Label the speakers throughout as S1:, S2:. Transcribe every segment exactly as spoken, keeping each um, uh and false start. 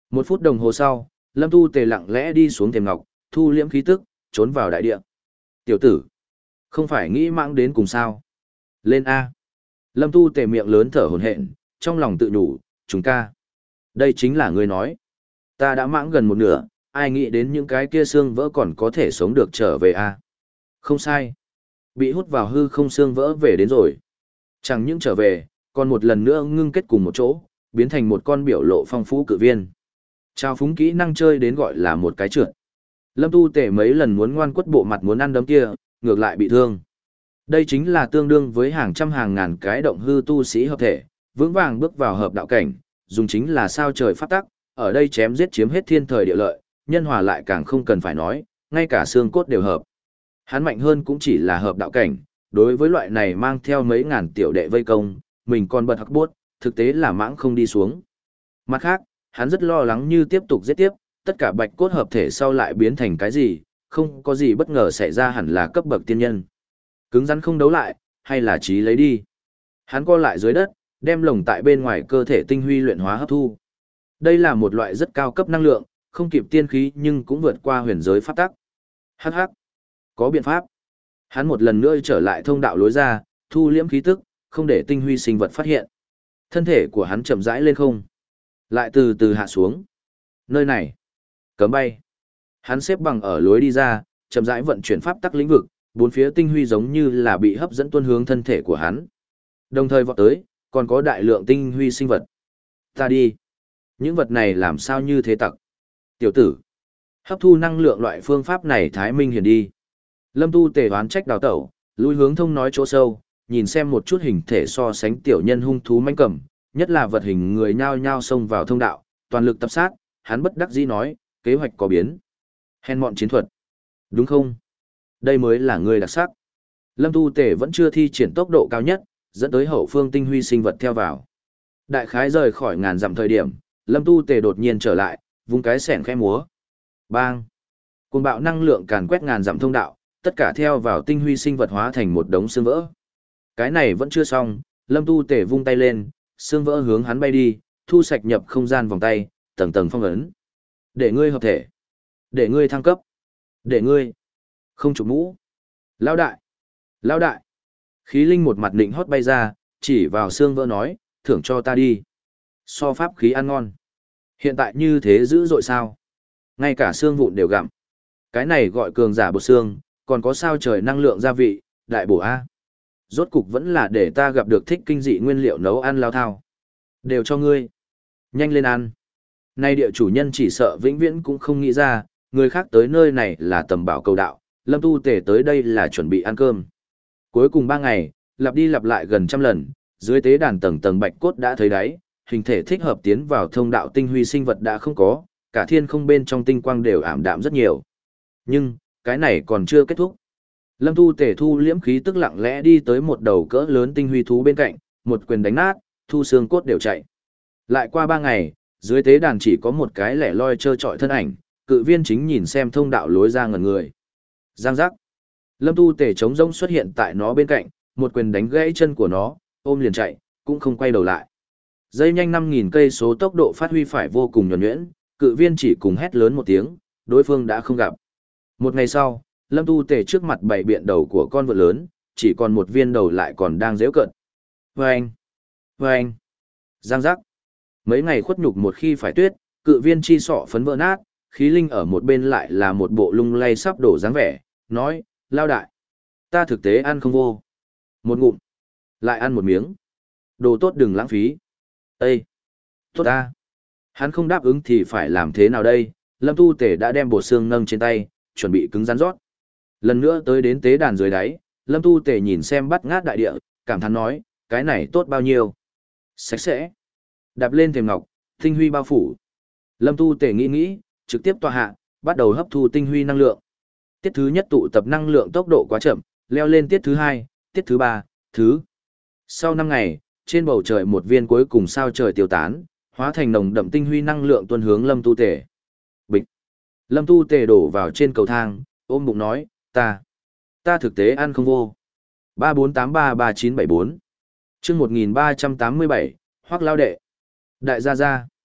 S1: Một phút đồng hồ sau, Lâm Tu Tề lặng lẽ đi xuống thềm ngọc, thu liễm khí tức, trốn vào đại địa. Tiểu tử, không phải nghĩ mãng đến cùng sao? Lên A. Lâm Tu Tề miệng lớn thở hổn hển, trong lòng tự nhủ, chúng ca. Đây chính là ngươi nói. Ta đã mãng gần một nửa, ai nghĩ đến những cái kia xương vỡ còn có thể sống được trở về A. Không sai. Bị hút vào hư không xương vỡ về đến rồi. Chẳng những trở về, còn một lần nữa ngưng kết cùng một chỗ, biến thành một con biểu lộ phong phú cự viên. Trao phúng kỹ năng chơi đến gọi là một cái trượt. Lâm Tu Tể mấy lần muốn ngoan quất bộ mặt muốn ăn đấm kia, ngược lại bị thương. Đây chính là tương đương với hàng trăm hàng ngàn cái động hư tu sĩ hợp thể, vững vàng bước vào hợp đạo cảnh, dùng chính là sao trời pháp tắc, ở đây chém giết chiếm hết thiên thời địa lợi, nhân hòa lại càng không cần phải nói, ngay cả xương cốt đều hợp. Hắn mạnh hơn cũng chỉ là hợp đạo cảnh, đối với loại này mang theo mấy ngàn tiểu đệ vây công, mình còn bật hắc bốt, thực tế là mãng không đi xuống. Mặt khác, hắn rất lo lắng như tiếp tục giết tiếp, tất cả bạch cốt hợp thể sau lại biến thành cái gì, không có gì bất ngờ xảy ra hẳn là cấp bậc tiên nhân. Cứng rắn không đấu lại, hay là trí lấy đi. Hắn co lại dưới đất, đem lồng tại bên ngoài cơ thể tinh huy luyện hóa hấp thu. Đây là một loại rất cao cấp năng lượng, không kịp tiên khí nhưng cũng vượt qua huyền giới pháp tắc. Hắc hắc, có biện pháp. Hắn một lần nữa trở lại thông đạo lối ra, thu liễm khí tức, không để tinh huy sinh vật phát hiện. Thân thể của hắn chậm rãi lên không, lại từ từ hạ xuống. Nơi này, cấm bay. Hắn xếp bằng ở lối đi ra, chậm rãi vận chuyển pháp tắc lĩnh vực, bốn phía tinh huy giống như là bị hấp dẫn tuôn hướng thân thể của hắn. Đồng thời vọt tới, còn có đại lượng tinh huy sinh vật. Ta đi. Những vật này làm sao như thế tặc? Tiểu tử, hấp thu năng lượng loại phương pháp này thái minh hiển đi. Lâm Tu Tề oán trách đào tẩu, lui hướng thông nói chỗ sâu, nhìn xem một chút hình thể so sánh tiểu nhân hung thú manh cầm, nhất là vật hình người nhao nhao xông vào thông đạo, toàn lực tập sát, hắn bất đắc dĩ nói, kế hoạch có biến. Hèn mọn chiến thuật. Đúng không? Đây mới là người đặc sắc. Lâm Tu Tề vẫn chưa thi triển tốc độ cao nhất, dẫn tới hậu phương tinh huy sinh vật theo vào. Đại khái rời khỏi ngàn dặm thời điểm, Lâm Tu Tề đột nhiên trở lại, vung cái sẻng khẽ múa. Bang! Cuồng bạo năng lượng càn quét ngàn dặm thông đạo, tất cả theo vào tinh huy sinh vật hóa thành một đống xương vỡ. Cái này vẫn chưa xong, Lâm Tu Tề vung tay lên, xương vỡ hướng hắn bay đi, thu sạch nhập không gian vòng tay, tầng tầng phong ấn. Để ngươi hợp thể, để ngươi thăng cấp, để ngươi không chụp mũ. Lão đại, lão đại. Khí linh một mặt định hót bay ra, chỉ vào xương vỡ nói, thưởng cho ta đi. So pháp khí ăn ngon. Hiện tại như thế dữ dội sao? Ngay cả xương vụn đều gặm. Cái này gọi cường giả bột xương, còn có sao trời năng lượng gia vị, đại bổ A. Rốt cục vẫn là để ta gặp được thích kinh dị nguyên liệu nấu ăn lao thao. Đều cho ngươi. Nhanh lên ăn. Nay địa chủ nhân chỉ sợ vĩnh viễn cũng không nghĩ ra, người khác tới nơi này là tầm bảo cầu đạo, Lâm Tu Tề tới đây là chuẩn bị ăn cơm. Cuối cùng ba ngày, lặp đi lặp lại gần trăm lần, dưới tế đàn tầng tầng bạch cốt đã thấy đáy, hình thể thích hợp tiến vào thông đạo tinh huy sinh vật đã không có, cả thiên không bên trong tinh quang đều ảm đạm rất nhiều. Nhưng, cái này còn chưa kết thúc. Lâm Tu Tề thu liễm khí tức lặng lẽ đi tới một đầu cỡ lớn tinh huy thú bên cạnh, một quyền đánh nát, thu xương cốt đều chạy. Lại qua ba ngày, dưới tế đàn chỉ có một cái lẻ loi trơ trọi thân ảnh, cự viên chính nhìn xem thông đạo lối ra ngẩn người. Giang giác. Lâm Tu Tề trống rỗng xuất hiện tại nó bên cạnh, một quyền đánh gãy chân của nó, ôm liền chạy, cũng không quay đầu lại. Dây nhanh năm nghìn cây số tốc độ phát huy phải vô cùng nhuần nhuyễn, cự viên chỉ cùng hét lớn một tiếng, đối phương đã không gặp. Một ngày sau, Lâm Tu Tề trước mặt bảy biện đầu của con vượn lớn, chỉ còn một viên đầu lại còn đang giễu cợt. Vâng! Vâng! Giang giác! Mấy ngày khuất nhục một khi phải tuyết, cự viên chi sọ phấn vỡ nát, khí linh ở một bên lại là một bộ lung lay sắp đổ dáng vẻ, nói, lao đại. Ta thực tế ăn không vô. Một ngụm. Lại ăn một miếng. Đồ tốt đừng lãng phí. Ê! Tốt ta! Hắn không đáp ứng thì phải làm thế nào đây? Lâm Tu Tề đã đem bột xương nâng trên tay, chuẩn bị cứng rắn rót. Lần nữa tới đến tế đàn dưới đáy, Lâm Tu Tề nhìn xem bắt ngát đại địa, cảm thán nói, cái này tốt bao nhiêu. Sạch sẽ. Đạp lên thềm ngọc, tinh huy bao phủ. Lâm Tu Tề nghĩ nghĩ, trực tiếp tọa hạ, bắt đầu hấp thu tinh huy năng lượng. Tiết thứ nhất tụ tập năng lượng tốc độ quá chậm, leo lên tiết thứ hai, tiết thứ ba, thứ. Sau năm ngày, trên bầu trời một viên cuối cùng sao trời tiêu tán, hóa thành nồng đậm tinh huy năng lượng tuôn hướng Lâm Tu Tề. Bịch. Lâm Tu Tề đổ vào trên cầu thang, ôm bụng nói, ta, ta thực tế ăn không vô. ba bốn tám ba ba chín bảy bốn chương một nghìn ba trăm tám mươi bảy, Hoắc Lao Đệ. Đại gia gia.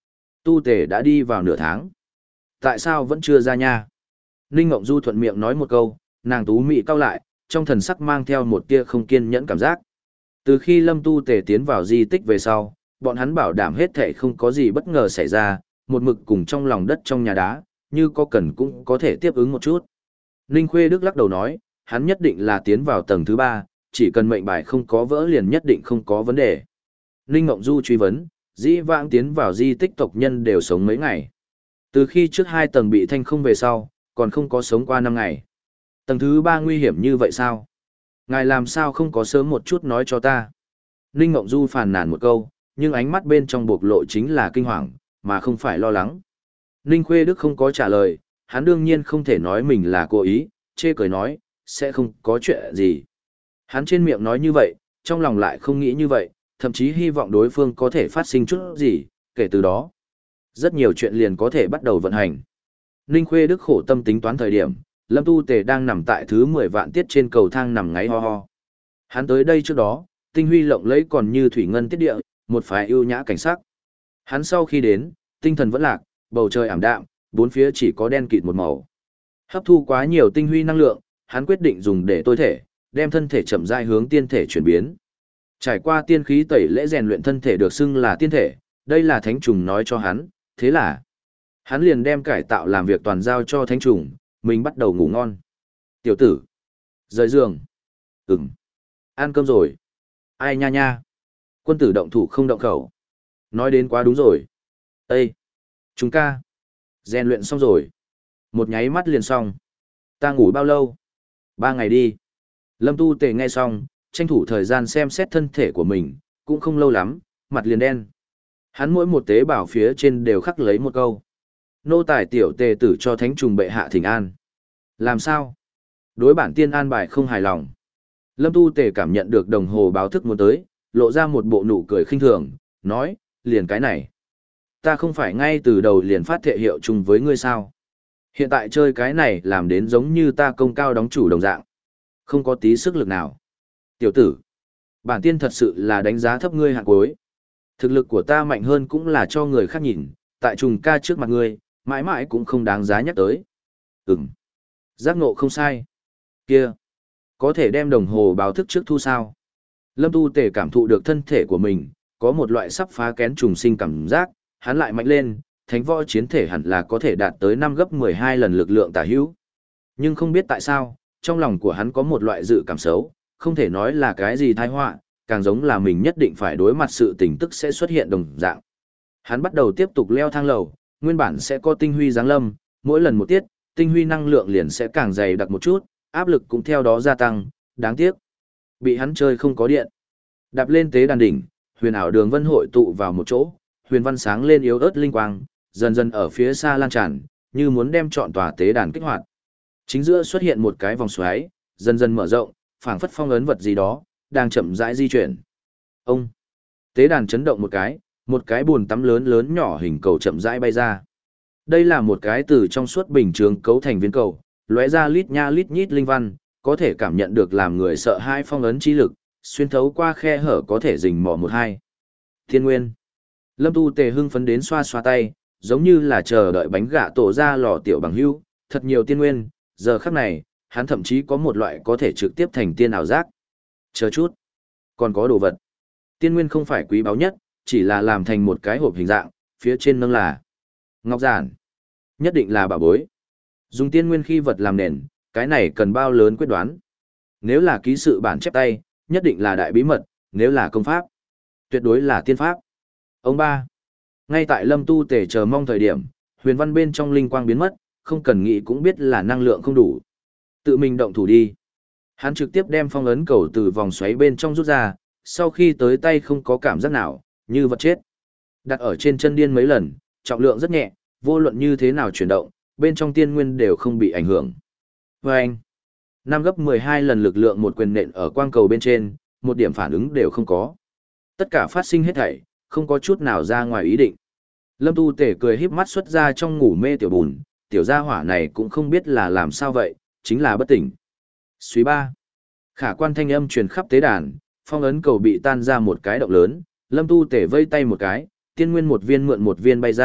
S1: Tu tể đã đi vào nửa tháng. Tại sao vẫn chưa ra nha? Ninh Ngộng Du thuận miệng nói một câu, nàng tú mị cau lại, trong thần sắc mang theo một tia không kiên nhẫn cảm giác. Từ khi Lâm Tu tể tiến vào di tích về sau, bọn hắn bảo đảm hết thảy không có gì bất ngờ xảy ra, một mực cùng trong lòng đất trong nhà đá, như có cần cũng có thể tiếp ứng một chút. Ninh Khuê Đức lắc đầu nói, hắn nhất định là tiến vào tầng thứ ba, chỉ cần mệnh bài không có vỡ liền nhất định không có vấn đề. Ninh Ngộng Du truy vấn, dĩ vãng tiến vào di tích tộc nhân đều sống mấy ngày. Từ khi trước hai tầng bị thanh không về sau, còn không có sống qua năm ngày. Tầng thứ ba nguy hiểm như vậy sao? Ngài làm sao không có sớm một chút nói cho ta? Ninh Ngộng Du phàn nàn một câu, nhưng ánh mắt bên trong bộc lộ chính là kinh hoàng, mà không phải lo lắng. Ninh Khuê Đức không có trả lời, hắn đương nhiên không thể nói mình là cố ý, chê cười nói, sẽ không có chuyện gì. Hắn trên miệng nói như vậy, trong lòng lại không nghĩ như vậy, thậm chí hy vọng đối phương có thể phát sinh chút gì, kể từ đó. Rất nhiều chuyện liền có thể bắt đầu vận hành. Ninh Khuê Đức khổ tâm tính toán thời điểm, Lâm Tu Tề đang nằm tại thứ mười vạn tiết trên cầu thang nằm ngáy ho ho. Hắn tới đây trước đó, tinh huy lộng lẫy còn như thủy ngân tiết địa, một phái ưu nhã cảnh sắc. Hắn sau khi đến, tinh thần vẫn lạc, bầu trời ảm đạm, bốn phía chỉ có đen kịt một màu. Hấp thu quá nhiều tinh huy năng lượng, hắn quyết định dùng để tôi thể, đem thân thể chậm rãi hướng tiên thể chuyển biến. Trải qua tiên khí tẩy lễ rèn luyện thân thể được xưng là tiên thể, đây là thánh trùng nói cho hắn, thế là hắn liền đem cải tạo làm việc toàn giao cho thánh trùng, mình bắt đầu ngủ ngon. Tiểu tử, rời giường. Ừm. Ăn cơm rồi. Ai nha nha. Quân tử động thủ không động khẩu. Nói đến quá đúng rồi. Ê! Chúng ca. Rèn luyện xong rồi. Một nháy mắt liền xong. Ta ngủ bao lâu? Ba ngày đi. Lâm Tu Tề nghe xong, tranh thủ thời gian xem xét thân thể của mình, cũng không lâu lắm, mặt liền đen. Hắn mỗi một tế bào phía trên đều khắc lấy một câu. Nô tài tiểu tề tử cho thánh trùng bệ hạ thỉnh an. Làm sao? Đối bản tiên an bài không hài lòng. Lâm Tu Tề cảm nhận được đồng hồ báo thức muốn tới, lộ ra một bộ nụ cười khinh thường, nói, liền cái này. Ta không phải ngay từ đầu liền phát thệ hiệu chung với ngươi sao. Hiện tại chơi cái này làm đến giống như ta công cao đóng chủ đồng dạng. Không có tí sức lực nào. Tiểu tử, bản tiên thật sự là đánh giá thấp ngươi hạng cuối. Thực lực của ta mạnh hơn cũng là cho người khác nhìn, tại trùng ca trước mặt ngươi, mãi mãi cũng không đáng giá nhắc tới. Ừm, giác ngộ không sai. Kia, có thể đem đồng hồ báo thức trước thu sao? Lâm Tu Tề cảm thụ được thân thể của mình, có một loại sắp phá kén trùng sinh cảm giác, hắn lại mạnh lên, thánh võ chiến thể hẳn là có thể đạt tới năm gấp mười hai lần lực lượng tả hữu. Nhưng không biết tại sao, trong lòng của hắn có một loại dự cảm xấu, không thể nói là cái gì tai họa, càng giống là mình nhất định phải đối mặt sự tình tức sẽ xuất hiện đồng dạng. Hắn bắt đầu tiếp tục leo thang lầu, nguyên bản sẽ có tinh huy giáng lâm, mỗi lần một tiết, tinh huy năng lượng liền sẽ càng dày đặc một chút, áp lực cũng theo đó gia tăng, đáng tiếc. Bị hắn chơi không có điện. Đạp lên tế đàn đỉnh, huyền ảo đường vân hội tụ vào một chỗ, huyền văn sáng lên yếu ớt linh quang, dần dần ở phía xa lan tràn, như muốn đem trọn tòa tế đàn kích hoạt. Chính giữa xuất hiện một cái vòng xoáy, dần dần mở rộng, phảng phất phong ấn vật gì đó, đang chậm rãi di chuyển. Ông! Tế đàn chấn động một cái, một cái bồn tắm lớn lớn nhỏ hình cầu chậm rãi bay ra. Đây là một cái từ trong suốt bình chướng cấu thành viên cầu, lóe ra lít nha lít nhít linh văn, có thể cảm nhận được làm người sợ hãi phong ấn chi lực, xuyên thấu qua khe hở có thể rình mò một hai. Thiên Nguyên. Lâm Tu Tề hưng phấn đến xoa xoa tay, giống như là chờ đợi bánh gạ tổ ra lò tiểu bằng hữu, thật nhiều tiên nguyên, giờ khắc này, hắn thậm chí có một loại có thể trực tiếp thành tiên ảo giác. Chờ chút, còn có đồ vật. Tiên nguyên không phải quý báu nhất, chỉ là làm thành một cái hộp hình dạng, phía trên nâng là ngọc giản. Nhất định là bảo bối. Dùng tiên nguyên khi vật làm nền, cái này cần bao lớn quyết đoán. Nếu là ký sự bản chép tay, nhất định là đại bí mật, nếu là công pháp, tuyệt đối là tiên pháp. Ông ba. Ngay tại Lâm Tu Tề chờ mong thời điểm, huyền văn bên trong linh quang biến mất, không cần nghĩ cũng biết là năng lượng không đủ. Tự mình động thủ đi. Hắn trực tiếp đem phong ấn cầu từ vòng xoáy bên trong rút ra, sau khi tới tay không có cảm giác nào, như vật chết. Đặt ở trên chân điên mấy lần, trọng lượng rất nhẹ, vô luận như thế nào chuyển động, bên trong tiên nguyên đều không bị ảnh hưởng. Và anh, năm gấp mười hai lần lực lượng một quyền nện ở quang cầu bên trên, một điểm phản ứng đều không có. Tất cả phát sinh hết thảy, không có chút nào ra ngoài ý định. Lâm Tu Tể cười híp mắt xuất ra trong ngủ mê tiểu bùn, tiểu gia hỏa này cũng không biết là làm sao vậy, chính là bất tỉnh. Suy ba. Khả quan thanh âm truyền khắp tế đàn, phong ấn cầu bị tan ra một cái động lớn, Lâm Tu Tể vây tay một cái, tiên nguyên một viên mượn một viên bay ra,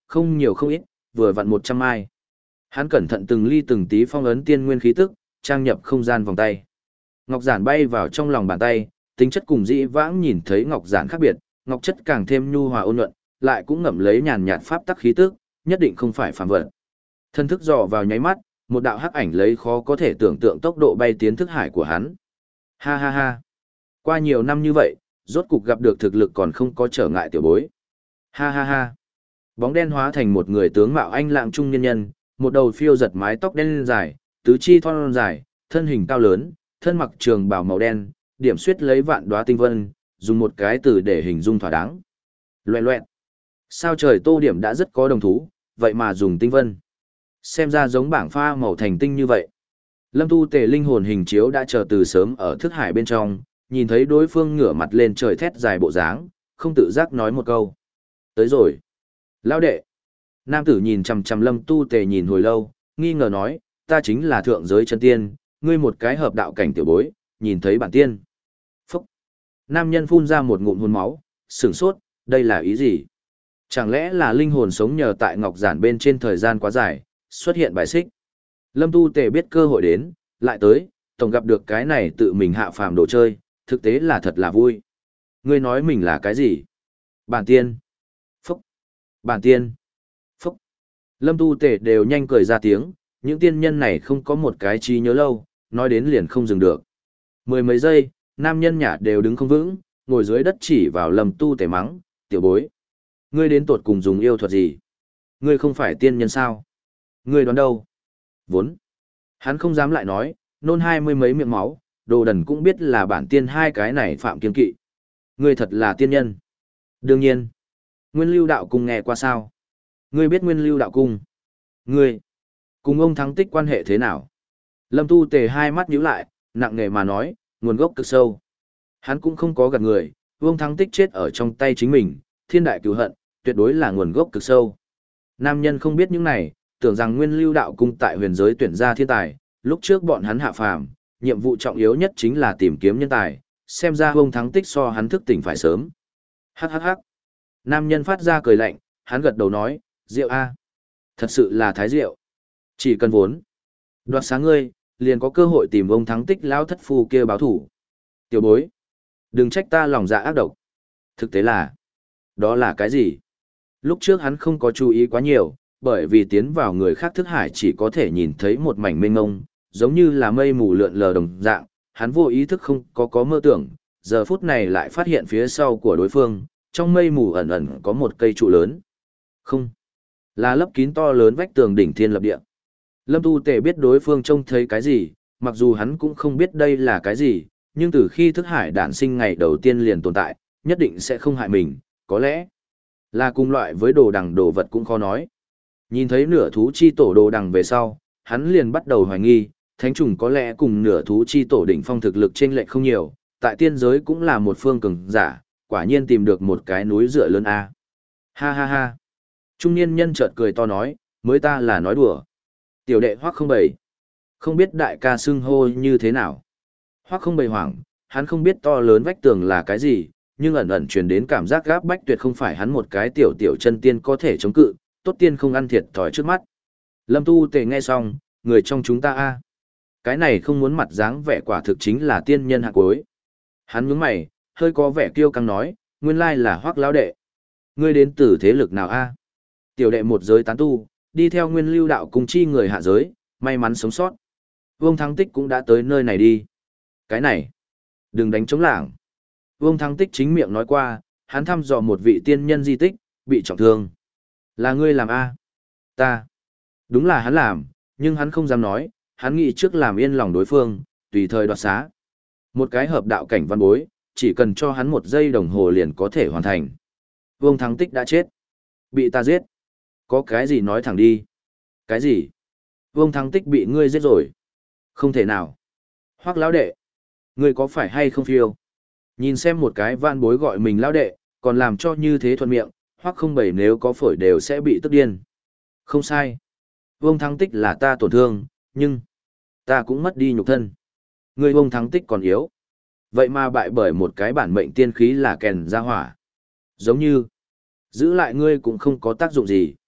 S1: không nhiều không ít, vừa vặn một trăm mai. Hắn cẩn thận từng ly từng tí phong ấn tiên nguyên khí tức, trang nhập không gian vòng tay. Ngọc giản bay vào trong lòng bàn tay, tính chất cùng dĩ vãng nhìn thấy ngọc giản khác biệt, ngọc chất càng thêm nhu hòa ôn nhuận, lại cũng ngậm lấy nhàn nhạt pháp tắc khí tức, nhất định không phải phàm vật. Thân thức dò vào nháy mắt, một đạo hắc ảnh lấy khó có thể tưởng tượng tốc độ bay tiến thức hải của hắn. Ha ha ha. Qua nhiều năm như vậy, rốt cục gặp được thực lực còn không có trở ngại tiểu bối. Ha ha ha. Bóng đen hóa thành một người tướng mạo anh lạng trung nhân nhân, một đầu phiêu giật mái tóc đen dài, tứ chi thon dài, thân hình cao lớn, thân mặc trường bào màu đen, điểm xuyết lấy vạn đóa tinh vân, dùng một cái từ để hình dung thỏa đáng. Loẹt loẹt. Sao trời tô điểm đã rất có đồng thú, vậy mà dùng tinh vân. Xem ra giống bảng pha màu thành tinh như vậy. Lâm Tu Tề linh hồn hình chiếu đã chờ từ sớm ở thức hải bên trong, nhìn thấy đối phương ngửa mặt lên trời thét dài bộ dáng, không tự giác nói một câu. Tới rồi. Lão đệ. Nam tử nhìn chằm chằm Lâm Tu Tề nhìn hồi lâu, nghi ngờ nói, ta chính là thượng giới chân tiên, ngươi một cái hợp đạo cảnh tiểu bối, nhìn thấy bản tiên. Phúc. Nam nhân phun ra một ngụm hôn máu, sửng sốt, đây là ý gì? Chẳng lẽ là linh hồn sống nhờ tại ngọc giản bên trên thời gian quá dài, xuất hiện bài xích. Lâm Tu Tề biết cơ hội đến, lại tới, tổng gặp được cái này tự mình hạ phàm đồ chơi, thực tế là thật là vui. Ngươi nói mình là cái gì? Bản tiên. Phúc. Bản tiên. Phúc. Lâm Tu Tề đều nhanh cười ra tiếng, những tiên nhân này không có một cái trí nhớ lâu, nói đến liền không dừng được. Mười mấy giây, nam nhân nhả đều đứng không vững, ngồi dưới đất chỉ vào Lâm Tu Tề mắng, tiểu bối. Ngươi đến tột cùng dùng yêu thuật gì? Ngươi không phải tiên nhân sao? Ngươi đoán đâu? Vốn. Hắn không dám lại nói, nôn hai mươi mấy miệng máu, đồ đần cũng biết là bản tiên hai cái này phạm kiên kỵ. Ngươi thật là tiên nhân. Đương nhiên. Nguyên lưu đạo cung nghe qua sao? Ngươi biết nguyên lưu đạo cung? Ngươi. Cùng ông thắng tích quan hệ thế nào? Lâm Tu Tề hai mắt nhíu lại, nặng nề mà nói, nguồn gốc cực sâu. Hắn cũng không có gạt người, Vương Thắng Tích chết ở trong tay chính mình, thiên đại cứu hận, tuyệt đối là nguồn gốc cực sâu. Nam nhân không biết những này, tưởng rằng Nguyên Lưu đạo cung tại huyền giới tuyển ra thiên tài, lúc trước bọn hắn hạ phàm, nhiệm vụ trọng yếu nhất chính là tìm kiếm nhân tài, xem ra Vương Thắng Tích so hắn thức tỉnh phải sớm. Hắc hắc hắc. Nam nhân phát ra cười lạnh, hắn gật đầu nói, rượu a, thật sự là thái rượu. Chỉ cần vốn, đoạt sáng ngươi, liền có cơ hội tìm Vương Thắng Tích lão thất phu kia báo thủ. Tiểu bối, đừng trách ta lòng dạ ác độc. Thực tế là, đó là cái gì? Lúc trước hắn không có chú ý quá nhiều, bởi vì tiến vào người khác thức hải chỉ có thể nhìn thấy một mảnh mênh mông, giống như là mây mù lượn lờ đồng dạng, hắn vô ý thức không có có mơ tưởng, giờ phút này lại phát hiện phía sau của đối phương, trong mây mù ẩn ẩn có một cây trụ lớn. Không, là lấp kín to lớn vách tường đỉnh thiên lập địa. Lâm Tu Tề biết đối phương trông thấy cái gì, mặc dù hắn cũng không biết đây là cái gì, nhưng từ khi thức hải đản sinh ngày đầu tiên liền tồn tại, nhất định sẽ không hại mình, có lẽ là cùng loại với đồ đằng đồ vật cũng khó nói. Nhìn thấy nửa thú chi tổ đồ đằng về sau, hắn liền bắt đầu hoài nghi, thánh trùng có lẽ cùng nửa thú chi tổ đỉnh phong thực lực chênh lệch không nhiều, tại tiên giới cũng là một phương cường giả, quả nhiên tìm được một cái núi dựa lớn a. Ha ha ha. Trung niên nhân chợt cười to nói, mới ta là nói đùa. Tiểu đệ Hoắc không bầy. Không biết đại ca xưng hô như thế nào. Hoắc không bầy hoảng, hắn không biết to lớn vách tường là cái gì, nhưng ẩn ẩn truyền đến cảm giác gáp bách tuyệt không phải hắn một cái tiểu tiểu chân tiên có thể chống cự, tốt tiên không ăn thiệt thòi trước mắt. Lâm Tu Tề nghe xong, người trong chúng ta a, cái này không muốn mặt dáng vẻ quả thực chính là tiên nhân hạng cuối. Hắn nhướng mày, hơi có vẻ kiêu căng nói, nguyên lai là Hoắc lão đệ. Ngươi đến từ thế lực nào a? Tiểu đệ một giới tán tu, đi theo Nguyên Lưu đạo cùng chi người hạ giới, may mắn sống sót. Vương Thắng Tích cũng đã tới nơi này đi. Cái này, đừng đánh chống lảng. Vương Thắng Tích chính miệng nói qua, hắn thăm dò một vị tiên nhân di tích, bị trọng thương. Là ngươi làm a? Ta. Đúng là hắn làm, nhưng hắn không dám nói, hắn nghĩ trước làm yên lòng đối phương, tùy thời đoạt xá. Một cái hợp đạo cảnh văn bối, chỉ cần cho hắn một giây đồng hồ liền có thể hoàn thành. Vương Thắng Tích đã chết. Bị ta giết. Có cái gì nói thẳng đi. Cái gì? Vương Thắng Tích bị ngươi giết rồi. Không thể nào. Hoắc lão đệ. Ngươi có phải hay không phiêu? Nhìn xem một cái van bối gọi mình lão đệ, còn làm cho như thế thuận miệng, Hoắc không bảy nếu có phổi đều sẽ bị tức điên. Không sai. Vương Thắng Tích là ta tổn thương, nhưng ta cũng mất đi nhục thân. Ngươi Vương Thắng Tích còn yếu. Vậy mà bại bởi một cái bản mệnh tiên khí là kèn ra hỏa. Giống như, giữ lại ngươi cũng không có tác dụng gì.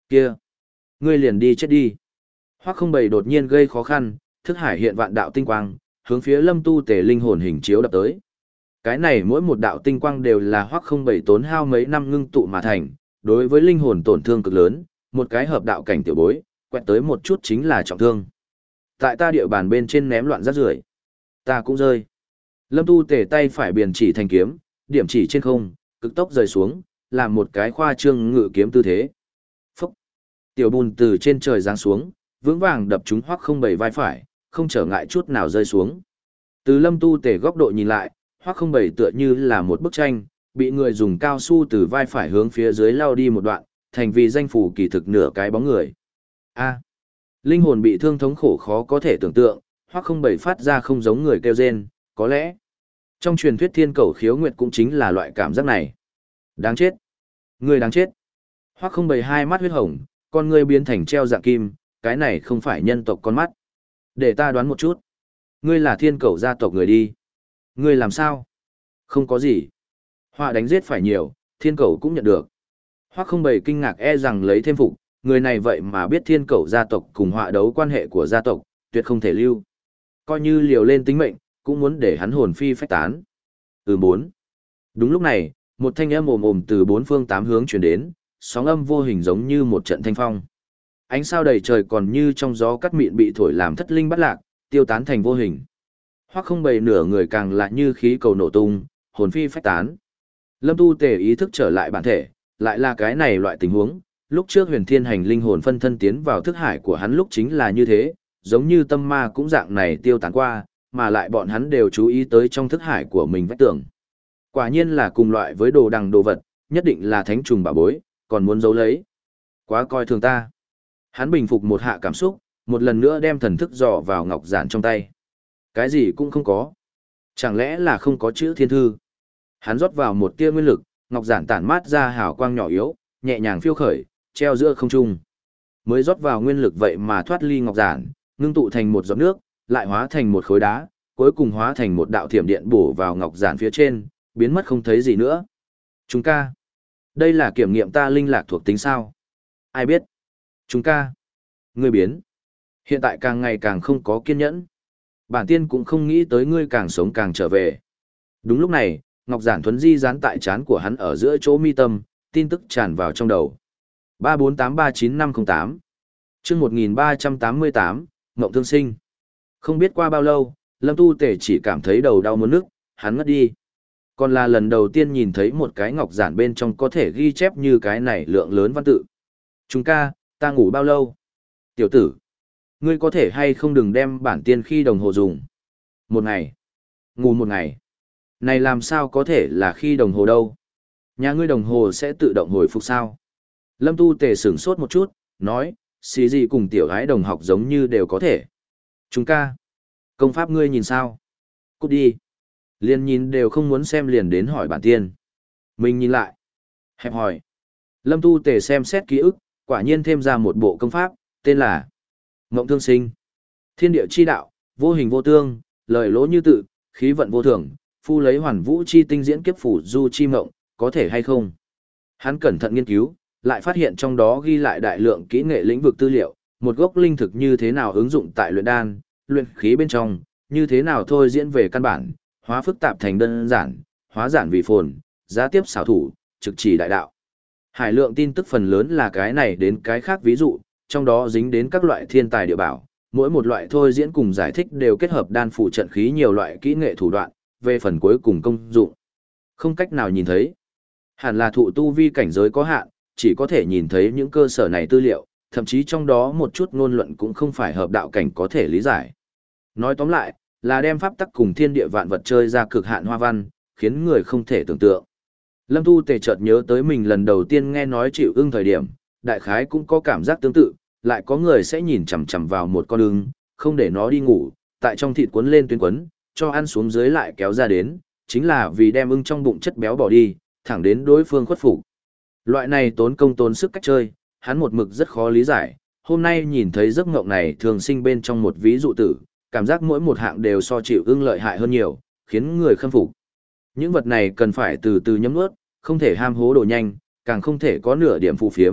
S1: Kia, ngươi liền đi chết đi. Hoắc không bảy đột nhiên gây khó khăn, thức hải hiện vạn đạo tinh quang, hướng phía Lâm Tu Tề linh hồn hình chiếu đập tới. Cái này mỗi một đạo tinh quang đều là Hoắc không bảy tốn hao mấy năm ngưng tụ mà thành, đối với linh hồn tổn thương cực lớn, một cái hợp đạo cảnh tiểu bối, quẹt tới một chút chính là trọng thương. Tại ta địa bàn bên trên ném loạn rác rưởi, ta cũng rơi. Lâm Tu Tề tay phải biền chỉ thành kiếm, điểm chỉ trên không, cực tốc rời xuống, làm một cái khoa trương ngự kiếm tư thế. Phúc! Tiểu bùn từ trên trời giáng xuống, vững vàng đập trúng Hoắc không bảy vai phải, không trở ngại chút nào rơi xuống. Từ Lâm Tu Tề góc độ nhìn lại, Hoắc không bảy tựa như là một bức tranh, bị người dùng cao su từ vai phải hướng phía dưới lao đi một đoạn, thành vì danh phủ kỳ thực nửa cái bóng người. A. Linh hồn bị thương thống khổ khó có thể tưởng tượng, Hoắc không bảy phát ra không giống người kêu rên, có lẽ trong truyền thuyết thiên cầu khiếu nguyệt cũng chính là loại cảm giác này. Đáng chết. Người đáng chết. Hoắc không bảy hai mắt huyết hồng, con ngươi biến thành treo dạng kim, cái này không phải nhân tộc con mắt. Để ta đoán một chút. Ngươi là thiên cầu gia tộc người đi. Ngươi làm sao? Không có gì. Họa đánh giết phải nhiều, thiên cầu cũng nhận được. Hoắc không bảy kinh ngạc e rằng lấy thêm phục, người này vậy mà biết thiên cầu gia tộc cùng họa đấu quan hệ của gia tộc, tuyệt không thể lưu. Coi như liều lên tính mệnh, cũng muốn để hắn hồn phi phách tán. Ừ bốn. Đúng lúc này, một thanh âm ồm ồm từ bốn phương tám hướng truyền đến, sóng âm vô hình giống như một trận thanh phong. Ánh sao đầy trời còn như trong gió cắt mịn bị thổi làm thất linh bắt lạc, tiêu tán thành vô hình. Hoắc không bầy nửa người càng lại như khí cầu nổ tung, hồn phi phách tán. Lâm Tu Tề ý thức trở lại bản thể, lại là cái này loại tình huống, lúc trước Huyền Thiên Hành linh hồn phân thân tiến vào thức hải của hắn lúc chính là như thế, giống như tâm ma cũng dạng này tiêu tán qua, mà lại bọn hắn đều chú ý tới trong thức hải của mình vách tường. Quả nhiên là cùng loại với đồ đằng đồ vật, nhất định là thánh trùng bảo bối, còn muốn giấu lấy. Quá coi thường ta. Hắn bình phục một hạ cảm xúc, một lần nữa đem thần thức dò vào ngọc giản trong tay. Cái gì cũng không có. Chẳng lẽ là không có chữ thiên thư? Hắn rót vào một tia nguyên lực, ngọc giản tản mát ra hào quang nhỏ yếu, nhẹ nhàng phiêu khởi, treo giữa không trung. Mới rót vào nguyên lực vậy mà thoát ly ngọc giản, ngưng tụ thành một giọt nước, lại hóa thành một khối đá, cuối cùng hóa thành một đạo thiểm điện bổ vào ngọc giản phía trên, biến mất không thấy gì nữa. Chúng ca, đây là kiểm nghiệm ta linh lạc thuộc tính sao? Ai biết? Chúng ca, ngươi biến. Hiện tại càng ngày càng không có kiên nhẫn. Bản tiên cũng không nghĩ tới ngươi càng sống càng trở về. Đúng lúc này, ngọc giản thuấn di dán tại trán của hắn ở giữa chỗ mi tâm, tin tức tràn vào trong đầu. ba bốn tám ba chín năm không tám chương một nghìn ba trăm tám mươi tám, Mộng Thương Sinh. Không biết qua bao lâu, Lâm Tu Tể chỉ cảm thấy đầu đau muốn nức, hắn ngất đi. Còn là lần đầu tiên nhìn thấy một cái ngọc giản bên trong có thể ghi chép như cái này lượng lớn văn tự. Chúng ca, ta ngủ bao lâu? Tiểu tử, ngươi có thể hay không đừng đem bản tiên khi đồng hồ dùng? Một ngày. Ngủ một ngày. Này làm sao có thể là khi đồng hồ đâu? Nhà ngươi đồng hồ sẽ tự động hồi phục sao? Lâm Tu Tề sửng sốt một chút, nói, xí gì cùng tiểu gái đồng học giống như đều có thể. Chúng ca. Công pháp ngươi nhìn sao? Cút đi. Liền nhìn đều không muốn xem liền đến hỏi bản tiên. Mình nhìn lại. Hẹp hỏi. Lâm Tu Tề xem xét ký ức, quả nhiên thêm ra một bộ công pháp, tên là Mộng Thương Sinh. Thiên địa chi đạo, vô hình vô tương, lời lỗ như tự, khí vận vô thường, phu lấy hoàn vũ chi tinh diễn kiếp phủ du chi mộng, có thể hay không? Hắn cẩn thận nghiên cứu, lại phát hiện trong đó ghi lại đại lượng kỹ nghệ lĩnh vực tư liệu, một gốc linh thực như thế nào ứng dụng tại luyện đan, luyện khí bên trong, như thế nào thôi diễn về căn bản, hóa phức tạp thành đơn giản, hóa giản vì phồn, giá tiếp xảo thủ, trực chỉ đại đạo. Hải lượng tin tức phần lớn là cái này đến cái khác ví dụ, trong đó dính đến các loại thiên tài địa bảo, mỗi một loại thôi diễn cùng giải thích đều kết hợp đan phụ trận khí nhiều loại kỹ nghệ thủ đoạn, về phần cuối cùng công dụng. Không cách nào nhìn thấy. Hẳn là thụ tu vi cảnh giới có hạn, chỉ có thể nhìn thấy những cơ sở này tư liệu, thậm chí trong đó một chút ngôn luận cũng không phải hợp đạo cảnh có thể lý giải. Nói tóm lại, là đem pháp tắc cùng thiên địa vạn vật chơi ra cực hạn hoa văn, khiến người không thể tưởng tượng. Lâm Tu Tề chợt nhớ tới mình lần đầu tiên nghe nói chịu ưng thời điểm, đại khái cũng có cảm giác tương tự, lại có người sẽ nhìn chằm chằm vào một con ưng, không để nó đi ngủ, tại trong thịt cuốn lên tuyến quấn, cho ăn xuống dưới lại kéo ra đến, chính là vì đem ưng trong bụng chất béo bỏ đi, thẳng đến đối phương khuất phục. Loại này tốn công tốn sức cách chơi, hắn một mực rất khó lý giải, hôm nay nhìn thấy giấc mộng này thường sinh bên trong một ví dụ tử, cảm giác mỗi một hạng đều so chịu ưng lợi hại hơn nhiều, khiến người khâm phục. Những vật này cần phải từ từ nhấm nuốt, không thể ham hố đồ nhanh, càng không thể có nửa điểm phù phiếm,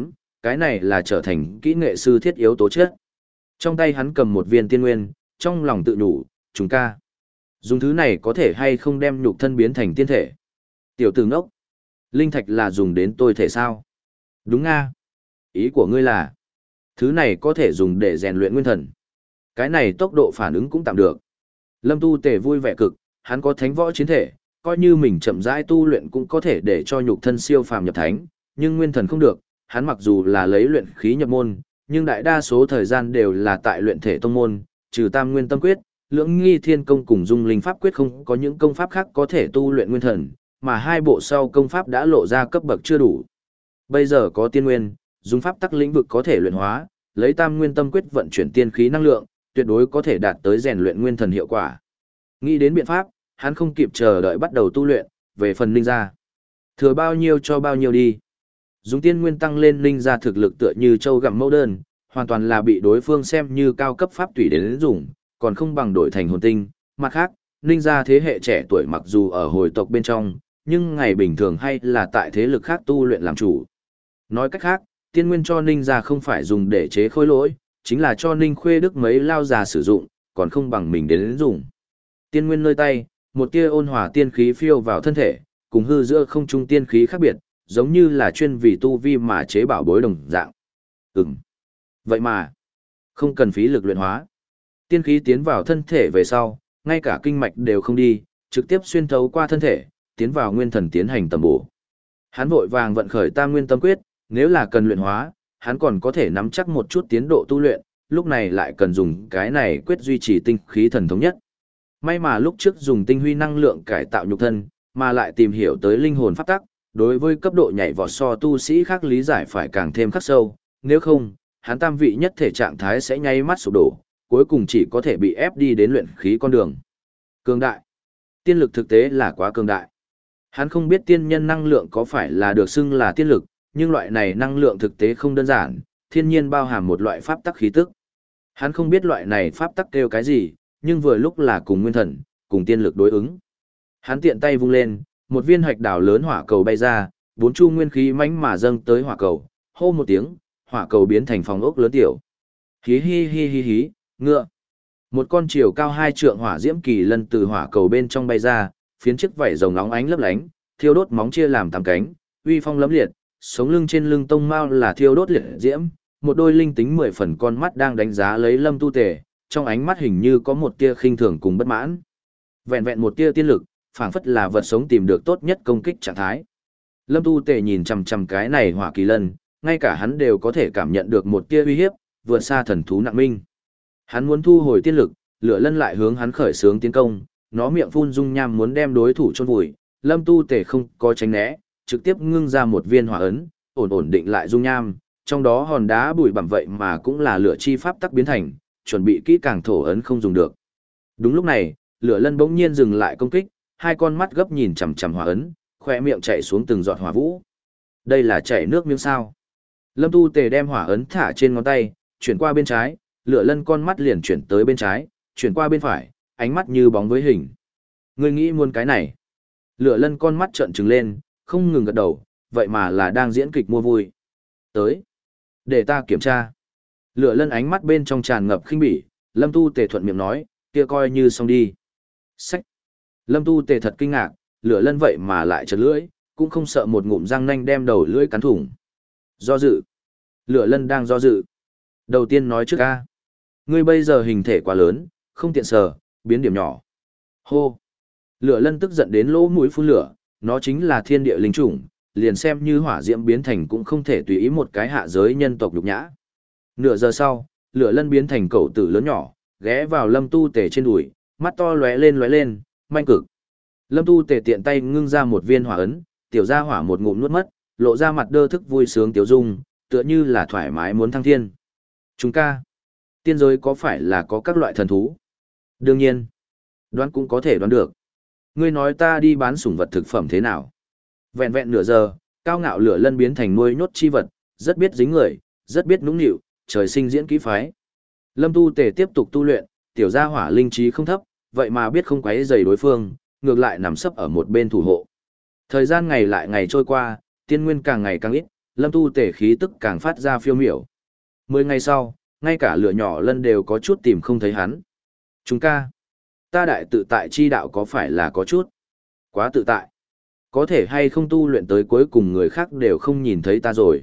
S1: cái này là trở thành kỹ nghệ sư thiết yếu tố chất. Trong tay hắn cầm một viên tiên nguyên, trong lòng tự nhủ, chúng ca. Dùng thứ này có thể hay không đem nhục thân biến thành tiên thể. Tiểu tử ngốc. Linh thạch là dùng đến tôi thể sao? Đúng nga. Ý của ngươi là, thứ này có thể dùng để rèn luyện nguyên thần. Cái này tốc độ phản ứng cũng tạm được. Lâm Tu Tề vui vẻ cực, hắn có thánh võ chiến thể, coi như mình chậm rãi tu luyện cũng có thể để cho nhục thân siêu phàm nhập thánh, nhưng nguyên thần không được, hắn mặc dù là lấy luyện khí nhập môn, nhưng đại đa số thời gian đều là tại luyện thể tông môn, trừ Tam Nguyên Tâm Quyết, Lưỡng Nghi Thiên Công cùng Dung Linh Pháp Quyết không có những công pháp khác có thể tu luyện nguyên thần, mà hai bộ sau công pháp đã lộ ra cấp bậc chưa đủ. Bây giờ có tiên nguyên, dùng pháp tắc lĩnh vực có thể luyện hóa, lấy Tam Nguyên Tâm Quyết vận chuyển tiên khí năng lượng, tuyệt đối có thể đạt tới rèn luyện nguyên thần hiệu quả. Nghĩ đến biện pháp, hắn không kịp chờ đợi bắt đầu tu luyện, về phần linh gia. Thừa bao nhiêu cho bao nhiêu đi. Dùng tiên nguyên tăng lên linh gia thực lực tựa như châu gặm mẫu đơn, hoàn toàn là bị đối phương xem như cao cấp pháp tùy đến dùng, còn không bằng đổi thành hồn tinh. Mặt khác, linh gia thế hệ trẻ tuổi mặc dù ở hồi tộc bên trong, nhưng ngày bình thường hay là tại thế lực khác tu luyện làm chủ. Nói cách khác, tiên nguyên cho ninh gia không phải dùng để chế khối lỗi, chính là cho ninh khuê đức mấy lao già sử dụng, còn không bằng mình đến dùng. Tiên nguyên nơi tay, một tia ôn hòa tiên khí phiêu vào thân thể, cùng hư giữa không trung tiên khí khác biệt, giống như là chuyên vì tu vi mà chế bảo bối đồng dạng. Ừm. Vậy mà, không cần phí lực luyện hóa. Tiên khí tiến vào thân thể về sau, ngay cả kinh mạch đều không đi, trực tiếp xuyên thấu qua thân thể, tiến vào nguyên thần tiến hành tầm bổ. Hắn vội vàng vận khởi Tam Nguyên Tâm Quyết, nếu là cần luyện hóa, hắn còn có thể nắm chắc một chút tiến độ tu luyện, lúc này lại cần dùng cái này quyết duy trì tinh khí thần thống nhất. May mà lúc trước dùng tinh huy năng lượng cải tạo nhục thân, mà lại tìm hiểu tới linh hồn pháp tắc, đối với cấp độ nhảy vọt so tu sĩ khác lý giải phải càng thêm khắc sâu, nếu không, hắn tam vị nhất thể trạng thái sẽ nháy mắt sụp đổ, cuối cùng chỉ có thể bị ép đi đến luyện khí con đường. Cường đại. Tiên lực thực tế là quá cường đại. Hắn không biết tiên nhân năng lượng có phải là được xưng là tiên lực, nhưng loại này năng lượng thực tế không đơn giản, thiên nhiên bao hàm một loại pháp tắc khí tức. Hắn không biết loại này pháp tắc kêu cái gì, nhưng vừa lúc là cùng nguyên thần, cùng tiên lực đối ứng. Hắn tiện tay vung lên, một viên hạch đào lớn hỏa cầu bay ra, bốn chu nguyên khí mãnh mà dâng tới hỏa cầu, hô một tiếng, hỏa cầu biến thành phòng ốc lớn tiểu. Hí hí hí hí hí, ngựa. Một con chiều cao hai trượng hỏa diễm kỳ lân từ hỏa cầu bên trong bay ra, phiến chiếc vảy rồng óng ánh lấp lánh, thiêu đốt móng chia làm tám cánh, uy phong lẫm liệt, sống lưng trên lưng tông mao là thiêu đốt liệt diễm, một đôi linh tính mười phần con mắt đang đánh giá lấy Lâm Tu Tề, trong ánh mắt hình như có một tia khinh thường cùng bất mãn. Vẹn vẹn một tia tiên lực, phảng phất là vật sống tìm được tốt nhất công kích trạng thái. Lâm Tu Tề nhìn chằm chằm cái này hỏa kỳ lân, ngay cả hắn đều có thể cảm nhận được một tia uy hiếp, vượt xa thần thú nặng minh. Hắn muốn thu hồi tiên lực, lửa lân lại hướng hắn khởi xướng tiến công, nó miệng phun dung nham muốn đem đối thủ chôn vùi, Lâm Tu Tề không có tránh né, trực tiếp ngưng ra một viên hỏa ấn, ổn ổn định lại dung nham, trong đó hòn đá bụi bặm vậy mà cũng là lửa chi pháp tắc biến thành, chuẩn bị kỹ càng thổ ấn không dùng được. Đúng lúc này, lửa lân bỗng nhiên dừng lại công kích, hai con mắt gấp nhìn chằm chằm hỏa ấn, khóe miệng chảy xuống từng giọt hỏa vũ. Đây là chảy nước miếng sao? Lâm Tu Tề đem hỏa ấn thả trên ngón tay, chuyển qua bên trái, lửa lân con mắt liền chuyển tới bên trái, chuyển qua bên phải, ánh mắt như bóng với hình. Ngươi nghĩ muốn cái này? Lửa lân con mắt trợn trừng lên, không ngừng gật đầu, vậy mà là đang diễn kịch mua vui. Tới, để ta kiểm tra. Lửa lân ánh mắt bên trong tràn ngập khinh bỉ, Lâm Tu Tề thuận miệng nói, kia coi như xong đi. Xách. Lâm Tu Tề thật kinh ngạc, lửa lân vậy mà lại chật lưỡi, cũng không sợ một ngụm răng nanh đem đầu lưỡi cắn thủng. Do dự. Lửa lân đang do dự. Đầu tiên nói trước a, ngươi bây giờ hình thể quá lớn, không tiện sờ, biến điểm nhỏ. Hô. Lửa lân tức giận đến lỗ mũi phun lửa, nó chính là thiên địa linh chủng, liền xem như hỏa diễm biến thành cũng không thể tùy ý một cái hạ giới nhân tộc nhục nhã. Nửa giờ sau, lửa lân biến thành cẩu tử lớn nhỏ, ghé vào Lâm Tu Tề trên đùi, mắt to lóe lên lóe lên, manh cực. Lâm Tu Tề tiện tay ngưng ra một viên hỏa ấn, tiểu gia hỏa một ngụm nuốt mất, lộ ra mặt đơ thức vui sướng tiểu dung, tựa như là thoải mái muốn thăng thiên. Chúng ca, tiên giới có phải là có các loại thần thú? Đương nhiên, đoán cũng có thể đoán được. Ngươi nói ta đi bán sủng vật thực phẩm thế nào? Vẹn vẹn nửa giờ, cao ngạo lửa lân biến thành nuôi nhốt chi vật, rất biết dính người, rất biết nũng nịu, trời sinh diễn kỹ phái. Lâm Tu Tề tiếp tục tu luyện, tiểu gia hỏa linh trí không thấp, vậy mà biết không quấy rầy đối phương, ngược lại nằm sấp ở một bên thủ hộ. Thời gian ngày lại ngày trôi qua, tiên nguyên càng ngày càng ít, Lâm Tu Tề khí tức càng phát ra phiêu miểu. Mười ngày sau, ngay cả lửa nhỏ lân đều có chút tìm không thấy hắn. Chúng ca, ta đại tự tại chi đạo có phải là có chút quá tự tại? Có thể hay không tu luyện tới cuối cùng người khác đều không nhìn thấy ta rồi?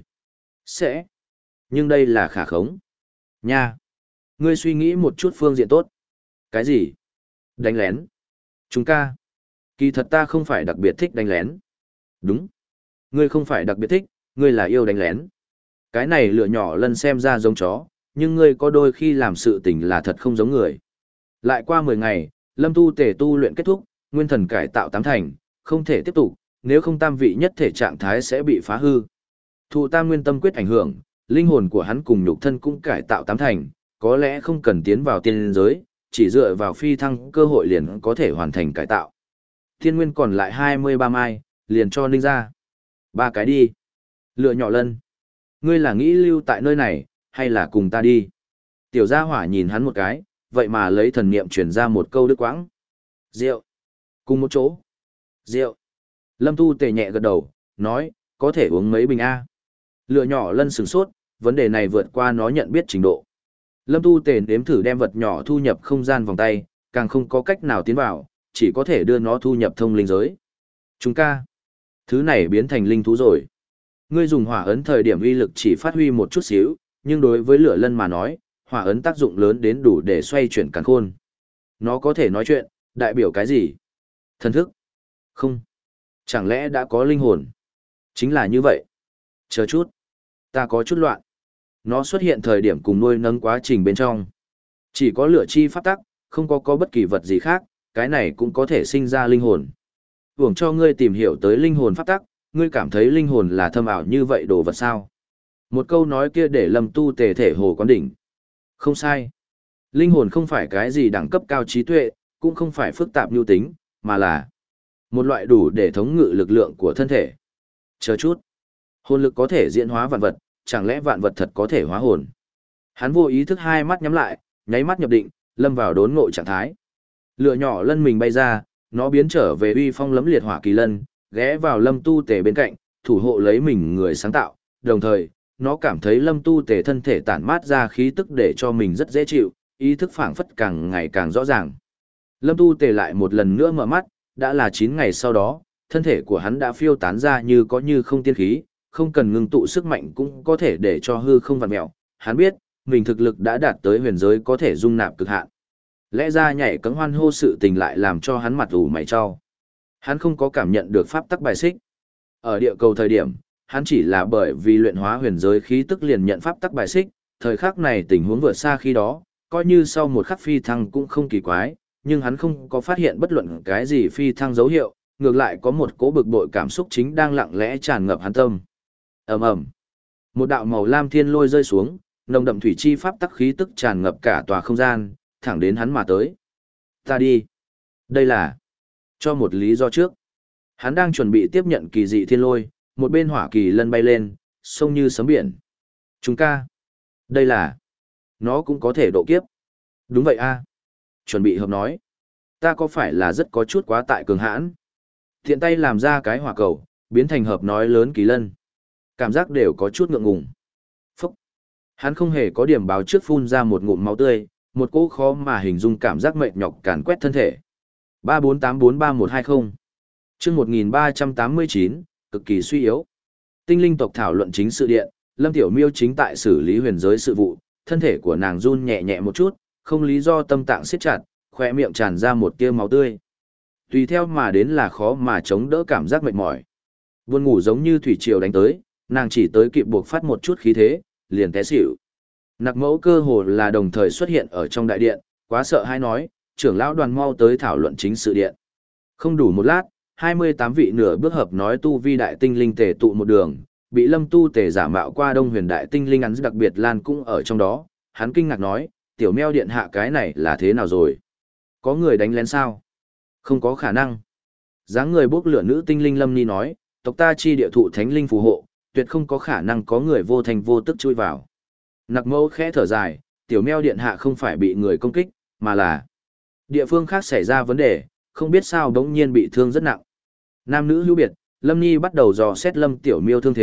S1: Sẽ. Nhưng đây là khả khống. Nha. Ngươi suy nghĩ một chút phương diện tốt. Cái gì? Đánh lén. Chúng ca. Kỳ thật ta không phải đặc biệt thích đánh lén. Đúng. Ngươi không phải đặc biệt thích, ngươi là yêu đánh lén. Cái này lửa nhỏ lân xem ra giống chó, nhưng ngươi có đôi khi làm sự tình là thật không giống người. Lại qua mười ngày, Lâm Tu Tề tu luyện kết thúc, nguyên thần cải tạo tám thành, không thể tiếp tục, nếu không tam vị nhất thể trạng thái sẽ bị phá hư. Thụ tam nguyên tâm quyết ảnh hưởng, linh hồn của hắn cùng nhục thân cũng cải tạo tám thành, có lẽ không cần tiến vào tiên giới, chỉ dựa vào phi thăng cơ hội liền có thể hoàn thành cải tạo. Thiên nguyên còn lại hai mươi ba mai, liền cho ninh ra. Ba cái đi. Lựa nhỏ lân. Ngươi là nghĩ lưu tại nơi này, hay là cùng ta đi? Tiểu gia hỏa nhìn hắn một cái, vậy mà lấy thần niệm truyền ra một câu đứt quãng. Rượu. Cùng một chỗ. Rượu. Lâm Tu Tề nhẹ gật đầu, nói, có thể uống mấy bình A. Lựa nhỏ lân sửng sốt, vấn đề này vượt qua nó nhận biết trình độ. Lâm Tu Tề đếm thử đem vật nhỏ thu nhập không gian vòng tay, càng không có cách nào tiến vào, chỉ có thể đưa nó thu nhập thông linh giới. Chúng ca. Thứ này biến thành linh thú rồi. Ngươi dùng hỏa ấn thời điểm uy lực chỉ phát huy một chút xíu, nhưng đối với lửa lân mà nói, hỏa ấn tác dụng lớn đến đủ để xoay chuyển càn khôn. Nó có thể nói chuyện, đại biểu cái gì? Thần thức? Không. Chẳng lẽ đã có linh hồn? Chính là như vậy. Chờ chút. Ta có chút loạn. Nó xuất hiện thời điểm cùng nuôi nấng quá trình bên trong. Chỉ có lửa chi pháp tắc, không có có bất kỳ vật gì khác, cái này cũng có thể sinh ra linh hồn. Hưởng cho ngươi tìm hiểu tới linh hồn pháp tắc, ngươi cảm thấy linh hồn là thâm ảo như vậy đồ vật sao? Một câu nói kia để Lâm Tu Tề thể hồ quán đỉnh. Không sai. Linh hồn không phải cái gì đẳng cấp cao trí tuệ, cũng không phải phức tạp nhu tính, mà là một loại đủ để thống ngự lực lượng của thân thể. Chờ chút. Hồn lực có thể diễn hóa vạn vật, chẳng lẽ vạn vật thật có thể hóa hồn? Hắn vô ý thức hai mắt nhắm lại, nháy mắt nhập định, lâm vào đốn ngộ trạng thái. Lửa nhỏ lân mình bay ra, nó biến trở về uy phong lấm liệt hỏa kỳ lân, ghé vào Lâm Tu Tề bên cạnh, thủ hộ lấy mình người sáng tạo, đồng thời, nó cảm thấy Lâm Tu Tề thân thể tản mát ra khí tức để cho mình rất dễ chịu, ý thức phảng phất càng ngày càng rõ ràng. Lâm Tu Tề lại một lần nữa mở mắt, đã là chín ngày sau đó, thân thể của hắn đã phiêu tán ra như có như không tiên khí, không cần ngưng tụ sức mạnh cũng có thể để cho hư không vặn mèo. Hắn biết, mình thực lực đã đạt tới huyền giới có thể dung nạp cực hạn. Lẽ ra nhảy cẫng hoan hô sự tình lại làm cho hắn mặt ủ mày cho. Hắn không có cảm nhận được pháp tắc bài xích. Ở địa cầu thời điểm, hắn chỉ là bởi vì luyện hóa huyền giới khí tức liền nhận pháp tắc bài xích, thời khắc này tình huống vượt xa khi đó, coi như sau một khắc phi thăng cũng không kỳ quái, nhưng hắn không có phát hiện bất luận cái gì phi thăng dấu hiệu, ngược lại có một cỗ bực bội cảm xúc chính đang lặng lẽ tràn ngập hắn tâm. Ầm ầm. Một đạo màu lam thiên lôi rơi xuống, nồng đậm thủy chi pháp tắc khí tức tràn ngập cả tòa không gian, thẳng đến hắn mà tới. Ta đi. Đây là cho một lý do trước. Hắn đang chuẩn bị tiếp nhận kỳ dị thiên lôi, một bên hỏa kỳ lân bay lên, sông như sấm biển. Chúng ca. Đây là nó cũng có thể độ kiếp. Đúng vậy a. Chuẩn bị hợp nói. Ta có phải là rất có chút quá tại cường hãn? Thiện tay làm ra cái hỏa cầu, biến thành hợp nói lớn kỳ lân. Cảm giác đều có chút ngượng ngùng. Phúc. Hắn không hề có điểm báo trước phun ra một ngụm máu tươi, một cỗ khó mà hình dung cảm giác mệt nhọc càn quét thân thể. ba bốn tám bốn ba một hai không. Chương một nghìn ba trăm tám mươi chín, cực kỳ suy yếu. Tinh linh tộc thảo luận chính sự điện, Lâm Tiểu Miêu chính tại xử lý huyền giới sự vụ, thân thể của nàng run nhẹ nhẹ một chút, không lý do tâm tạng siết chặt, khóe miệng tràn ra một tia máu tươi. Tùy theo mà đến là khó mà chống đỡ cảm giác mệt mỏi. Buồn ngủ giống như thủy triều đánh tới, nàng chỉ tới kịp buộc phát một chút khí thế, liền té xỉu. Nặc Mẫu cơ hồ là đồng thời xuất hiện ở trong đại điện, quá sợ hãi nói, trưởng lão đoàn mau tới thảo luận chính sự điện. Không đủ một lát, hai mươi tám vị nửa bước hợp nói tu vi đại tinh linh tề tụ một đường, bị Lâm Tu Tề giả mạo qua Đông Huyền đại tinh linh hắn đặc biệt Lan cũng ở trong đó, hắn kinh ngạc nói, tiểu meo điện hạ cái này là thế nào rồi? Có người đánh lén sao? Không có khả năng. Dáng người bốc lửa nữ tinh linh Lâm Ni nói, tộc ta chi địa thụ thánh linh phù hộ, tuyệt không có khả năng có người vô thành vô tức chui vào. Nặc Mẫu khẽ thở dài, tiểu meo điện hạ không phải bị người công kích, mà là địa phương khác xảy ra vấn đề, không biết sao bỗng nhiên bị thương rất nặng. Nam nữ hữu biệt, Lâm Nhi bắt đầu dò xét Lâm Tiểu Miêu thương thế,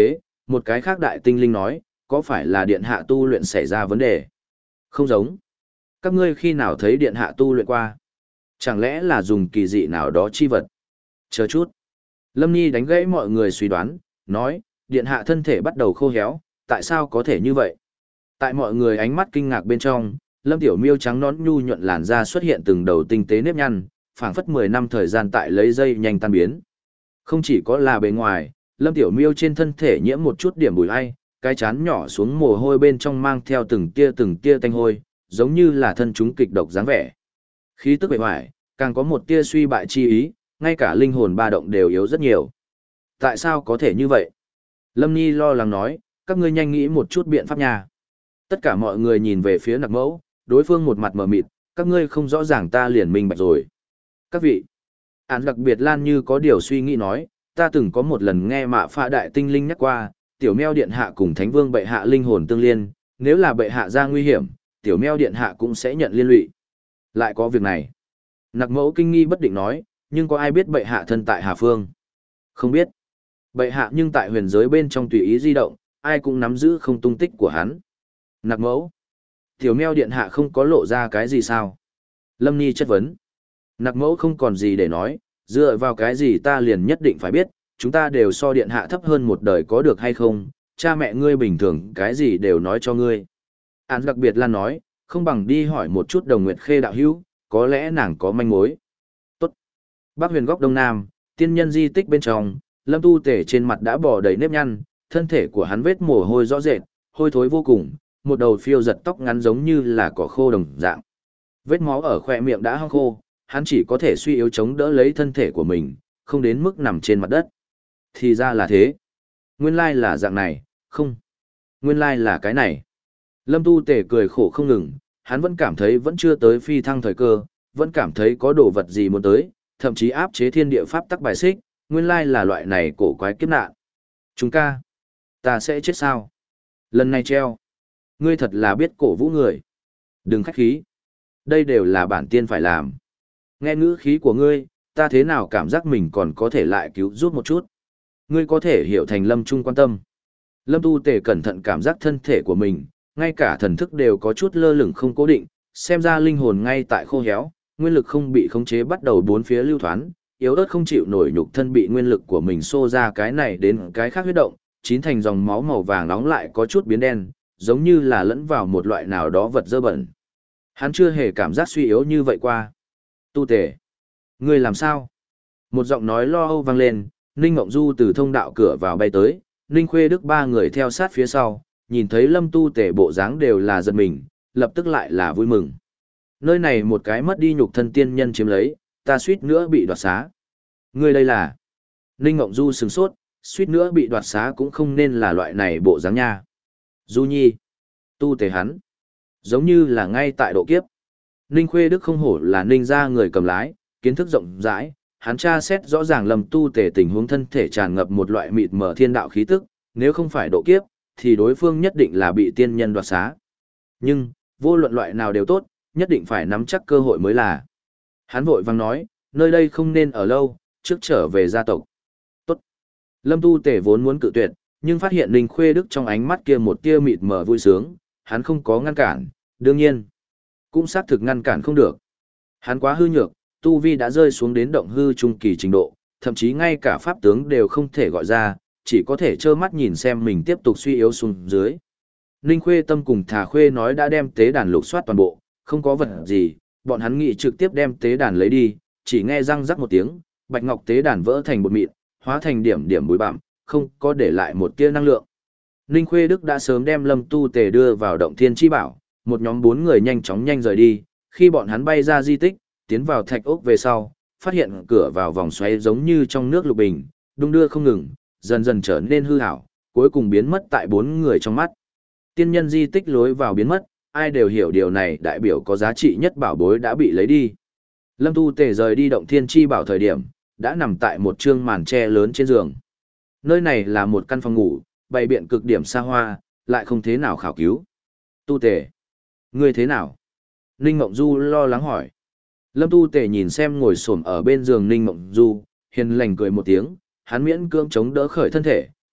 S1: Một cái khác đại tinh linh nói, có phải là điện hạ tu luyện xảy ra vấn đề? Không giống. Các ngươi khi nào thấy điện hạ tu luyện qua? Chẳng lẽ là dùng kỳ dị nào đó chi vật? Chờ chút. Lâm Nhi đánh gãy mọi người suy đoán, nói, điện hạ thân thể bắt đầu khô héo, tại sao có thể như vậy? Tại mọi người ánh mắt kinh ngạc bên trong, Lâm Tiểu Miêu trắng nón nhu nhuận làn da xuất hiện từng đầu tinh tế nếp nhăn, phảng phất mười năm thời gian tại lấy dây nhanh tan biến. Không chỉ có là bề ngoài, Lâm Tiểu Miêu trên thân thể nhiễm một chút điểm bụi ai, cái chán nhỏ xuống mồ hôi bên trong mang theo từng tia từng tia tanh hôi, giống như là thân chúng kịch độc dáng vẻ. Khí tức bề ngoài, càng có một tia suy bại chi ý, ngay cả linh hồn ba động đều yếu rất nhiều. Tại sao có thể như vậy? Lâm Nhi lo lắng nói, các ngươi nhanh nghĩ một chút biện pháp nha. Tất cả mọi người nhìn về phía Nặc Mẫu, đối phương một mặt mờ mịt, các ngươi không rõ ràng ta liền minh bạch rồi. Các vị, án đặc biệt Lan như có điều suy nghĩ nói, ta từng có một lần nghe Mạ Phạ đại tinh linh nhắc qua, tiểu meo điện hạ cùng thánh vương bệ hạ linh hồn tương liên, nếu là bệ hạ ra nguy hiểm, tiểu meo điện hạ cũng sẽ nhận liên lụy. Lại có việc này. Nặc Mẫu kinh nghi bất định nói, nhưng có ai biết bệ hạ thân tại Hà Phương? Không biết. Bệ hạ nhưng tại huyền giới bên trong tùy ý di động, ai cũng nắm giữ không tung tích của hắn. Nặc Mẫu. Tiểu meo điện hạ không có lộ ra cái gì sao? Lâm Nhi chất vấn. Nặc Mẫu không còn gì để nói, dựa vào cái gì ta liền nhất định phải biết, chúng ta đều so điện hạ thấp hơn một đời có được hay không, cha mẹ ngươi bình thường cái gì đều nói cho ngươi. Án đặc biệt Lan nói, không bằng đi hỏi một chút Đồng Nguyệt Khê đạo hữu, có lẽ nàng có manh mối. Tốt. Bắc huyền góc đông nam, tiên nhân di tích bên trong, Lâm Tu Tể trên mặt đã bò đầy nếp nhăn, thân thể của hắn vết mồ hôi rõ rệt, hôi thối vô cùng, một đầu phiêu giật tóc ngắn giống như là cỏ khô đồng dạng. Vết máu ở khóe miệng đã hong khô, hắn chỉ có thể suy yếu chống đỡ lấy thân thể của mình, không đến mức nằm trên mặt đất. Thì ra là thế. Nguyên lai là dạng này, không. Nguyên lai là cái này. Lâm Tu Tể cười khổ không ngừng, hắn vẫn cảm thấy vẫn chưa tới phi thăng thời cơ, vẫn cảm thấy có đồ vật gì muốn tới, thậm chí áp chế thiên địa pháp tắc bài xích, nguyên lai là loại này cổ quái kiếp nạn. Chúng ca, ta sẽ chết sao? Lần này treo. Ngươi thật là biết cổ vũ người. Đừng khách khí. Đây đều là bản tiên phải làm. Nghe ngữ khí của ngươi, ta thế nào cảm giác mình còn có thể lại cứu giúp một chút. Ngươi có thể hiểu thành Lâm Trung quan tâm. Lâm Tu Tề cẩn thận cảm giác thân thể của mình, ngay cả thần thức đều có chút lơ lửng không cố định, xem ra linh hồn ngay tại khô héo, nguyên lực không bị khống chế bắt đầu bốn phía lưu thoán, yếu ớt không chịu nổi nhục thân bị nguyên lực của mình xô ra cái này đến cái khác huyết động, chín thành dòng máu màu vàng nóng lại có chút biến đen, giống như là lẫn vào một loại nào đó vật dơ bẩn. Hắn chưa hề cảm giác suy yếu như vậy qua. Tu Tề, ngươi làm sao? Một giọng nói lo âu vang lên, Ninh Ngộng Du từ thông đạo cửa vào bay tới, Ninh Khuê Đức ba người theo sát phía sau, nhìn thấy Lâm Tu Tề bộ dáng đều là giật mình, lập tức lại là vui mừng. Nơi này một cái mất đi nhục thân tiên nhân chiếm lấy, ta suýt nữa bị đoạt xá. Ngươi đây là... Ninh Ngộng Du sửng sốt, suýt nữa bị đoạt xá cũng không nên là loại này bộ dáng nha. Du Nhi, Tu Tề hắn, giống như là ngay tại độ kiếp. Ninh Khuê Đức không hổ là Ninh gia người cầm lái, kiến thức rộng rãi, hắn tra xét rõ ràng Lâm Tu Tề tình huống thân thể tràn ngập một loại mịt mờ thiên đạo khí tức, nếu không phải độ kiếp, thì đối phương nhất định là bị tiên nhân đoạt xá. Nhưng, vô luận loại nào đều tốt, nhất định phải nắm chắc cơ hội mới là. Hắn vội vang nói, nơi đây không nên ở lâu, trước trở về gia tộc. Tốt. Lâm Tu Tề vốn muốn cự tuyệt, nhưng phát hiện Ninh Khuê Đức trong ánh mắt kia một tia mịt mờ vui sướng, hắn không có ngăn cản, đương nhiên, cũng xác thực ngăn cản không được. Hắn quá hư nhược, tu vi đã rơi xuống đến động hư trung kỳ trình độ, thậm chí ngay cả pháp tướng đều không thể gọi ra, chỉ có thể trơ mắt nhìn xem mình tiếp tục suy yếu xuống dưới. Ninh Khuê Tâm cùng Thà Khuê nói đã đem tế đàn lục soát toàn bộ, không có vật gì, bọn hắn nghĩ trực tiếp đem tế đàn lấy đi, chỉ nghe răng rắc một tiếng, bạch ngọc tế đàn vỡ thành bột mịn, hóa thành điểm điểm bụi bặm, không có để lại một tia năng lượng. Ninh Khuê Đức đã sớm đem Lâm Tu Tề đưa vào động thiên chi bảo, một nhóm bốn người nhanh chóng nhanh rời đi, khi bọn hắn bay ra di tích, tiến vào thạch ốc về sau, phát hiện cửa vào vòng xoáy giống như trong nước lục bình, đung đưa không ngừng, dần dần trở nên hư ảo, cuối cùng biến mất tại bốn người trong mắt. Tiên nhân di tích lối vào biến mất, ai đều hiểu điều này đại biểu có giá trị nhất bảo bối đã bị lấy đi. Lâm Tu Tề rời đi động thiên chi bảo thời điểm, đã nằm tại một trương màn tre lớn trên giường. Nơi này là một căn phòng ngủ, bày biện cực điểm xa hoa, lại không thế nào khảo cứu. Tu Tề, ngươi thế nào? Ninh Mộng Du lo lắng hỏi. Lâm Tu Tề nhìn xem ngồi xổm ở bên giường Ninh Mộng Du, hiền lành cười một tiếng, hắn miễn cưỡng chống đỡ khởi thân thể,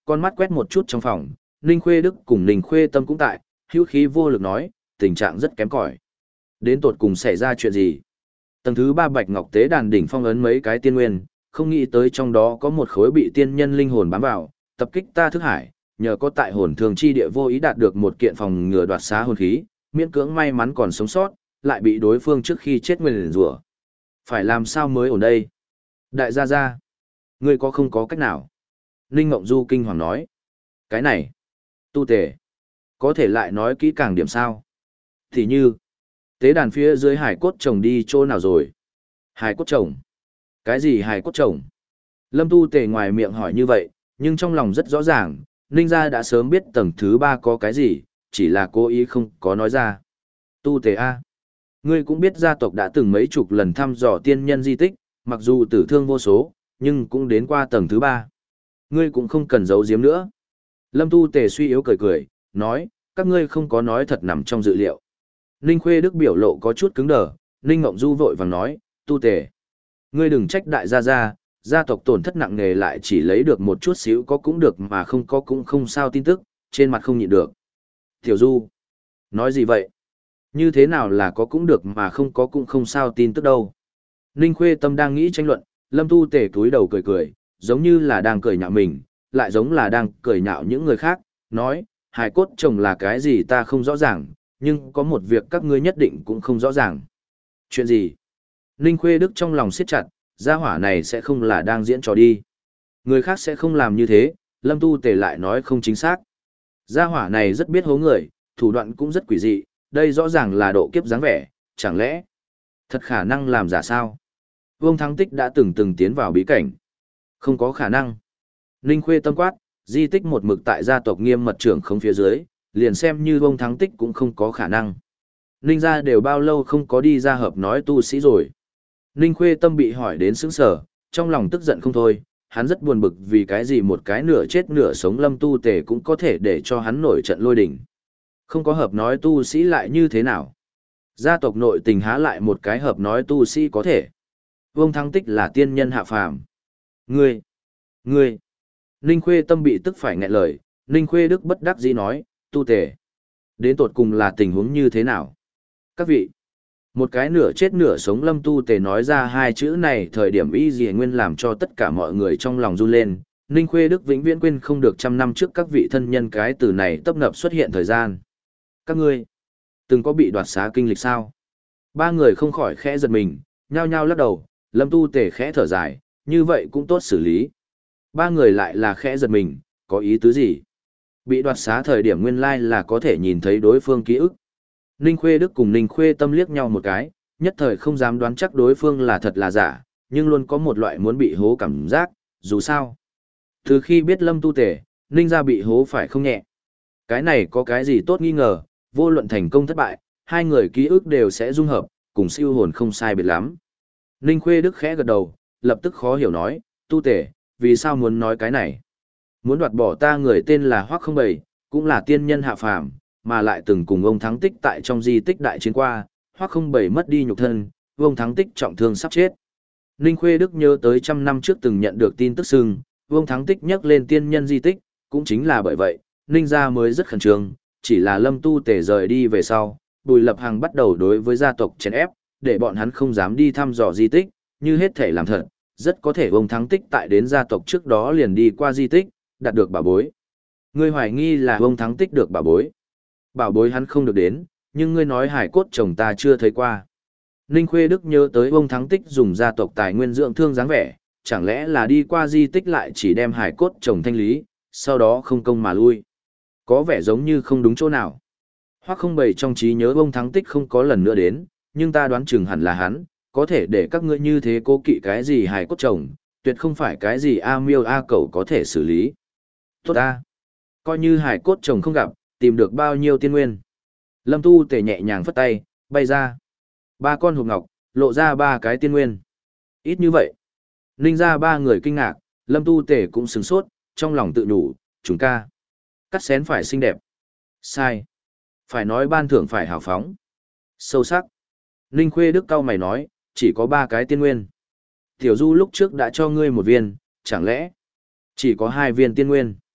S1: Con mắt quét một chút trong phòng, Ninh Khuê Đức cùng Ninh Khuê Tâm cũng tại, hữu khí vô lực nói, tình trạng rất kém cỏi. Đến tột cùng xảy ra chuyện gì? Tầng thứ ba Bạch Ngọc Tế đàn đỉnh phong ấn mấy cái tiên nguyên, không nghĩ tới trong đó có một khối bị tiên nhân linh hồn bám vào, tập kích ta thức hải, nhờ có tại hồn thường chi địa vô ý đạt được một kiện phòng ngừa đoạt xá hồn khí, miễn cưỡng may mắn còn sống sót, lại bị đối phương trước khi chết nguyền rủa. Phải làm sao mới ổn đây? Đại gia gia, ngươi có không có cách nào? Ninh Ngộng Du kinh hoàng nói. Cái này, tu tề, có thể lại nói kỹ càng điểm sao? Thì như, tế đàn phía dưới hải cốt chồng đi chỗ nào rồi? Hải cốt chồng? Cái gì hải cốt chồng? Lâm tu tề ngoài miệng hỏi như vậy, nhưng trong lòng rất rõ ràng, Ninh gia đã sớm biết tầng thứ ba có cái gì, chỉ là cố ý không có nói ra. Tu tề A. Ngươi cũng biết gia tộc đã từng mấy chục lần thăm dò tiên nhân di tích, mặc dù tử thương vô số, nhưng cũng đến qua tầng thứ ba. Ngươi cũng không cần giấu giếm nữa. Lâm tu tề suy yếu cười cười, nói, các ngươi không có nói thật nằm trong dự liệu. Ninh Khuê Đức biểu lộ có chút cứng đờ, Ninh Ngộng Du vội vàng nói, tu tề. Ngươi đừng trách đại gia gia, gia tộc tổn thất nặng nề lại chỉ lấy được một chút xíu có cũng được mà không có cũng không sao tin tức, trên mặt không nhịn được. Tiểu Du, nói gì vậy? Như thế nào là có cũng được mà không có cũng không sao tin tức đâu. Ninh Khuê Tâm đang nghĩ tranh luận, Lâm Tu Tề cúi đầu cười cười, giống như là đang cười nhạo mình, lại giống là đang cười nhạo những người khác, nói, hài cốt chồng là cái gì ta không rõ ràng, nhưng có một việc các ngươi nhất định cũng không rõ ràng. Chuyện gì? Ninh Khuê Đức trong lòng siết chặt, gia hỏa này sẽ không là đang diễn trò đi. Người khác sẽ không làm như thế, Lâm Tu Tề lại nói không chính xác. Gia hỏa này rất biết hố người, thủ đoạn cũng rất quỷ dị, đây rõ ràng là độ kiếp dáng vẻ, chẳng lẽ thật khả năng làm giả sao? Vương Thắng Tích đã từng từng tiến vào bí cảnh. Không có khả năng. Ninh Khuê Tâm quát, di tích một mực tại gia tộc nghiêm mật trưởng không phía dưới, liền xem như Vương Thắng Tích cũng không có khả năng. Ninh gia đều bao lâu không có đi ra hợp nói tu sĩ rồi. Ninh Khuê Tâm bị hỏi đến sững sờ, trong lòng tức giận không thôi, hắn rất buồn bực vì cái gì một cái nửa chết nửa sống Lâm Tu Tề cũng có thể để cho hắn nổi trận lôi đình. Không có hợp nói tu sĩ lại như thế nào? Gia tộc nội tình há lại một cái hợp nói tu sĩ có thể. Vương Thắng Tích là tiên nhân hạ phàm. Ngươi! Ngươi! Ninh Khuê Tâm bị tức phải nghẹn lời, Ninh Khuê Đức bất đắc dĩ nói, Tu Tề. Đến tột cùng là tình huống như thế nào? Các vị! Một cái nửa chết nửa sống Lâm Tu Tề nói ra hai chữ này thời điểm y dì nguyên làm cho tất cả mọi người trong lòng run lên. Ninh Khuê Đức vĩnh viễn quên không được trăm năm trước các vị thân nhân cái từ này tấp nập xuất hiện thời gian. Các ngươi, từng có bị đoạt xá kinh lịch sao? Ba người không khỏi khẽ giật mình, nhao nhao lắc đầu, Lâm Tu Tề khẽ thở dài, như vậy cũng tốt xử lý. Ba người lại là khẽ giật mình, có ý tứ gì? Bị đoạt xá thời điểm nguyên lai là có thể nhìn thấy đối phương ký ức. Ninh Khuê Đức cùng Ninh Khuê Tâm liếc nhau một cái, nhất thời không dám đoán chắc đối phương là thật là giả, nhưng luôn có một loại muốn bị hố cảm giác, dù sao. Từ khi biết Lâm Tu Tề, Ninh gia bị hố phải không nhẹ. Cái này có cái gì tốt nghi ngờ, vô luận thành công thất bại, hai người ký ức đều sẽ dung hợp, cùng siêu hồn không sai biệt lắm. Ninh Khuê Đức khẽ gật đầu, lập tức khó hiểu nói, Tu Tề, vì sao muốn nói cái này? Muốn đoạt bỏ ta người tên là Hoắc Không Bầy, cũng là tiên nhân hạ phàm, mà lại từng cùng ông Thắng Tích tại trong di tích đại chiến qua, Hoắc Không Bầy mất đi nhục thân, ông Thắng Tích trọng thương sắp chết. Ninh Khuê Đức nhớ tới trăm năm trước từng nhận được tin tức sưng, ông Thắng Tích nhắc lên tiên nhân di tích, cũng chính là bởi vậy, Ninh gia mới rất khẩn trương, chỉ là Lâm Tu Tề rời đi về sau, Bùi Lập Hằng bắt đầu đối với gia tộc chèn ép, để bọn hắn không dám đi thăm dò di tích, như hết thể làm thật, rất có thể ông Thắng Tích tại đến gia tộc trước đó liền đi qua di tích, đạt được bảo bối. Ngươi hoài nghi là ông Thắng Tích được bảo bối. Bảo bối hắn không được đến, nhưng ngươi nói hải cốt chồng ta chưa thấy qua. Ninh Khuê Đức nhớ tới ông Thắng Tích dùng gia tộc tài nguyên dưỡng thương dáng vẻ, chẳng lẽ là đi qua di tích lại chỉ đem hải cốt chồng thanh lý, sau đó không công mà lui. Có vẻ giống như không đúng chỗ nào. Hoắc Không Bầy trong trí nhớ ông Thắng Tích không có lần nữa đến, nhưng ta đoán chừng hẳn là hắn, có thể để các ngươi như thế cố kỵ cái gì hải cốt chồng, tuyệt không phải cái gì A Miêu A Cẩu có thể xử lý. Tốt ta. Coi như hải cốt chồng không gặp, tìm được bao nhiêu tiên nguyên. Lâm Tu Tề nhẹ nhàng phất tay, bay ra. Ba con hộp ngọc, lộ ra ba cái tiên nguyên. Ít như vậy. Ninh ra ba người kinh ngạc, Lâm Tu Tề cũng sửng sốt, trong lòng tự nhủ, chúng ca. Cắt xén phải xinh đẹp. Sai. Phải nói ban thưởng phải hào phóng. Sâu sắc. Ninh Khuê Đức cau mày nói, chỉ có ba cái tiên nguyên. Tiểu Du lúc trước đã cho ngươi một viên, chẳng lẽ chỉ có hai viên tiên nguyên.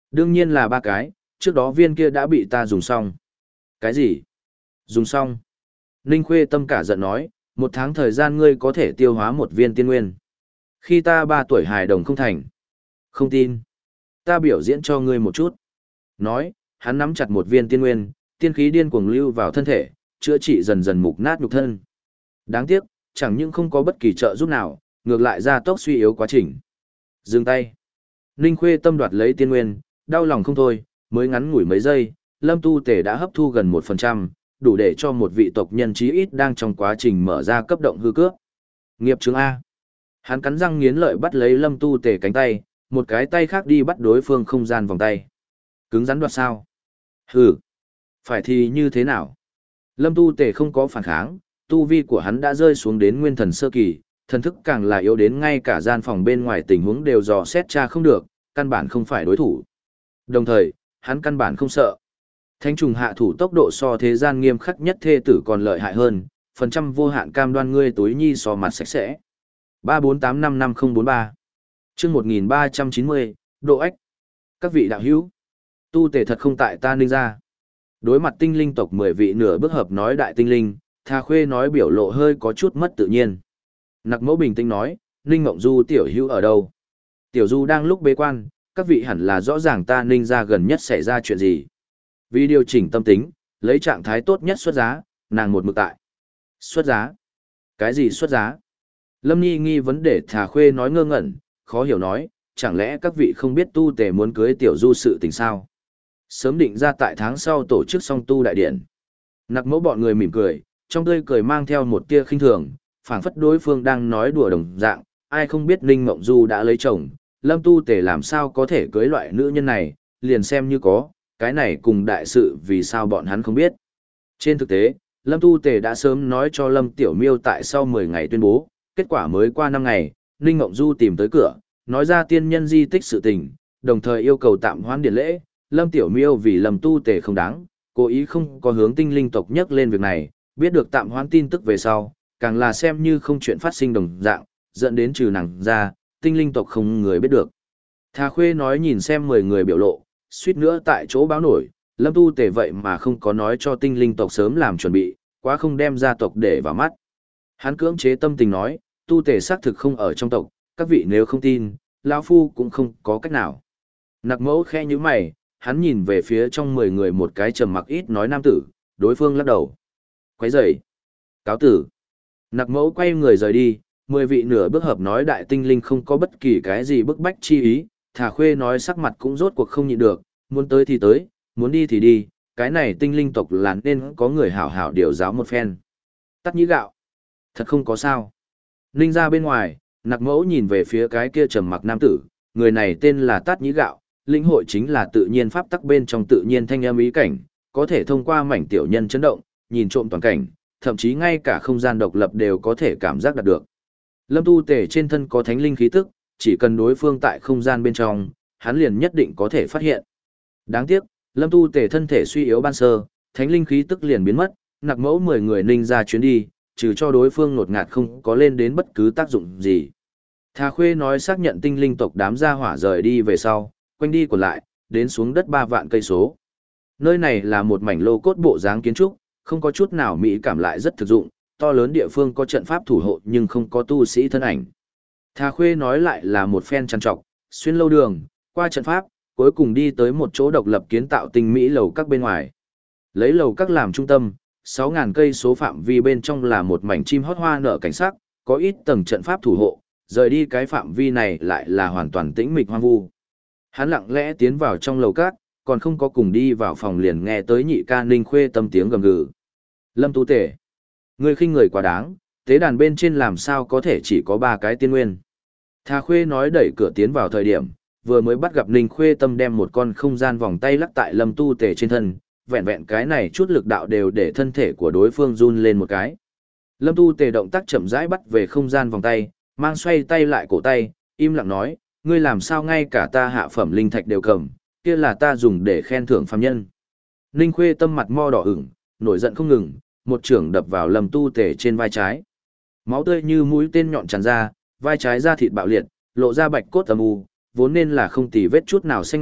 S1: Đương nhiên là ba cái, trước đó viên kia đã bị ta dùng xong. Cái gì? Dùng xong. Ninh Khuê Tâm cả giận nói, một tháng thời gian ngươi có thể tiêu hóa một viên tiên nguyên. Khi ta ba tuổi hài đồng không thành. Không tin. Ta biểu diễn cho ngươi một chút. Nói, hắn nắm chặt một viên tiên nguyên, tiên khí điên cuồng lưu vào thân thể, chữa trị dần dần mục nát nhục thân. Đáng tiếc, chẳng những không có bất kỳ trợ giúp nào, ngược lại gia tốc suy yếu quá trình. Dừng tay. Ninh Khuê Tâm đoạt lấy tiên nguyên, đau lòng không thôi, mới ngắn ngủi mấy giây, Lâm Tu Tể đã hấp thu gần một phần trăm, đủ để cho một vị tộc nhân chí ít đang trong quá trình mở ra cấp động hư cước. Nghiệp chứng A. Hắn cắn răng nghiến lợi bắt lấy Lâm Tu Tể cánh tay, một cái tay khác đi bắt đối phương không gian vòng tay. Cứng rắn đoạt sao? Hừ. Phải thì như thế nào? Lâm Tu Tể không có phản kháng, tu vi của hắn đã rơi xuống đến nguyên thần sơ kỳ, thần thức càng là yếu đến ngay cả gian phòng bên ngoài tình huống đều dò xét tra không được, căn bản không phải đối thủ. Đồng thời, hắn căn bản không sợ. Thánh trùng hạ thủ tốc độ so thế gian nghiêm khắc nhất thê tử còn lợi hại hơn, phần trăm vô hạn cam đoan ngươi túi nhi so mặt sạch sẽ. ba bốn tám năm năm không bốn ba chương một nghìn ba trăm chín mươi, Độ Ách. Các vị đạo hữu, tu tể thật không tại ta Ninh ra. Đối mặt tinh linh tộc mười vị nửa bước hợp nói đại tinh linh, Thà Khuê nói biểu lộ hơi có chút mất tự nhiên. Nặc Mẫu bình tĩnh nói, Ninh Ngộng Du tiểu hữu ở đâu? Tiểu Du đang lúc bế quan, các vị hẳn là rõ ràng ta Ninh ra gần nhất xảy ra chuyện gì. Vì điều chỉnh tâm tính, lấy trạng thái tốt nhất xuất giá, nàng một mực tại. Xuất giá? Cái gì xuất giá? Lâm Nhi nghi vấn để Thà Khuê nói ngơ ngẩn, khó hiểu nói, chẳng lẽ các vị không biết tu tề muốn cưới tiểu Du sự tình sao? Sớm định ra tại tháng sau tổ chức song tu đại điện. Nặc Mẫu bọn người mỉm cười, trong tươi cười mang theo một tia khinh thường, phảng phất đối phương đang nói đùa đồng dạng, ai không biết Ninh Mộng Du đã lấy chồng, Lâm Tu Tề làm sao có thể cưới loại nữ nhân này, liền xem như có, cái này cùng đại sự vì sao bọn hắn không biết. Trên thực tế, Lâm Tu Tề đã sớm nói cho Lâm Tiểu Miêu tại sau mười ngày tuyên bố, kết quả mới qua năm ngày, Ninh Mộng Du tìm tới cửa, nói ra tiên nhân di tích sự tình, đồng thời yêu cầu tạm hoãn điện lễ, Lâm Tiểu Miêu vì Lâm Tu Tề không đáng, cố ý không có hướng tinh linh tộc nhắc lên việc này, biết được tạm hoãn tin tức về sau, càng là xem như không chuyện phát sinh đồng dạng, dẫn đến trừ nàng ra, tinh linh tộc không người biết được. Thà Khuê nói nhìn xem mười người biểu lộ, suýt nữa tại chỗ báo nổi, Lâm Tu Tề vậy mà không có nói cho tinh linh tộc sớm làm chuẩn bị, quá không đem gia tộc để vào mắt. Hắn cưỡng chế tâm tình nói, Tu Tề xác thực không ở trong tộc, các vị nếu không tin, lão phu cũng không có cách nào. Nặc Mẫu khẽ như mày, hắn nhìn về phía trong mười người một cái trầm mặc ít nói nam tử, đối phương lắc đầu. Quấy rầy. Cáo tử. Nặc Mẫu quay người rời đi, mười vị nửa bước hợp nói đại tinh linh không có bất kỳ cái gì bức bách chi ý, Thà Khuê nói sắc mặt cũng rốt cuộc không nhịn được, muốn tới thì tới, muốn đi thì đi, cái này tinh linh tộc là nên có người hảo hảo điều giáo một phen. Tắt nhĩ gạo. Thật không có sao. Ninh ra bên ngoài, Nặc Mẫu nhìn về phía cái kia trầm mặc nam tử, người này tên là Tát Nhĩ Gạo, lĩnh hội chính là tự nhiên pháp tắc bên trong tự nhiên thanh âm ý cảnh, có thể thông qua mảnh tiểu nhân chấn động, nhìn trộm toàn cảnh, thậm chí ngay cả không gian độc lập đều có thể cảm giác đạt được. Lâm Tu Tề trên thân có thánh linh khí tức, chỉ cần đối phương tại không gian bên trong, hắn liền nhất định có thể phát hiện. Đáng tiếc, Lâm Tu Tề thân thể suy yếu ban sơ, thánh linh khí tức liền biến mất, Nặc Mẫu mười người Ninh ra chuyến đi, trừ cho đối phương nột ngạt không có lên đến bất cứ tác dụng gì. Thà Khuê nói xác nhận tinh linh tộc đám gia hỏa rời đi về sau, quanh đi còn lại, đến xuống đất ba vạn cây số. Nơi này là một mảnh lô cốt bộ dáng kiến trúc, không có chút nào mỹ cảm lại rất thực dụng, to lớn địa phương có trận pháp thủ hộ nhưng không có tu sĩ thân ảnh. Thà Khuê nói lại là một phen trằn trọc, xuyên lâu đường, qua trận pháp, cuối cùng đi tới một chỗ độc lập kiến tạo tinh mỹ lầu các bên ngoài. Lấy lầu các làm trung tâm, sáu nghìn cây số phạm vi bên trong là một mảnh chim hót hoa nở cảnh sắc, có ít tầng trận pháp thủ hộ, rời đi cái phạm vi này lại là hoàn toàn tĩnh mịch hoang vu. Hắn lặng lẽ tiến vào trong lầu các, còn không có cùng đi vào phòng liền nghe tới nhị ca Ninh Khuê Tâm tiếng gầm gừ. Lâm Tu Tể, ngươi khinh người quá đáng, tế đàn bên trên làm sao có thể chỉ có ba cái tiên nguyên. Thà Khuê nói đẩy cửa tiến vào thời điểm, vừa mới bắt gặp Ninh Khuê Tâm đem một con không gian vòng tay lắc tại Lâm Tu Tể trên thân, vẹn vẹn cái này chút lực đạo đều để thân thể của đối phương run lên một cái. Lâm Tu Tể động tác chậm rãi bắt về không gian vòng tay, mang xoay tay lại cổ tay, im lặng nói, ngươi làm sao ngay cả ta hạ phẩm linh thạch đều cầm, kia là ta dùng để khen thưởng phàm nhân. Ninh Khuê Tâm mặt mo đỏ ửng, nổi giận không ngừng, một chưởng đập vào Lâm Tu Tể trên vai trái. Máu tươi như mũi tên nhọn tràn ra, vai trái da thịt bạo liệt, lộ ra bạch cốt âm u, vốn nên là không tì vết chút nào xanh ngọc,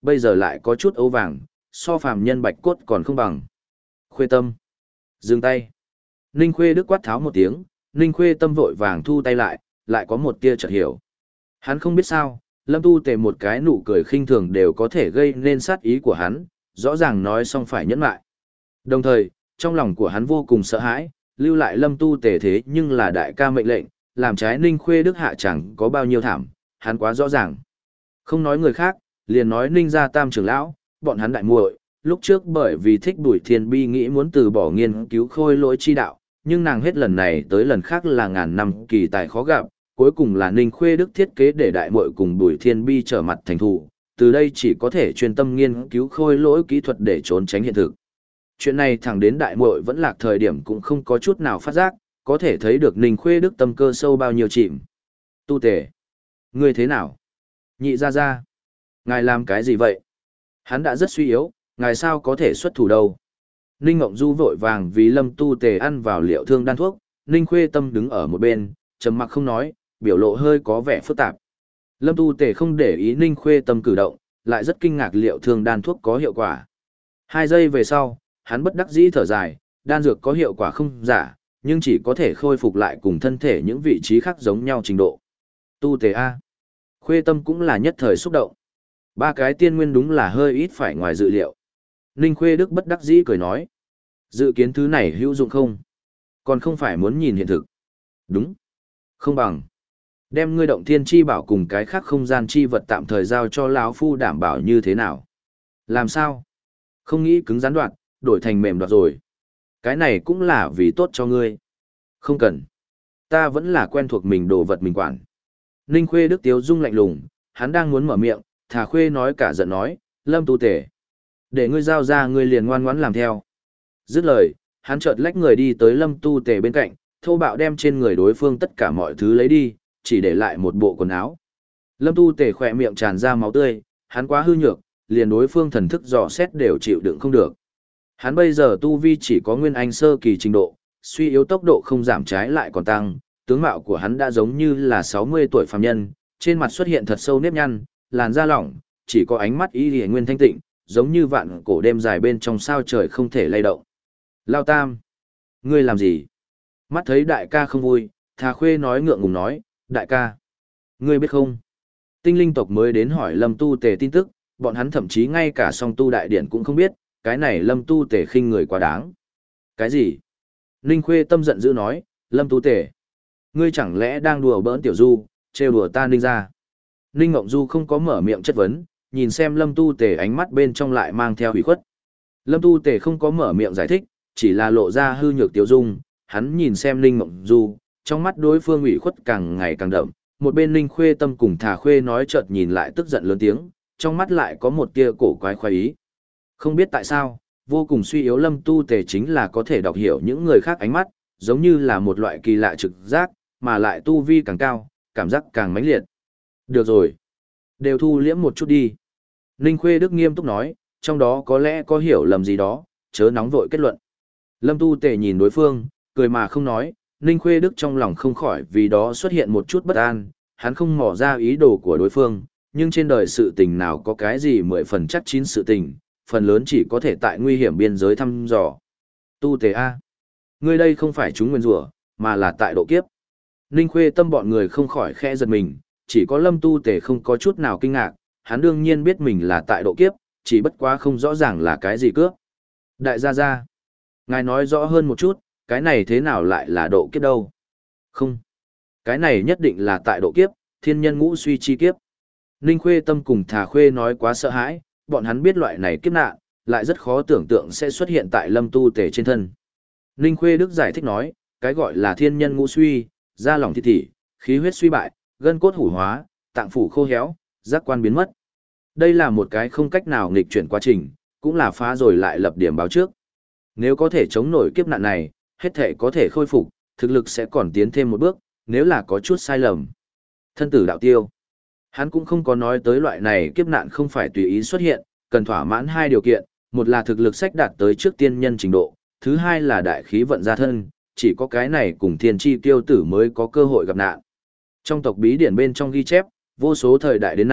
S1: bây giờ lại có chút ấu vàng, so phàm nhân bạch cốt còn không bằng. Khuê Tâm. Dừng tay. Ninh Khuê Đức quát tháo một tiếng, Ninh Khuê Tâm vội vàng thu tay lại, lại có một tia chợt hiểu. Hắn không biết sao, Lâm Tu Tề một cái nụ cười khinh thường đều có thể gây nên sát ý của hắn, rõ ràng nói xong phải nhẫn lại. Đồng thời, trong lòng của hắn vô cùng sợ hãi, lưu lại Lâm Tu Tề thế nhưng là đại ca mệnh lệnh, làm trái Ninh Khuê Đức hạ chẳng có bao nhiêu thảm, hắn quá rõ ràng. Không nói người khác, liền nói Ninh gia tam trưởng lão, bọn hắn đại muội, lúc trước bởi vì thích Bùi Thiên Bi nghĩ muốn từ bỏ nghiên cứu khôi lỗi chi đạo, nhưng nàng hết lần này tới lần khác là ngàn năm kỳ tài khó gặp, cuối cùng là Ninh Khuê Đức thiết kế để đại muội cùng Bùi Thiên Bi trở mặt thành thù, từ đây chỉ có thể chuyên tâm nghiên cứu khôi lỗi kỹ thuật để trốn tránh hiện thực. Chuyện này thẳng đến đại muội vẫn lạc thời điểm cũng không có chút nào phát giác, có thể thấy được Ninh Khuê Đức tâm cơ sâu bao nhiêu chìm. Tu Tề, ngươi thế nào? Nhị gia gia, ngài làm cái gì vậy? Hắn đã rất suy yếu, ngài sao có thể xuất thủ đâu? Ninh Ngộng Du vội vàng vì Lâm Tu Tề ăn vào liệu thương đan thuốc, Ninh Khuê Tâm đứng ở một bên, trầm mặc không nói, biểu lộ hơi có vẻ phức tạp. Lâm Tu Tề không để ý Ninh Khuê Tâm cử động, lại rất kinh ngạc liệu thương đan thuốc có hiệu quả. Hai giây về sau, hắn bất đắc dĩ thở dài, đan dược có hiệu quả không giả, nhưng chỉ có thể khôi phục lại cùng thân thể những vị trí khác giống nhau trình độ. Tu Tề A. Khuê Tâm cũng là nhất thời xúc động. Ba cái tiên nguyên đúng là hơi ít phải ngoài dự liệu. Ninh Khuê Đức bất đắc dĩ cười nói. Dự kiến thứ này hữu dụng không? Còn không phải muốn nhìn hiện thực. Đúng. Không bằng. Đem ngươi động thiên chi bảo cùng cái khác không gian chi vật tạm thời giao cho lão phu đảm bảo như thế nào? Làm sao? Không nghĩ cứng rắn đoạt, đổi thành mềm đoạt rồi. Cái này cũng là vì tốt cho ngươi. Không cần. Ta vẫn là quen thuộc mình đồ vật mình quản. Ninh Khuê Đức tiếu dung lạnh lùng, hắn đang muốn mở miệng, Thà Khuê nói cả giận nói, Lâm Tu Tề. Để ngươi giao ra ngươi liền ngoan ngoãn làm theo. Dứt lời, hắn chợt lách người đi tới Lâm Tu Tề bên cạnh, thô bạo đem trên người đối phương tất cả mọi thứ lấy đi, chỉ để lại một bộ quần áo. Lâm Tu Tề khỏe miệng tràn ra máu tươi, hắn quá hư nhược, liền đối phương thần thức dò xét đều chịu đựng không được. Hắn bây giờ tu vi chỉ có nguyên anh sơ kỳ trình độ, suy yếu tốc độ không giảm trái lại còn tăng, tướng mạo của hắn đã giống như là sáu mươi tuổi phàm nhân, trên mặt xuất hiện thật sâu nếp nhăn, làn da lỏng, chỉ có ánh mắt y liễu nguyên thanh tịnh, giống như vạn cổ đêm dài bên trong sao trời không thể lay động. Lao Tam, ngươi làm gì? Mắt thấy đại ca không vui, Thà Khuê nói ngượng ngùng nói, đại ca, ngươi biết không? Tinh linh tộc mới đến hỏi Lâm Tu Tề tin tức, bọn hắn thậm chí ngay cả song tu đại điển cũng không biết, cái này Lâm Tu Tề khinh người quá đáng. Cái gì? Ninh Khuê Tâm giận dữ nói, Lâm Tu Tề, ngươi chẳng lẽ đang đùa bỡn Tiểu Du, trêu đùa ta Ninh ra? Ninh Ngộng Du không có mở miệng chất vấn, nhìn xem Lâm Tu Tề ánh mắt bên trong lại mang theo hủy khuất. Lâm Tu Tề không có mở miệng giải thích, chỉ là lộ ra hư nhược Tiểu Dung, hắn nhìn xem Ninh Ngộng Du, trong mắt đối phương ủy khuất càng ngày càng đậm, một bên Ninh Khuê Tâm cùng Thà Khuê nói chợt nhìn lại tức giận lớn tiếng, trong mắt lại có một tia cổ quái khoái ý. Không biết tại sao, vô cùng suy yếu Lâm Tu Tề chính là có thể đọc hiểu những người khác ánh mắt, giống như là một loại kỳ lạ trực giác, mà lại tu vi càng cao, cảm giác càng mãnh liệt. Được rồi, đều thu liễm một chút đi. Ninh Khuê Đức nghiêm túc nói, trong đó có lẽ có hiểu lầm gì đó, chớ nóng vội kết luận. Lâm Tu Tề nhìn đối phương, cười mà không nói, Ninh Khuê Đức trong lòng không khỏi vì đó xuất hiện một chút bất an, hắn không mò ra ý đồ của đối phương, nhưng trên đời sự tình nào có cái gì mười phần chắc chín sự tình, phần lớn chỉ có thể tại nguy hiểm biên giới thăm dò. Tu Tề A. Ngươi đây không phải chúng nguyên rủa, mà là tại độ kiếp. Ninh Khuê Tâm bọn người không khỏi khẽ giật mình, chỉ có Lâm Tu Tề không có chút nào kinh ngạc, hắn đương nhiên biết mình là tại độ kiếp, chỉ bất quá không rõ ràng là cái gì cướp. Đại gia gia, ngài nói rõ hơn một chút, cái này thế nào lại là độ kiếp đâu? Không, cái này nhất định là tại độ kiếp, thiên nhân ngũ suy chi kiếp. Ninh Khuê Tâm cùng Thà Khuê nói quá sợ hãi, bọn hắn biết loại này kiếp nạn, lại rất khó tưởng tượng sẽ xuất hiện tại Lâm Tu Tề trên thân. Ninh Khuê Đức giải thích nói, cái gọi là thiên nhân ngũ suy, da lỏng thịt thỉ, khí huyết suy bại, gân cốt hủ hóa, tạng phủ khô héo, giác quan biến mất. Đây là một cái không cách nào nghịch chuyển quá trình, cũng là phá rồi lại lập điểm báo trước. Nếu có thể chống nổi kiếp nạn này, hết thể có thể khôi phục, thực lực sẽ còn tiến thêm một bước, nếu là có chút sai lầm. Thân tử đạo tiêu. Hắn cũng không có nói tới loại này kiếp nạn không phải tùy ý xuất hiện, cần thỏa mãn hai điều kiện, một là thực lực sách đạt tới trước tiên nhân trình độ, thứ hai là đại khí vận gia thân, chỉ có cái này cùng thiên chi tiêu tử mới có cơ hội gặp nạn. Trong tộc bí điển bên trong ghi chép, vô số thời đại đến nay,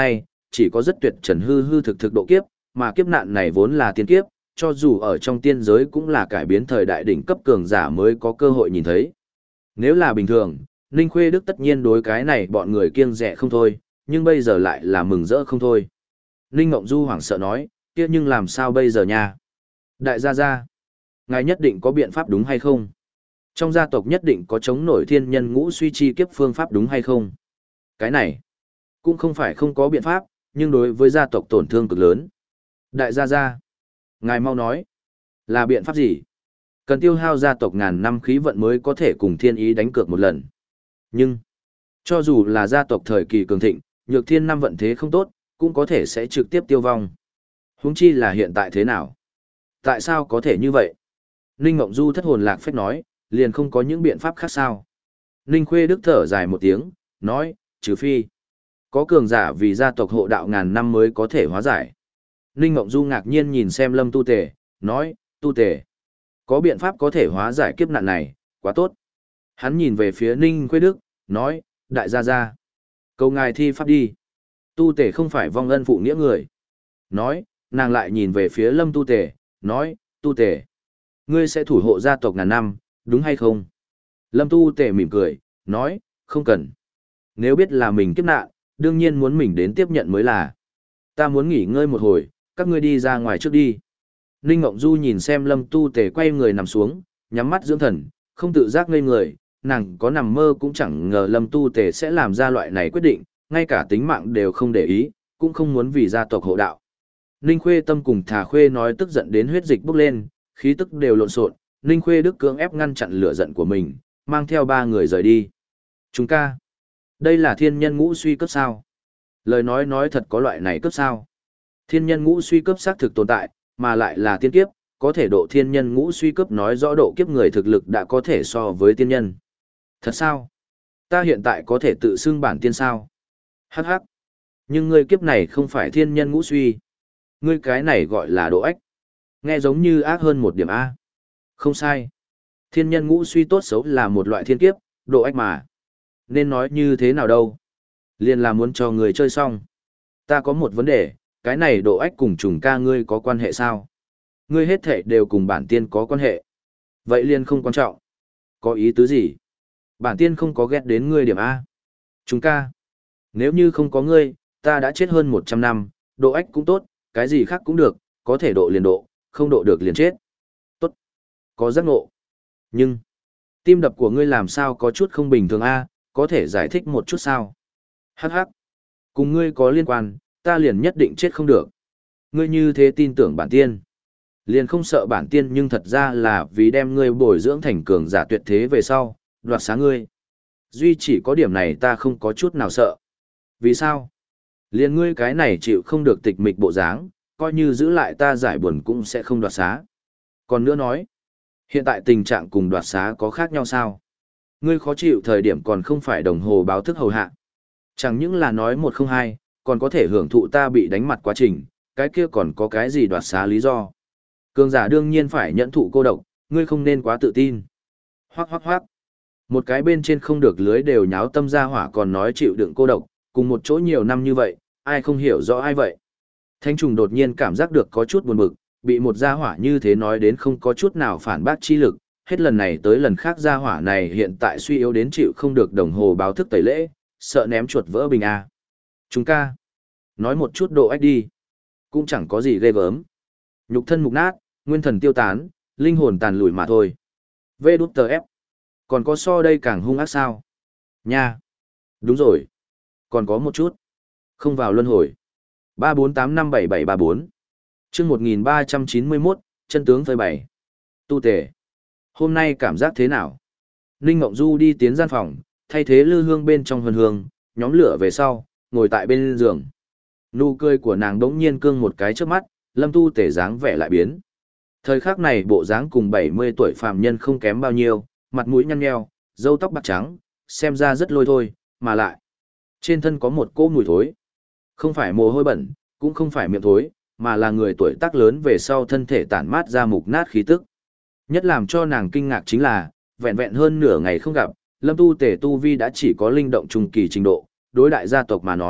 S1: chỉ có rất tuyệt trần hư hư thực thực độ kiếp, mà kiếp nạn này vốn là tiên kiếp, cho dù ở trong tiên giới cũng là cải biến thời đại đỉnh cấp cường giả mới có cơ hội nhìn thấy. Nếu là bình thường, Ninh Khuê Đức tất nhiên đối cái này bọn người kiêng dè không thôi, nhưng bây giờ lại là mừng rỡ không thôi. Ninh Ngộng Du hoảng sợ nói, kia nhưng làm sao bây giờ nha? Đại gia gia, ngài nhất định có biện pháp đúng hay không? Trong gia tộc nhất định có chống nổi thiên nhân ngũ suy chi kiếp phương pháp đúng hay không? Cái này, cũng không phải không có biện pháp, nhưng đối với gia tộc tổn thương cực lớn. Đại gia gia, ngài mau nói, là biện pháp gì? Cần tiêu hao gia tộc ngàn năm khí vận mới có thể cùng thiên ý đánh cược một lần. Nhưng, cho dù là gia tộc thời kỳ cường thịnh, nhược thiên năm vận thế không tốt, cũng có thể sẽ trực tiếp tiêu vong. Huống chi là hiện tại thế nào? Tại sao có thể như vậy? Ninh Ngộng Du thất hồn lạc phách nói, liền không có những biện pháp khác sao? Ninh Khuê Đức thở dài một tiếng, nói, trừ phi. Có cường giả vì gia tộc hộ đạo ngàn năm mới có thể hóa giải. Ninh Ngộng Du ngạc nhiên nhìn xem Lâm Tu Tề, nói, Tu Tề, có biện pháp có thể hóa giải kiếp nạn này, quá tốt. Hắn nhìn về phía Ninh Khuê Đức, nói, đại gia gia, cầu ngài thi pháp đi. Tu Tề không phải vong ân phụ nghĩa người. Nói, nàng lại nhìn về phía Lâm Tu Tề, nói, Tu Tề, ngươi sẽ thủ hộ gia tộc ngàn năm, đúng hay không? Lâm Tu Tề mỉm cười, nói, không cần. Nếu biết là mình kiếp nạn, đương nhiên muốn mình đến tiếp nhận mới là. Ta muốn nghỉ ngơi một hồi, các ngươi đi ra ngoài trước đi. Ninh Ngộng Du nhìn xem Lâm Tu Tề quay người nằm xuống, nhắm mắt dưỡng thần, không tự giác ngây người, nàng có nằm mơ cũng chẳng ngờ Lâm Tu Tề sẽ làm ra loại này quyết định, ngay cả tính mạng đều không để ý, cũng không muốn vì gia tộc hộ đạo. Ninh Khuê Tâm cùng Thà Khuê nói tức giận đến huyết dịch bốc lên, khí tức đều lộn xộn, Ninh Khuê Đức cưỡng ép ngăn chặn lửa giận của mình, mang theo ba người rời đi. Chúng ca, đây là thiên nhân ngũ suy cấp sao? Lời nói nói thật có loại này cấp sao? Thiên nhân ngũ suy cấp xác thực tồn tại, mà lại là tiên kiếp, có thể độ thiên nhân ngũ suy cấp nói rõ độ kiếp người thực lực đã có thể so với tiên nhân. Thật sao? Ta hiện tại có thể tự xưng bản tiên sao? Hắc hắc. Nhưng ngươi kiếp này không phải thiên nhân ngũ suy. Ngươi cái này gọi là độ ách. Nghe giống như ác hơn một điểm A. Không sai. Thiên nhân ngũ suy tốt xấu là một loại thiên kiếp, độ ách mà. Nên nói như thế nào đâu? Liền là muốn cho người chơi xong. Ta có một vấn đề, cái này độ ách cùng trùng ca ngươi có quan hệ sao? Ngươi hết thể đều cùng bản tiên có quan hệ. Vậy liền không quan trọng. Có ý tứ gì? Bản tiên không có ghét đến ngươi điểm A. Trùng ca. Nếu như không có ngươi, ta đã chết hơn một trăm năm, độ ách cũng tốt, cái gì khác cũng được, có thể độ liền độ, không độ được liền chết. Tốt. Có giác ngộ. Nhưng, tim đập của ngươi làm sao có chút không bình thường A, có thể giải thích một chút sao? Hắc hắc. Cùng ngươi có liên quan, ta liền nhất định chết không được. Ngươi như thế tin tưởng bản tiên. Liền không sợ bản tiên nhưng thật ra là vì đem ngươi bồi dưỡng thành cường giả tuyệt thế về sau, đoạt xá ngươi. Duy chỉ có điểm này ta không có chút nào sợ. Vì sao? Liền ngươi cái này chịu không được tịch mịch bộ dáng, coi như giữ lại ta giải buồn cũng sẽ không đoạt xá. Còn nữa nói, hiện tại tình trạng cùng đoạt xá có khác nhau sao? Ngươi khó chịu thời điểm còn không phải đồng hồ báo thức hầu hạ. Chẳng những là nói một không hai, còn có thể hưởng thụ ta bị đánh mặt quá trình, cái kia còn có cái gì đoạt xá lý do. Cường giả đương nhiên phải nhận thụ cô độc, ngươi không nên quá tự tin. Hoác hoác hoác. Một cái bên trên không được lưới đều nháo tâm ra hỏa còn nói chịu đựng cô độc, cùng một chỗ nhiều năm như vậy, ai không hiểu rõ ai vậy. Thanh trùng đột nhiên cảm giác được có chút buồn bực, bị một gia hỏa như thế nói đến không có chút nào phản bác chi lực, hết lần này tới lần khác gia hỏa này hiện tại suy yếu đến chịu không được đồng hồ báo thức tẩy lễ, sợ ném chuột vỡ bình a. Chúng ca, nói một chút độ ách đi, cũng chẳng có gì ghê gớm. Nhục thân mục nát, nguyên thần tiêu tán, linh hồn tàn lùi mà thôi. Vê đút tờ ép, còn có so đây càng hung ác sao? Nha, đúng rồi, còn có một chút, không vào luân hồi. ba bốn tám năm bảy bảy ba bốn chương một nghìn ba trăm chín mươi mốt, chân tướng phơi bày. Tu Tề, hôm nay cảm giác thế nào? Ninh Ngộng Du đi tiến gian phòng, thay thế lư hương bên trong hương hương, nhóm lửa về sau, ngồi tại bên giường. Nụ cười của nàng đống nhiên cương một cái trước mắt, Lâm Tu Tề dáng vẻ lại biến. Thời khắc này bộ dáng cùng bảy mươi tuổi phàm nhân không kém bao nhiêu, mặt mũi nhăn nheo, râu tóc bạc trắng, xem ra rất lôi thôi, mà lại trên thân có một cỗ mùi thối. Không phải mồ hôi bẩn, cũng không phải miệng thối, mà là người tuổi tác lớn về sau thân thể tản mát ra mục nát khí tức. Nhất làm cho nàng kinh ngạc chính là, vẹn vẹn hơn nửa ngày không gặp, Lâm Tu Tề tu vi đã chỉ có linh động trung kỳ trình độ, đối đại gia tộc mà nói,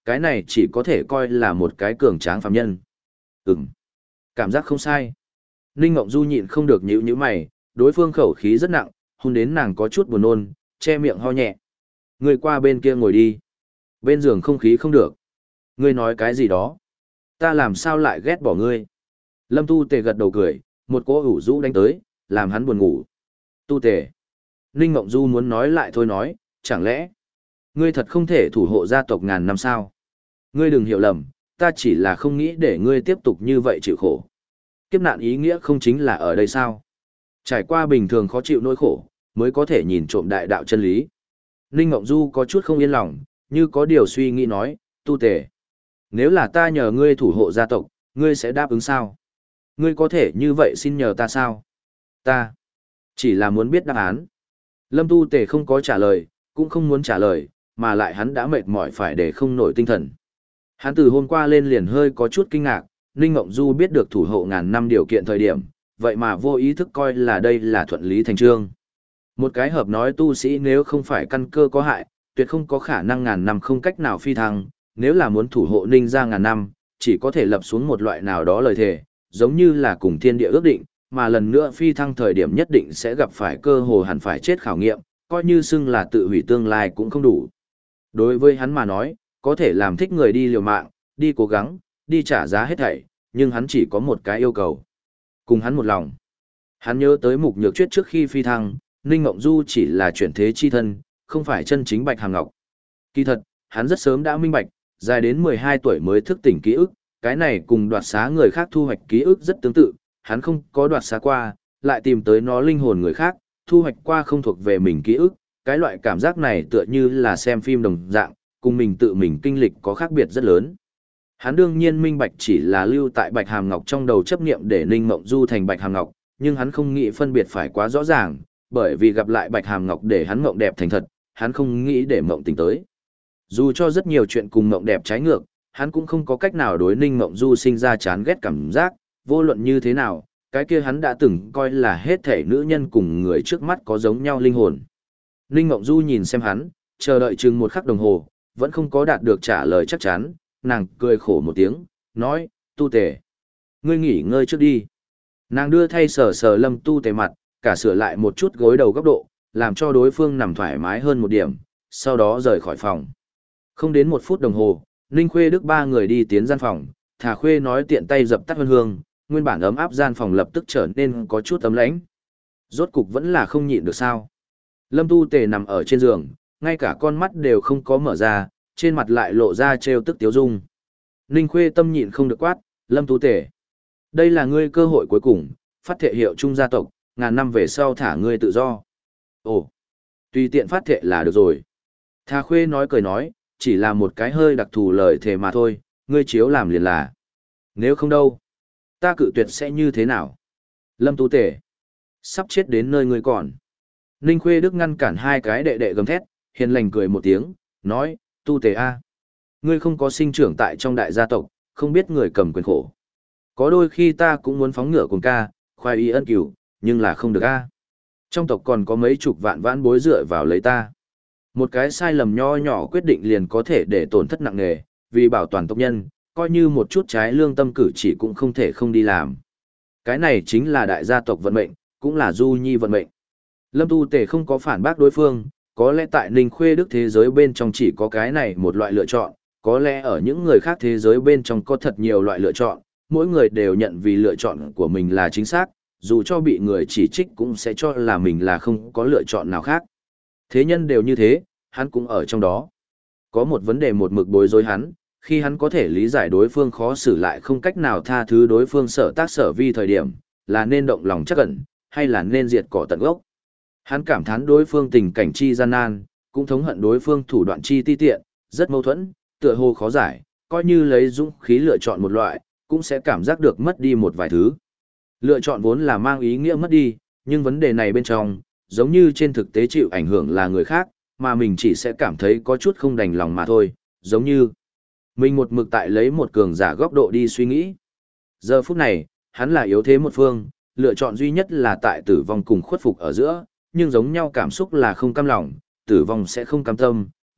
S1: cái này chỉ có thể coi là một cái cường tráng phàm nhân. Ừm, cảm giác không sai. Ninh Ngộng Du nhịn không được nhíu nhíu mày, đối phương khẩu khí rất nặng, hôn đến nàng có chút buồn nôn, che miệng ho nhẹ. Người qua bên kia ngồi đi. Bên giường không khí không được. Ngươi nói cái gì đó? Ta làm sao lại ghét bỏ ngươi? Lâm Tu Tề gật đầu cười, một cỗ ủ rũ đánh tới, làm hắn buồn ngủ. Tu Tề. Ninh Ngộng Du muốn nói lại thôi nói, chẳng lẽ ngươi thật không thể thủ hộ gia tộc ngàn năm sao? Ngươi đừng hiểu lầm, ta chỉ là không nghĩ để ngươi tiếp tục như vậy chịu khổ. Kiếp nạn ý nghĩa không chính là ở đây sao? Trải qua bình thường khó chịu nỗi khổ, mới có thể nhìn trộm đại đạo chân lý. Ninh Ngộng Du có chút không yên lòng, như có điều suy nghĩ nói, Tu Tề. Nếu là ta nhờ ngươi thủ hộ gia tộc, ngươi sẽ đáp ứng sao? Ngươi có thể như vậy xin nhờ ta sao? Ta chỉ là muốn biết đáp án. Lâm Tu Tề không có trả lời, cũng không muốn trả lời, mà lại hắn đã mệt mỏi phải để không nổi tinh thần. Hắn từ hôm qua lên liền hơi có chút kinh ngạc, Ninh Ngộng Du biết được thủ hộ ngàn năm điều kiện thời điểm, vậy mà vô ý thức coi là đây là thuận lý thành trương. Một cái hợp nói tu sĩ nếu không phải căn cơ có hại, tuyệt không có khả năng ngàn năm không cách nào phi thăng, nếu là muốn thủ hộ Ninh gia ngàn năm, chỉ có thể lập xuống một loại nào đó lời thề, giống như là cùng thiên địa ước định, mà lần nữa phi thăng thời điểm nhất định sẽ gặp phải cơ hồ hẳn phải chết khảo nghiệm, coi như xưng là tự hủy tương lai cũng không đủ. Đối với hắn mà nói, có thể làm thích người đi liều mạng, đi cố gắng, đi trả giá hết thảy, nhưng hắn chỉ có một cái yêu cầu. Cùng hắn một lòng. Hắn nhớ tới Mục Nhược Chuyết trước khi phi thăng, Ninh Ngộng Du chỉ là chuyển thế chi thân, không phải chân chính Bạch Hàm Ngọc. Kỳ thật, hắn rất sớm đã minh bạch, dài đến mười hai tuổi mới thức tỉnh ký ức, cái này cùng đoạt xá người khác thu hoạch ký ức rất tương tự, hắn không có đoạt xá qua, lại tìm tới nó linh hồn người khác, thu hoạch qua không thuộc về mình ký ức, cái loại cảm giác này tựa như là xem phim đồng dạng, cùng mình tự mình kinh lịch có khác biệt rất lớn. Hắn đương nhiên minh bạch chỉ là lưu tại Bạch Hàm Ngọc trong đầu chấp niệm để Ninh Mộng Du thành Bạch Hàm Ngọc, nhưng hắn không nghĩ phân biệt phải quá rõ ràng, bởi vì gặp lại Bạch Hàm Ngọc để hắn mộng đẹp thành thật, hắn không nghĩ để mộng tình tới. Dù cho rất nhiều chuyện cùng mộng đẹp trái ngược, hắn cũng không có cách nào đối Ninh Mộng Du sinh ra chán ghét cảm giác, vô luận như thế nào, cái kia hắn đã từng coi là hết thể nữ nhân cùng người trước mắt có giống nhau linh hồn. Ninh Mộng Du nhìn xem hắn, chờ đợi chừng một khắc đồng hồ, vẫn không có đạt được trả lời chắc chắn, nàng cười khổ một tiếng, nói, Tu Tề, ngươi nghỉ ngơi trước đi. Nàng đưa thay sờ sờ Lâm Tu Tề mặt, cả sửa lại một chút gối đầu góc độ, làm cho đối phương nằm thoải mái hơn một điểm, sau đó rời khỏi phòng. Không đến một phút đồng hồ, Ninh Khuê Đức ba người đi tiến gian phòng, Thà Khuê nói tiện tay dập tắt hương hương, nguyên bản ấm áp gian phòng lập tức trở nên có chút ấm lãnh. Rốt cục vẫn là không nhịn được sao. Lâm Tu Tề nằm ở trên giường, ngay cả con mắt đều không có mở ra, trên mặt lại lộ ra trêu tức tiếu dung. Ninh Khuê tâm nhịn không được quát, Lâm Tu Tề. Đây là ngươi cơ hội cuối cùng, phát thệ hiệu trung gia tộc, ngàn năm về sau thả ngươi tự do. Ồ, tùy tiện phát thệ là được rồi. Thà Khuê nói cười nói, chỉ là một cái hơi đặc thù lời thề mà thôi, ngươi chiếu làm liền là. Nếu không đâu, ta cự tuyệt sẽ như thế nào? Lâm Tu Tề, sắp chết đến nơi ngươi còn. Ninh Khuê Đức ngăn cản hai cái đệ đệ gầm thét, hiền lành cười một tiếng, nói, Tu Tề A. Ngươi không có sinh trưởng tại trong đại gia tộc, không biết người cầm quyền khổ. Có đôi khi ta cũng muốn phóng ngựa cùng ca, khoai y ân cửu, nhưng là không được A. Trong tộc còn có mấy chục vạn vãn bối dựa vào lấy ta. Một cái sai lầm nho nhỏ quyết định liền có thể để tổn thất nặng nề, vì bảo toàn tộc nhân, coi như một chút trái lương tâm cử chỉ cũng không thể không đi làm. Cái này chính là đại gia tộc vận mệnh, cũng là Du Nhi vận mệnh. Lâm Tu Tề không có phản bác đối phương, có lẽ tại Ninh Khuê Đức thế giới bên trong chỉ có cái này một loại lựa chọn, có lẽ ở những người khác thế giới bên trong có thật nhiều loại lựa chọn, mỗi người đều nhận vì lựa chọn của mình là chính xác, dù cho bị người chỉ trích cũng sẽ cho là mình là không có lựa chọn nào khác. Thế nhân đều như thế, hắn cũng ở trong đó. Có một vấn đề một mực bối rối hắn, khi hắn có thể lý giải đối phương khó xử lại không cách nào tha thứ đối phương sở tác sở vi thời điểm, là nên động lòng chắc ẩn, hay là nên diệt cỏ tận gốc. Hắn cảm thán đối phương tình cảnh chi gian nan, cũng thống hận đối phương thủ đoạn chi ti tiện, rất mâu thuẫn, tựa hồ khó giải, coi như lấy dũng khí lựa chọn một loại, cũng sẽ cảm giác được mất đi một vài thứ. Lựa chọn vốn là mang ý nghĩa mất đi, nhưng vấn đề này bên trong, giống như trên thực tế chịu ảnh hưởng là người khác, mà mình chỉ sẽ cảm thấy có chút không đành lòng mà thôi, giống như mình một mực tại lấy một cường giả góc độ đi suy nghĩ. Giờ phút này, hắn là yếu thế một phương, lựa chọn duy nhất là tại tử vong cùng khuất phục ở giữa, nhưng giống nhau cảm xúc là không cam lòng, tử vong sẽ không cam tâm,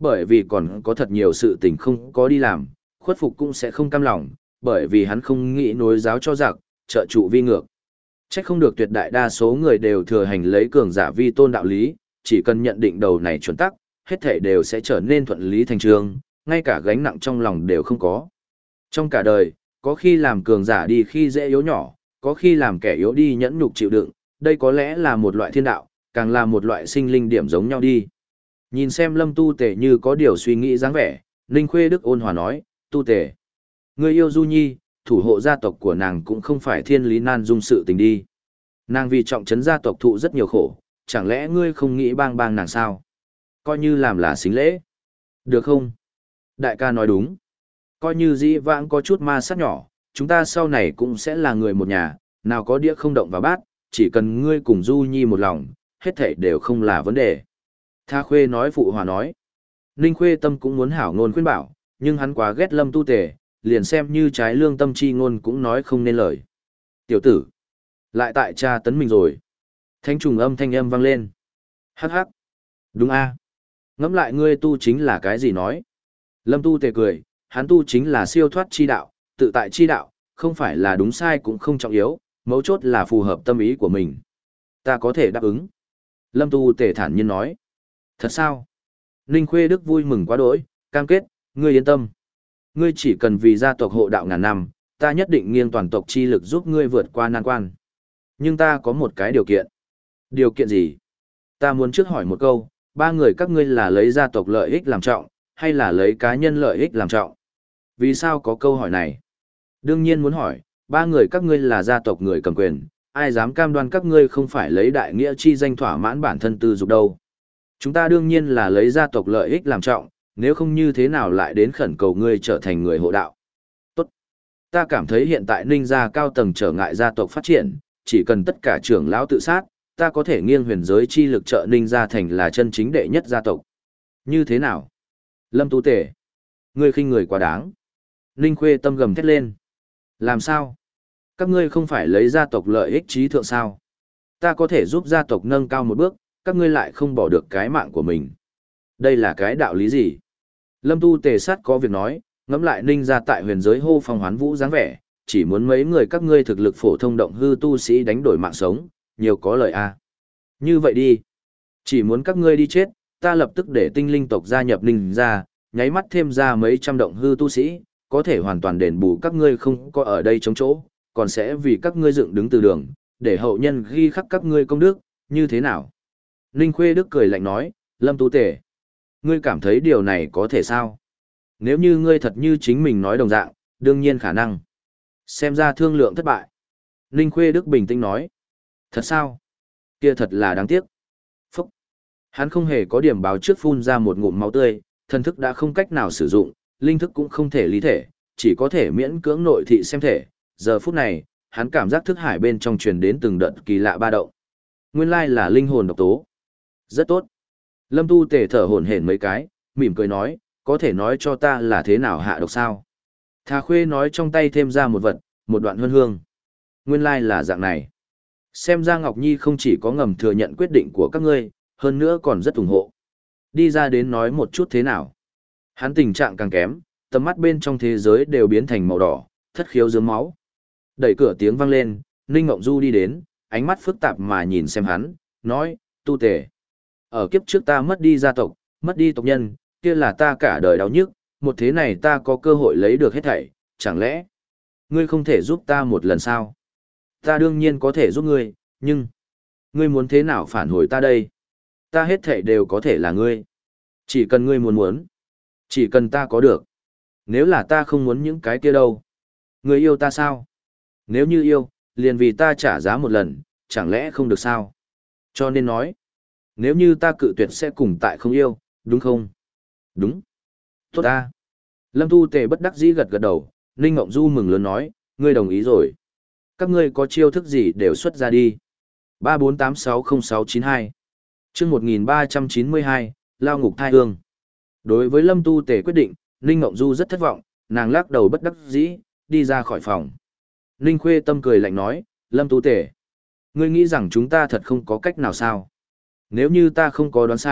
S1: bởi vì còn có thật nhiều sự tình không có đi làm, khuất phục cũng sẽ không cam lòng, bởi vì hắn không nghĩ nối giáo cho giặc, trợ trụ vi ngược. Trách không được tuyệt đại đa số người đều thừa hành lấy cường giả vi tôn đạo lý, chỉ cần nhận định đầu này chuẩn tắc, hết thảy đều sẽ trở nên thuận lý thành trường, ngay cả gánh nặng trong lòng đều không có. Trong cả đời, có khi làm cường giả đi khi dễ yếu nhỏ, có khi làm kẻ yếu đi nhẫn nhục chịu đựng, đây có lẽ là một loại thiên đạo, càng là một loại sinh linh điểm giống nhau đi. Nhìn xem Lâm Tu Tề như có điều suy nghĩ dáng vẻ, Ninh Khuê Đức ôn hòa nói, Tu Tề, ngươi yêu Du Nhi, thủ hộ gia tộc của nàng cũng không phải thiên lý nan dung sự tình đi. Nàng vì trọng trấn gia tộc thụ rất nhiều khổ, chẳng lẽ ngươi không nghĩ bang bang nàng sao? Coi như làm là xính lễ. Được không? Đại ca nói đúng. Coi như dĩ vãng có chút ma sát nhỏ, chúng ta sau này cũng sẽ là người một nhà, nào có đĩa không động vào bát, chỉ cần ngươi cùng Du Nhi một lòng, hết thảy đều không là vấn đề. Tha Khuê nói phụ hòa nói. Ninh Khuê Tâm cũng muốn hảo ngôn khuyên bảo, nhưng hắn quá ghét Lâm Tu Tề, liền xem như trái lương tâm chi ngôn cũng nói không nên lời. Tiểu tử, lại tại cha tấn mình rồi. Thánh trùng âm thanh âm vang lên. Hắc hắc. Đúng a. Ngẫm lại ngươi tu chính là cái gì nói. Lâm Tu Tề cười, hắn tu chính là siêu thoát chi đạo, tự tại chi đạo, không phải là đúng sai cũng không trọng yếu, mấu chốt là phù hợp tâm ý của mình. Ta có thể đáp ứng. Lâm Tu Tề thản nhiên nói. Thật sao? Ninh Khuê Đức vui mừng quá đỗi, cam kết, ngươi yên tâm. Ngươi chỉ cần vì gia tộc hộ đạo ngàn năm, ta nhất định nghiêng toàn tộc chi lực giúp ngươi vượt qua nan quan. Nhưng ta có một cái điều kiện. Điều kiện gì? Ta muốn trước hỏi một câu, ba người các ngươi là lấy gia tộc lợi ích làm trọng, hay là lấy cá nhân lợi ích làm trọng? Vì sao có câu hỏi này? Đương nhiên muốn hỏi, ba người các ngươi là gia tộc người cầm quyền, ai dám cam đoan các ngươi không phải lấy đại nghĩa chi danh thỏa mãn bản thân tư dục đâu. Chúng ta đương nhiên là lấy gia tộc lợi ích làm trọng, nếu không như thế nào lại đến khẩn cầu ngươi trở thành người hộ đạo. Tốt. Ta cảm thấy hiện tại Ninh gia cao tầng trở ngại gia tộc phát triển, chỉ cần tất cả trưởng lão tự sát, ta có thể nghiêng huyền giới chi lực trợ Ninh gia thành là chân chính đệ nhất gia tộc. Như thế nào? Lâm Tu Tề, ngươi khinh người quá đáng. Ninh Khuê Tâm gầm thét lên. Làm sao? Các ngươi không phải lấy gia tộc lợi ích trí thượng sao? Ta có thể giúp gia tộc nâng cao một bước, các ngươi lại không bỏ được cái mạng của mình. Đây là cái đạo lý gì? Lâm Tu Tề sát có việc nói, ngẫm lại Ninh gia tại huyền giới hô phong hoán vũ dáng vẻ, chỉ muốn mấy người các ngươi thực lực phổ thông động hư tu sĩ đánh đổi mạng sống, nhiều có lợi a. Như vậy đi, chỉ muốn các ngươi đi chết, ta lập tức để tinh linh tộc gia nhập Ninh gia, nháy mắt thêm ra mấy trăm động hư tu sĩ, có thể hoàn toàn đền bù các ngươi không có ở đây chống chỗ, còn sẽ vì các ngươi dựng đứng từ đường, để hậu nhân ghi khắc các ngươi công đức, như thế nào? Ninh Khuê Đức cười lạnh nói, Lâm Tu Tề, ngươi cảm thấy điều này có thể sao? Nếu như ngươi thật như chính mình nói đồng dạng, đương nhiên khả năng. Xem ra thương lượng thất bại. Ninh Khuê Đức bình tĩnh nói, thật sao? Kia thật là đáng tiếc. Phúc! Hắn không hề có điểm báo trước phun ra một ngụm máu tươi, thần thức đã không cách nào sử dụng, linh thức cũng không thể lý thể, chỉ có thể miễn cưỡng nội thị xem thể. Giờ phút này, hắn cảm giác thức hải bên trong truyền đến từng đợt kỳ lạ ba động. Nguyên lai là linh hồn độc tố. Rất tốt. Lâm Tu Tề thở hổn hển mấy cái, mỉm cười nói, có thể nói cho ta là thế nào hạ độc sao? Thà Khuê nói trong tay thêm ra một vật, một đoạn huân hương. Nguyên lai là dạng này. Xem ra Ngọc Nhi không chỉ có ngầm thừa nhận quyết định của các ngươi, hơn nữa còn rất ủng hộ. Đi ra đến nói một chút thế nào. Hắn tình trạng càng kém, tầm mắt bên trong thế giới đều biến thành màu đỏ, thất khiếu dướng máu. Đẩy cửa tiếng vang lên, Ninh Ngộng Du đi đến, ánh mắt phức tạp mà nhìn xem hắn, nói, Tu Tề. Ở kiếp trước ta mất đi gia tộc, mất đi tộc nhân, kia là ta cả đời đau nhức, một thế này ta có cơ hội lấy được hết thảy, chẳng lẽ ngươi không thể giúp ta một lần sao? Ta đương nhiên có thể giúp ngươi, nhưng ngươi muốn thế nào phản hồi ta đây? Ta hết thảy đều có thể là ngươi. Chỉ cần ngươi muốn muốn, chỉ cần ta có được. Nếu là ta không muốn những cái kia đâu, ngươi yêu ta sao? Nếu như yêu, liền vì ta trả giá một lần, chẳng lẽ không được sao? Cho nên nói, nếu như ta cự tuyệt sẽ cùng tại không yêu, đúng không? Đúng. Tốt ta. Lâm Tu Tề bất đắc dĩ gật gật đầu, Ninh Ngộng Du mừng lớn nói, ngươi đồng ý rồi. Các ngươi có chiêu thức gì đều xuất ra đi. ba bốn tám sáu không sáu chín hai chương một nghìn ba trăm chín mươi hai, Lao Ngục Thai Hương. Đối với Lâm Tu Tề quyết định, Ninh Ngộng Du rất thất vọng, nàng lắc đầu bất đắc dĩ, đi ra khỏi phòng. Ninh Khuê Tâm cười lạnh nói, Lâm Tu Tề, ngươi nghĩ rằng chúng ta thật không có cách nào sao? Nếu như ta không có đoán sai,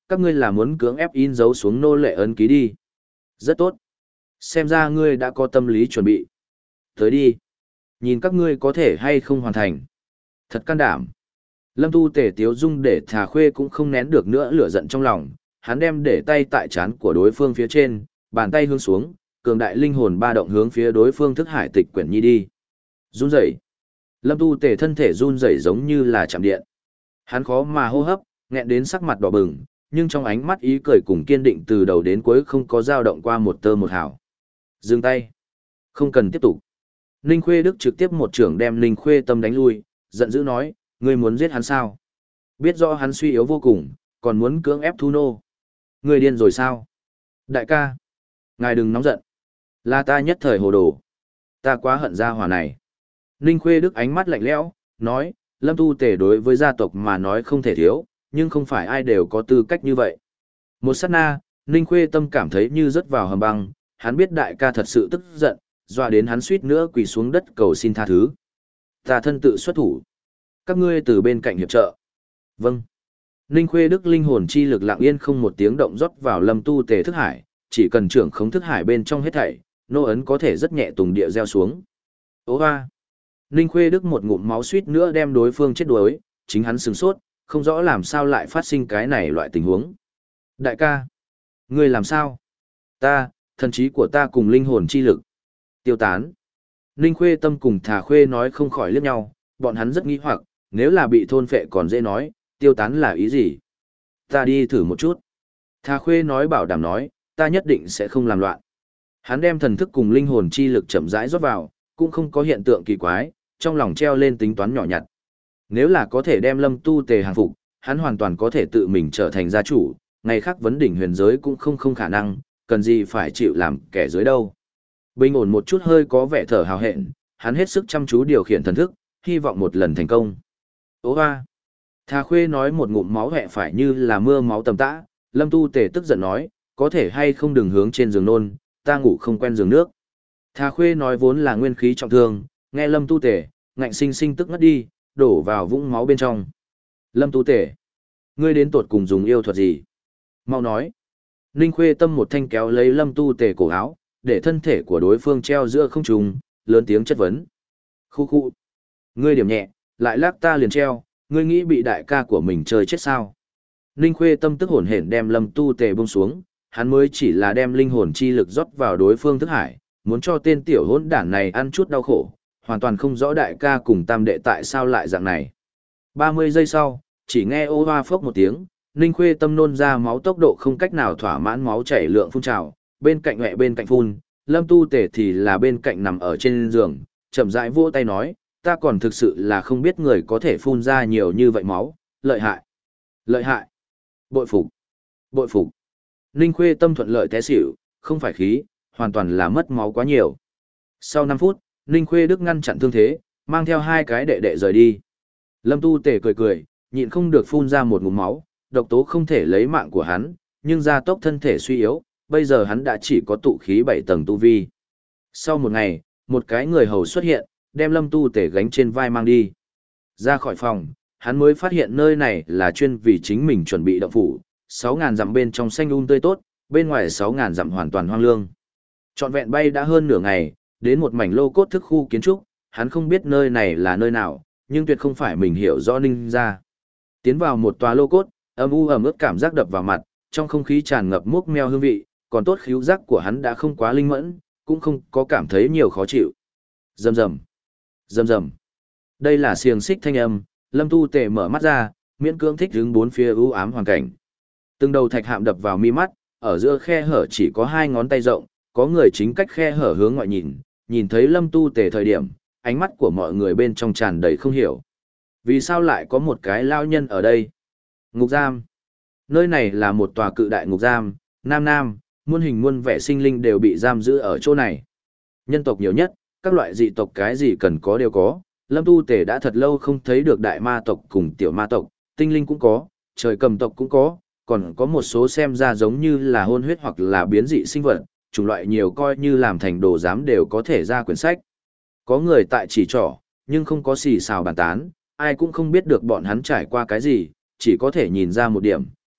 S1: các ngươi là muốn cưỡng ép in dấu xuống nô lệ ấn ký đi. Rất tốt. Xem ra ngươi đã có tâm lý chuẩn bị. Tới đi. Nhìn các ngươi có thể hay không hoàn thành. Thật can đảm. Lâm Tu Tề tiếu dung để Thà Khuê cũng không nén được nữa lửa giận trong lòng, hắn đem để tay tại trán của đối phương phía trên, bàn tay hướng xuống, cường đại linh hồn ba động hướng phía đối phương thức hải tịch quyển nhi đi. Run rẩy. Lâm Tu Tề thân thể run rẩy giống như là chạm điện. Hắn khó mà hô hấp, nghẹn đến sắc mặt đỏ bừng, nhưng trong ánh mắt ý cười cùng kiên định từ đầu đến cuối không có dao động qua một tơ một hào. Dừng tay. Không cần tiếp tục. Ninh Khuê Đức trực tiếp một trưởng đem Ninh Khuê Tâm đánh lui, giận dữ nói, ngươi muốn giết hắn sao? Biết rõ hắn suy yếu vô cùng, còn muốn cưỡng ép thu nô. Ngươi điên rồi sao? Đại ca, ngài đừng nóng giận. Là ta nhất thời hồ đồ. Ta quá hận gia hỏa này. Ninh Khuê Đức ánh mắt lạnh lẽo, nói, Lâm Tu Tề đối với gia tộc mà nói không thể thiếu, nhưng không phải ai đều có tư cách như vậy. Một sát na, Ninh Khuê Tâm cảm thấy như rớt vào hầm băng, hắn biết đại ca thật sự tức giận, dọa đến hắn suýt nữa quỳ xuống đất cầu xin tha thứ. Ta thân tự xuất thủ. Các ngươi từ bên cạnh hiệp trợ. Vâng. Ninh Khuê Đức linh hồn chi lực lặng yên không một tiếng động rót vào Lâm Tu Tề thức hải, chỉ cần trưởng khống thức hải bên trong hết thảy, nô ấn có thể rất nhẹ tùng địa gieo xuống. Ô hoa. Ninh Khuê Đức một ngụm máu suýt nữa đem đối phương chết đuối, chính hắn sửng sốt, không rõ làm sao lại phát sinh cái này loại tình huống. Đại ca. Ngươi làm sao? Ta, thần trí của ta cùng linh hồn chi lực. Tiêu tán. Ninh Khuê Tâm cùng Thà Khuê nói không khỏi liếc nhau, bọn hắn rất nghi hoặc, nếu là bị thôn phệ còn dễ nói, tiêu tán là ý gì? Ta đi thử một chút. Thà Khuê nói bảo đảm nói, ta nhất định sẽ không làm loạn. Hắn đem thần thức cùng linh hồn chi lực chậm rãi rót vào, cũng không có hiện tượng kỳ quái, trong lòng treo lên tính toán nhỏ nhặt. Nếu là có thể đem Lâm Tu Tề hàng phục, hắn hoàn toàn có thể tự mình trở thành gia chủ, ngày khác vấn đỉnh huyền giới cũng không không khả năng, cần gì phải chịu làm kẻ dưới đâu. Bình ổn một chút hơi có vẻ thở hào hẹn, hắn hết sức chăm chú điều khiển thần thức, hy vọng một lần thành công. Ô hoa! Thà Khuê nói một ngụm máu hẹ phải như là mưa máu tầm tã, Lâm Tu Tề tức giận nói, có thể hay không đừng hướng trên giường nôn, ta ngủ không quen giường nước. Thà Khuê nói vốn là nguyên khí trọng thương, nghe Lâm Tu Tề, ngạnh sinh sinh tức ngất đi, đổ vào vũng máu bên trong. Lâm Tu Tề, ngươi đến tột cùng dùng yêu thuật gì? Mau nói. Ninh Khuê Tâm một thanh kéo lấy Lâm Tu Tề cổ áo, để thân thể của đối phương treo giữa không trung, lớn tiếng chất vấn. Khu khu. Ngươi điểm nhẹ, lại lắc ta liền treo, ngươi nghĩ bị đại ca của mình chơi chết sao? Ninh Khuê Tâm tức hổn hển đem Lâm Tu Tề buông xuống, hắn mới chỉ là đem linh hồn chi lực rót vào đối phương thức hải, muốn cho tên tiểu hỗn đản này ăn chút đau khổ, hoàn toàn không rõ đại ca cùng tam đệ tại sao lại dạng này. ba mươi giây sau, chỉ nghe ô hoa phốc một tiếng, Ninh Khuê Tâm nôn ra máu tốc độ không cách nào thỏa mãn máu chảy lượng phun trào, bên cạnh mẹ bên cạnh phun, Lâm Tu Tề thì là bên cạnh nằm ở trên giường, chậm rãi vỗ tay nói, ta còn thực sự là không biết người có thể phun ra nhiều như vậy máu, lợi hại, lợi hại, bội phục, bội phục. Ninh Khuê Tâm thuận lợi té xỉu, không phải khí, hoàn toàn là mất máu quá nhiều. Sau năm phút, Ninh Khuê Đức ngăn chặn thương thế, mang theo hai cái đệ đệ rời đi. Lâm Tu Tề cười cười, nhịn không được phun ra một ngụm máu, độc tố không thể lấy mạng của hắn, nhưng gia tốc thân thể suy yếu, bây giờ hắn đã chỉ có tụ khí bảy tầng tu vi. Sau một ngày, một cái người hầu xuất hiện, đem Lâm Tu Tề gánh trên vai mang đi. Ra khỏi phòng, hắn mới phát hiện nơi này là chuyên vì chính mình chuẩn bị động phủ, sáu ngàn dặm bên trong xanh um tươi tốt, bên ngoài sáu ngàn dặm hoàn toàn hoang lương. Trọn vẹn bay đã hơn nửa ngày, đến một mảnh lô cốt thức khu kiến trúc, hắn không biết nơi này là nơi nào, nhưng tuyệt không phải mình hiểu rõ Ninh ra. Tiến vào một tòa lô cốt, âm u ẩm ướt cảm giác đập vào mặt, trong không khí tràn ngập mốc meo hương vị, còn tốt khứu giác của hắn đã không quá linh mẫn, cũng không có cảm thấy nhiều khó chịu. Rầm rầm, rầm rầm. Đây là xiềng xích thanh âm, Lâm Tu Tề mở mắt ra, miễn cưỡng thích đứng bốn phía u ám hoàn cảnh. Từng đầu thạch hạm đập vào mi mắt, ở giữa khe hở chỉ có hai ngón tay rộng, có người chính cách khe hở hướng ngoại nhìn, nhìn thấy Lâm Tu Tề thời điểm, ánh mắt của mọi người bên trong tràn đầy không hiểu. Vì sao lại có một cái lao nhân ở đây? Ngục giam. Nơi này là một tòa cự đại ngục giam, nam nam, muôn hình muôn vẻ sinh linh đều bị giam giữ ở chỗ này. Nhân tộc nhiều nhất, các loại dị tộc cái gì cần có đều có. Lâm Tu Tề đã thật lâu không thấy được đại ma tộc cùng tiểu ma tộc, tinh linh cũng có, trời cầm tộc cũng có, còn có một số xem ra giống như là hôn huyết hoặc là biến dị sinh vật, chủng loại nhiều coi như làm thành đồ giám đều có thể ra quyển sách. Có người tại chỉ trỏ, nhưng không có xì xào bàn tán, ai cũng không biết được bọn hắn trải qua cái gì, chỉ có thể nhìn ra một điểm,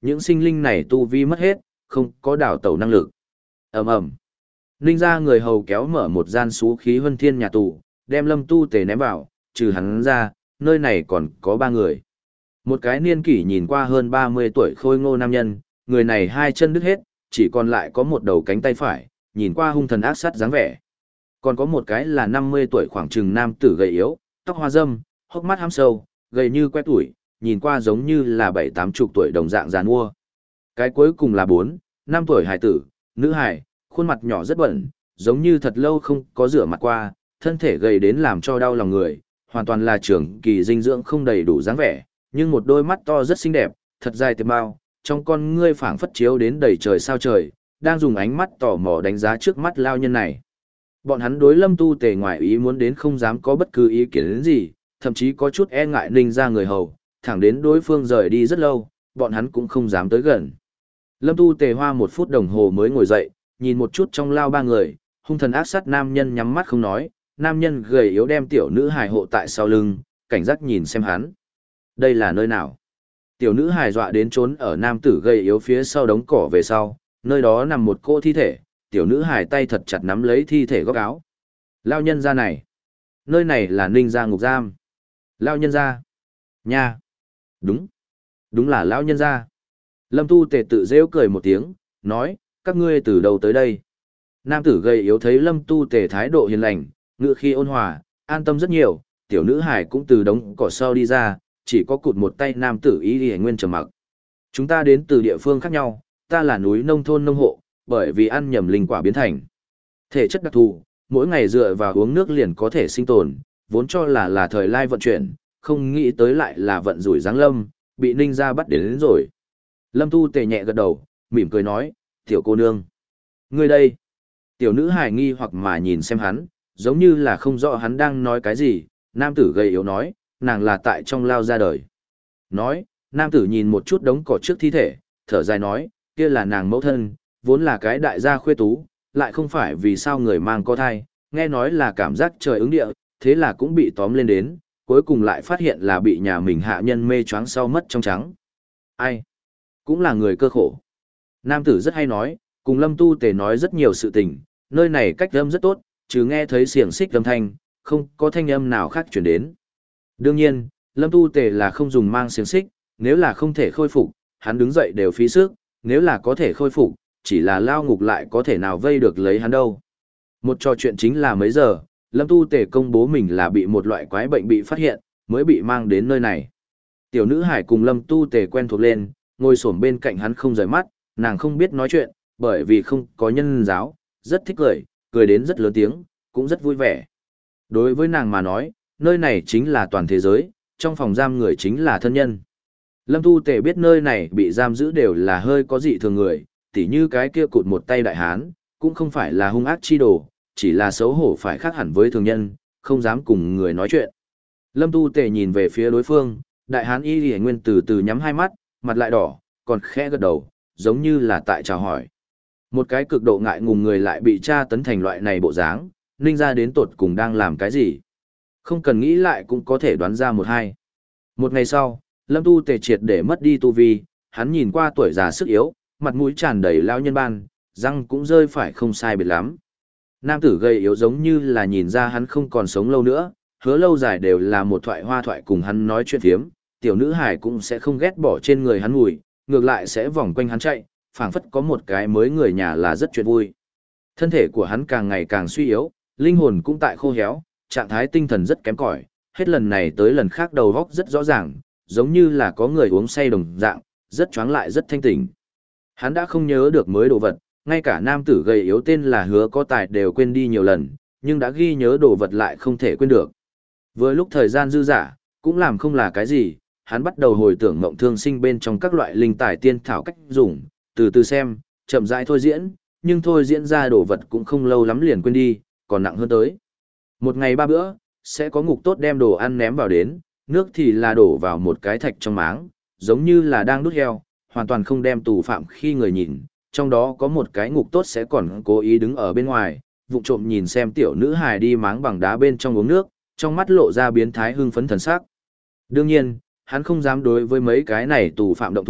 S1: những sinh linh này tu vi mất hết, không có đảo tẩu năng lực. Ầm ầm. Ninh gia người hầu kéo mở một gian xú khí huân thiên nhà tù, đem Lâm Tu Tề ném vào, trừ hắn ra, nơi này còn có ba người. Một cái niên kỷ nhìn qua hơn ba mươi tuổi khôi ngô nam nhân, người này hai chân đứt hết, chỉ còn lại có một đầu cánh tay phải, nhìn qua hung thần ác sát dáng vẻ. Còn có một cái là năm mươi tuổi khoảng chừng nam tử gầy yếu, tóc hoa râm, hốc mắt hăm sâu, gầy như que tuổi, nhìn qua giống như là bảy tám chục tuổi đồng dạng giàn mua. Cái cuối cùng là bốn, năm tuổi hải tử, nữ hải, khuôn mặt nhỏ rất bẩn, giống như thật lâu không có rửa mặt qua, thân thể gầy đến làm cho đau lòng người, hoàn toàn là trưởng kỳ dinh dưỡng không đầy đủ dáng vẻ, nhưng một đôi mắt to rất xinh đẹp, thật dài tiềm bao, trong con ngươi phảng phất chiếu đến đầy trời sao trời, đang dùng ánh mắt tò mò đánh giá trước mắt lao nhân này. Bọn hắn đối Lâm Tu Tề ngoài ý muốn đến không dám có bất cứ ý kiến đến gì, thậm chí có chút e ngại Ninh gia người hầu, thẳng đến đối phương rời đi rất lâu, bọn hắn cũng không dám tới gần. Lâm Tu Tề hoa một phút đồng hồ mới ngồi dậy, nhìn một chút trong lao ba người, hung thần ác sát nam nhân nhắm mắt không nói, nam nhân gầy yếu đem tiểu nữ hài hộ tại sau lưng, cảnh giác nhìn xem hắn. Đây là nơi nào? Tiểu nữ hài dọa đến trốn ở nam tử gầy yếu phía sau đống cỏ về sau, nơi đó nằm một cô thi thể, tiểu nữ hài tay thật chặt nắm lấy thi thể góc áo. Lao nhân ra này. Nơi này là Ninh gia ngục giam. Lao nhân ra. Nha. Đúng. Đúng là lão nhân ra. Lâm Tu Tề tự rêu cười một tiếng, nói, các ngươi từ đâu tới đây? Nam tử gầy yếu thấy Lâm Tu Tề thái độ hiền lành, ngữ khi ôn hòa, an tâm rất nhiều, tiểu nữ hải cũng từ đống cỏ sau đi ra, chỉ có cụt một tay nam tử ý y nguyên trầm mặc. Chúng ta đến từ địa phương khác nhau, ta là núi nông thôn nông hộ, bởi vì ăn nhầm linh quả biến thành. Thể chất đặc thù, mỗi ngày dựa vào uống nước liền có thể sinh tồn, vốn cho là là thời lai vận chuyển, không nghĩ tới lại là vận rủi giáng lâm, bị Ninh gia bắt đến, đến rồi. Lâm Tu Tề nhẹ gật đầu, mỉm cười nói, tiểu cô nương. Ngươi đây. Tiểu nữ hài nghi hoặc mà nhìn xem hắn, giống như là không rõ hắn đang nói cái gì, nam tử gầy yếu nói, nàng là tại trong lao ra đời. Nói, nam tử nhìn một chút đống cỏ trước thi thể, thở dài nói, kia là nàng mẫu thân, vốn là cái đại gia khuê tú, lại không phải vì sao người mang có thai, nghe nói là cảm giác trời ứng địa, thế là cũng bị tóm lên đến, cuối cùng lại phát hiện là bị nhà mình hạ nhân mê choáng sau mất trong trắng. Ai? Cũng là người cơ khổ. Nam tử rất hay nói, cùng Lâm Tu Tề nói rất nhiều sự tình, nơi này cách âm rất tốt, chứ nghe thấy xiềng xích âm thanh, không có thanh âm nào khác chuyển đến. Đương nhiên, Lâm Tu Tề là không dùng mang xiềng xích, nếu là không thể khôi phục, hắn đứng dậy đều phí sức, nếu là có thể khôi phục, chỉ là lao ngục lại có thể nào vây được lấy hắn đâu. Một trò chuyện chính là mấy giờ, Lâm Tu Tề công bố mình là bị một loại quái bệnh bị phát hiện, mới bị mang đến nơi này. Tiểu nữ hải cùng Lâm Tu Tề quen thuộc lên, ngồi xổm bên cạnh hắn không rời mắt, nàng không biết nói chuyện, bởi vì không có nhân giáo, rất thích cười, cười đến rất lớn tiếng, cũng rất vui vẻ. Đối với nàng mà nói, nơi này chính là toàn thế giới, trong phòng giam người chính là thân nhân. Lâm Tu Tề biết nơi này bị giam giữ đều là hơi có dị thường người, tỉ như cái kia cụt một tay đại hán, cũng không phải là hung ác chi đồ, chỉ là xấu hổ phải khác hẳn với thường nhân, không dám cùng người nói chuyện. Lâm Tu Tề nhìn về phía đối phương, đại hán y lìa nguyên từ từ nhắm hai mắt, mặt lại đỏ, còn khẽ gật đầu, giống như là tại chào hỏi. Một cái cực độ ngại ngùng người lại bị tra tấn thành loại này bộ dáng, Ninh gia đến tột cùng đang làm cái gì? Không cần nghĩ lại cũng có thể đoán ra một hai. Một ngày sau, Lâm Tu Tề triệt để mất đi tu vi, hắn nhìn qua tuổi già sức yếu, mặt mũi tràn đầy lao nhân ban, răng cũng rơi phải không sai biệt lắm. Nam tử gầy yếu giống như là nhìn ra hắn không còn sống lâu nữa, hứa lâu dài đều là một thoại hoa thoại cùng hắn nói chuyện phiếm, tiểu nữ hải cũng sẽ không ghét bỏ trên người hắn mùi, ngược lại sẽ vòng quanh hắn chạy, phảng phất có một cái mới người nhà là rất chuyện vui. Thân thể của hắn càng ngày càng suy yếu, linh hồn cũng tại khô héo, trạng thái tinh thần rất kém cỏi, hết lần này tới lần khác đầu óc rất rõ ràng, giống như là có người uống say đồng dạng, rất choáng lại rất thanh tỉnh. Hắn đã không nhớ được mới đồ vật, ngay cả nam tử gầy yếu tên là Hứa Có Tài đều quên đi nhiều lần, nhưng đã ghi nhớ đồ vật lại không thể quên được. Vừa lúc thời gian dư dả, cũng làm không là cái gì, hắn bắt đầu hồi tưởng mộng thương sinh bên trong các loại linh tài tiên thảo cách dùng, từ từ xem, chậm rãi thôi diễn, nhưng thôi diễn ra đồ vật cũng không lâu lắm liền quên đi, còn nặng hơn tới. Một ngày ba bữa, sẽ có ngục tốt đem đồ ăn ném vào đến, nước thì là đổ vào một cái thạch trong máng, giống như là đang đút heo, hoàn toàn không đem tù phạm khi người nhìn, trong đó có một cái ngục tốt sẽ còn cố ý đứng ở bên ngoài, vụng trộm nhìn xem tiểu nữ hài đi máng bằng đá bên trong uống nước, trong mắt lộ ra biến thái hưng phấn thần sắc. Đương nhiên, hắn không dám đối với mấy cái này tù phạm động thủ,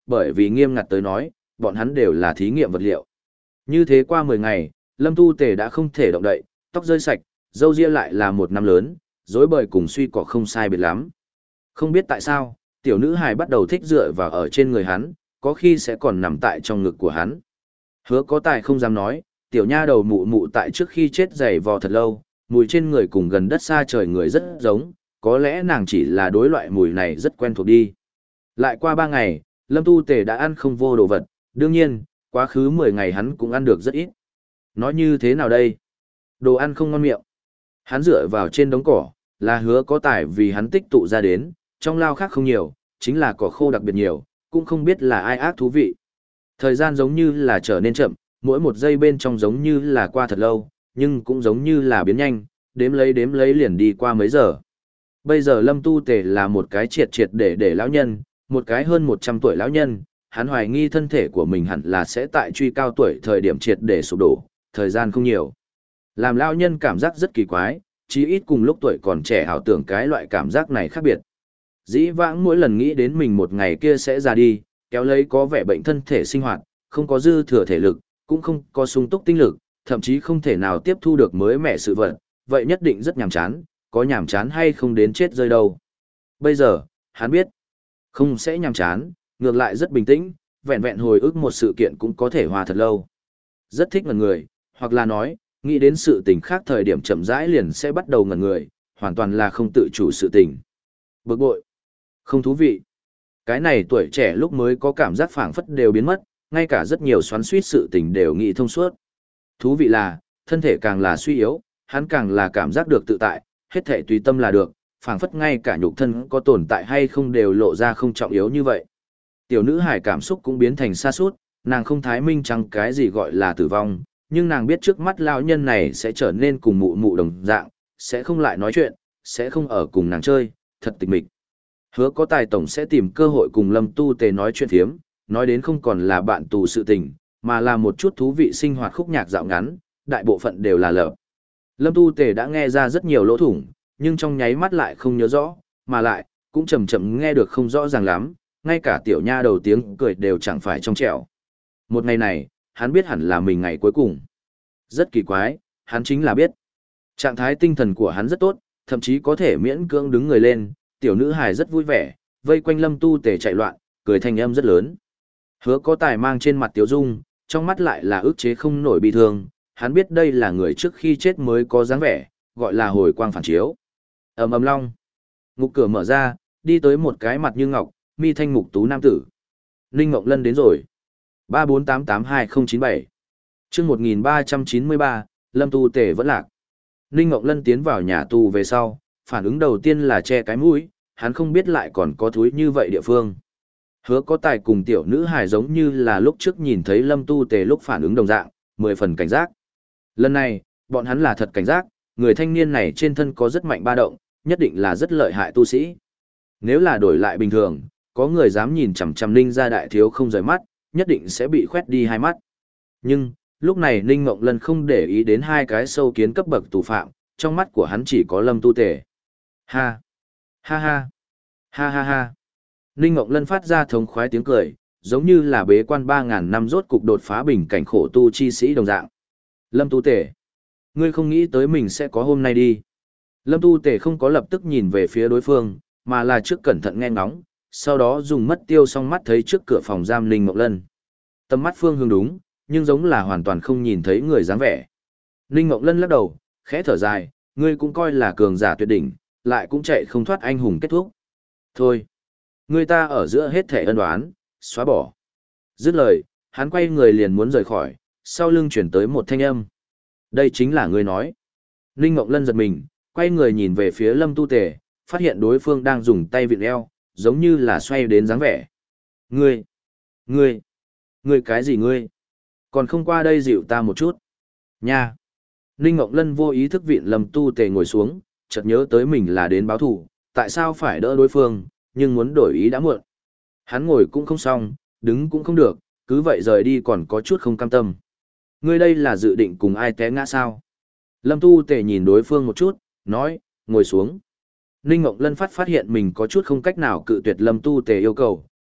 S1: bởi vì nghiêm ngặt tới nói, bọn hắn đều là thí nghiệm vật liệu. Như thế qua mười ngày, Lâm Tu Tề đã không thể động đậy, tóc rơi sạch, râu ria lại là một năm lớn, rối bời cùng suy cỏ không sai biệt lắm. Không biết tại sao, tiểu nữ hài bắt đầu thích dựa vào ở trên người hắn, có khi sẽ còn nằm tại trong ngực của hắn. Hứa có tài không dám nói, tiểu nha đầu mụ mụ tại trước khi chết dày vò thật lâu, mùi trên người cùng gần đất xa trời người rất giống, có lẽ nàng chỉ là đối loại mùi này rất quen thuộc đi. Lại qua ba ngày, Lâm Tu Tề đã ăn không vô đồ vật, đương nhiên, quá khứ mười ngày hắn cũng ăn được rất ít. Nói như thế nào đây? Đồ ăn không ngon miệng. Hắn dựa vào trên đống cỏ, là hứa có tài vì hắn tích tụ ra đến, trong lao khác không nhiều, chính là cỏ khô đặc biệt nhiều, cũng không biết là ai ác thú vị. Thời gian giống như là trở nên chậm, mỗi một giây bên trong giống như là qua thật lâu, nhưng cũng giống như là biến nhanh, đếm lấy đếm lấy liền đi qua mấy giờ. Bây giờ Lâm Tu Tề là một cái triệt triệt để để lão nhân, một cái hơn một trăm tuổi lão nhân, hắn hoài nghi thân thể của mình hẳn là sẽ tại truy cao tuổi thời điểm triệt để sụp đổ, thời gian không nhiều. Làm lão nhân cảm giác rất kỳ quái, chí ít cùng lúc tuổi còn trẻ ảo tưởng cái loại cảm giác này khác biệt. Dĩ vãng mỗi lần nghĩ đến mình một ngày kia sẽ ra đi, kéo lấy có vẻ bệnh thân thể sinh hoạt, không có dư thừa thể lực, cũng không có sung túc tinh lực, thậm chí không thể nào tiếp thu được mới mẻ sự vật, vậy nhất định rất nhàm chán, có nhàm chán hay không đến chết rơi đâu. Bây giờ, hắn biết, không sẽ nhàm chán, ngược lại rất bình tĩnh, vẹn vẹn hồi ức một sự kiện cũng có thể hòa thật lâu. Rất thích ngẩn người, hoặc là nói, nghĩ đến sự tình khác thời điểm chậm rãi liền sẽ bắt đầu ngẩn người, hoàn toàn là không tự chủ sự tình. Bực bội, không thú vị. Cái này tuổi trẻ lúc mới có cảm giác phảng phất đều biến mất, ngay cả rất nhiều xoắn xuýt sự tình đều nghĩ thông suốt. Thú vị là, thân thể càng là suy yếu, hắn càng là cảm giác được tự tại, hết thể tùy tâm là được, phảng phất ngay cả nhục thân có tồn tại hay không đều lộ ra không trọng yếu như vậy. Tiểu nữ hải cảm xúc cũng biến thành xa sút, nàng không thái minh chẳng cái gì gọi là tử vong, nhưng nàng biết trước mắt lão nhân này sẽ trở nên cùng mụ mụ đồng dạng, sẽ không lại nói chuyện, sẽ không ở cùng nàng chơi, thật tịch mịch. Hứa có tài tổng sẽ tìm cơ hội cùng Lâm Tu Tề nói chuyện phiếm, nói đến không còn là bạn tù sự tình, mà là một chút thú vị sinh hoạt khúc nhạc dạo ngắn, đại bộ phận đều là lợp. Lâm Tu Tề đã nghe ra rất nhiều lỗ thủng, nhưng trong nháy mắt lại không nhớ rõ, mà lại, cũng chậm chậm nghe được không rõ ràng lắm, ngay cả tiểu nha đầu tiếng cười đều chẳng phải trong trẻo. Một ngày này, hắn biết hẳn là mình ngày cuối cùng. Rất kỳ quái, hắn chính là biết. Trạng thái tinh thần của hắn rất tốt, thậm chí có thể miễn cưỡng đứng người lên, tiểu nữ hài rất vui vẻ, vây quanh Lâm Tu Tề chạy loạn, cười thành âm rất lớn. Hứa có tài mang trên mặt tiếu dung, trong mắt lại là ức chế không nổi bi thương, hắn biết đây là người trước khi chết mới có dáng vẻ, gọi là hồi quang phản chiếu. Ầm ầm long. Ngục cửa mở ra, đi tới một cái mặt như ngọc, mi thanh mục tú nam tử. Ninh Ngộng Lân đến rồi. ba bốn tám tám hai không chín bảy. Chương một nghìn ba trăm chín mươi ba, Lâm Tu Tề vẫn lạc. Ninh Ngộng Lân tiến vào nhà tù về sau, phản ứng đầu tiên là che cái mũi, hắn không biết lại còn có thúi như vậy địa phương. Hứa có tài cùng tiểu nữ hài giống như là lúc trước nhìn thấy Lâm Tu Tề lúc phản ứng đồng dạng, mười phần cảnh giác. Lần này, bọn hắn là thật cảnh giác, người thanh niên này trên thân có rất mạnh ba động, nhất định là rất lợi hại tu sĩ. Nếu là đổi lại bình thường, có người dám nhìn chằm chằm Ninh gia đại thiếu không rời mắt, nhất định sẽ bị khoét đi hai mắt. Nhưng, lúc này Ninh Ngộng Lân không để ý đến hai cái sâu kiến cấp bậc tù phạm, trong mắt của hắn chỉ có Lâm Tu Tề. Ha! Ha ha! Ha ha ha! Ninh Ngộng Lân phát ra thống khoái tiếng cười, giống như là bế quan ba ngàn năm rốt cục đột phá bình cảnh khổ tu chi sĩ đồng dạng. Lâm Tu Tề! Ngươi không nghĩ tới mình sẽ có hôm nay đi. Lâm Tu Tề không có lập tức nhìn về phía đối phương, mà là trước cẩn thận nghe ngóng, sau đó dùng mất tiêu song mắt thấy trước cửa phòng giam Ninh Ngộng Lân. Tầm mắt phương hướng đúng, nhưng giống là hoàn toàn không nhìn thấy người dáng vẻ. Ninh Ngộng Lân lắc đầu, khẽ thở dài, ngươi cũng coi là cường giả tuyệt đỉnh, lại cũng chạy không thoát anh hùng kết thúc. Thôi, người ta ở giữa hết thể ân oán, xóa bỏ. Dứt lời, hắn quay người liền muốn rời khỏi, sau lưng chuyển tới một thanh âm. Đây chính là ngươi nói. Ninh Ngộng Lân giật mình, quay người nhìn về phía Lâm Tu Tề, phát hiện đối phương đang dùng tay vịn eo, giống như là xoay đến dáng vẻ. Ngươi, ngươi, ngươi cái gì ngươi? Còn không qua đây dịu ta một chút. Nha. Ninh Ngộng Lân vô ý thức vịn Lâm Tu Tề ngồi xuống, chợt nhớ tới mình là đến báo thù, tại sao phải đỡ đối phương, nhưng muốn đổi ý đã muộn. Hắn ngồi cũng không xong, đứng cũng không được, cứ vậy rời đi còn có chút không cam tâm. Ngươi đây là dự định cùng ai té ngã sao? Lâm Tu Tề nhìn đối phương một chút, nói, ngồi xuống. Ninh Ngộng Lân phát phát hiện mình có chút không cách nào cự tuyệt Lâm Tu Tề yêu cầu,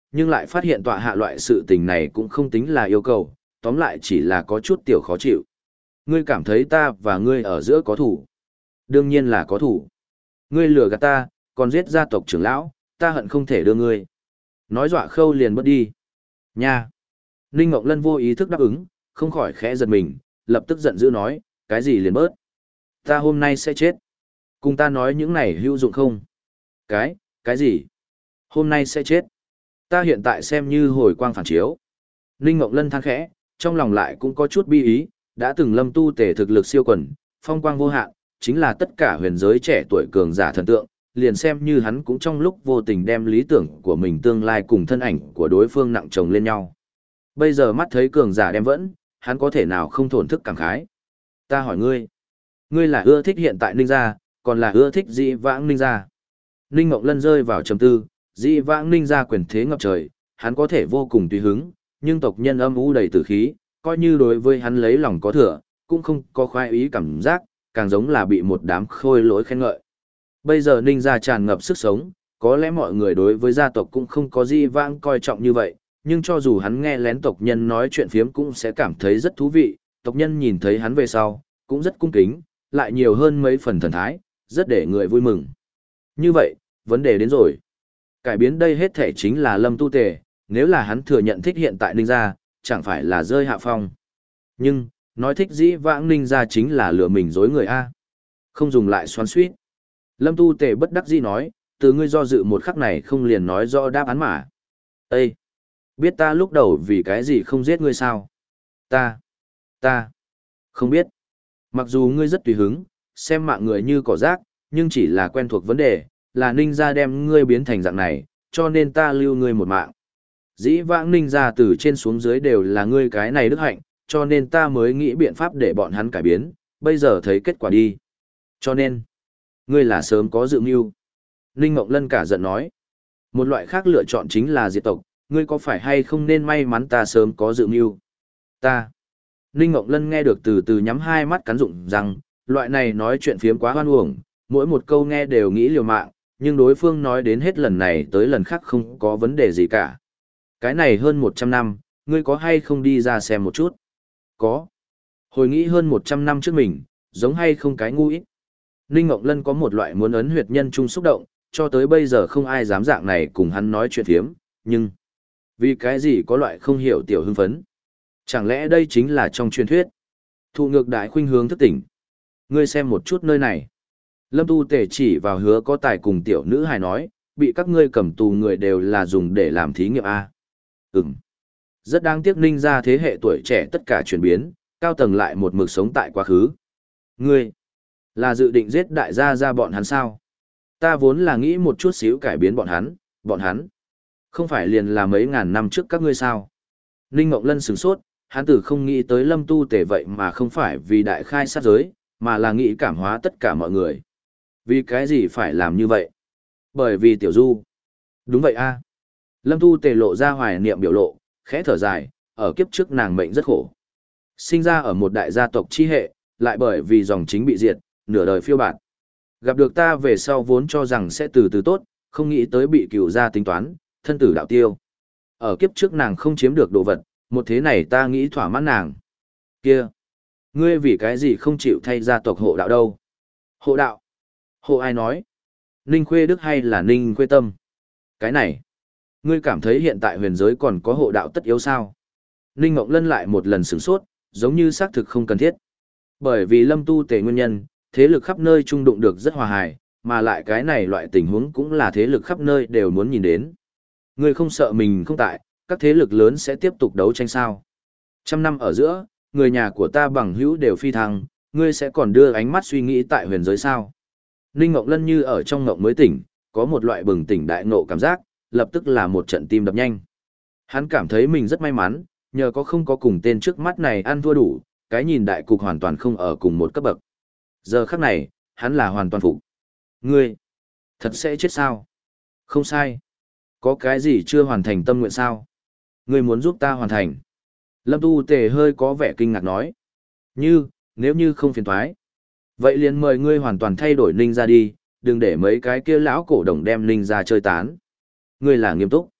S1: nhưng lại phát hiện tọa hạ loại sự tình này cũng không tính là yêu cầu, tóm lại chỉ là có chút tiểu khó chịu. Ngươi cảm thấy ta và ngươi ở giữa có thủ? Đương nhiên là có thủ. Ngươi lừa gạt ta, còn giết gia tộc trưởng lão, ta hận không thể đưa ngươi. Nói dọa khâu liền bớt đi. Nha. Ninh Ngọc Lân vô ý thức đáp ứng, không khỏi khẽ giật mình, lập tức giận dữ nói, cái gì liền bớt? Ta hôm nay sẽ chết. Cùng ta nói những này hữu dụng không? Cái, cái gì? Hôm nay sẽ chết. Ta hiện tại xem như hồi quang phản chiếu. Ninh Ngọc Lân than khẽ, trong lòng lại cũng có chút bi ý, đã từng Lâm Tu Tề thực lực siêu quần, phong quang vô hạn, chính là tất cả huyền giới trẻ tuổi cường giả thần tượng, liền xem như hắn cũng trong lúc vô tình đem lý tưởng của mình tương lai cùng thân ảnh của đối phương nặng chồng lên nhau. Bây giờ mắt thấy cường giả đem vẫn, hắn có thể nào không thổn thức cảm khái. Ta hỏi ngươi, ngươi là ưa thích hiện tại Ninh gia, còn là ưa thích Dĩ Vãng Ninh gia? Ninh Mộng Lân rơi vào trầm tư, Dĩ Vãng Ninh gia quyền thế ngập trời, hắn có thể vô cùng tùy hứng, nhưng tộc nhân âm u đầy tử khí, coi như đối với hắn lấy lòng có thừa, cũng không có khoái ý cảm giác, càng giống là bị một đám khôi lỗi khen ngợi. Bây giờ Ninh gia tràn ngập sức sống, có lẽ mọi người đối với gia tộc cũng không có Dĩ Vãng coi trọng như vậy, nhưng cho dù hắn nghe lén tộc nhân nói chuyện phiếm cũng sẽ cảm thấy rất thú vị, tộc nhân nhìn thấy hắn về sau, cũng rất cung kính, lại nhiều hơn mấy phần thần thái, rất để người vui mừng. Như vậy, vấn đề đến rồi. Cải biến đây hết thể chính là Lâm Tu Tề, nếu là hắn thừa nhận thích hiện tại Ninh gia, chẳng phải là rơi hạ phong. Nhưng, nói thích Dĩ Vãng Ninh gia chính là lừa mình dối người A. Không dùng lại xoắn suýt. Lâm Tu Tề bất đắc dĩ nói, từ ngươi do dự một khắc này không liền nói rõ đáp án mà. Ê! Biết ta lúc đầu vì cái gì không giết ngươi sao? Ta! Ta! Không biết. Mặc dù ngươi rất tùy hứng, xem mạng người như cỏ rác, nhưng chỉ là quen thuộc vấn đề, là Ninh gia đem ngươi biến thành dạng này, cho nên ta lưu ngươi một mạng. Dĩ Vãng Ninh gia từ trên xuống dưới đều là ngươi cái này đức hạnh, cho nên ta mới nghĩ biện pháp để bọn hắn cải biến, bây giờ thấy kết quả đi. Cho nên, ngươi là sớm có dự mưu. Ninh Ngọc Lân cả giận nói, một loại khác lựa chọn chính là diệt tộc, ngươi có phải hay không nên may mắn ta sớm có dự mưu? Ta. Ninh Ngọc Lân nghe được từ từ nhắm hai mắt cắn rụng rằng, loại này nói chuyện phiếm quá hoan uổng, mỗi một câu nghe đều nghĩ liều mạng, nhưng đối phương nói đến hết lần này tới lần khác không có vấn đề gì cả. Cái này hơn một trăm năm, ngươi có hay không đi ra xem một chút? Có. Hồi nghĩ hơn một trăm năm trước mình, giống hay không cái ngu ít. Ninh Ngọc Lân có một loại muốn ấn huyệt nhân trung xúc động, cho tới bây giờ không ai dám dạng này cùng hắn nói chuyện phiếm, nhưng vì cái gì có loại không hiểu tiểu hưng phấn? Chẳng lẽ đây chính là trong truyền thuyết? Thụ ngược đại khuynh hướng thức tỉnh. Ngươi xem một chút nơi này. Lâm Tu Tề chỉ vào hứa có tài cùng tiểu nữ hài nói, bị các ngươi cầm tù người đều là dùng để làm thí nghiệm A. Ừm. Rất đáng tiếc Ninh gia thế hệ tuổi trẻ tất cả chuyển biến, cao tầng lại một mực sống tại quá khứ. Ngươi, là dự định giết đại gia gia bọn hắn sao? Ta vốn là nghĩ một chút xíu cải biến bọn hắn, bọn hắn. Không phải liền là mấy ngàn năm trước các ngươi sao? Ninh Ngọc Lân sửng sốt, hắn tử không nghĩ tới Lâm Tu Tề vậy mà không phải vì đại khai sát giới, mà là nghĩ cảm hóa tất cả mọi người. Vì cái gì phải làm như vậy? Bởi vì Tiểu Du. Đúng vậy a. Lâm Tu Tề lộ ra hoài niệm biểu lộ, khẽ thở dài, ở kiếp trước nàng mệnh rất khổ. Sinh ra ở một đại gia tộc chi hệ, lại bởi vì dòng chính bị diệt, nửa đời phiêu bạt. Gặp được ta về sau vốn cho rằng sẽ từ từ tốt, không nghĩ tới bị cựu gia tính toán, thân tử đạo tiêu. Ở kiếp trước nàng không chiếm được đồ vật, một thế này ta nghĩ thỏa mãn nàng. Kia! Ngươi vì cái gì không chịu thay gia tộc hộ đạo đâu? Hộ đạo? Hộ ai nói? Ninh Khuê Đức hay là Ninh Khuê Tâm? Cái này! Ngươi cảm thấy hiện tại huyền giới còn có hộ đạo tất yếu sao? Ninh Ngọc Lân lại một lần sửng sốt, giống như xác thực không cần thiết. Bởi vì Lâm Tu Tề nguyên nhân, thế lực khắp nơi trung đụng được rất hòa hài, mà lại cái này loại tình huống cũng là thế lực khắp nơi đều muốn nhìn đến. Ngươi không sợ mình không tại, các thế lực lớn sẽ tiếp tục đấu tranh sao? Trăm năm ở giữa, người nhà của ta bằng hữu đều phi thăng, ngươi sẽ còn đưa ánh mắt suy nghĩ tại huyền giới sao? Ninh Ngọc Lân như ở trong ngộng mới tỉnh, có một loại bừng tỉnh đại ngộ cảm giác, lập tức là một trận tim đập nhanh. Hắn cảm thấy mình rất may mắn, nhờ có không có cùng tên trước mắt này ăn thua đủ, cái nhìn đại cục hoàn toàn không ở cùng một cấp bậc. Giờ khắc này, hắn là hoàn toàn phục. Ngươi, thật sẽ chết sao? Không sai. Có cái gì chưa hoàn thành tâm nguyện sao? Ngươi muốn giúp ta hoàn thành. Lâm Tu Tề hơi có vẻ kinh ngạc nói. Như, nếu như không phiền thoái. Vậy liền mời ngươi hoàn toàn thay đổi Ninh ra đi, đừng để mấy cái kia lão cổ đồng đem Ninh ra chơi tán. Ngươi là nghiêm túc.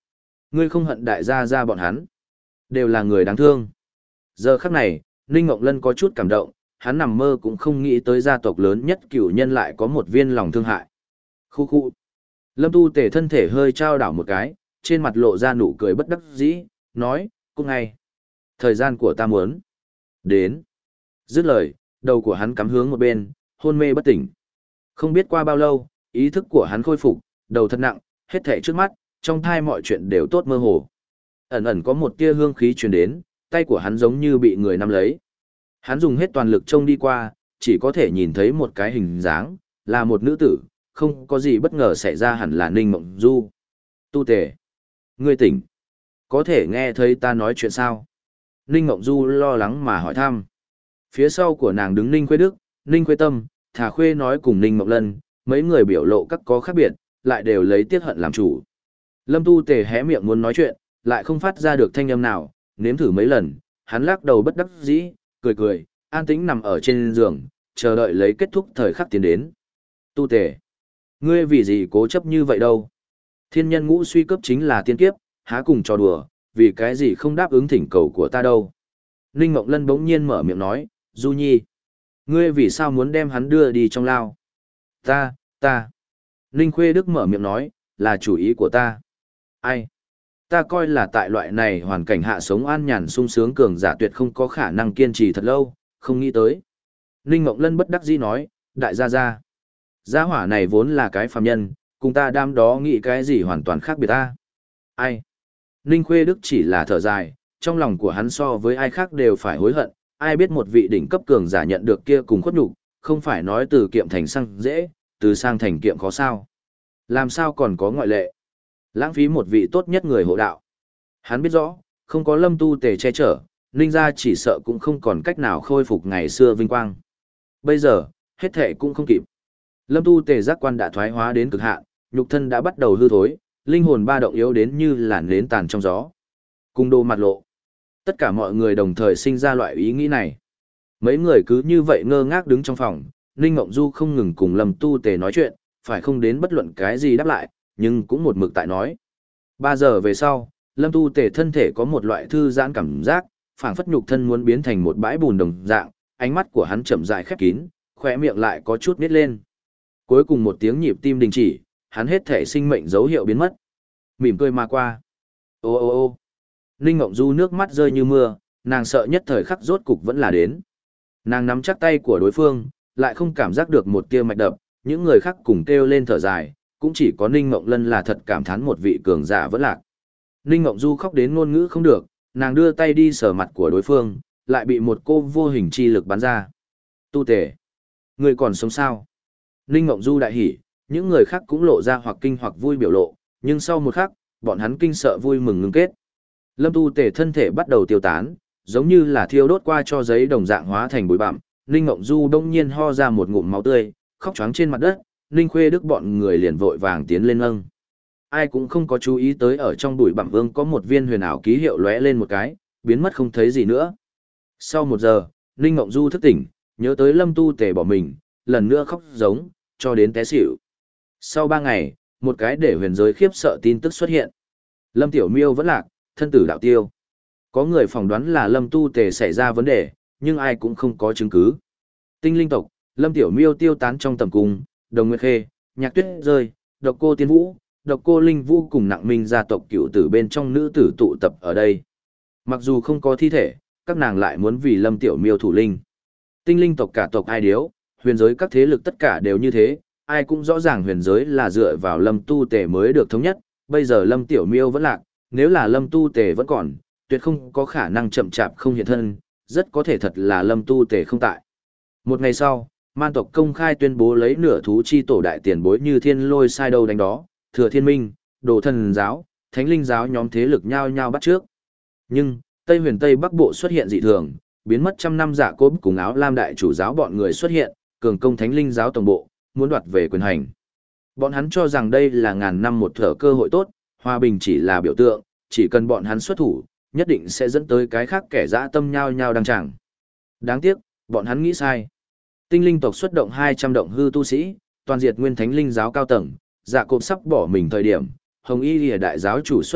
S1: Ngươi không hận đại gia gia bọn hắn. Đều là người đáng thương. Giờ khắc này, Ninh Ngọc Lân có chút cảm động, hắn nằm mơ cũng không nghĩ tới gia tộc lớn nhất cửu nhân lại có một viên lòng thương hại. Khu khu. Lâm Tu Tề thân thể hơi trao đảo một cái, trên mặt lộ ra nụ cười bất đắc dĩ, nói, cũng ngay. Thời gian của ta muốn. Đến. Dứt lời, đầu của hắn cắm hướng một bên, hôn mê bất tỉnh. Không biết qua bao lâu, ý thức của hắn khôi phục, đầu thật nặng, hết thảy trước mắt, trong thai mọi chuyện đều tốt mơ hồ. Ẩn ẩn có một tia hương khí truyền đến, tay của hắn giống như bị người nắm lấy. Hắn dùng hết toàn lực trông đi qua, chỉ có thể nhìn thấy một cái hình dáng, là một nữ tử, không có gì bất ngờ xảy ra hẳn là Ninh Mộng Du. Tu Tề, ngươi tỉnh, có thể nghe thấy ta nói chuyện sao? Ninh Mộng Du lo lắng mà hỏi thăm. Phía sau của nàng đứng Ninh Khuê Đức, Ninh Khuê Tâm, Thà Khuê nói cùng Ninh Mộng Lân, mấy người biểu lộ các có khác biệt, lại đều lấy tiết hận làm chủ. Lâm Tu Tề hé miệng muốn nói chuyện, lại không phát ra được thanh âm nào, nếm thử mấy lần, hắn lắc đầu bất đắc dĩ, cười cười, an tĩnh nằm ở trên giường, chờ đợi lấy kết thúc thời khắc tiến đến. Tu Tề, ngươi vì gì cố chấp như vậy đâu? Thiên nhân ngũ suy cấp chính là tiên kiếp, há cùng trò đùa, vì cái gì không đáp ứng thỉnh cầu của ta đâu? Ninh Mộng Lân bỗng nhiên mở miệng nói, Du Nhi, ngươi vì sao muốn đem hắn đưa đi trong lao? Ta, ta. Ninh Khuê Đức mở miệng nói, là chủ ý của ta. Ai? Ta coi là tại loại này hoàn cảnh hạ sống an nhàn sung sướng cường giả tuyệt không có khả năng kiên trì thật lâu, không nghĩ tới. Ninh Ngọc Lân bất đắc dĩ nói, đại gia gia. Gia hỏa này vốn là cái phàm nhân, cùng ta đam đó nghĩ cái gì hoàn toàn khác biệt ta. Ai? Ninh Khuê Đức chỉ là thở dài, trong lòng của hắn so với ai khác đều phải hối hận, ai biết một vị đỉnh cấp cường giả nhận được kia cùng khuất nhục, không phải nói từ kiệm thành sang dễ, từ sang thành kiệm khó sao. Làm sao còn có ngoại lệ? Lãng phí một vị tốt nhất người hộ đạo. Hắn biết rõ, không có Lâm Tu Tề che chở, Ninh gia chỉ sợ cũng không còn cách nào khôi phục ngày xưa vinh quang. Bây giờ, hết thệ cũng không kịp. Lâm Tu Tề giác quan đã thoái hóa đến cực hạn, nhục thân đã bắt đầu hư thối, linh hồn ba động yếu đến như là nến tàn trong gió. Cung đô mặt lộ. Tất cả mọi người đồng thời sinh ra loại ý nghĩ này. Mấy người cứ như vậy ngơ ngác đứng trong phòng, Ninh Ngộng Du không ngừng cùng Lâm Tu Tề nói chuyện, phải không đến bất luận cái gì đáp lại, nhưng cũng một mực tại nói. Ba giờ về sau, Lâm Tu Tề thân thể có một loại thư giãn cảm giác, phảng phất nhục thân muốn biến thành một bãi bùn đồng dạng, ánh mắt của hắn chậm rãi khép kín, khóe miệng lại có chút nít lên. Cuối cùng một tiếng nhịp tim đình chỉ, hắn hết thể sinh mệnh dấu hiệu biến mất. Mỉm cười mà qua. Ô ô ô. Ninh Ngộng Du nước mắt rơi như mưa, nàng sợ nhất thời khắc rốt cục vẫn là đến. Nàng nắm chắc tay của đối phương, lại không cảm giác được một tia mạch đập, những người khác cùng kêu lên thở dài, cũng chỉ có Ninh Ngộng Lân là thật cảm thán một vị cường giả vẫn lạc. Ninh Ngộng Du khóc đến ngôn ngữ không được, nàng đưa tay đi sờ mặt của đối phương, lại bị một cô vô hình chi lực bắn ra. Tu Tề, người còn sống sao? Ninh Ngộng Du đại hỉ, những người khác cũng lộ ra hoặc kinh hoặc vui biểu lộ, nhưng sau một khắc, bọn hắn kinh sợ vui mừng ngưng kết. Lâm Tu Tề thân thể bắt đầu tiêu tán, giống như là thiêu đốt qua cho giấy đồng dạng hóa thành bụi bặm. Ninh Ngộng Du đông nhiên ho ra một ngụm máu tươi, khóc choáng trên mặt đất, Ninh Khuê Đức bọn người liền vội vàng tiến lên nâng. Ai cũng không có chú ý tới ở trong bụi bặm vương có một viên huyền ảo ký hiệu lóe lên một cái, biến mất không thấy gì nữa. Sau một giờ, Ninh Ngộng Du thức tỉnh, nhớ tới Lâm Tu Tề bỏ mình, lần nữa khóc giống, cho đến té xỉu. Sau ba ngày, một cái để huyền giới khiếp sợ tin tức xuất hiện. Lâm Tiểu Miêu vẫn lạc, thân tử đạo tiêu. Có người phỏng đoán là Lâm Tu Tề xảy ra vấn đề, nhưng ai cũng không có chứng cứ. Tinh linh tộc, Lâm Tiểu Miêu tiêu tán trong tầm cung, Đồng Nguyệt Khê, Nhạc Tuyết rơi, Độc Cô Tiên Vũ, Độc Cô Linh Vũ cùng Nặng Minh gia tộc cựu tử bên trong nữ tử tụ tập ở đây. Mặc dù không có thi thể, các nàng lại muốn vì Lâm Tiểu Miêu thủ linh. Tinh linh tộc cả tộc ai điếu, huyền giới các thế lực tất cả đều như thế, ai cũng rõ ràng huyền giới là dựa vào Lâm Tu Tề mới được thống nhất, bây giờ Lâm Tiểu Miêu vẫn lạc, nếu là Lâm Tu Tề vẫn còn, tuyệt không có khả năng chậm chạp không hiện thân, rất có thể thật là Lâm Tu Tề không tại. Một ngày sau, man tộc công khai tuyên bố lấy nửa thú chi tổ đại tiền bối như thiên lôi sai đâu đánh đó, thừa thiên minh, đồ thần giáo, thánh linh giáo nhóm thế lực nhao nhao bắt trước. Nhưng, Tây huyền Tây Bắc Bộ xuất hiện dị thường, biến mất trăm năm dạ cốp cùng áo lam đại chủ giáo bọn người xuất hiện, cường công thánh linh giáo tổng bộ, muốn đoạt về quyền hành. Bọn hắn cho rằng đây là ngàn năm một thở cơ hội tốt, hòa bình chỉ là biểu tượng, chỉ cần bọn hắn xuất thủ, nhất định sẽ dẫn tới cái khác kẻ dã tâm nhao nhao đăng tràng. Đáng tiếc, bọn hắn nghĩ sai. Tinh linh tộc xuất động hai trăm động hư tu sĩ, toàn diệt nguyên thánh linh giáo cao tầng, dạ cộp sắp bỏ mình thời điểm, Hồng Y Lìa đại giáo chủ xuất hiện,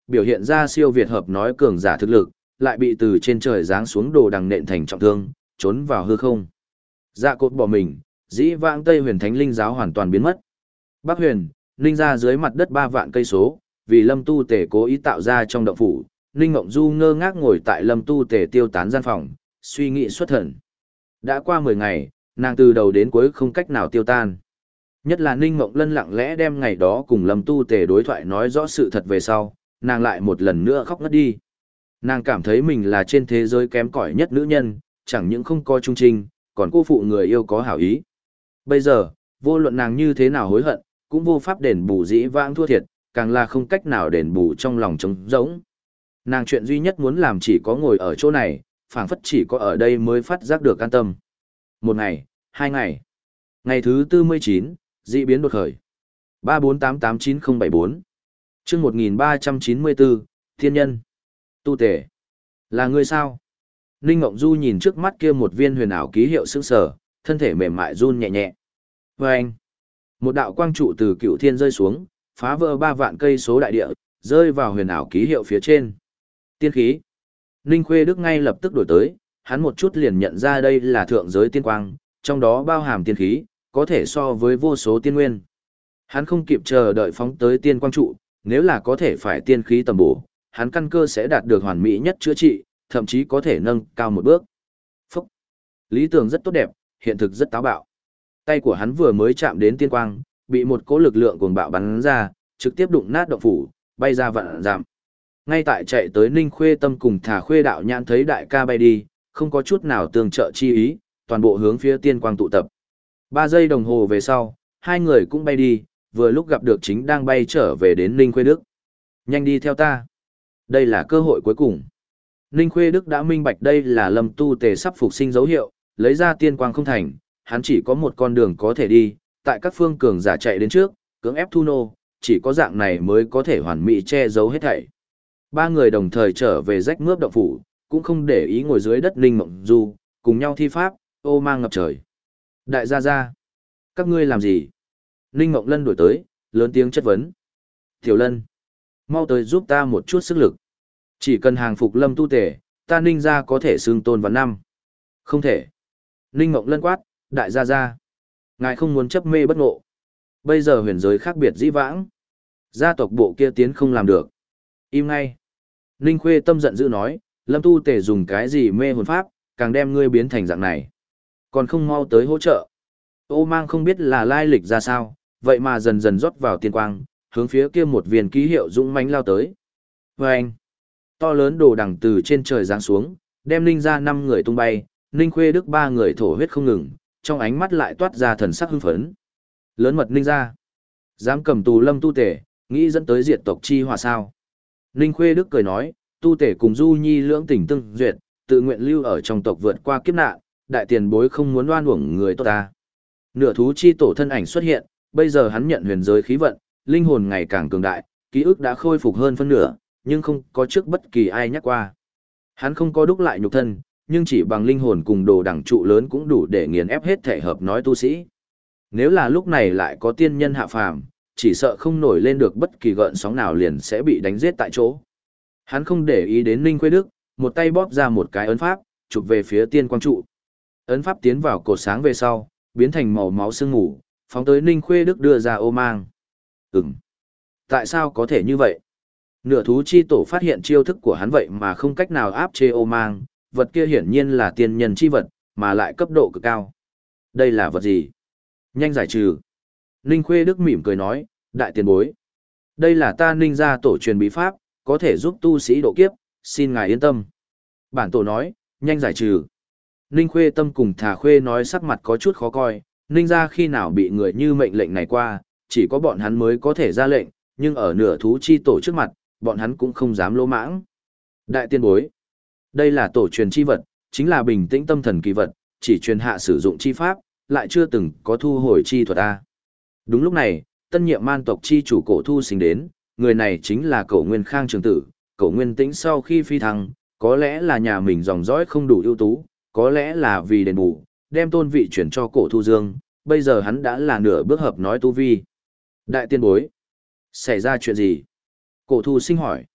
S1: biểu hiện ra siêu việt hợp nói cường giả thực lực, lại bị từ trên trời giáng xuống đồ đằng nện thành trọng thương, trốn vào hư không. Dạ cốt bỏ mình, dĩ vãng Tây Huyền Thánh Linh giáo hoàn toàn biến mất. Bắc Huyền, Ninh ra dưới mặt đất ba vạn cây số, vì Lâm Tu Tề cố ý tạo ra trong động phủ, Ninh Ngộng Du ngơ ngác ngồi tại Lâm Tu Tề tiêu tán gian phòng, suy nghĩ xuất thần. Đã qua mười ngày, nàng từ đầu đến cuối không cách nào tiêu tan. Nhất là Ninh Ngộng Lân lặng lẽ đem ngày đó cùng Lâm Tu Tề đối thoại nói rõ sự thật về sau, nàng lại một lần nữa khóc ngất đi. Nàng cảm thấy mình là trên thế giới kém cỏi nhất nữ nhân, chẳng những không có trung trinh, còn cô phụ người yêu có hảo ý. Bây giờ, vô luận nàng như thế nào hối hận, cũng vô pháp đền bù dĩ vãng thua thiệt, càng là không cách nào đền bù trong lòng trống rỗng. Nàng chuyện duy nhất muốn làm chỉ có ngồi ở chỗ này, phảng phất chỉ có ở đây mới phát giác được an tâm. Một ngày, hai ngày. Ngày thứ tư mươi chín, dị biến đột khởi. ba bốn tám tám chín không bảy bốn. Chương một nghìn ba trăm chín mươi bốn, Thiên Nhân. Tu Tề. Là ngươi sao? Ninh Ngộng Du nhìn trước mắt kia một viên huyền ảo ký hiệu sững sờ, thân thể mềm mại run nhẹ nhẹ. Và anh. Một đạo quang trụ từ cựu thiên rơi xuống, phá vỡ ba vạn cây số đại địa, rơi vào huyền ảo ký hiệu phía trên. Tiên khí. Ninh Khuê Đức ngay lập tức đổi tới, hắn một chút liền nhận ra đây là thượng giới tiên quang, trong đó bao hàm tiên khí, có thể so với vô số tiên nguyên. Hắn không kịp chờ đợi phóng tới tiên quang trụ, nếu là có thể phải tiên khí tầm bổ, hắn căn cơ sẽ đạt được hoàn mỹ nhất chữa trị, thậm chí có thể nâng cao một bước. Phúc! Lý tưởng rất tốt đẹp, hiện thực rất táo bạo. Tay của hắn vừa mới chạm đến tiên quang, bị một cỗ lực lượng cuồng bạo bắn ra, trực tiếp đụng nát động phủ, bay ra vạn dặm. Ngay tại chạy tới Ninh Khuê Tâm cùng Thả Khuê Đạo Nhãn thấy đại ca bay đi, không có chút nào tương trợ chi ý, toàn bộ hướng phía tiên quang tụ tập. Ba giây đồng hồ về sau, hai người cũng bay đi, vừa lúc gặp được chính đang bay trở về đến Ninh Khuê Đức. Nhanh đi theo ta. Đây là cơ hội cuối cùng. Ninh Khuê Đức đã minh bạch đây là Lâm Tu Tề sắp phục sinh dấu hiệu, lấy ra tiên quang không thành, hắn chỉ có một con đường có thể đi, tại các phương cường giả chạy đến trước, cưỡng ép thu nô, chỉ có dạng này mới có thể hoàn mỹ che giấu hết thảy. Ba người đồng thời trở về rách mướp động phủ, cũng không để ý ngồi dưới đất Ninh Mộng Du, cùng nhau thi pháp, ô mang ngập trời. Đại gia gia, các ngươi làm gì? Ninh Mộng Lân đuổi tới, lớn tiếng chất vấn. Tiểu Lân, mau tới giúp ta một chút sức lực. Chỉ cần hàng phục Lâm Tu Tề, ta Ninh gia có thể xưng tôn vào năm. Không thể. Ninh Mộng Lân quát, đại gia gia, ngài không muốn chấp mê bất ngộ. Bây giờ huyền giới khác biệt dĩ vãng. Gia tộc bộ kia tiến không làm được. Im ngay. Ninh Khuê Tâm giận dữ nói, Lâm Tu Tề dùng cái gì mê hồn pháp, càng đem ngươi biến thành dạng này. Còn không mau tới hỗ trợ. Ô mang không biết là lai lịch ra sao, vậy mà dần dần rót vào tiên quang, hướng phía kia một viên ký hiệu dũng mãnh lao tới. Và anh, to lớn đồ đằng từ trên trời giáng xuống, đem Ninh ra năm người tung bay, Ninh Khuê Đức ba người thổ huyết không ngừng, trong ánh mắt lại toát ra thần sắc hưng phấn. Lớn mật Ninh ra, dám cầm tù Lâm Tu Tề, nghĩ dẫn tới diệt tộc chi hòa sao? Ninh Khuê Đức cười nói, Tu Tề cùng Du Nhi lưỡng tình tương duyệt, tự nguyện lưu ở trong tộc vượt qua kiếp nạn, đại tiền bối không muốn oan uổng người tốt ta. Nửa thú chi tổ thân ảnh xuất hiện, bây giờ hắn nhận huyền giới khí vận, linh hồn ngày càng cường đại, ký ức đã khôi phục hơn phân nửa, nhưng không có trước bất kỳ ai nhắc qua. Hắn không có đúc lại nhục thân, nhưng chỉ bằng linh hồn cùng đồ đẳng trụ lớn cũng đủ để nghiền ép hết thể hợp nói tu sĩ. Nếu là lúc này lại có tiên nhân hạ phàm, chỉ sợ không nổi lên được bất kỳ gợn sóng nào liền sẽ bị đánh giết tại chỗ. Hắn không để ý đến Ninh Khuê Đức, một tay bóp ra một cái ấn pháp, chụp về phía tiên quang trụ. Ấn pháp tiến vào cột sáng về sau, biến thành màu máu sương mù, phóng tới Ninh Khuê Đức đưa ra ô mang. Ừm. Tại sao có thể như vậy? Nửa thú chi tổ phát hiện chiêu thức của hắn vậy mà không cách nào áp chế ô mang, vật kia hiển nhiên là tiên nhân chi vật, mà lại cấp độ cực cao. Đây là vật gì? Nhanh giải trừ. Ninh Khuê Đức mỉm cười nói, đại tiền bối. Đây là ta Ninh gia tổ truyền bí pháp, có thể giúp tu sĩ độ kiếp, xin ngài yên tâm. Bản tổ nói, nhanh giải trừ. Ninh Khuê Tâm cùng Thà Khuê nói sắc mặt có chút khó coi, Ninh gia khi nào bị người như mệnh lệnh này qua, chỉ có bọn hắn mới có thể ra lệnh, nhưng ở nửa thú chi tổ trước mặt, bọn hắn cũng không dám lỗ mãng. Đại tiên bối, đây là tổ truyền chi vật, chính là bình tĩnh tâm thần kỳ vật, chỉ truyền hạ sử dụng chi pháp, lại chưa từng có thu hồi chi thuật a. Đúng lúc này, tân nhiệm man tộc chi chủ Cổ Thu Sinh đến, người này chính là Cổ Nguyên Khang trường tử, Cổ Nguyên Tĩnh sau khi phi thăng, có lẽ là nhà mình dòng dõi không đủ ưu tú, có lẽ là vì đền bù, đem tôn vị chuyển cho Cổ Thu Dương, bây giờ hắn đã là nửa bước hợp nói tu vi. Đại tiên bối, xảy ra chuyện gì? Cổ Thu Sinh hỏi.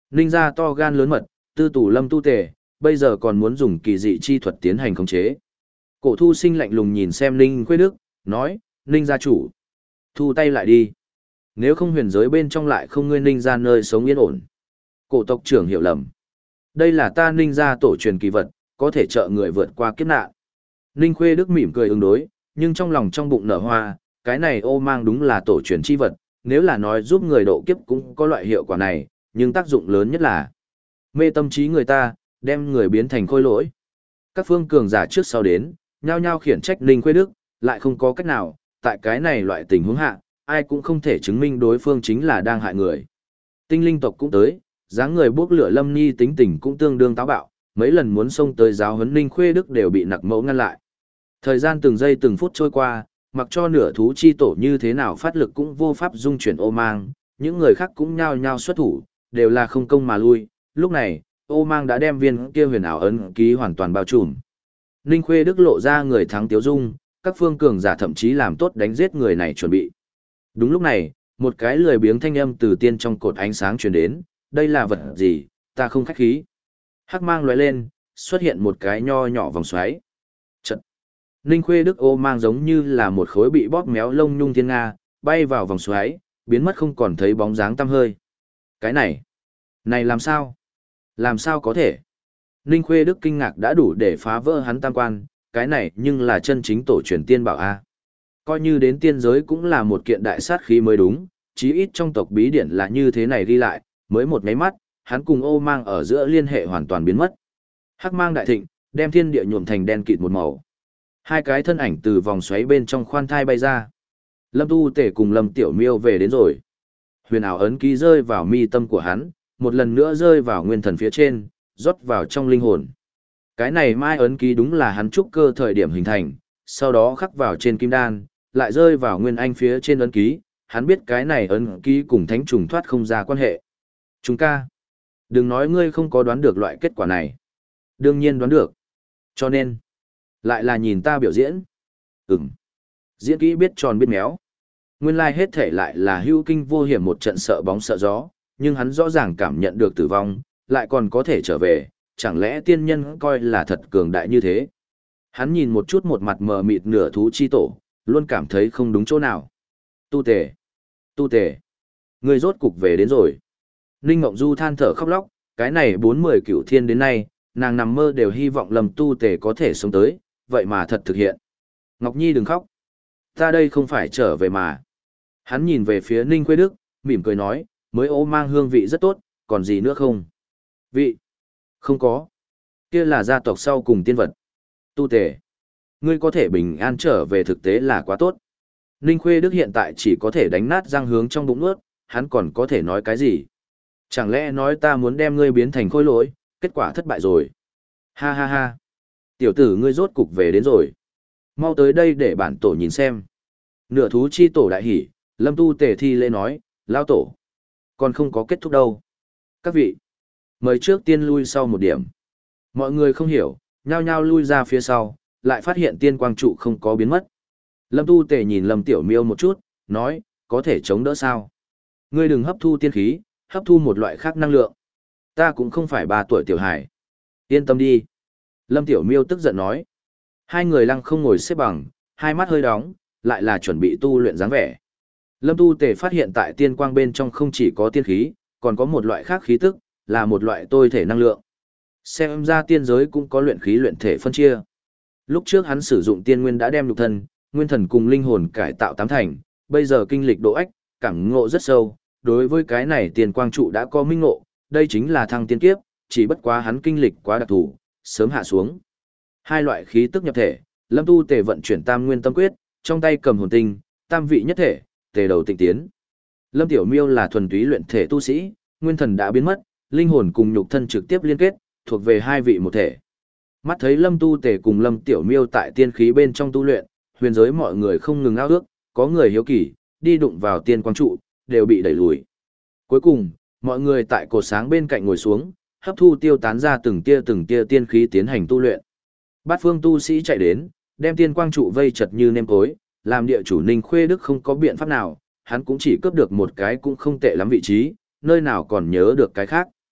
S1: Ninh gia to gan lớn mật, tư tù Lâm Tu Tề, bây giờ còn muốn dùng kỳ dị chi thuật tiến hành khống chế. Cổ Thu Sinh lạnh lùng nhìn xem Ninh Khuê Đức, nói, Ninh gia chủ, thu tay lại đi. Nếu không huyền giới bên trong lại không ngươi Ninh gia nơi sống yên ổn. Cổ tộc trưởng hiểu lầm. Đây là ta Ninh gia tổ truyền kỳ vật, có thể trợ người vượt qua kiếp nạn. Ninh Khuê Đức mỉm cười ứng đối, nhưng trong lòng trong bụng nở hoa, cái này ô mang đúng là tổ truyền chi vật, nếu là nói giúp người độ kiếp cũng có loại hiệu quả này, nhưng tác dụng lớn nhất là mê tâm trí người ta, đem người biến thành khôi lỗi. Các phương cường giả trước sau đến, nhao nhao khiển trách Ninh Khuê Đức, lại không có cách nào, tại cái này loại tình huống hạ, ai cũng không thể chứng minh đối phương chính là đang hại người. Tinh linh tộc cũng tới, dáng người bốc lửa Lâm Nhi tính tình cũng tương đương táo bạo, mấy lần muốn xông tới giáo huấn Ninh Khuê Đức đều bị nặc mẫu ngăn lại. Thời gian từng giây từng phút trôi qua, mặc cho nửa thú chi tổ như thế nào phát lực cũng vô pháp dung chuyển ô mang, những người khác cũng nhao nhao xuất thủ, đều là không công mà lui. Lúc này, ô mang đã đem viên kia huyền ảo ấn ký hoàn toàn bao trùm. Ninh Khuê Đức lộ ra người thắng tiếu dung, các phương cường giả thậm chí làm tốt đánh giết người này chuẩn bị. Đúng lúc này, một cái lười biếng thanh âm từ tiên trong cột ánh sáng truyền đến, đây là vật gì, ta không khách khí. Hắc mang lóe lên, xuất hiện một cái nho nhỏ vòng xoáy. Trận. Ninh Khuê Đức ô mang giống như là một khối bị bóp méo lông nhung thiên nga, bay vào vòng xoáy, biến mất không còn thấy bóng dáng tăm hơi. Cái này, này làm sao? Làm sao có thể? Ninh Khuê Đức kinh ngạc đã đủ để phá vỡ hắn tam quan, cái này nhưng là chân chính tổ truyền tiên bảo a. Coi như đến tiên giới cũng là một kiện đại sát khí mới đúng, chí ít trong tộc bí điển là như thế này ghi lại, mới một máy mắt, hắn cùng ô mang ở giữa liên hệ hoàn toàn biến mất. Hắc mang đại thịnh, đem thiên địa nhuộm thành đen kịt một màu. Hai cái thân ảnh từ vòng xoáy bên trong khoan thai bay ra. Lâm Tu Tể cùng Lâm Tiểu Miêu về đến rồi. Huyền ảo ấn ký rơi vào mi tâm của hắn, một lần nữa rơi vào nguyên thần phía trên, rót vào trong linh hồn. Cái này mai ấn ký đúng là hắn trúc cơ thời điểm hình thành, sau đó khắc vào trên kim đan, lại rơi vào nguyên anh phía trên ấn ký, hắn biết cái này ấn ký cùng thánh trùng thoát không ra quan hệ. Chúng ca, đừng nói ngươi không có đoán được loại kết quả này. Đương nhiên đoán được. Cho nên, lại là nhìn ta biểu diễn. Ừm. Diễn kỹ biết tròn biết méo. Nguyên lai hết thể lại là hưu kinh vô hiểm một trận sợ bóng sợ gió, nhưng hắn rõ ràng cảm nhận được tử vong, lại còn có thể trở về, chẳng lẽ tiên nhân coi là thật cường đại như thế. Hắn nhìn một chút một mặt mờ mịt nửa thú chi tổ, luôn cảm thấy không đúng chỗ nào. Tu Tề, Tu Tề, người rốt cục về đến rồi. Ninh Ngộng Du than thở khóc lóc, cái này bốn mươi cửu thiên đến nay, nàng nằm mơ đều hy vọng Lâm Tu Tề có thể sống tới, vậy mà thật thực hiện. Ngọc Nhi đừng khóc. Ta đây không phải trở về mà. Hắn nhìn về phía Ninh Khuê Đức, mỉm cười nói, mới ô mang hương vị rất tốt, còn gì nữa không? Vị? Không có. Kia là gia tộc sau cùng tiên vật. Tu Tề, ngươi có thể bình an trở về thực tế là quá tốt. Ninh Khuê Đức hiện tại chỉ có thể đánh nát răng hướng trong bụng nuốt, hắn còn có thể nói cái gì? Chẳng lẽ nói ta muốn đem ngươi biến thành khôi lỗi, kết quả thất bại rồi. Ha ha ha. Tiểu tử ngươi rốt cục về đến rồi. Mau tới đây để bản tổ nhìn xem. Nửa thú chi tổ đại hỉ, Lâm Tu Tề thi lễ nói, lao tổ. Còn không có kết thúc đâu. Các vị, mời trước tiên lui sau một điểm. Mọi người không hiểu, nhao nhao lui ra phía sau, lại phát hiện tiên quang trụ không có biến mất. Lâm Tu Tề nhìn Lâm Tiểu Miêu một chút, nói, có thể chống đỡ sao? Ngươi đừng hấp thu tiên khí, hấp thu một loại khác năng lượng. Ta cũng không phải ba tuổi tiểu hải. Yên tâm đi. Lâm Tiểu Miêu tức giận nói. Hai người lăng không ngồi xếp bằng, hai mắt hơi đóng, lại là chuẩn bị tu luyện dáng vẻ. Lâm Tu Tề phát hiện tại tiên quang bên trong không chỉ có tiên khí, còn có một loại khác khí tức, là một loại tôi thể năng lượng. Xem ra tiên giới cũng có luyện khí luyện thể phân chia. Lúc trước hắn sử dụng tiên nguyên đã đem nhục thân, nguyên thần cùng linh hồn cải tạo tám thành, bây giờ kinh lịch độ ách, cảm ngộ rất sâu, đối với cái này tiên quang trụ đã có minh ngộ, đây chính là thăng tiên kiếp, chỉ bất quá hắn kinh lịch quá đặc thù, sớm hạ xuống. Hai loại khí tức nhập thể, Lâm Tu Tề vận chuyển Tam Nguyên Tâm Quyết, trong tay cầm hồn tinh, tam vị nhất thể, tề đầu tịnh tiến. Lâm Tiểu Miêu là thuần túy luyện thể tu sĩ, nguyên thần đã biến mất, linh hồn cùng nhục thân trực tiếp liên kết, thuộc về hai vị một thể. Mắt thấy Lâm Tu Tề cùng Lâm Tiểu Miêu tại tiên khí bên trong tu luyện, huyền giới mọi người không ngừng ao ước, có người hiếu kỳ, đi đụng vào tiên quang trụ, đều bị đẩy lùi. Cuối cùng, mọi người tại cột sáng bên cạnh ngồi xuống, hấp thu tiêu tán ra từng tia từng tia tiên khí tiến hành tu luyện. Bát phương tu sĩ chạy đến, đem tiên quang trụ vây chật như nêm cối, làm địa chủ Ninh Khuê Đức không có biện pháp nào, hắn cũng chỉ cướp được một cái cũng không tệ lắm vị trí, nơi nào còn nhớ được cái khác.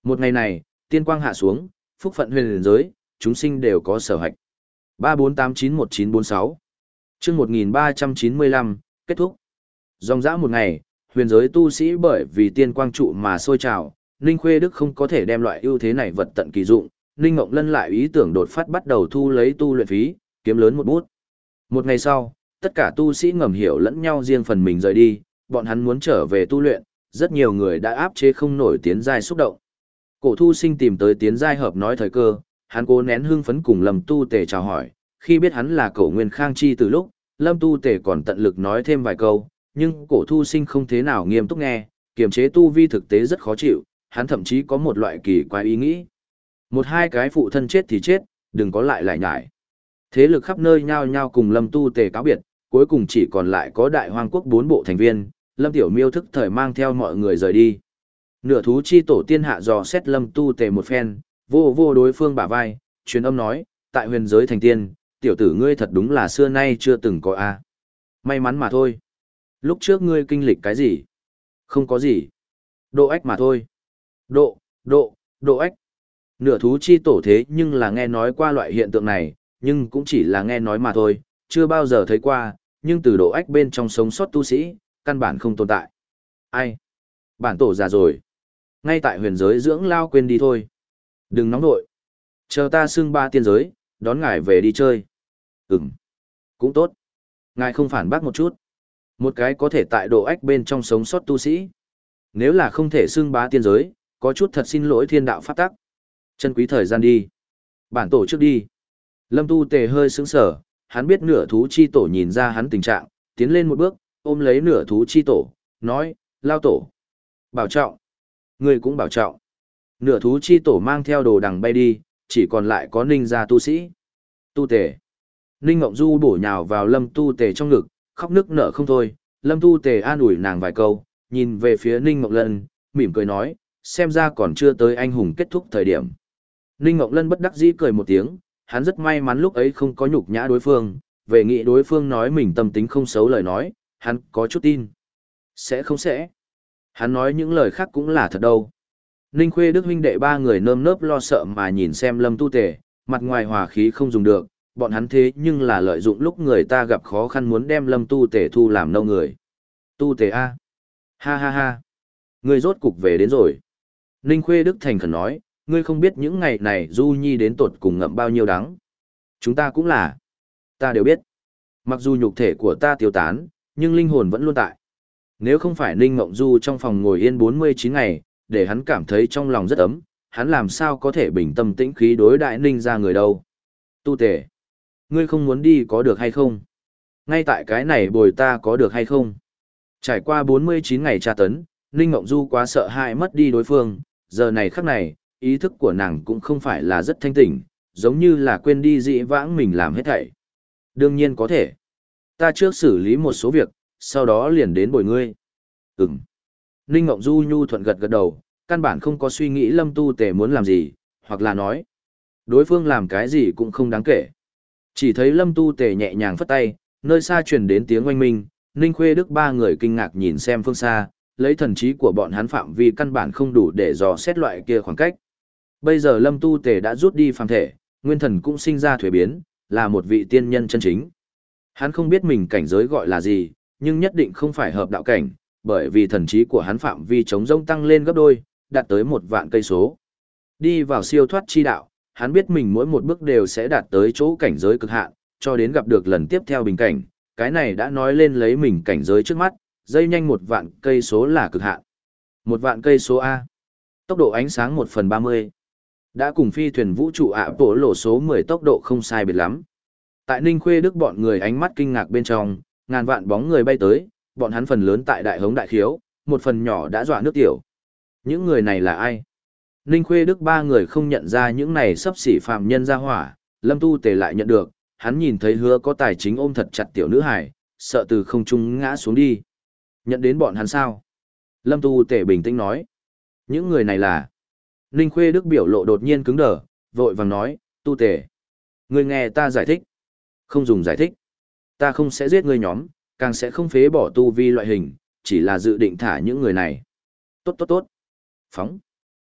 S1: Một ngày này, tiên quang hạ xuống, phúc phận huyền giới, chúng sinh đều có sở hạch. ba bốn tám chín một chín bốn sáu chương một nghìn ba trăm chín mươi lăm, kết thúc. Dòng dã một ngày, huyền giới tu sĩ bởi vì tiên quang trụ mà sôi trào, Ninh Khuê Đức không có thể đem loại ưu thế này vật tận kỳ dụng, Ninh Ngộng Lân lại ý tưởng đột phát bắt đầu thu lấy tu luyện phí, kiếm lớn một bút. Một ngày sau, tất cả tu sĩ ngầm hiểu lẫn nhau riêng phần mình rời đi, bọn hắn muốn trở về tu luyện, rất nhiều người đã áp chế không nổi tiến giai xúc động. Cổ Thu Sinh tìm tới tiến giai hợp nói thời cơ, hắn cố nén hưng phấn cùng Lâm Tu Tề chào hỏi, khi biết hắn là Cổ Nguyên Khang Chi từ lúc, Lâm Tu Tề còn tận lực nói thêm vài câu, nhưng Cổ Thu Sinh không thế nào nghiêm túc nghe, kiềm chế tu vi thực tế rất khó chịu, hắn thậm chí có một loại kỳ quái ý nghĩ. Một hai cái phụ thân chết thì chết, đừng có lại lại nhải. Thế lực khắp nơi nhao nhao cùng Lâm Tu Tề cáo biệt, cuối cùng chỉ còn lại có Đại Hoang Quốc bốn bộ thành viên, Lâm Tiểu Miêu thức thời mang theo mọi người rời đi. Nửa thú chi tổ tiên hạ dò xét Lâm Tu Tề một phen, vô vô đối phương bả vai, truyền âm nói, tại huyền giới thành tiên, tiểu tử ngươi thật đúng là xưa nay chưa từng có a. May mắn mà thôi. Lúc trước ngươi kinh lịch cái gì? Không có gì. Độ ách mà thôi. Độ, độ, độ ách. Nửa thú chi tổ thế nhưng là nghe nói qua loại hiện tượng này, nhưng cũng chỉ là nghe nói mà thôi, chưa bao giờ thấy qua, nhưng từ độ ách bên trong sống sót tu sĩ, căn bản không tồn tại. Ai? Bản tổ già rồi. Ngay tại huyền giới dưỡng lao quên đi thôi. Đừng nóng nội. Chờ ta xưng ba tiên giới, đón ngài về đi chơi. Ừm. Cũng tốt. Ngài không phản bác một chút. Một cái có thể tại độ ách bên trong sống sót tu sĩ. Nếu là không thể xưng bá tiên giới, có chút thật xin lỗi thiên đạo pháp tắc. Chân quý thời gian đi. Bản tổ trước đi. Lâm Tu Tề hơi sững sờ, hắn biết nửa thú chi tổ nhìn ra hắn tình trạng, tiến lên một bước, ôm lấy nửa thú chi tổ, nói, lao tổ. Bảo trọng. Người cũng bảo trọng. Nửa thú chi tổ mang theo đồ đằng bay đi, chỉ còn lại có ninh gia tu sĩ. Tu Tề. Ninh Ngộng Du bổ nhào vào Lâm Tu Tề trong ngực, khóc nức nở không thôi. Lâm Tu Tề an ủi nàng vài câu, nhìn về phía Ninh Ngộng Lân, mỉm cười nói, xem ra còn chưa tới anh hùng kết thúc thời điểm. Ninh Ngộng Lân bất đắc dĩ cười một tiếng, hắn rất may mắn lúc ấy không có nhục nhã đối phương, về nghĩ đối phương nói mình tâm tính không xấu lời nói, hắn có chút tin. Sẽ không sẽ. Hắn nói những lời khác cũng là thật đâu. Ninh Khuê Đức huynh đệ ba người nơm nớp lo sợ mà nhìn xem Lâm Tu Tề, mặt ngoài hòa khí không dùng được, bọn hắn thế nhưng là lợi dụng lúc người ta gặp khó khăn muốn đem Lâm Tu Tề thu làm nâu người. Tu Tề A. Ha ha ha. Ngươi rốt cục về đến rồi. Ninh Khuê Đức thành khẩn nói, ngươi không biết những ngày này Du Nhi đến tột cùng ngậm bao nhiêu đắng. Chúng ta cũng là. Ta đều biết. Mặc dù nhục thể của ta tiêu tán, nhưng linh hồn vẫn luôn tại. Nếu không phải Ninh Ngộng Du trong phòng ngồi yên bốn mươi chín ngày, để hắn cảm thấy trong lòng rất ấm, hắn làm sao có thể bình tâm tĩnh khí đối đại Ninh ra người đâu. Tu Tề. Ngươi không muốn đi có được hay không? Ngay tại cái này bồi ta có được hay không? Trải qua bốn mươi chín ngày tra tấn, Ninh Ngộng Du quá sợ hãi mất đi đối phương, giờ này khắc này, ý thức của nàng cũng không phải là rất thanh tỉnh, giống như là quên đi dị vãng mình làm hết thảy. Đương nhiên có thể. Ta trước xử lý một số việc, sau đó liền đến bồi ngươi. Ừm. Ninh Ngộng Du nhu thuận gật gật đầu, căn bản không có suy nghĩ Lâm Tu Tề muốn làm gì, hoặc là nói, đối phương làm cái gì cũng không đáng kể. Chỉ thấy Lâm Tu Tề nhẹ nhàng phất tay, nơi xa truyền đến tiếng oanh minh, Ninh Khuê Đức ba người kinh ngạc nhìn xem phương xa, lấy thần trí của bọn hắn phạm vi căn bản không đủ để dò xét loại kia khoảng cách. Bây giờ Lâm Tu Tề đã rút đi phàm thể, nguyên thần cũng sinh ra thuế biến, là một vị tiên nhân chân chính. Hắn không biết mình cảnh giới gọi là gì, nhưng nhất định không phải hợp đạo cảnh, bởi vì thần trí của hắn phạm vi chống rông tăng lên gấp đôi, đạt tới một vạn cây số. Đi vào siêu thoát chi đạo, hắn biết mình mỗi một bước đều sẽ đạt tới chỗ cảnh giới cực hạn, cho đến gặp được lần tiếp theo bình cảnh, cái này đã nói lên lấy mình cảnh giới trước mắt, dây nhanh một vạn cây số là cực hạn. Một vạn cây số A. Tốc độ ánh sáng một phần ba mươi. Đã cùng phi thuyền vũ trụ ạ bộ lộ số mười tốc độ không sai biệt lắm. Tại Ninh Khuê Đức bọn người ánh mắt kinh ngạc bên trong, ngàn vạn bóng người bay tới, bọn hắn phần lớn tại đại hống đại khiếu, một phần nhỏ đã dọa nước tiểu. Những người này là ai? Ninh Khuê Đức ba người không nhận ra những này sắp xỉ phạm nhân ra hỏa, Lâm Tu Tề lại nhận được, hắn nhìn thấy hứa có tài chính ôm thật chặt tiểu nữ hải, sợ từ không trung ngã xuống đi. Nhận đến bọn hắn sao? Lâm Tu Tề bình tĩnh nói. Những người này là... Ninh Khuê Đức biểu lộ đột nhiên cứng đờ, vội vàng nói, Tu Tề. Ngươi nghe ta giải thích. Không dùng giải thích. Ta không sẽ giết ngươi nhóm, càng sẽ không phế bỏ tu vi loại hình, chỉ là dự định thả những người này. Tốt tốt tốt. Phóng.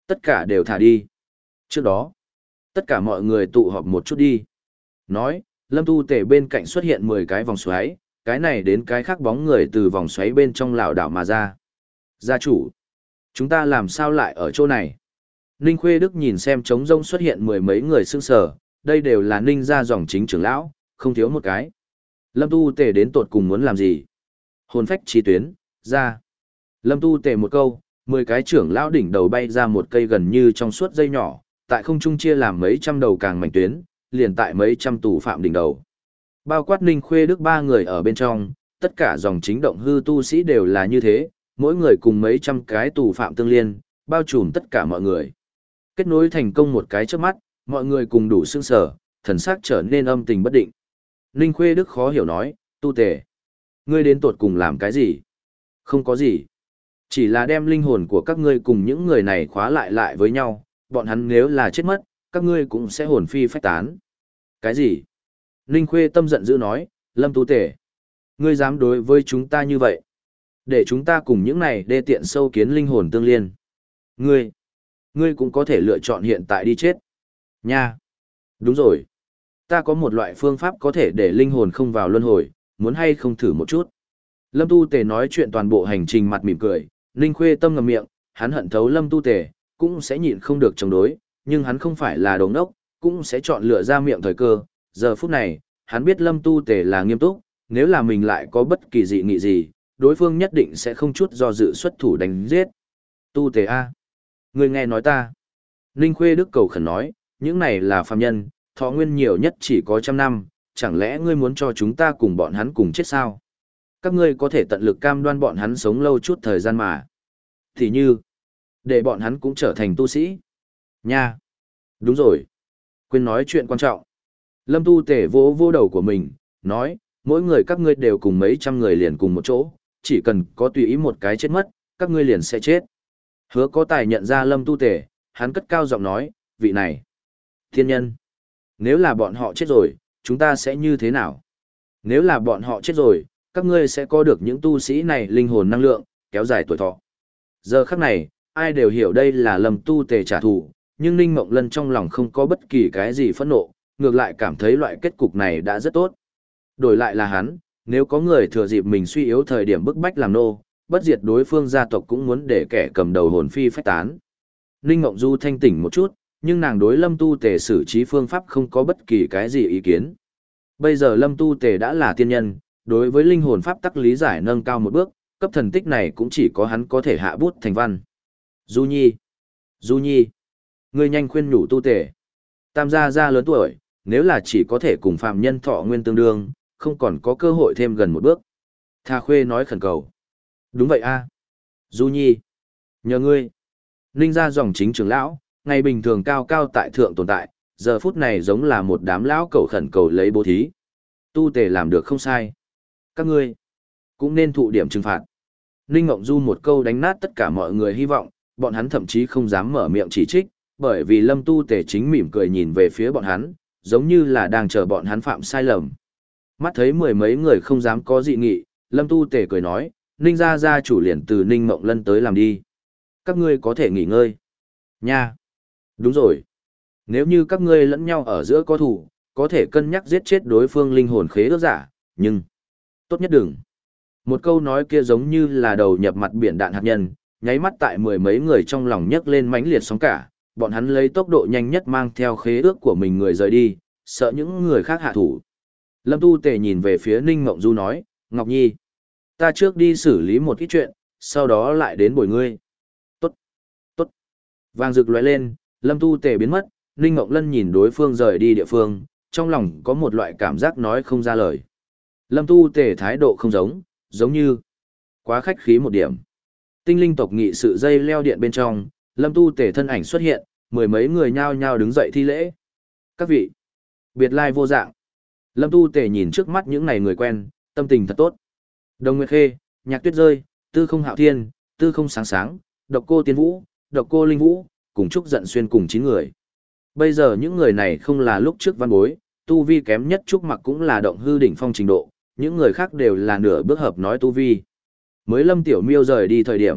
S1: Tất cả đều thả đi. Trước đó, tất cả mọi người tụ họp một chút đi. Nói, Lâm Tu Tề bên cạnh xuất hiện mười cái vòng xoáy, cái này đến cái khác bóng người từ vòng xoáy bên trong lảo đảo mà ra. Gia chủ, chúng ta làm sao lại ở chỗ này? Ninh Khuê Đức nhìn xem trống rông xuất hiện mười mấy người sương sở, đây đều là Ninh gia dòng chính trưởng lão, không thiếu một cái. Lâm Tu Tề đến tột cùng muốn làm gì? Hồn phách chi tuyến, ra. Lâm Tu Tề một câu, mười cái trưởng lão đỉnh đầu bay ra một cây gần như trong suốt dây nhỏ, tại không trung chia làm mấy trăm đầu càng mảnh tuyến, liền tại mấy trăm tù phạm đỉnh đầu. Bao quát Ninh Khuê Đức ba người ở bên trong, tất cả dòng chính động hư tu sĩ đều là như thế, mỗi người cùng mấy trăm cái tù phạm tương liên, bao trùm tất cả mọi người. Kết nối thành công một cái trước mắt, mọi người cùng đủ sương sở, thần sắc trở nên âm tình bất định. Ninh Khuê Đức khó hiểu nói, Tu Tề, ngươi đến tột cùng làm cái gì? Không có gì. Chỉ là đem linh hồn của các ngươi cùng những người này khóa lại lại với nhau, bọn hắn nếu là chết mất, các ngươi cũng sẽ hồn phi phách tán. Cái gì? Ninh Khuê tâm giận dữ nói, Lâm Tu Tề, ngươi dám đối với chúng ta như vậy? Để chúng ta cùng những này đê tiện sâu kiến linh hồn tương liên. Ngươi, ngươi cũng có thể lựa chọn hiện tại đi chết. Nha! Đúng rồi. Ta có một loại phương pháp có thể để linh hồn không vào luân hồi, muốn hay không thử một chút. Lâm Tu Tề nói chuyện toàn bộ hành trình mặt mỉm cười, Ninh Khuê tâm ngậm miệng, hắn hận thấu Lâm Tu Tề, cũng sẽ nhịn không được chống đối, nhưng hắn không phải là đồ ngốc, cũng sẽ chọn lựa ra miệng thời cơ. Giờ phút này, hắn biết Lâm Tu Tề là nghiêm túc, nếu là mình lại có bất kỳ dị nghị gì, đối phương nhất định sẽ không chút do dự xuất thủ đánh giết. Tu Tề A. Người nghe nói ta. Ninh Khuê Đức cầu khẩn nói, những này là phàm nhân, thọ nguyên nhiều nhất chỉ có trăm năm, chẳng lẽ ngươi muốn cho chúng ta cùng bọn hắn cùng chết sao? Các ngươi có thể tận lực cam đoan bọn hắn sống lâu chút thời gian mà. Thì như, để bọn hắn cũng trở thành tu sĩ. Nha! Đúng rồi. Quên nói chuyện quan trọng. Lâm Tu Tề vỗ vô đầu của mình, nói, mỗi người các ngươi đều cùng mấy trăm người liền cùng một chỗ, chỉ cần có tùy ý một cái chết mất, các ngươi liền sẽ chết. Hứa có tài nhận ra Lâm Tu Tề, hắn cất cao giọng nói, vị này. Thiên nhân. Nếu là bọn họ chết rồi, chúng ta sẽ như thế nào? Nếu là bọn họ chết rồi, các ngươi sẽ có được những tu sĩ này linh hồn năng lượng, kéo dài tuổi thọ. Giờ khắc này, ai đều hiểu đây là Lâm Tu Tề trả thù, nhưng Ninh Mộng Lân trong lòng không có bất kỳ cái gì phẫn nộ, ngược lại cảm thấy loại kết cục này đã rất tốt. Đổi lại là hắn, nếu có người thừa dịp mình suy yếu thời điểm bức bách làm nô, bất diệt đối phương gia tộc cũng muốn để kẻ cầm đầu hồn phi phách tán. Ninh Mộng Du thanh tỉnh một chút, nhưng nàng đối Lâm Tu Tề xử trí phương pháp không có bất kỳ cái gì ý kiến. Bây giờ Lâm Tu Tề đã là tiên nhân, đối với linh hồn pháp tắc lý giải nâng cao một bước, cấp thần tích này cũng chỉ có hắn có thể hạ bút thành văn. Du Nhi! Du Nhi! Ngươi nhanh khuyên nhủ Tu Tề. Tam gia gia lớn tuổi, nếu là chỉ có thể cùng phạm nhân thọ nguyên tương đương, không còn có cơ hội thêm gần một bước. Tha Khuê nói khẩn cầu. Đúng vậy a, Du Nhi. Nhờ ngươi. Ninh gia dòng chính trưởng lão, ngày bình thường cao cao tại thượng tồn tại, giờ phút này giống là một đám lão cầu khẩn cầu lấy bố thí. Tu Tề làm được không sai. Các ngươi cũng nên thụ điểm trừng phạt. Ninh Ngộng Du một câu đánh nát tất cả mọi người hy vọng, bọn hắn thậm chí không dám mở miệng chỉ trích, bởi vì Lâm Tu Tề chính mỉm cười nhìn về phía bọn hắn, giống như là đang chờ bọn hắn phạm sai lầm. Mắt thấy mười mấy người không dám có dị nghị, Lâm Tu Tề cười nói, Ninh gia gia chủ liền từ Ninh Mộng Lân tới làm đi. Các ngươi có thể nghỉ ngơi. Nha. Đúng rồi. Nếu như các ngươi lẫn nhau ở giữa có thủ, có thể cân nhắc giết chết đối phương linh hồn khế ước giả, nhưng tốt nhất đừng. Một câu nói kia giống như là đầu nhập mặt biển đạn hạt nhân, nháy mắt tại mười mấy người trong lòng nhấc lên mãnh liệt sóng cả, bọn hắn lấy tốc độ nhanh nhất mang theo khế ước của mình người rời đi, sợ những người khác hạ thủ. Lâm Tu Tề nhìn về phía Ninh Ngộng Du nói, Ngọc Nhi, ta trước đi xử lý một ít chuyện, sau đó lại đến bồi ngươi. Tốt, tốt. Vàng rực lóe lên, Lâm Tu Tề biến mất, Ninh Ngộng Lân nhìn đối phương rời đi địa phương, trong lòng có một loại cảm giác nói không ra lời. Lâm Tu Tề thái độ không giống, giống như quá khách khí một điểm. Tinh linh tộc nghị sự dây leo điện bên trong, Lâm Tu Tề thân ảnh xuất hiện, mười mấy người nhao nhao đứng dậy thi lễ. Các vị, biệt lai vô dạng. Lâm Tu Tề nhìn trước mắt những này người quen, tâm tình thật tốt. Đồng Nguyệt Khê, Nhạc Tuyết Rơi, Tư Không Hạo Thiên, Tư Không Sáng Sáng, Độc Cô Tiên Vũ, Độc Cô Linh Vũ, cùng Trúc Giận Xuyên cùng chín người. Bây giờ những người này không là lúc trước văn bối, tu vi kém nhất Trúc Mặc cũng là động hư đỉnh phong trình độ, những người khác đều là nửa bước hợp nói tu vi. Mới Lâm Tiểu Miêu rời đi thời điểm,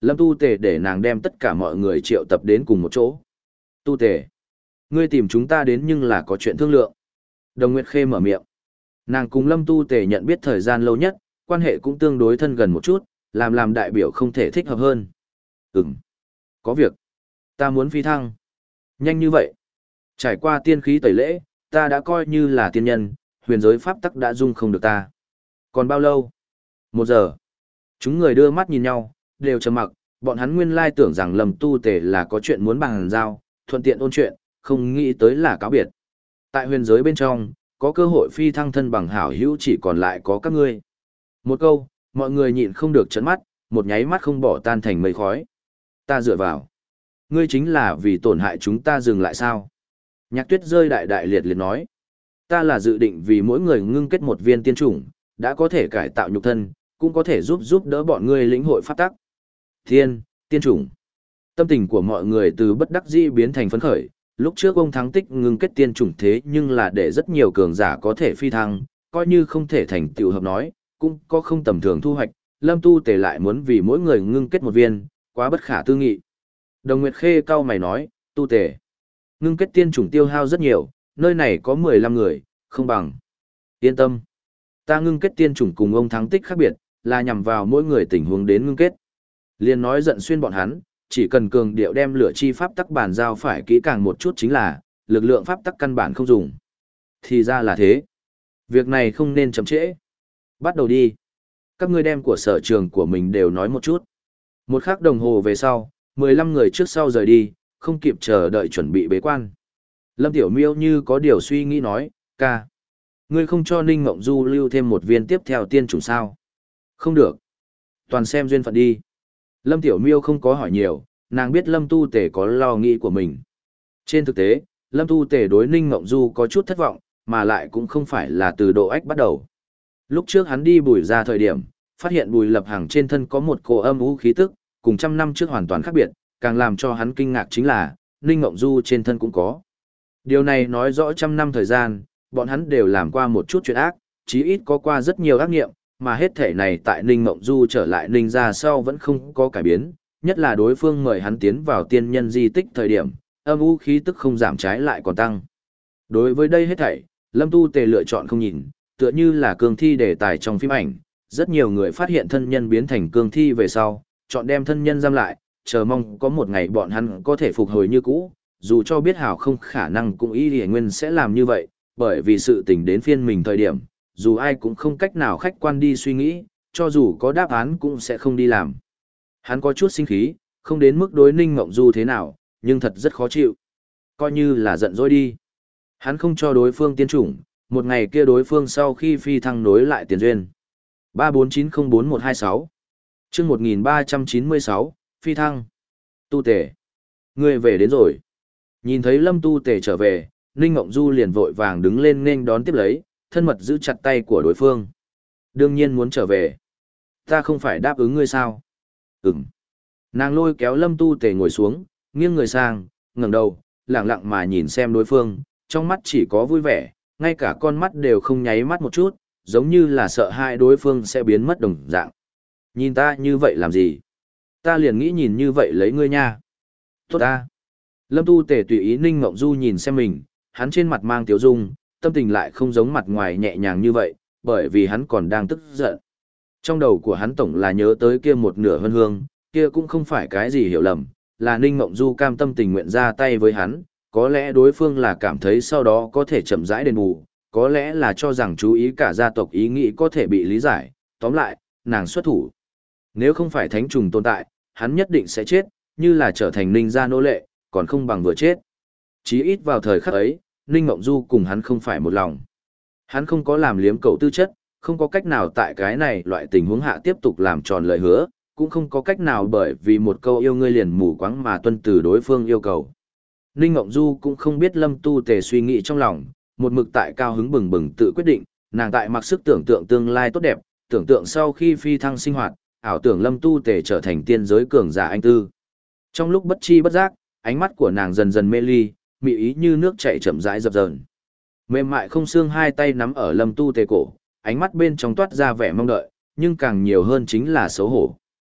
S1: Lâm Tu Tề để nàng đem tất cả mọi người triệu tập đến cùng một chỗ. Tu Tề, ngươi tìm chúng ta đến nhưng là có chuyện thương lượng. Đồng Nguyệt Khê mở miệng. Nàng cùng Lâm Tu Tề nhận biết thời gian lâu nhất, quan hệ cũng tương đối thân gần một chút, làm làm đại biểu không thể thích hợp hơn. Ừm, có việc. Ta muốn phi thăng. Nhanh như vậy. Trải qua tiên khí tẩy lễ, ta đã coi như là tiên nhân, huyền giới pháp tắc đã dung không được ta. Còn bao lâu? Một giờ. Chúng người đưa mắt nhìn nhau, đều trầm mặc, bọn hắn nguyên lai tưởng rằng Lâm Tu Tề là có chuyện muốn bàn giao, thuận tiện ôn chuyện, không nghĩ tới là cáo biệt. Tại huyền giới bên trong, có cơ hội phi thăng thân bằng hảo hữu chỉ còn lại có các ngươi. Một câu, mọi người nhịn không được chấn mắt, một nháy mắt không bỏ tan thành mây khói. Ta dựa vào. Ngươi chính là vì tổn hại chúng ta dừng lại sao? Nhạc Tuyết rơi đại đại liệt liệt nói. Ta là dự định vì mỗi người ngưng kết một viên tiên chủng, đã có thể cải tạo nhục thân, cũng có thể giúp giúp đỡ bọn ngươi lĩnh hội pháp tắc. Thiên, tiên chủng. Tâm tình của mọi người từ bất đắc dĩ biến thành phấn khởi, lúc trước ông thắng tích ngưng kết tiên chủng thế nhưng là để rất nhiều cường giả có thể phi thăng, coi như không thể thành tựu hợp nói, cũng có không tầm thường thu hoạch, Lâm Tu Tề lại muốn vì mỗi người ngưng kết một viên, quá bất khả tư nghị. Đồng Nguyệt Khê cau mày nói, Tu Tề, ngưng kết tiên chủng tiêu hao rất nhiều, nơi này có mười lăm người, không bằng. Yên tâm, ta ngưng kết tiên chủng cùng ông thắng tích khác biệt, là nhằm vào mỗi người tình huống đến ngưng kết. Liên nói giận xuyên bọn hắn, chỉ cần cường điệu đem lửa chi pháp tắc bản giao phải kỹ càng một chút chính là, lực lượng pháp tắc căn bản không dùng. Thì ra là thế. Việc này không nên chậm trễ. Bắt đầu đi. Các ngươi đem của sở trường của mình đều nói một chút. Một khắc đồng hồ về sau, mười lăm người trước sau rời đi, không kịp chờ đợi chuẩn bị bế quan. Lâm Tiểu Miêu như có điều suy nghĩ nói, ca. Ngươi không cho Ninh Ngộng Du lưu thêm một viên tiếp theo tiên chủng sao? Không được. Toàn xem duyên phận đi. Lâm Tiểu Miêu không có hỏi nhiều, nàng biết Lâm Tu Tề có lo nghĩ của mình. Trên thực tế, Lâm Tu Tề đối Ninh Ngộng Du có chút thất vọng, mà lại cũng không phải là từ độ ách bắt đầu. Lúc trước hắn đi Bùi ra thời điểm, phát hiện Bùi Lập Hằng trên thân có một cổ âm u khí tức, cùng trăm năm trước hoàn toàn khác biệt, càng làm cho hắn kinh ngạc chính là, Ninh Ngộng Du trên thân cũng có. Điều này nói rõ trăm năm thời gian, bọn hắn đều làm qua một chút chuyện ác, chí ít có qua rất nhiều ác nghiệm, mà hết thể này tại Ninh Ngộng Du trở lại Ninh gia sau vẫn không có cải biến, nhất là đối phương mời hắn tiến vào tiên nhân di tích thời điểm, âm u khí tức không giảm trái lại còn tăng. Đối với đây hết thảy, Lâm Tu Tề lựa chọn không nhìn, tựa như là cương thi đề tài trong phim ảnh, rất nhiều người phát hiện thân nhân biến thành cương thi về sau, chọn đem thân nhân giam lại, chờ mong có một ngày bọn hắn có thể phục hồi như cũ, dù cho biết hảo không khả năng cũng y lì nguyên sẽ làm như vậy, bởi vì sự tình đến phiên mình thời điểm, dù ai cũng không cách nào khách quan đi suy nghĩ, cho dù có đáp án cũng sẽ không đi làm. Hắn có chút sinh khí, không đến mức đối Ninh Ngộng Du thế nào, nhưng thật rất khó chịu. Coi như là giận dỗi đi. Hắn không cho đối phương tiên chủng, một ngày kia đối phương sau khi phi thăng nối lại tiền duyên. ba bốn chín không bốn một hai sáu chương một nghìn ba trăm chín mươi sáu, phi thăng. Tu Tề. Người về đến rồi. Nhìn thấy Lâm Tu Tề trở về, Ninh Ngộng Du liền vội vàng đứng lên nên đón tiếp lấy, thân mật giữ chặt tay của đối phương. Đương nhiên muốn trở về. Ta không phải đáp ứng ngươi sao? Ừm. Nàng lôi kéo Lâm Tu Tề ngồi xuống, nghiêng người sang, ngẩng đầu, lặng lặng mà nhìn xem đối phương, trong mắt chỉ có vui vẻ, ngay cả con mắt đều không nháy mắt một chút, giống như là sợ hai đối phương sẽ biến mất đồng dạng. Nhìn ta như vậy làm gì? Ta liền nghĩ nhìn như vậy lấy ngươi nha. Tốt ta. Lâm Tu Tề tùy ý Ninh Ngộng Du nhìn xem mình, hắn trên mặt mang tiếu dung, tâm tình lại không giống mặt ngoài nhẹ nhàng như vậy, bởi vì hắn còn đang tức giận. Trong đầu của hắn tổng là nhớ tới kia một nửa hân hương, kia cũng không phải cái gì hiểu lầm, là Ninh Ngộng Du cam tâm tình nguyện ra tay với hắn, có lẽ đối phương là cảm thấy sau đó có thể chậm rãi đền bù, có lẽ là cho rằng chú ý cả gia tộc ý nghĩ có thể bị lý giải, tóm lại, nàng xuất thủ. Nếu không phải thánh trùng tồn tại, hắn nhất định sẽ chết, như là trở thành Ninh gia nô lệ, còn không bằng vừa chết. Chí ít vào thời khắc ấy, Ninh Ngộng Du cùng hắn không phải một lòng. Hắn không có làm liếm cầu tư chất, không có cách nào tại cái này loại tình huống hạ tiếp tục làm tròn lời hứa, cũng không có cách nào bởi vì một câu yêu ngươi liền mù quáng mà tuân từ đối phương yêu cầu. Ninh Ngộng Du cũng không biết Lâm Tu Tề suy nghĩ trong lòng, một mực tại cao hứng bừng bừng tự quyết định, nàng tại mặc sức tưởng tượng tương lai tốt đẹp, tưởng tượng sau khi phi thăng sinh hoạt, ảo tưởng Lâm Tu Tề trở thành tiên giới cường giả anh tư. Trong lúc bất chi bất giác, ánh mắt của nàng dần dần mê ly, mị ý như nước chảy chậm rãi dập dờn. Mềm mại không xương hai tay nắm ở Lâm Tu Tề cổ, ánh mắt bên trong toát ra vẻ mong đợi, nhưng càng nhiều hơn chính là xấu hổ.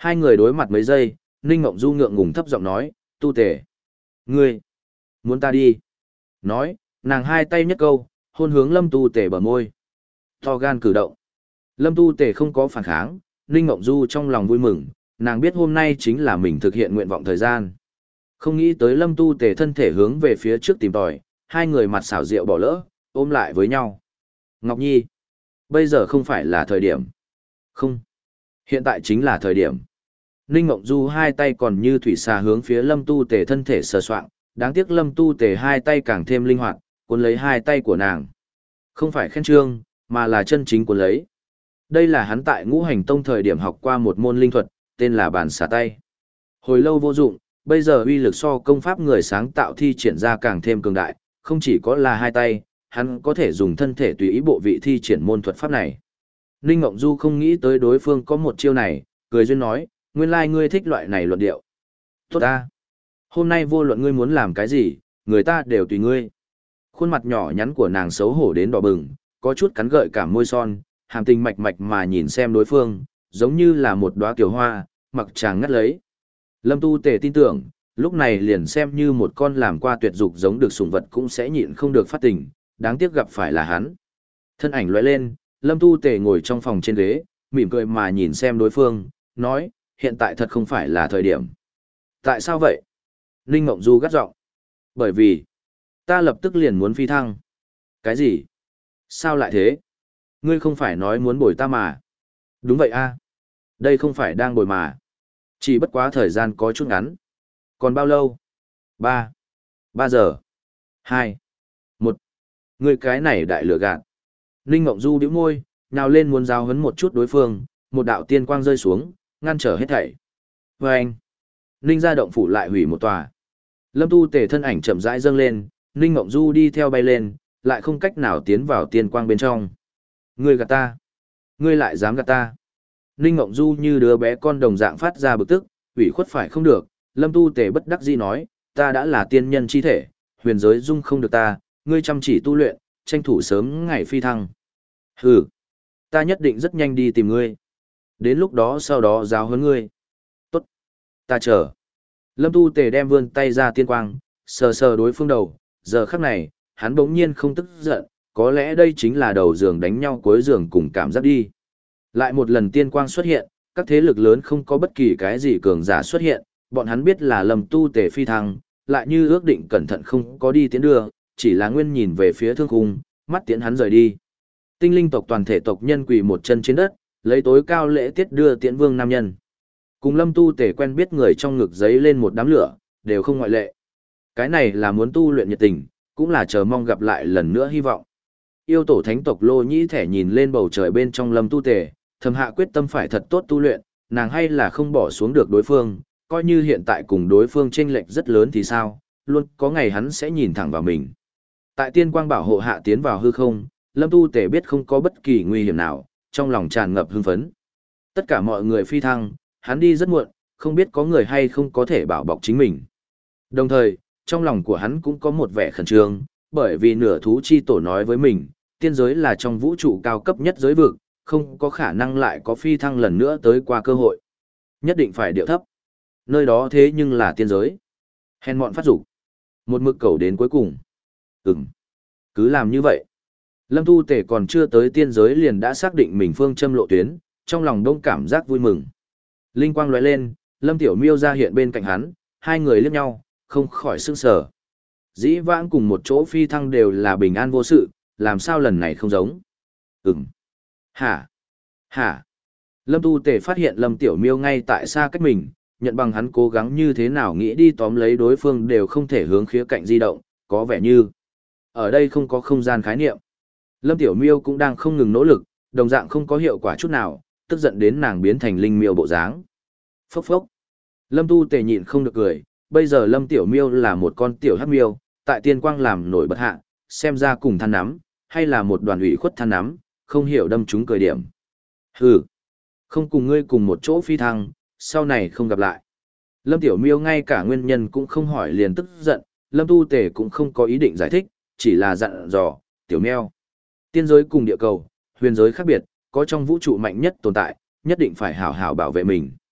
S1: Hai người đối mặt mấy giây, Ninh Ngộng Du ngượng ngùng thấp giọng nói, tu tề. Ngươi, muốn ta đi. Nói, nàng hai tay nhất câu, hôn hướng lâm tu tề bờ môi. To gan cử động. Lâm tu tề không có phản kháng, Ninh Ngộng Du trong lòng vui mừng, nàng biết hôm nay chính là mình thực hiện nguyện vọng thời gian. Không nghĩ tới lâm tu tề thân thể hướng về phía trước tìm tòi, hai người mặt xảo rượu bỏ lỡ, ôm lại với nhau. Ngọc Nhi, bây giờ không phải là thời điểm. Không, hiện tại chính là thời điểm. Ninh Ngộng Du hai tay còn như thủy xà hướng phía lâm tu tề thân thể sờ soạng, đáng tiếc lâm tu tề hai tay càng thêm linh hoạt, cuốn lấy hai tay của nàng. Không phải khen trương, mà là chân chính cuốn lấy. Đây là hắn tại ngũ hành tông thời điểm học qua một môn linh thuật, tên là bàn xả tay. Hồi lâu vô dụng, bây giờ uy lực so công pháp người sáng tạo thi triển ra càng thêm cường đại, không chỉ có là hai tay, hắn có thể dùng thân thể tùy ý bộ vị thi triển môn thuật pháp này. Ninh Ngộng Du không nghĩ tới đối phương có một chiêu này, cười duyên nói, nguyên lai ngươi thích loại này luận điệu. Tốt ta. Hôm nay vô luận ngươi muốn làm cái gì, người ta đều tùy ngươi. Khuôn mặt nhỏ nhắn của nàng xấu hổ đến đỏ bừng, có chút cắn gợi cả môi son, hàm tình mạch mạch mà nhìn xem đối phương, giống như là một đóa kiều hoa, mặc chàng ngắt lấy. Lâm Tu Tề tin tưởng, lúc này liền xem như một con làm qua tuyệt dục giống được sủng vật cũng sẽ nhịn không được phát tình, đáng tiếc gặp phải là hắn. Thân ảnh lóe lên, Lâm Tu Tề ngồi trong phòng trên ghế, mỉm cười mà nhìn xem đối phương, nói, hiện tại thật không phải là thời điểm. Tại sao vậy? Ninh Mộng Du gắt giọng. Bởi vì, ta lập tức liền muốn phi thăng. Cái gì? Sao lại thế? Ngươi không phải nói muốn bồi ta mà. Đúng vậy a. Đây không phải đang bồi mà. Chỉ bất quá thời gian có chút ngắn. Còn bao lâu? Ba. Ba giờ. Hai. Một. Ngươi cái này đại lừa gạt. Ninh Mộng Du bĩu môi, nhào lên muốn giao hấn một chút đối phương, một đạo tiên quang rơi xuống, ngăn trở hết thảy. Và anh. Ninh gia động phủ lại hủy một tòa. Lâm Tu Tề thân ảnh chậm rãi dâng lên, Ninh Mộng Du đi theo bay lên, lại không cách nào tiến vào tiên quang bên trong. Ngươi gạt ta. Ngươi lại dám gạt ta. Ninh Mộng Du như đứa bé con đồng dạng phát ra bực tức, ủy khuất phải không được. Lâm Tu Tề bất đắc dĩ nói, ta đã là tiên nhân chi thể, huyền giới dung không được ta, ngươi chăm chỉ tu luyện, tranh thủ sớm ngày phi thăng. Hừ, ta nhất định rất nhanh đi tìm ngươi. Đến lúc đó sau đó giáo huấn ngươi. Tốt, ta chờ. Lâm Tu Tề đem vươn tay ra tiên quang, sờ sờ đối phương đầu, giờ khắc này, hắn bỗng nhiên không tức giận, có lẽ đây chính là đầu giường đánh nhau cuối giường cùng cảm giác đi. Lại một lần tiên quang xuất hiện, các thế lực lớn không có bất kỳ cái gì cường giả xuất hiện, bọn hắn biết là Lâm Tu Tề phi thăng, lại như ước định cẩn thận không có đi tiến đưa, chỉ là nguyên nhìn về phía thương khung, mắt tiễn hắn rời đi. Tinh linh tộc toàn thể tộc nhân quỳ một chân trên đất, lấy tối cao lễ tiết đưa tiễn vương nam nhân. Cùng Lâm Tu Tề quen biết người trong ngực giấy lên một đám lửa, đều không ngoại lệ. Cái này là muốn tu luyện nhiệt tình, cũng là chờ mong gặp lại lần nữa hy vọng. Yêu tổ thánh tộc Lô Nhĩ Thẻ nhìn lên bầu trời bên trong Lâm Tu Tề, thầm hạ quyết tâm phải thật tốt tu luyện, nàng hay là không bỏ xuống được đối phương, coi như hiện tại cùng đối phương chênh lệch rất lớn thì sao, luôn có ngày hắn sẽ nhìn thẳng vào mình. Tại tiên quang bảo hộ hạ tiến vào hư không, Lâm Tu Tề biết không có bất kỳ nguy hiểm nào, trong lòng tràn ngập hưng phấn. Tất cả mọi người phi thăng, hắn đi rất muộn, không biết có người hay không có thể bảo bọc chính mình. Đồng thời, trong lòng của hắn cũng có một vẻ khẩn trương, bởi vì nửa thú chi tổ nói với mình, tiên giới là trong vũ trụ cao cấp nhất giới vực, không có khả năng lại có phi thăng lần nữa tới qua cơ hội. Nhất định phải điệu thấp. Nơi đó thế nhưng là tiên giới. Hèn mọn phát dục. Một mực cầu đến cuối cùng. Ừm. Cứ làm như vậy. Lâm Tu Tề còn chưa tới tiên giới liền đã xác định mình phương châm lộ tuyến, trong lòng đông cảm giác vui mừng. Linh quang lóe lên, Lâm Tiểu Miêu ra hiện bên cạnh hắn, hai người liếc nhau, không khỏi sững sờ. Dĩ vãng cùng một chỗ phi thăng đều là bình an vô sự, làm sao lần này không giống? Ừm. Hả? Hả? Lâm Tu Tề phát hiện Lâm Tiểu Miêu ngay tại xa cách mình, nhận bằng hắn cố gắng như thế nào nghĩ đi tóm lấy đối phương đều không thể hướng khía cạnh di động, có vẻ như ở đây không có không gian khái niệm. Lâm Tiểu Miêu cũng đang không ngừng nỗ lực, đồng dạng không có hiệu quả chút nào, tức giận đến nàng biến thành linh miêu bộ dáng. Phốc phốc. Lâm Tu Tề nhịn không được cười, bây giờ Lâm Tiểu Miêu là một con tiểu hắc miêu, tại tiên quang làm nổi bật hạ, xem ra cùng than nắm, hay là một đoàn ủy khuất than nắm, không hiểu đâm chúng cười điểm. Hừ, không cùng ngươi cùng một chỗ phi thăng, sau này không gặp lại. Lâm Tiểu Miêu ngay cả nguyên nhân cũng không hỏi liền tức giận, Lâm Tu Tề cũng không có ý định giải thích, chỉ là dặn dò, Tiểu Miêu. Tiên giới cùng địa cầu, huyền giới khác biệt, có trong vũ trụ mạnh nhất tồn tại, nhất định phải hảo hảo bảo vệ mình.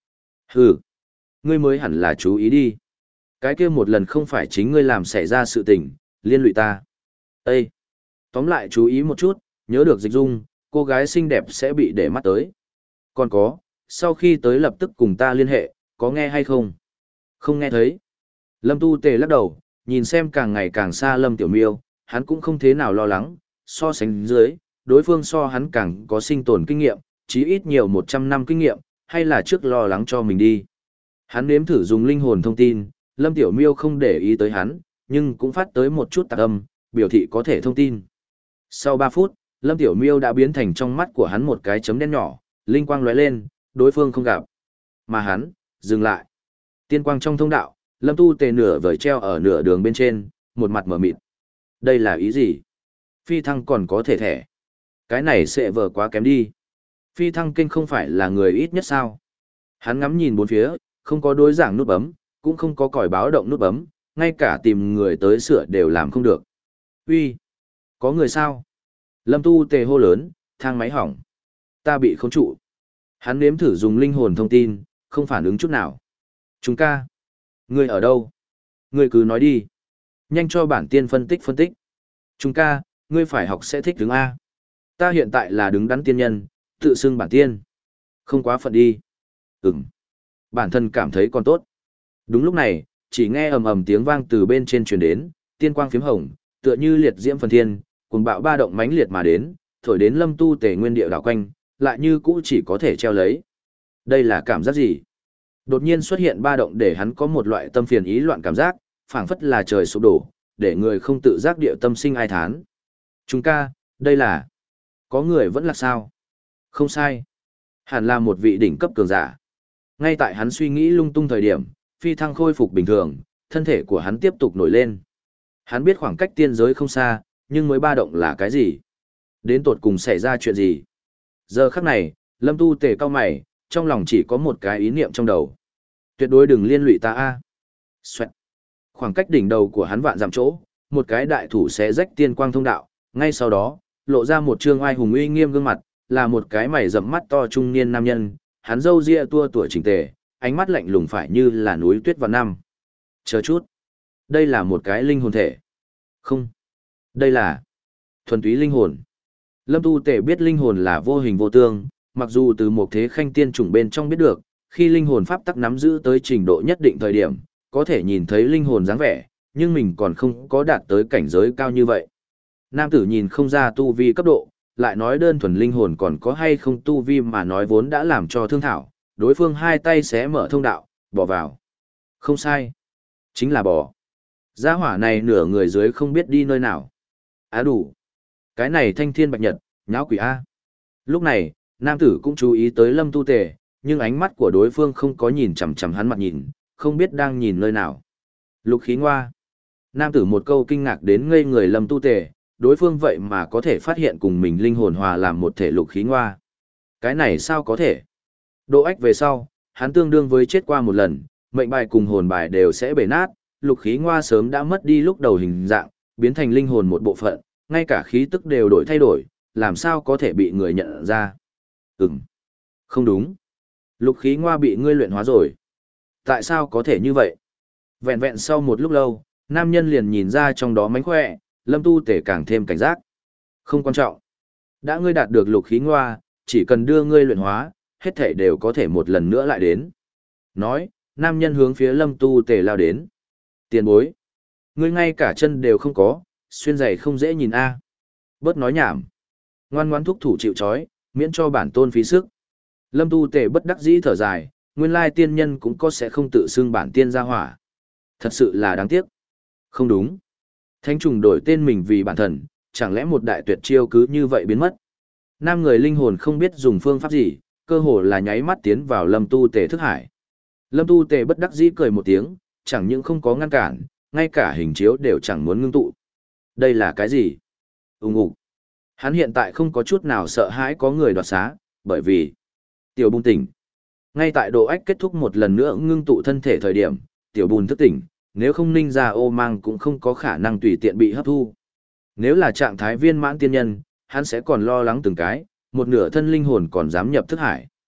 S1: Hừ, ngươi mới hẳn là chú ý đi. Cái kia một lần không phải chính ngươi làm xảy ra sự tình, liên lụy ta. Ê! Tóm lại chú ý một chút, nhớ được dịch dung, cô gái xinh đẹp sẽ bị để mắt tới. Còn có, sau khi tới lập tức cùng ta liên hệ, có nghe hay không? Không nghe thấy. Lâm Tu Tề lắc đầu, nhìn xem càng ngày càng xa Lâm Tiểu Miêu, hắn cũng không thế nào lo lắng, so sánh dưới, đối phương so hắn càng có sinh tồn kinh nghiệm, chí ít nhiều một trăm năm kinh nghiệm, hay là trước lo lắng cho mình đi. Hắn nếm thử dùng linh hồn thông tin, Lâm Tiểu Miêu không để ý tới hắn, nhưng cũng phát tới một chút tạc âm, biểu thị có thể thông tin. Sau ba phút, Lâm Tiểu Miêu đã biến thành trong mắt của hắn một cái chấm đen nhỏ, linh quang lóe lên, đối phương không gặp. Mà hắn, dừng lại. Tiên quang trong thông đạo, Lâm Tu Tề nửa vời treo ở nửa đường bên trên, một mặt mở mịt. Đây là ý gì? Phi thăng còn có thể thẻ. Cái này sẽ vờ quá kém đi. Phi thăng kinh không phải là người ít nhất sao? Hắn ngắm nhìn bốn phía, không có đối giảng nút bấm, cũng không có còi báo động nút bấm, ngay cả tìm người tới sửa đều làm không được. Uy, có người sao? Lâm Tu Tề hô lớn, thang máy hỏng. Ta bị khống trụ. Hắn nếm thử dùng linh hồn thông tin, không phản ứng chút nào. Chúng ca. Ngươi ở đâu? Ngươi cứ nói đi. Nhanh cho bản tiên phân tích phân tích. Chúng ca, ngươi phải học sẽ thích đứng A. Ta hiện tại là đứng đắn tiên nhân, tự xưng bản tiên. Không quá phận đi. Ừm. Bản thân cảm thấy còn tốt. Đúng lúc này, chỉ nghe ầm ầm tiếng vang từ bên trên truyền đến, tiên quang phiếm hồng, tựa như liệt diễm phần thiên, cuồng bạo ba động mãnh liệt mà đến, thổi đến Lâm Tu Tề nguyên địa đảo quanh, lại như cũ chỉ có thể treo lấy. Đây là cảm giác gì? Đột nhiên xuất hiện ba động để hắn có một loại tâm phiền ý loạn cảm giác, phảng phất là trời sụp đổ, để người không tự giác địa tâm sinh ai thán. Chúng ca, đây là... Có người vẫn là sao? Không sai. Hẳn là một vị đỉnh cấp cường giả. Ngay tại hắn suy nghĩ lung tung thời điểm, phi thăng khôi phục bình thường, thân thể của hắn tiếp tục nổi lên. Hắn biết khoảng cách tiên giới không xa, nhưng mới ba động là cái gì? Đến tột cùng xảy ra chuyện gì? Giờ khắc này, Lâm Tu Tề cao mày, trong lòng chỉ có một cái ý niệm trong đầu. Tuyệt đối đừng liên lụy ta a. Xoẹt. Khoảng cách đỉnh đầu của hắn vạn dặm chỗ, một cái đại thủ sẽ rách tiên quang thông đạo, ngay sau đó, lộ ra một trương oai hùng uy nghiêm gương mặt, là một cái mày rậm mắt to trung niên nam nhân, hắn râu ria tua tuổi chỉnh tề, ánh mắt lạnh lùng phải như là núi tuyết vào năm. Chờ chút, đây là một cái linh hồn thể. Không, đây là thuần túy linh hồn. Lâm Tu Tề biết linh hồn là vô hình vô tương, mặc dù từ một thế khanh tiên chủng bên trong biết được, khi linh hồn pháp tắc nắm giữ tới trình độ nhất định thời điểm, có thể nhìn thấy linh hồn dáng vẻ, nhưng mình còn không có đạt tới cảnh giới cao như vậy. Nam tử nhìn không ra tu vi cấp độ, lại nói đơn thuần linh hồn còn có hay không tu vi mà nói vốn đã làm cho thương thảo, đối phương hai tay xé mở thông đạo, bỏ vào. Không sai, chính là bỏ. Gia hỏa này nửa người dưới không biết đi nơi nào. Á đủ. Cái này thanh thiên bạch nhật, nháo quỷ A. Lúc này, nam tử cũng chú ý tới Lâm Tu Tề, nhưng ánh mắt của đối phương không có nhìn chằm chằm hắn mặt nhìn, không biết đang nhìn nơi nào. Lục khí ngoa. Nam tử một câu kinh ngạc đến ngây người Lâm Tu Tề, đối phương vậy mà có thể phát hiện cùng mình linh hồn hòa làm một thể lục khí ngoa. Cái này sao có thể? Độ ách về sau, hắn tương đương với chết qua một lần, mệnh bài cùng hồn bài đều sẽ bể nát, lục khí ngoa sớm đã mất đi lúc đầu hình dạng, biến thành linh hồn một bộ phận, ngay cả khí tức đều đổi thay đổi, làm sao có thể bị người nhận ra? Ừm, không đúng. Lục khí ngoa bị ngươi luyện hóa rồi. Tại sao có thể như vậy? Vẹn vẹn sau một lúc lâu, nam nhân liền nhìn ra trong đó mánh khỏe, Lâm Tu Tề càng thêm cảnh giác. Không quan trọng. Đã ngươi đạt được lục khí ngoa, chỉ cần đưa ngươi luyện hóa, hết thể đều có thể một lần nữa lại đến. Nói, nam nhân hướng phía Lâm Tu Tề lao đến. Tiền bối. Ngươi ngay cả chân đều không có, xuyên giày không dễ nhìn a. Bớt nói nhảm. Ngoan ngoãn thúc thủ chịu trói, miễn cho bản tôn phí sức. Lâm Tu Tề bất đắc dĩ thở dài, nguyên lai tiên nhân cũng có sẽ không tự xưng bản tiên ra hỏa. Thật sự là đáng tiếc. Không đúng. Thánh trùng đổi tên mình vì bản thần, chẳng lẽ một đại tuyệt chiêu cứ như vậy biến mất. Nam người linh hồn không biết dùng phương pháp gì, cơ hồ là nháy mắt tiến vào Lâm Tu Tề thức hải. Lâm Tu Tề bất đắc dĩ cười một tiếng, chẳng những không có ngăn cản, ngay cả hình chiếu đều chẳng muốn ngưng tụ. Đây là cái gì? Ùng ục. Hắn hiện tại không có chút nào sợ hãi có người đoạt xá, bởi vì Tiểu Bùn tỉnh. Ngay tại độ ách kết thúc một lần nữa ngưng tụ thân thể thời điểm, Tiểu Bùn thức tỉnh, nếu không ninh ra ô mang cũng không có khả năng tùy tiện bị hấp thu. Nếu là trạng thái viên mãn tiên nhân, hắn sẽ còn lo lắng từng cái, một nửa thân linh hồn còn dám nhập thức hải.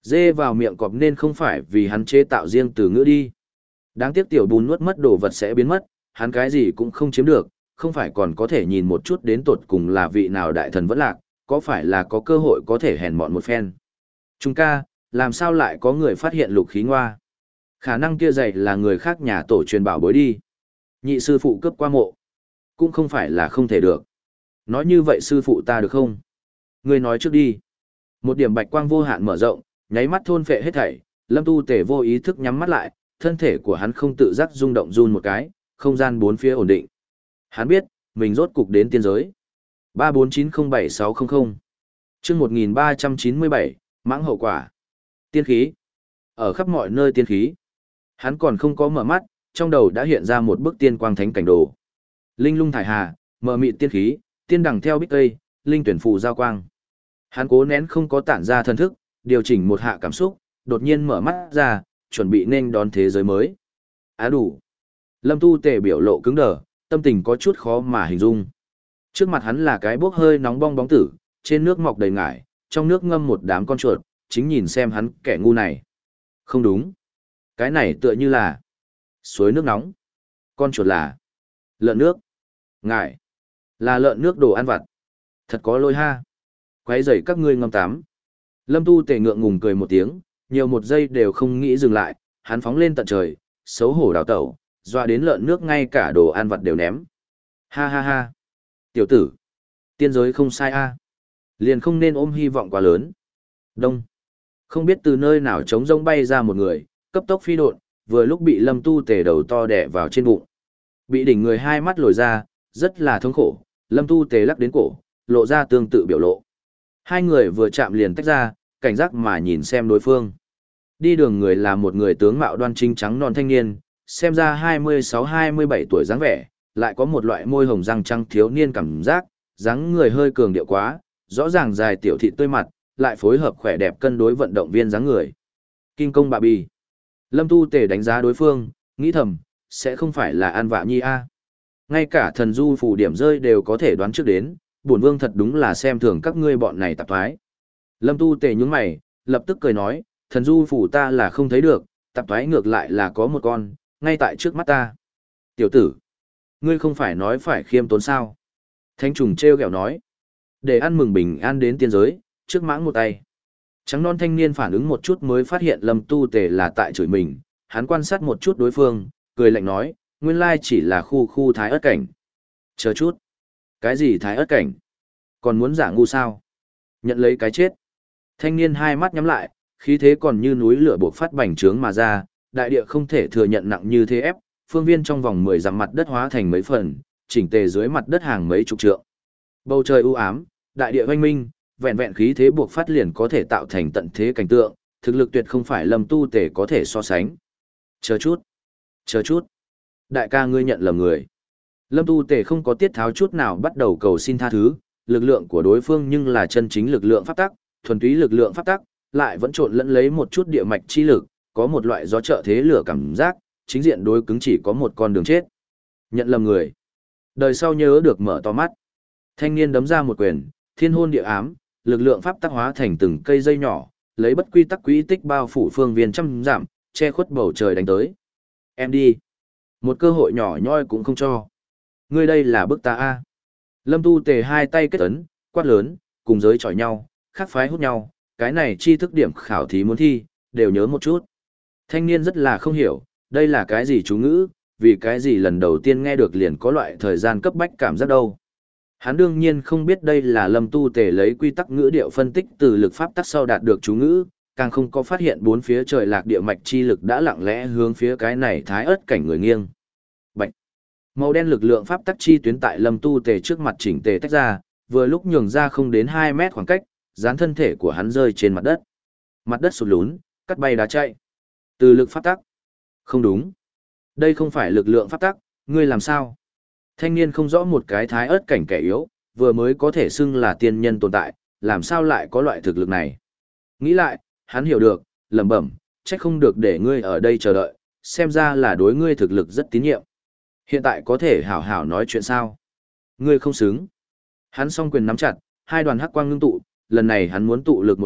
S1: Dê vào miệng cọp nên không phải vì hắn chế tạo riêng từ ngữ đi. Đáng tiếc tiểu bùn nuốt mất đồ vật sẽ biến mất, hắn cái gì cũng không chiếm được, không phải còn có thể nhìn một chút đến tột cùng là vị nào đại thần vẫn lạc, có phải là có cơ hội có thể hèn mọn một phen. Trung ca, làm sao lại có người phát hiện lục khí ngoa? Khả năng kia dạy là người khác nhà tổ truyền bảo bối đi. Nhị sư phụ cướp qua mộ. Cũng không phải là không thể được. Nói như vậy sư phụ ta được không? Ngươi nói trước đi. Một điểm bạch quang vô hạn mở rộng, nháy mắt thôn phệ hết thảy, Lâm Tu Tề vô ý thức nhắm mắt lại, thân thể của hắn không tự giác rung động run một cái, không gian bốn phía ổn định. Hắn biết, mình rốt cục đến tiên giới. ba bốn chín không bảy sáu không không. Chương một nghìn ba trăm chín mươi bảy, mãng hậu quả. Tiên khí. Ở khắp mọi nơi tiên khí. Hắn còn không có mở mắt, trong đầu đã hiện ra một bức tiên quang thánh cảnh đồ. Linh lung thải hà, mờ mịt tiên khí, tiên đằng theo bích tây, linh tuyển phù giao quang. Hắn cố nén không có tản ra thần thức, điều chỉnh một hạ cảm xúc, đột nhiên mở mắt ra, chuẩn bị nên đón thế giới mới. Á đủ. Lâm Tu Tề biểu lộ cứng đờ, tâm tình có chút khó mà hình dung. Trước mặt hắn là cái bốc hơi nóng bong bóng tử, trên nước mọc đầy ngải, trong nước ngâm một đám con chuột, chính nhìn xem hắn kẻ ngu này. Không đúng. Cái này tựa như là suối nước nóng. Con chuột là lợn nước. Ngải là lợn nước đồ ăn vặt. Thật có lỗi ha. Quấy rầy các ngươi ngâm tắm. Lâm Tu Tề ngượng ngùng cười một tiếng, nhiều một giây đều không nghĩ dừng lại, hắn phóng lên tận trời, xấu hổ đào tẩu, doa đến lợn nước ngay cả đồ ăn vặt đều ném. Ha ha ha. Tiểu tử, tiên giới không sai a, liền không nên ôm hy vọng quá lớn. Đông. Không biết từ nơi nào trống rông bay ra một người, cấp tốc phi độn, vừa lúc bị Lâm Tu Tề đầu to đè vào trên bụng. Bị đỉnh người hai mắt lồi ra, rất là thống khổ, Lâm Tu Tề lắc đến cổ, lộ ra tương tự biểu lộ. Hai người vừa chạm liền tách ra, cảnh giác mà nhìn xem đối phương. Đi đường người là một người tướng mạo đoan chính trắng non thanh niên, xem ra hai mươi sáu hai mươi bảy tuổi dáng vẻ, lại có một loại môi hồng răng trắng thiếu niên cảm giác, dáng người hơi cường điệu quá, rõ ràng dài tiểu thị tươi mặt, lại phối hợp khỏe đẹp cân đối vận động viên dáng người. Kinh công bạ bì. Lâm Tu Tề đánh giá đối phương, nghĩ thầm, sẽ không phải là An Vạ Nhi a. Ngay cả thần du phủ điểm rơi đều có thể đoán trước đến, bổn vương thật đúng là xem thường các ngươi bọn này tạp thoái. Lâm Tu Tề nhướng mày, lập tức cười nói, thần du phủ ta là không thấy được, tạp thoái ngược lại là có một con, ngay tại trước mắt ta. Tiểu tử, ngươi không phải nói phải khiêm tốn sao? Thanh trùng treo kẹo nói, để ăn mừng bình an đến tiên giới, trước mãng một tay. Trắng non thanh niên phản ứng một chút mới phát hiện Lâm Tu Tề là tại chửi mình, hắn quan sát một chút đối phương, cười lạnh nói, nguyên lai chỉ là khu khu thái ớt cảnh. Chờ chút. Cái gì thái ớt cảnh? Còn muốn giả ngu sao? Nhận lấy cái chết. Thanh niên hai mắt nhắm lại, khí thế còn như núi lửa bộc phát bành trướng mà ra, đại địa không thể thừa nhận nặng như thế ép, phương viên trong vòng mười dặm mặt đất hóa thành mấy phần, chỉnh tề dưới mặt đất hàng mấy chục trượng. Bầu trời u ám, đại địa oanh minh, vẹn vẹn khí thế buộc phát liền có thể tạo thành tận thế cảnh tượng, thực lực tuyệt không phải Lâm Tu Tề có thể so sánh. Chờ chút, chờ chút. Đại ca ngươi nhận lầm người. Lâm Tu Tề không có tiết tháo chút nào bắt đầu cầu xin tha thứ, lực lượng của đối phương nhưng là chân chính lực lượng pháp tắc, thuần túy lực lượng pháp tắc, lại vẫn trộn lẫn lấy một chút địa mạch chi lực, có một loại gió trợ thế lửa cảm giác, chính diện đối cứng chỉ có một con đường chết. Nhận lầm người. Đời sau nhớ được mở to mắt. Thanh niên đấm ra một quyền, thiên hôn địa ám, lực lượng pháp tắc hóa thành từng cây dây nhỏ, lấy bất quy tắc quỹ tích bao phủ phương viên trăm dặm, che khuất bầu trời đánh tới. Em đi. Một cơ hội nhỏ nhoi cũng không cho. Ngươi đây là bức ta a. Lâm Tu Tề hai tay kết ấn, quát lớn, cùng giới chọi nhau, khác phái hút nhau, cái này chi thức điểm khảo thí muốn thi, đều nhớ một chút. Thanh niên rất là không hiểu, đây là cái gì chú ngữ, vì cái gì lần đầu tiên nghe được liền có loại thời gian cấp bách cảm giác đâu. Hắn đương nhiên không biết đây là Lâm Tu Tề lấy quy tắc ngữ điệu phân tích từ lực pháp tắc sau đạt được chú ngữ, càng không có phát hiện bốn phía trời lạc địa mạch chi lực đã lặng lẽ hướng phía cái này thái ớt cảnh người nghiêng. Bạch. Màu đen lực lượng pháp tắc chi tuyến tại Lâm Tu Tề trước mặt chỉnh tề tách ra, vừa lúc nhường ra không đến hai mét khoảng cách, dán thân thể của hắn rơi trên mặt đất. Mặt đất sụt lún, cắt bay đá chạy. Từ lực pháp tắc. Không đúng. Đây không phải lực lượng pháp tắc, ngươi làm sao? Thanh niên không rõ một cái thái ớt cảnh kẻ yếu, vừa mới có thể xưng là tiên nhân tồn tại, làm sao lại có loại thực lực này? Nghĩ lại, hắn hiểu được, lẩm bẩm, trách không được để ngươi ở đây chờ đợi, xem ra là đối ngươi thực lực rất tín nhiệm. Hiện tại có thể hảo hảo nói chuyện sao? Ngươi không xứng. Hắn song quyền nắm chặt, hai đoàn hắc quang ngưng tụ, lần này hắn muốn tụ lực một kích,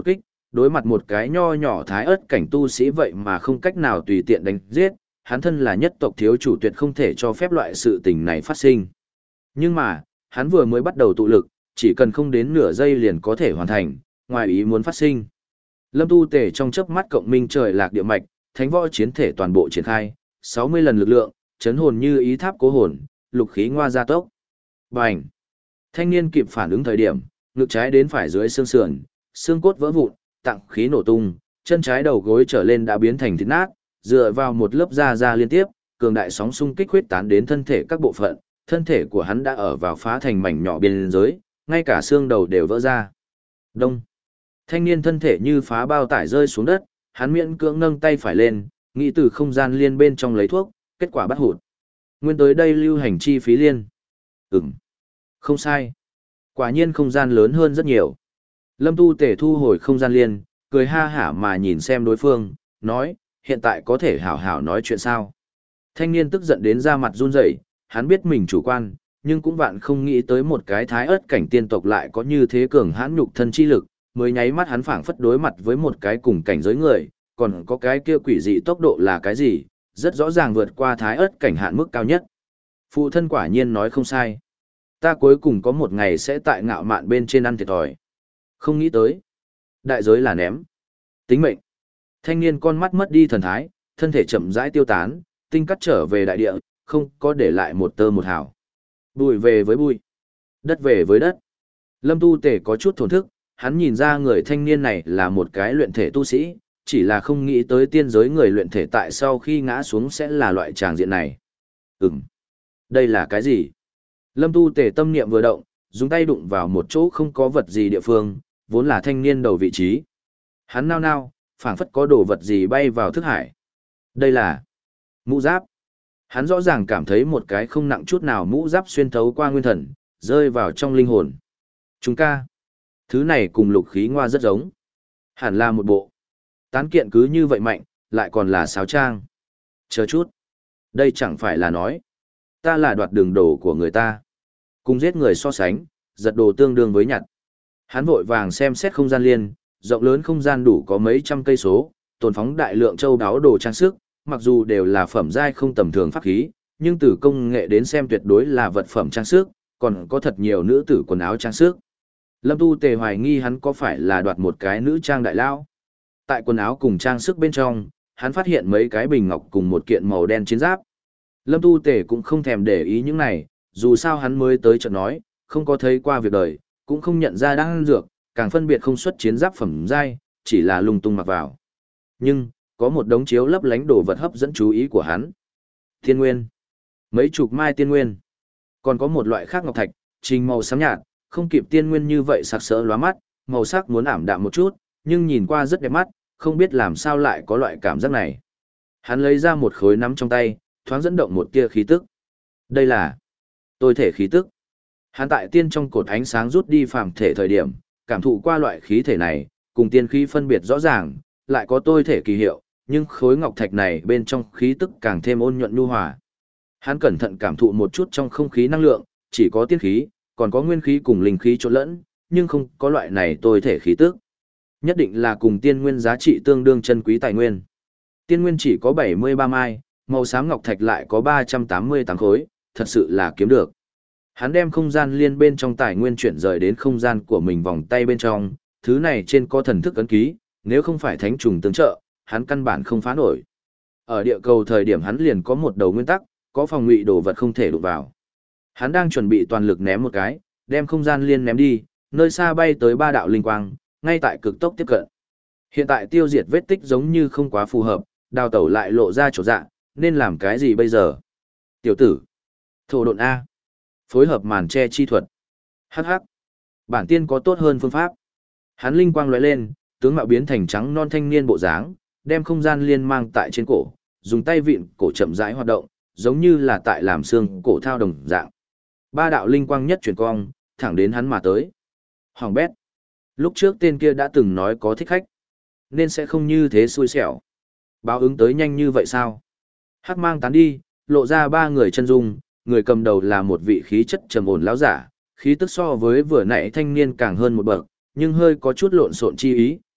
S1: đối mặt một cái nho nhỏ thái ớt cảnh tu sĩ vậy mà không cách nào tùy tiện đánh giết, hắn thân là nhất tộc thiếu chủ tuyệt không thể cho phép loại sự tình này phát sinh. Nhưng mà, hắn vừa mới bắt đầu tụ lực, chỉ cần không đến nửa giây liền có thể hoàn thành, ngoài ý muốn phát sinh. Lâm Tu Tề trong chớp mắt cộng minh trời lạc địa mạch, thánh võ chiến thể toàn bộ triển khai, sáu mươi lần lực lượng, chấn hồn như ý tháp cố hồn, lục khí ngoa gia tốc. Bành! Thanh niên kịp phản ứng thời điểm, ngực trái đến phải dưới xương sườn, xương cốt vỡ vụn, tạng khí nổ tung, chân trái đầu gối trở lên đã biến thành thịt nát, dựa vào một lớp da da liên tiếp, cường đại sóng xung kích huyết tán đến thân thể các bộ phận, thân thể của hắn đã ở vào phá thành mảnh nhỏ biên giới, ngay cả xương đầu đều vỡ ra. Đông. Thanh niên thân thể như phá bao tải rơi xuống đất, hắn miễn cưỡng nâng tay phải lên, nghĩ từ không gian liên bên trong lấy thuốc, kết quả bắt hụt. Nguyên tới đây lưu hành chi phí liên. Ừm. Không sai. Quả nhiên không gian lớn hơn rất nhiều. Lâm Tu Tề thu hồi không gian liên, cười ha hả mà nhìn xem đối phương, nói, hiện tại có thể hảo hảo nói chuyện sao. Thanh niên tức giận đến da mặt run rẩy, hắn biết mình chủ quan, nhưng cũng vạn không nghĩ tới một cái thái ớt cảnh tiên tộc lại có như thế cường hãn nhục thân chi lực, mới nháy mắt hắn phảng phất đối mặt với một cái cùng cảnh giới người, còn có cái kia quỷ dị tốc độ là cái gì, rất rõ ràng vượt qua thái ớt cảnh hạn mức cao nhất. Phụ thân quả nhiên nói không sai. Ta cuối cùng có một ngày sẽ tại ngạo mạn bên trên ăn thiệt thòi. Không nghĩ tới. Đại giới là ném. Tính mệnh. Thanh niên con mắt mất đi thần thái, thân thể chậm rãi tiêu tán, tinh cắt trở về đại địa, không có để lại một tơ một hào. Bụi về với bụi. Đất về với đất. Lâm Tu Tề có chút thổn thức, hắn nhìn ra người thanh niên này là một cái luyện thể tu sĩ, chỉ là không nghĩ tới tiên giới người luyện thể tại sau khi ngã xuống sẽ là loại tràng diện này. Ừm. Đây là cái gì? Lâm Tu Tề tâm niệm vừa động, dùng tay đụng vào một chỗ không có vật gì địa phương, vốn là thanh niên đầu vị trí. Hắn nao nao, phảng phất có đồ vật gì bay vào thức hải. Đây là mũ giáp. Hắn rõ ràng cảm thấy một cái không nặng chút nào mũ giáp xuyên thấu qua nguyên thần, rơi vào trong linh hồn. Chúng ca. Thứ này cùng lục khí ngoa rất giống. Hẳn là một bộ. Tán kiện cứ như vậy mạnh, lại còn là sáo trang. Chờ chút. Đây chẳng phải là nói. Ta là đoạt đường đồ của người ta. Cùng giết người so sánh, giật đồ tương đương với nhặt. Hắn vội vàng xem xét không gian liên, rộng lớn không gian đủ có mấy trăm cây số, tồn phóng đại lượng châu đáo đồ trang sức, mặc dù đều là phẩm giai không tầm thường pháp khí, nhưng từ công nghệ đến xem tuyệt đối là vật phẩm trang sức, còn có thật nhiều nữ tử quần áo trang sức. Lâm Tu Tề hoài nghi hắn có phải là đoạt một cái nữ trang đại lao. Tại quần áo cùng trang sức bên trong, hắn phát hiện mấy cái bình ngọc cùng một kiện màu đen chiến giáp. Lâm Tu Tề cũng không thèm để ý những này, dù sao hắn mới tới chợt nói, không có thấy qua việc đời, cũng không nhận ra đang ăn dược, càng phân biệt không xuất chiến giáp phẩm giai, chỉ là lung tung mặc vào. Nhưng, có một đống chiếu lấp lánh đồ vật hấp dẫn chú ý của hắn. Tiên nguyên. Mấy chục mai tiên nguyên. Còn có một loại khác ngọc thạch, trình màu xám nhạt, không kịp tiên nguyên như vậy sặc sỡ lóa mắt, màu sắc muốn ảm đạm một chút, nhưng nhìn qua rất đẹp mắt, không biết làm sao lại có loại cảm giác này. Hắn lấy ra một khối nắm trong tay, thoáng dẫn động một tia khí tức. Đây là tôi thể khí tức. Hắn tại tiên trong cột ánh sáng rút đi phàm thể thời điểm, cảm thụ qua loại khí thể này, cùng tiên khí phân biệt rõ ràng, lại có tôi thể kỳ hiệu, nhưng khối ngọc thạch này bên trong khí tức càng thêm ôn nhuận nhu hòa. Hắn cẩn thận cảm thụ một chút trong không khí năng lượng, chỉ có tiên khí, còn có nguyên khí cùng linh khí trộn lẫn, nhưng không có loại này tôi thể khí tức. Nhất định là cùng tiên nguyên giá trị tương đương chân quý tài nguyên. Tiên nguyên chỉ có bảy mươi ba mai, màu xám ngọc thạch lại có ba trăm tám mươi tám khối, thật sự là kiếm được. Hắn đem không gian liên bên trong tài nguyên chuyển rời đến không gian của mình vòng tay bên trong, thứ này trên có thần thức ấn ký, nếu không phải thánh trùng tương trợ, hắn căn bản không phá nổi. Ở địa cầu thời điểm hắn liền có một đầu nguyên tắc, có phòng ngụy đồ vật không thể đụng vào. Hắn đang chuẩn bị toàn lực ném một cái, đem không gian liên ném đi, nơi xa bay tới ba đạo linh quang, ngay tại cực tốc tiếp cận. Hiện tại tiêu diệt vết tích giống như không quá phù hợp, đào tẩu lại lộ ra chỗ dạ, nên làm cái gì bây giờ? Tiểu tử, thổ độn A, phối hợp màn che chi thuật. Hắc hắc, bản tiên có tốt hơn phương pháp. Hắn linh quang lóe lên, tướng mạo biến thành trắng non thanh niên bộ dáng, đem không gian liên mang tại trên cổ, dùng tay vịn cổ chậm rãi hoạt động, giống như là tại làm xương cổ thao đồng dạng. Ba đạo linh quang nhất chuyển cong, thẳng đến hắn mà tới. Hoàng bét. Lúc trước tên kia đã từng nói có thích khách, nên sẽ không như thế xui xẻo. Báo ứng tới nhanh như vậy sao? Hắc mang tán đi, lộ ra ba người chân dung, người cầm đầu là một vị khí chất trầm ổn lão giả, khí tức so với vừa nãy thanh niên càng hơn một bậc, nhưng hơi có chút lộn xộn chi ý,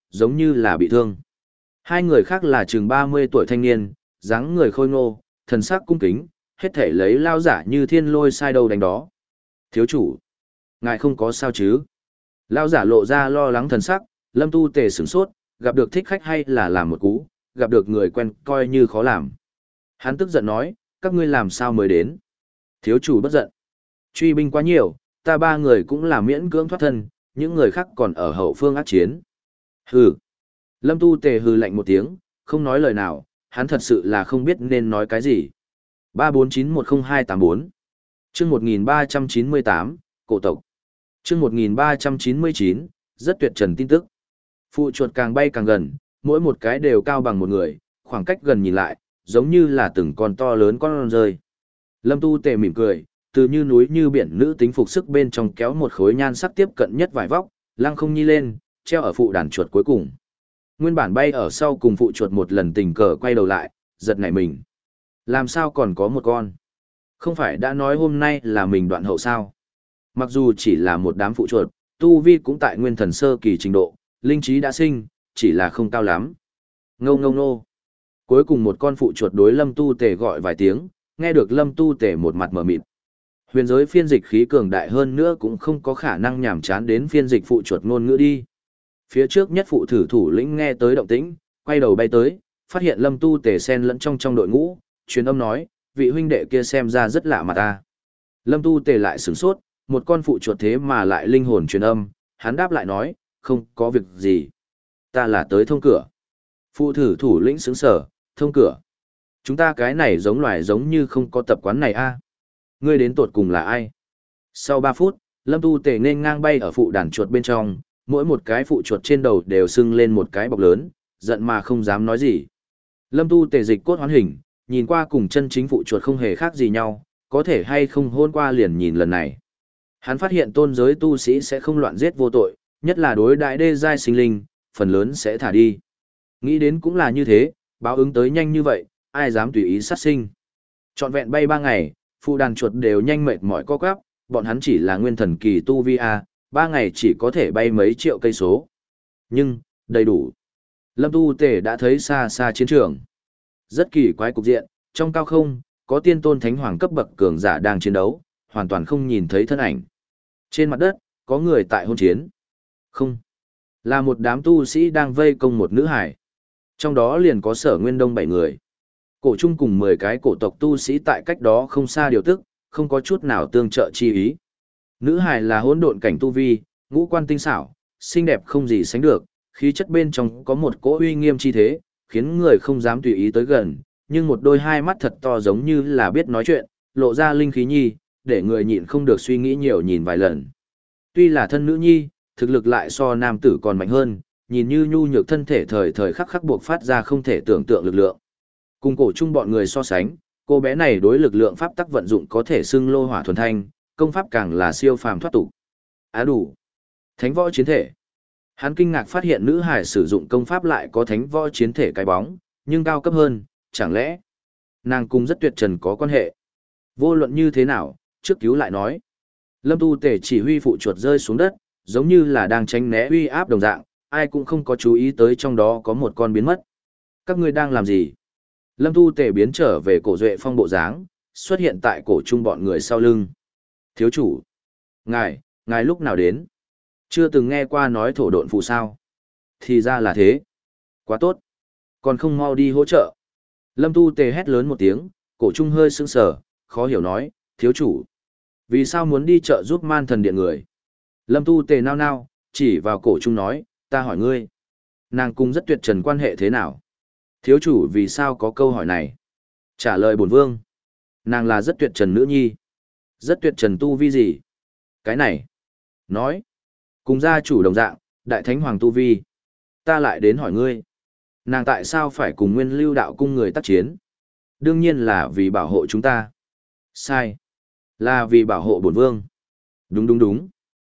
S1: giống như là bị thương. Hai người khác là chừng ba mươi tuổi thanh niên, dáng người khôi ngô, thần sắc cung kính, hết thể lấy lao giả như thiên lôi sai đầu đánh đó. Thiếu chủ, ngài không có sao chứ? Lao giả lộ ra lo lắng thần sắc, Lâm Tu Tề sửng sốt, gặp được thích khách hay là làm một cú, gặp được người quen coi như khó làm. Hắn tức giận nói, các ngươi làm sao mới đến? Thiếu chủ bất giận. Truy binh quá nhiều, ta ba người cũng là miễn cưỡng thoát thân, những người khác còn ở hậu phương ác chiến. Hừ. Lâm Tu Tề hừ lạnh một tiếng, không nói lời nào, hắn thật sự là không biết nên nói cái gì. ba bốn chín một không hai tám bốn Chương một nghìn ba trăm chín mươi tám, cổ tộc. Chương một nghìn ba trăm chín mươi chín, rất tuyệt trần tin tức. Phụ chuột càng bay càng gần, mỗi một cái đều cao bằng một người, khoảng cách gần nhìn lại, giống như là từng con to lớn con rơi. Lâm Tu Tề mỉm cười, từ như núi như biển nữ tính phục sức bên trong kéo một khối nhan sắc tiếp cận nhất vải vóc, lăng không nhi lên, treo ở phụ đàn chuột cuối cùng. Nguyên bản bay ở sau cùng phụ chuột một lần tình cờ quay đầu lại, giật nảy mình. Làm sao còn có một con? Không phải đã nói hôm nay là mình đoạn hậu sao? Mặc dù chỉ là một đám phụ chuột, tu vi cũng tại nguyên thần sơ kỳ trình độ, linh trí đã sinh, chỉ là không cao lắm. Ngâu ngâu nô. Cuối cùng một con phụ chuột đối Lâm Tu Tề gọi vài tiếng, nghe được Lâm Tu Tề một mặt mở mịt. Huyền giới phiên dịch khí cường đại hơn nữa cũng không có khả năng nhảm chán đến phiên dịch phụ chuột ngôn ngữ đi. Phía trước nhất phụ thử thủ lĩnh nghe tới động tĩnh, quay đầu bay tới, phát hiện Lâm Tu Tề xen lẫn trong trong đội ngũ, truyền âm nói, vị huynh đệ kia xem ra rất lạ mà ta. Lâm Tu Tề lại sửng sốt, một con phụ chuột thế mà lại linh hồn truyền âm, hắn đáp lại nói, không có việc gì. Ta là tới thông cửa. Phụ thử thủ lĩnh sững sở, thông cửa. Chúng ta cái này giống loài giống như không có tập quán này a. Ngươi đến tột cùng là ai? Sau ba phút, Lâm Tu Tề nên ngang bay ở phụ đàn chuột bên trong, mỗi một cái phụ chuột trên đầu đều sưng lên một cái bọc lớn, giận mà không dám nói gì. Lâm Tu Tề dịch cốt hoán hình, nhìn qua cùng chân chính phụ chuột không hề khác gì nhau, có thể hay không hôn qua liền nhìn lần này. Hắn phát hiện tôn giới tu sĩ sẽ không loạn giết vô tội, nhất là đối đại đê giai sinh linh, phần lớn sẽ thả đi. Nghĩ đến cũng là như thế, báo ứng tới nhanh như vậy, ai dám tùy ý sát sinh. Trọn vẹn bay ba ngày, phụ đàn chuột đều nhanh mệt mỏi co quắp, bọn hắn chỉ là nguyên thần kỳ tu vi a, ba ngày chỉ có thể bay mấy triệu cây số. Nhưng, đầy đủ. Lâm Tu Tề đã thấy xa xa chiến trường. Rất kỳ quái cục diện, trong cao không, có tiên tôn thánh hoàng cấp bậc cường giả đang chiến đấu, hoàn toàn không nhìn thấy thân ảnh. Trên mặt đất, có người tại hôn chiến. Không. Là một đám tu sĩ đang vây công một nữ hải. Trong đó liền có Sở Nguyên Đông bảy người. Cổ chung cùng mười cái cổ tộc tu sĩ tại cách đó không xa điều tức, không có chút nào tương trợ chi ý. Nữ hải là hỗn độn cảnh tu vi, ngũ quan tinh xảo, xinh đẹp không gì sánh được, khí chất bên trong có một cỗ uy nghiêm chi thế, khiến người không dám tùy ý tới gần, nhưng một đôi hai mắt thật to giống như là biết nói chuyện, lộ ra linh khí nhi, để người nhịn không được suy nghĩ nhiều nhìn vài lần. Tuy là thân nữ nhi, thực lực lại so nam tử còn mạnh hơn, nhìn như nhu nhược thân thể thời thời khắc khắc buộc phát ra không thể tưởng tượng lực lượng. Cùng cổ chung bọn người so sánh, cô bé này đối lực lượng pháp tắc vận dụng có thể xưng lô hỏa thuần thanh, công pháp càng là siêu phàm thoát tục. Á đủ. Thánh võ chiến thể. Hắn kinh ngạc phát hiện nữ hải sử dụng công pháp lại có thánh võ chiến thể cái bóng, nhưng cao cấp hơn, chẳng lẽ nàng cùng rất tuyệt trần có quan hệ. Vô luận như thế nào, trước cứu lại nói. Lâm Tu Tề chỉ huy phụ chuột rơi xuống đất, giống như là đang tránh né uy áp đồng dạng, ai cũng không có chú ý tới trong đó có một con biến mất. Các ngươi đang làm gì? Lâm Tu Tề biến trở về cổ duệ phong bộ dáng, xuất hiện tại cổ trung bọn người sau lưng. Thiếu chủ. Ngài, ngài lúc nào đến? Chưa từng nghe qua nói thổ độn phù sao? Thì ra là thế. Quá tốt. Còn không mau đi hỗ trợ. Lâm Tu Tề hét lớn một tiếng, cổ trung hơi sững sờ, khó hiểu nói, thiếu chủ. Vì sao muốn đi chợ giúp man thần điện người? Lâm Tu Tề nao nao, chỉ vào cổ trung nói, ta hỏi ngươi. Nàng cung rất tuyệt trần quan hệ thế nào? Thiếu chủ vì sao có câu hỏi này? Trả lời bổn vương. Nàng là rất tuyệt trần nữ nhi. Rất tuyệt trần tu vi gì? Cái này. Nói. Cùng gia chủ đồng dạng, đại thánh hoàng tu vi. Ta lại đến hỏi ngươi. Nàng tại sao phải cùng nguyên lưu đạo cung người tác chiến? Đương nhiên là vì bảo hộ chúng ta. Sai. Là vì bảo hộ bổn vương. Đúng đúng đúng.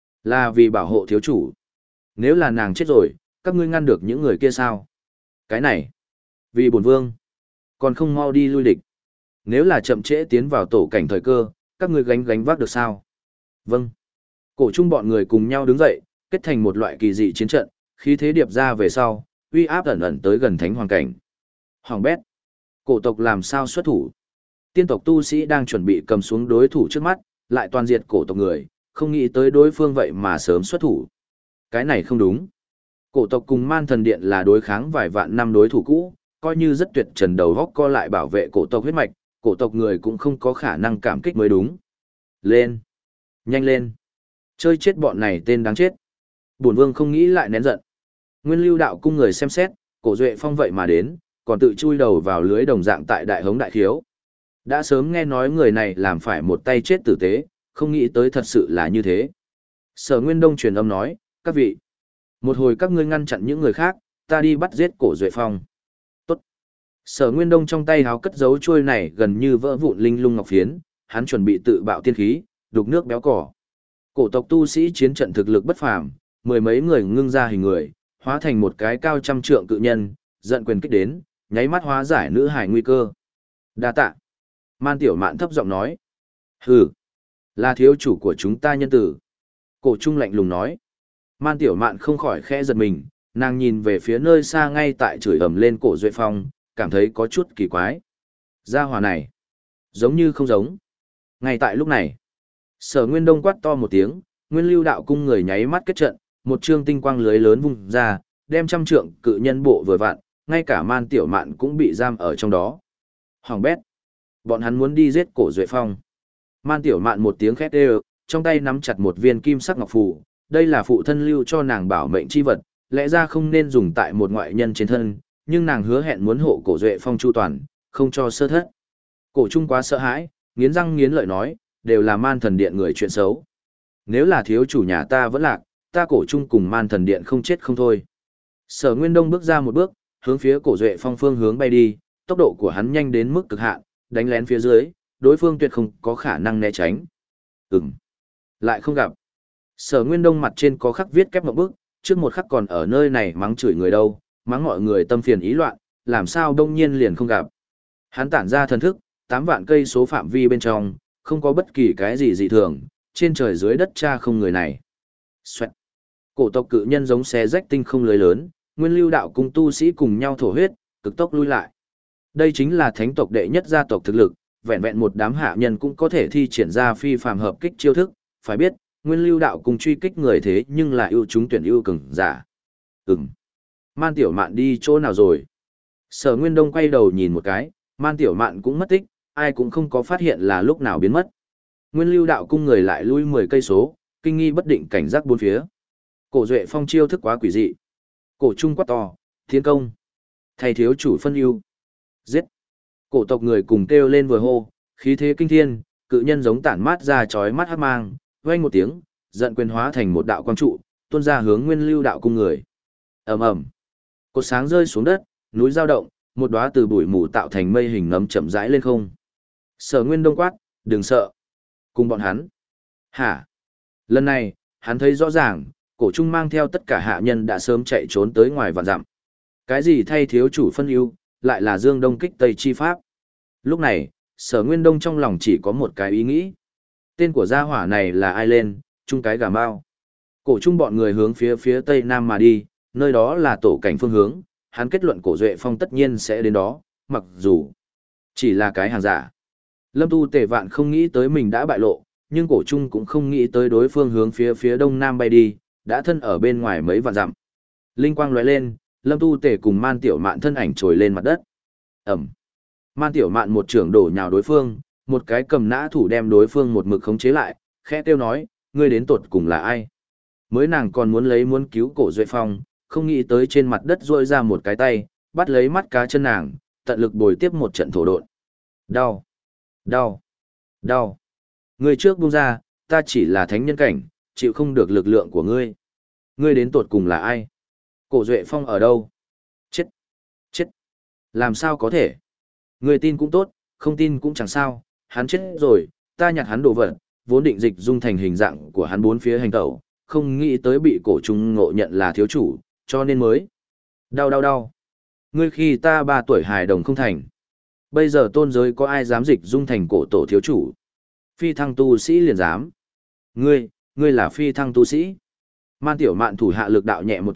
S1: Là vì bảo hộ thiếu chủ. Nếu là nàng chết rồi, các ngươi ngăn được những người kia sao? Cái này. Vì bổn vương. Còn không mau đi lui địch. Nếu là chậm trễ tiến vào tổ cảnh thời cơ, các ngươi gánh gánh vác được sao? Vâng. Cổ trung bọn người cùng nhau đứng dậy, kết thành một loại kỳ dị chiến trận, khí thế điệp ra về sau, uy áp ẩn ẩn tới gần thánh hoàng cảnh. Hoàng bét. Cổ tộc làm sao xuất thủ? Tiên tộc tu sĩ đang chuẩn bị cầm xuống đối thủ trước mắt, lại toàn diệt cổ tộc người, không nghĩ tới đối phương vậy mà sớm xuất thủ. Cái này không đúng. Cổ tộc cùng man thần điện là đối kháng vài vạn năm đối thủ cũ, coi như rất tuyệt trần đầu góc co lại bảo vệ cổ tộc huyết mạch, cổ tộc người cũng không có khả năng cảm kích mới đúng. Lên! Nhanh lên! Chơi chết bọn này tên đáng chết. Bổn vương không nghĩ lại nén giận. Nguyên lưu đạo cung người xem xét, cổ duệ phong vậy mà đến, còn tự chui đầu vào lưới đồng dạng tại đại hống đại khiếu. Đã sớm nghe nói người này làm phải một tay chết tử tế, không nghĩ tới thật sự là như thế. Sở Nguyên Đông truyền âm nói, các vị, một hồi các ngươi ngăn chặn những người khác, ta đi bắt giết cổ duệ phong. Tốt. Sở Nguyên Đông trong tay háo cất giấu trôi này gần như vỡ vụn linh lung ngọc phiến, hắn chuẩn bị tự bạo tiên khí, đục nước béo cỏ. Cổ tộc tu sĩ chiến trận thực lực bất phàm, mười mấy người ngưng ra hình người, hóa thành một cái cao trăm trượng cự nhân, giận quyền kích đến, nháy mắt hóa giải nữ hải nguy cơ. Đa tạ. Man Tiểu Mạn thấp giọng nói. Hừ, là thiếu chủ của chúng ta nhân tử. Cổ Trung lạnh lùng nói. Man Tiểu Mạn không khỏi khẽ giật mình, nàng nhìn về phía nơi xa ngay tại chửi ầm lên cổ Duệ Phong, cảm thấy có chút kỳ quái. Gia hỏa này, giống như không giống. Ngay tại lúc này, Sở Nguyên Đông quát to một tiếng, Nguyên Lưu đạo cung người nháy mắt kết trận, một trương tinh quang lưới lớn vung ra, đem trăm trượng cự nhân bộ vừa vặn, ngay cả Man Tiểu Mạn cũng bị giam ở trong đó. Hoàng bét. Bọn hắn muốn đi giết cổ Duệ Phong. Man Tiểu Mạn một tiếng khét đều, trong tay nắm chặt một viên kim sắc ngọc phù, đây là phụ thân lưu cho nàng bảo mệnh chi vật, lẽ ra không nên dùng tại một ngoại nhân trên thân, nhưng nàng hứa hẹn muốn hộ cổ Duệ Phong chu toàn, không cho sơ thất. Cổ Trung quá sợ hãi, nghiến răng nghiến lợi nói, đều là Man Thần Điện người chuyện xấu. Nếu là thiếu chủ nhà ta vẫn lạc, ta Cổ Trung cùng Man Thần Điện không chết không thôi. Sở Nguyên Đông bước ra một bước, hướng phía cổ Duệ Phong phương hướng bay đi, tốc độ của hắn nhanh đến mức cực hạn, đánh lén phía dưới, đối phương tuyệt không có khả năng né tránh. Ừm, lại không gặp. Sở Nguyên Đông mặt trên có khắc viết kép một bức, trước một khắc còn ở nơi này mắng chửi người đâu, mắng mọi người tâm phiền ý loạn, làm sao đông nhiên liền không gặp. Hắn tản ra thần thức, tám vạn cây số phạm vi bên trong, không có bất kỳ cái gì dị thường, trên trời dưới đất cha không người này. Xoẹt. Cổ tộc cự nhân giống xé rách tinh không lưới lớn, Nguyên Lưu đạo cung tu sĩ cùng nhau thổ huyết, cực tốc lui lại. Đây chính là thánh tộc đệ nhất gia tộc thực lực, vẹn vẹn một đám hạ nhân cũng có thể thi triển ra phi phàm hợp kích chiêu thức, phải biết, Nguyên Lưu đạo cung truy kích người thế nhưng là ưu chúng tuyển ưu cường giả. Ừm. Man Tiểu Mạn đi chỗ nào rồi? Sở Nguyên Đông quay đầu nhìn một cái, Man Tiểu Mạn cũng mất tích, ai cũng không có phát hiện là lúc nào biến mất. Nguyên Lưu đạo cung người lại lui mười cây số, kinh nghi bất định cảnh giác bốn phía. Cổ Duệ Phong chiêu thức quá quỷ dị. Cổ Trung quát to, thiên công. Thầy thiếu chủ phân ưu. Giết. Cổ tộc người cùng kêu lên vừa hô, khí thế kinh thiên, cự nhân giống tản mát ra chói mắt hắc mang, vang một tiếng, giận quyền hóa thành một đạo quang trụ, tuôn ra hướng Nguyên Lưu đạo cung người. Ầm ầm. Cột sáng rơi xuống đất, núi dao động, một đóa từ bụi mù tạo thành mây hình nấm chậm rãi lên không. Sở Nguyên Đông quát, đừng sợ. Cùng bọn hắn. Hả? Lần này, hắn thấy rõ ràng, cổ trung mang theo tất cả hạ nhân đã sớm chạy trốn tới ngoài vạn dặm. Cái gì thay thiếu chủ phân ưu, lại là Dương Đông kích Tây chi pháp. Lúc này, Sở Nguyên Đông trong lòng chỉ có một cái ý nghĩ. Tên của gia hỏa này là ai lên, chung cái gà mao. Cổ trung bọn người hướng phía phía Tây Nam mà đi, nơi đó là tổ cảnh phương hướng, hắn kết luận cổ Duệ Phong tất nhiên sẽ đến đó, mặc dù chỉ là cái hàng giả. Lâm Tu Tề Vạn không nghĩ tới mình đã bại lộ, nhưng cổ trung cũng không nghĩ tới đối phương hướng phía phía Đông Nam bay đi, đã thân ở bên ngoài mấy vạn dặm. Linh quang lóe lên, Lâm Tu Tề cùng Man Tiểu Mạn thân ảnh trồi lên mặt đất. Ẩm. Man Tiểu Mạn một trưởng đổ nhào đối phương, một cái cầm nã thủ đem đối phương một mực khống chế lại, khẽ kêu nói, ngươi đến tột cùng là ai? Mới nàng còn muốn lấy muốn cứu cổ Duệ Phong, không nghĩ tới trên mặt đất duỗi ra một cái tay, bắt lấy mắt cá chân nàng, tận lực bồi tiếp một trận thổ độn. Đau, đau, đau. Ngươi trước buông ra, ta chỉ là thánh nhân cảnh, chịu không được lực lượng của ngươi. Ngươi đến tột cùng là ai? Cổ Duệ Phong ở đâu? Chết, chết. Làm sao có thể? Ngươi tin cũng tốt, không tin cũng chẳng sao, hắn chết rồi, ta nhặt hắn đồ vật, vốn định dịch dung thành hình dạng của hắn bốn phía hành tẩu, không nghĩ tới bị cổ trung ngộ nhận là thiếu chủ, cho nên mới. Đau đau đau. Ngươi khi ta ba tuổi hài đồng không thành. Bây giờ tôn giới có ai dám dịch dung thành cổ tổ thiếu chủ? Phi thăng tu sĩ liền dám. Ngươi, ngươi là phi thăng tu sĩ. Man Tiểu Mạn thủ hạ lực đạo nhẹ một chút,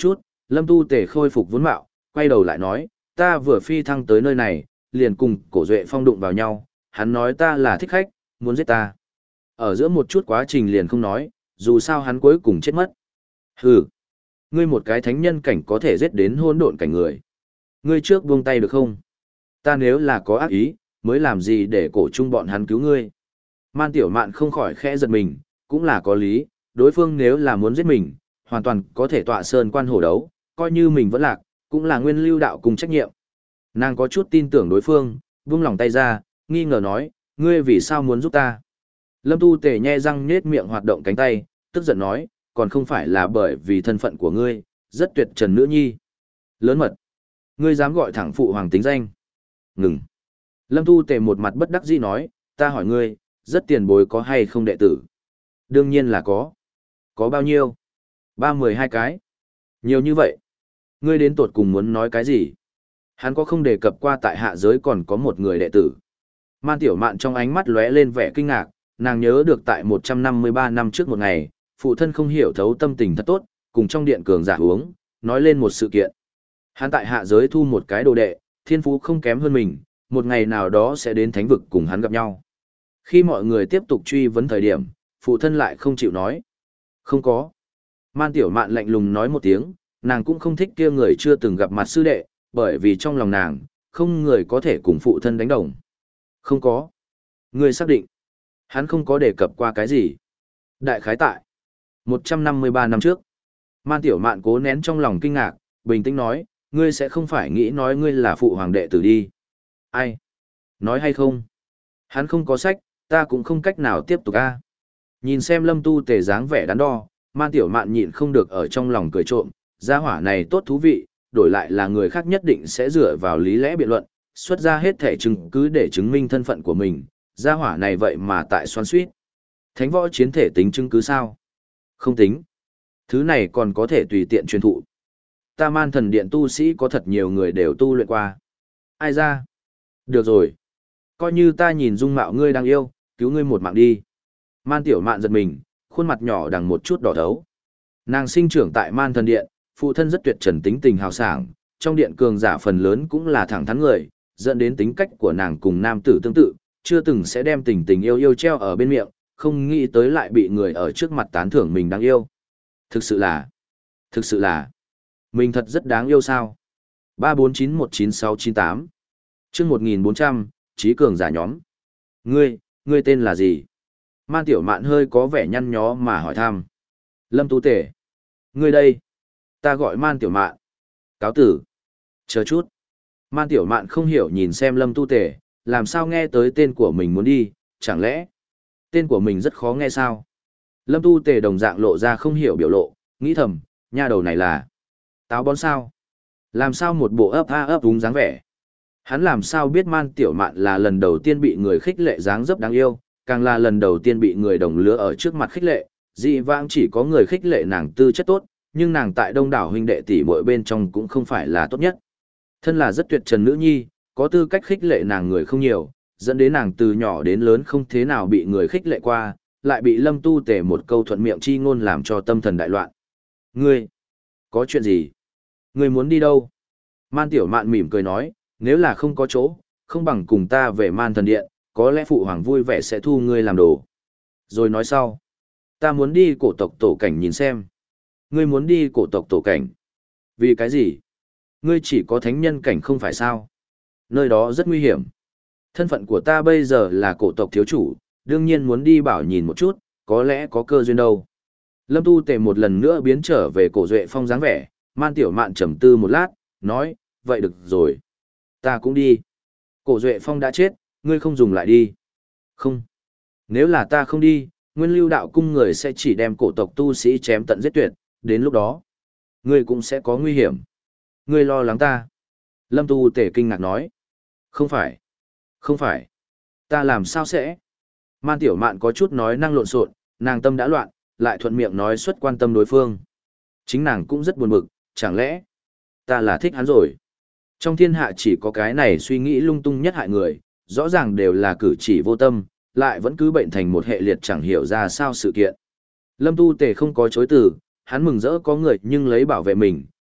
S1: Lâm Tu Tề khôi phục vốn mạo, quay đầu lại nói, ta vừa phi thăng tới nơi này, liền cùng Cổ Duệ Phong đụng vào nhau, hắn nói ta là thích khách, muốn giết ta. Ở giữa một chút quá trình liền không nói, dù sao hắn cuối cùng chết mất. Hừ, ngươi một cái thánh nhân cảnh có thể giết đến hỗn độn cảnh người. Ngươi trước buông tay được không? Ta nếu là có ác ý, mới làm gì để cổ chung bọn hắn cứu ngươi. Man Tiểu Mạn không khỏi khẽ giật mình, cũng là có lý, đối phương nếu là muốn giết mình, hoàn toàn có thể tọa sơn quan hổ đấu, coi như mình vẫn lạc, cũng là nguyên lưu đạo cùng trách nhiệm. Nàng có chút tin tưởng đối phương, vung lòng tay ra, nghi ngờ nói, ngươi vì sao muốn giúp ta? Lâm Tu Tề nhe răng nhết miệng hoạt động cánh tay, tức giận nói, còn không phải là bởi vì thân phận của ngươi, rất tuyệt trần nữ nhi. Lớn mật. Ngươi dám gọi thẳng phụ hoàng tính danh. Ngừng. Lâm Tu Tề một mặt bất đắc dĩ nói, ta hỏi ngươi, rất tiền bối có hay không đệ tử? Đương nhiên là có. Có bao nhiêu? Ba mười hai cái. Nhiều như vậy. Ngươi đến tột cùng muốn nói cái gì? Hắn có không đề cập qua tại hạ giới còn có một người đệ tử. Man Tiểu Mạn trong ánh mắt lóe lên vẻ kinh ngạc, nàng nhớ được tại một trăm năm mươi ba năm trước một ngày, phụ thân không hiểu thấu tâm tình thật tốt, cùng trong điện cường giả uống, nói lên một sự kiện. Hắn tại hạ giới thu một cái đồ đệ, thiên phú không kém hơn mình, một ngày nào đó sẽ đến thánh vực cùng hắn gặp nhau. Khi mọi người tiếp tục truy vấn thời điểm, phụ thân lại không chịu nói. Không có. Man Tiểu Mạn lạnh lùng nói một tiếng, nàng cũng không thích kia người chưa từng gặp mặt sư đệ, bởi vì trong lòng nàng, không người có thể cùng phụ thân đánh đồng. Không có. Người xác định. Hắn không có đề cập qua cái gì. Đại khái tại. một trăm năm mươi ba năm trước. Man Tiểu Mạn cố nén trong lòng kinh ngạc, bình tĩnh nói, ngươi sẽ không phải nghĩ nói ngươi là phụ hoàng đệ tử đi. Ai? Nói hay không? Hắn không có sách, ta cũng không cách nào tiếp tục a. Nhìn xem Lâm Tu Tề dáng vẻ đắn đo, Man Tiểu Mạn nhịn không được ở trong lòng cười trộm, gia hỏa này tốt thú vị, đổi lại là người khác nhất định sẽ dựa vào lý lẽ biện luận, xuất ra hết thể chứng cứ để chứng minh thân phận của mình, gia hỏa này vậy mà tại xoan suýt. Thánh võ chiến thể tính chứng cứ sao? Không tính. Thứ này còn có thể tùy tiện truyền thụ. Ta Man Thần Điện tu sĩ có thật nhiều người đều tu luyện qua. Ai ra? Được rồi. Coi như ta nhìn dung mạo ngươi đang yêu, cứu ngươi một mạng đi. Man Tiểu Mạn giật mình, khuôn mặt nhỏ đằng một chút đỏ thấu. Nàng sinh trưởng tại Man Thần Điện, phụ thân rất tuyệt trần tính tình hào sảng, trong điện cường giả phần lớn cũng là thẳng thắn người, dẫn đến tính cách của nàng cùng nam tử tương tự, chưa từng sẽ đem tình tình yêu yêu treo ở bên miệng, không nghĩ tới lại bị người ở trước mặt tán thưởng mình đáng yêu. Thực sự là, thực sự là, mình thật rất đáng yêu sao? ba bốn chín một chín sáu chín tám chương một nghìn bốn trăm, trí cường giả nhóm. Ngươi, ngươi tên là gì? Man Tiểu Mạn hơi có vẻ nhăn nhó mà hỏi thăm. Lâm Tu Tề. Ngươi đây? Ta gọi Man Tiểu Mạn. Cáo tử. Chờ chút. Man Tiểu Mạn không hiểu nhìn xem Lâm Tu Tề, làm sao nghe tới tên của mình muốn đi, chẳng lẽ tên của mình rất khó nghe sao? Lâm Tu Tề đồng dạng lộ ra không hiểu biểu lộ, nghĩ thầm, nha đầu này là táo bón sao? Làm sao một bộ ấp a ấp đúng dáng vẻ? Hắn làm sao biết Man Tiểu Mạn là lần đầu tiên bị người khích lệ dáng dấp đáng yêu, càng là lần đầu tiên bị người đồng lứa ở trước mặt khích lệ, dị vãng chỉ có người khích lệ nàng tư chất tốt, nhưng nàng tại đông đảo huynh đệ tỷ muội bên trong cũng không phải là tốt nhất. Thân là rất tuyệt trần nữ nhi, có tư cách khích lệ nàng người không nhiều, dẫn đến nàng từ nhỏ đến lớn không thế nào bị người khích lệ qua, lại bị Lâm Tu Tề một câu thuận miệng chi ngôn làm cho tâm thần đại loạn. Ngươi, có chuyện gì? Ngươi muốn đi đâu? Man Tiểu Mạn mỉm cười nói, nếu là không có chỗ, không bằng cùng ta về Man Thần Điện, có lẽ phụ hoàng vui vẻ sẽ thu ngươi làm đồ. Rồi nói sau, ta muốn đi cổ tộc tổ cảnh nhìn xem. Ngươi muốn đi cổ tộc tổ cảnh? Vì cái gì? Ngươi chỉ có thánh nhân cảnh không phải sao? Nơi đó rất nguy hiểm. Thân phận của ta bây giờ là cổ tộc thiếu chủ, đương nhiên muốn đi bảo nhìn một chút, có lẽ có cơ duyên đâu. Lâm Tu Tề một lần nữa biến trở về cổ Duệ Phong dáng vẻ, Man Tiểu Mạn trầm tư một lát, nói, vậy được rồi. Ta cũng đi. Cổ Duệ Phong đã chết, ngươi không dùng lại đi. Không. Nếu là ta không đi, Nguyên Lưu Đạo Cung người sẽ chỉ đem cổ tộc tu sĩ chém tận giết tuyệt, đến lúc đó, ngươi cũng sẽ có nguy hiểm. Ngươi lo lắng ta. Lâm Tu Tề kinh ngạc nói. Không phải. Không phải. Ta làm sao sẽ? Man Tiểu Mạn có chút nói năng lộn xộn, nàng tâm đã loạn, lại thuận miệng nói xuất quan tâm đối phương. Chính nàng cũng rất buồn bực, chẳng lẽ ta là thích hắn rồi? Trong thiên hạ chỉ có cái này suy nghĩ lung tung nhất hại người, rõ ràng đều là cử chỉ vô tâm, lại vẫn cứ bệnh thành một hệ liệt chẳng hiểu ra sao sự kiện. Lâm Tu Tề không có chối từ, hắn mừng rỡ có người nhưng lấy bảo vệ mình,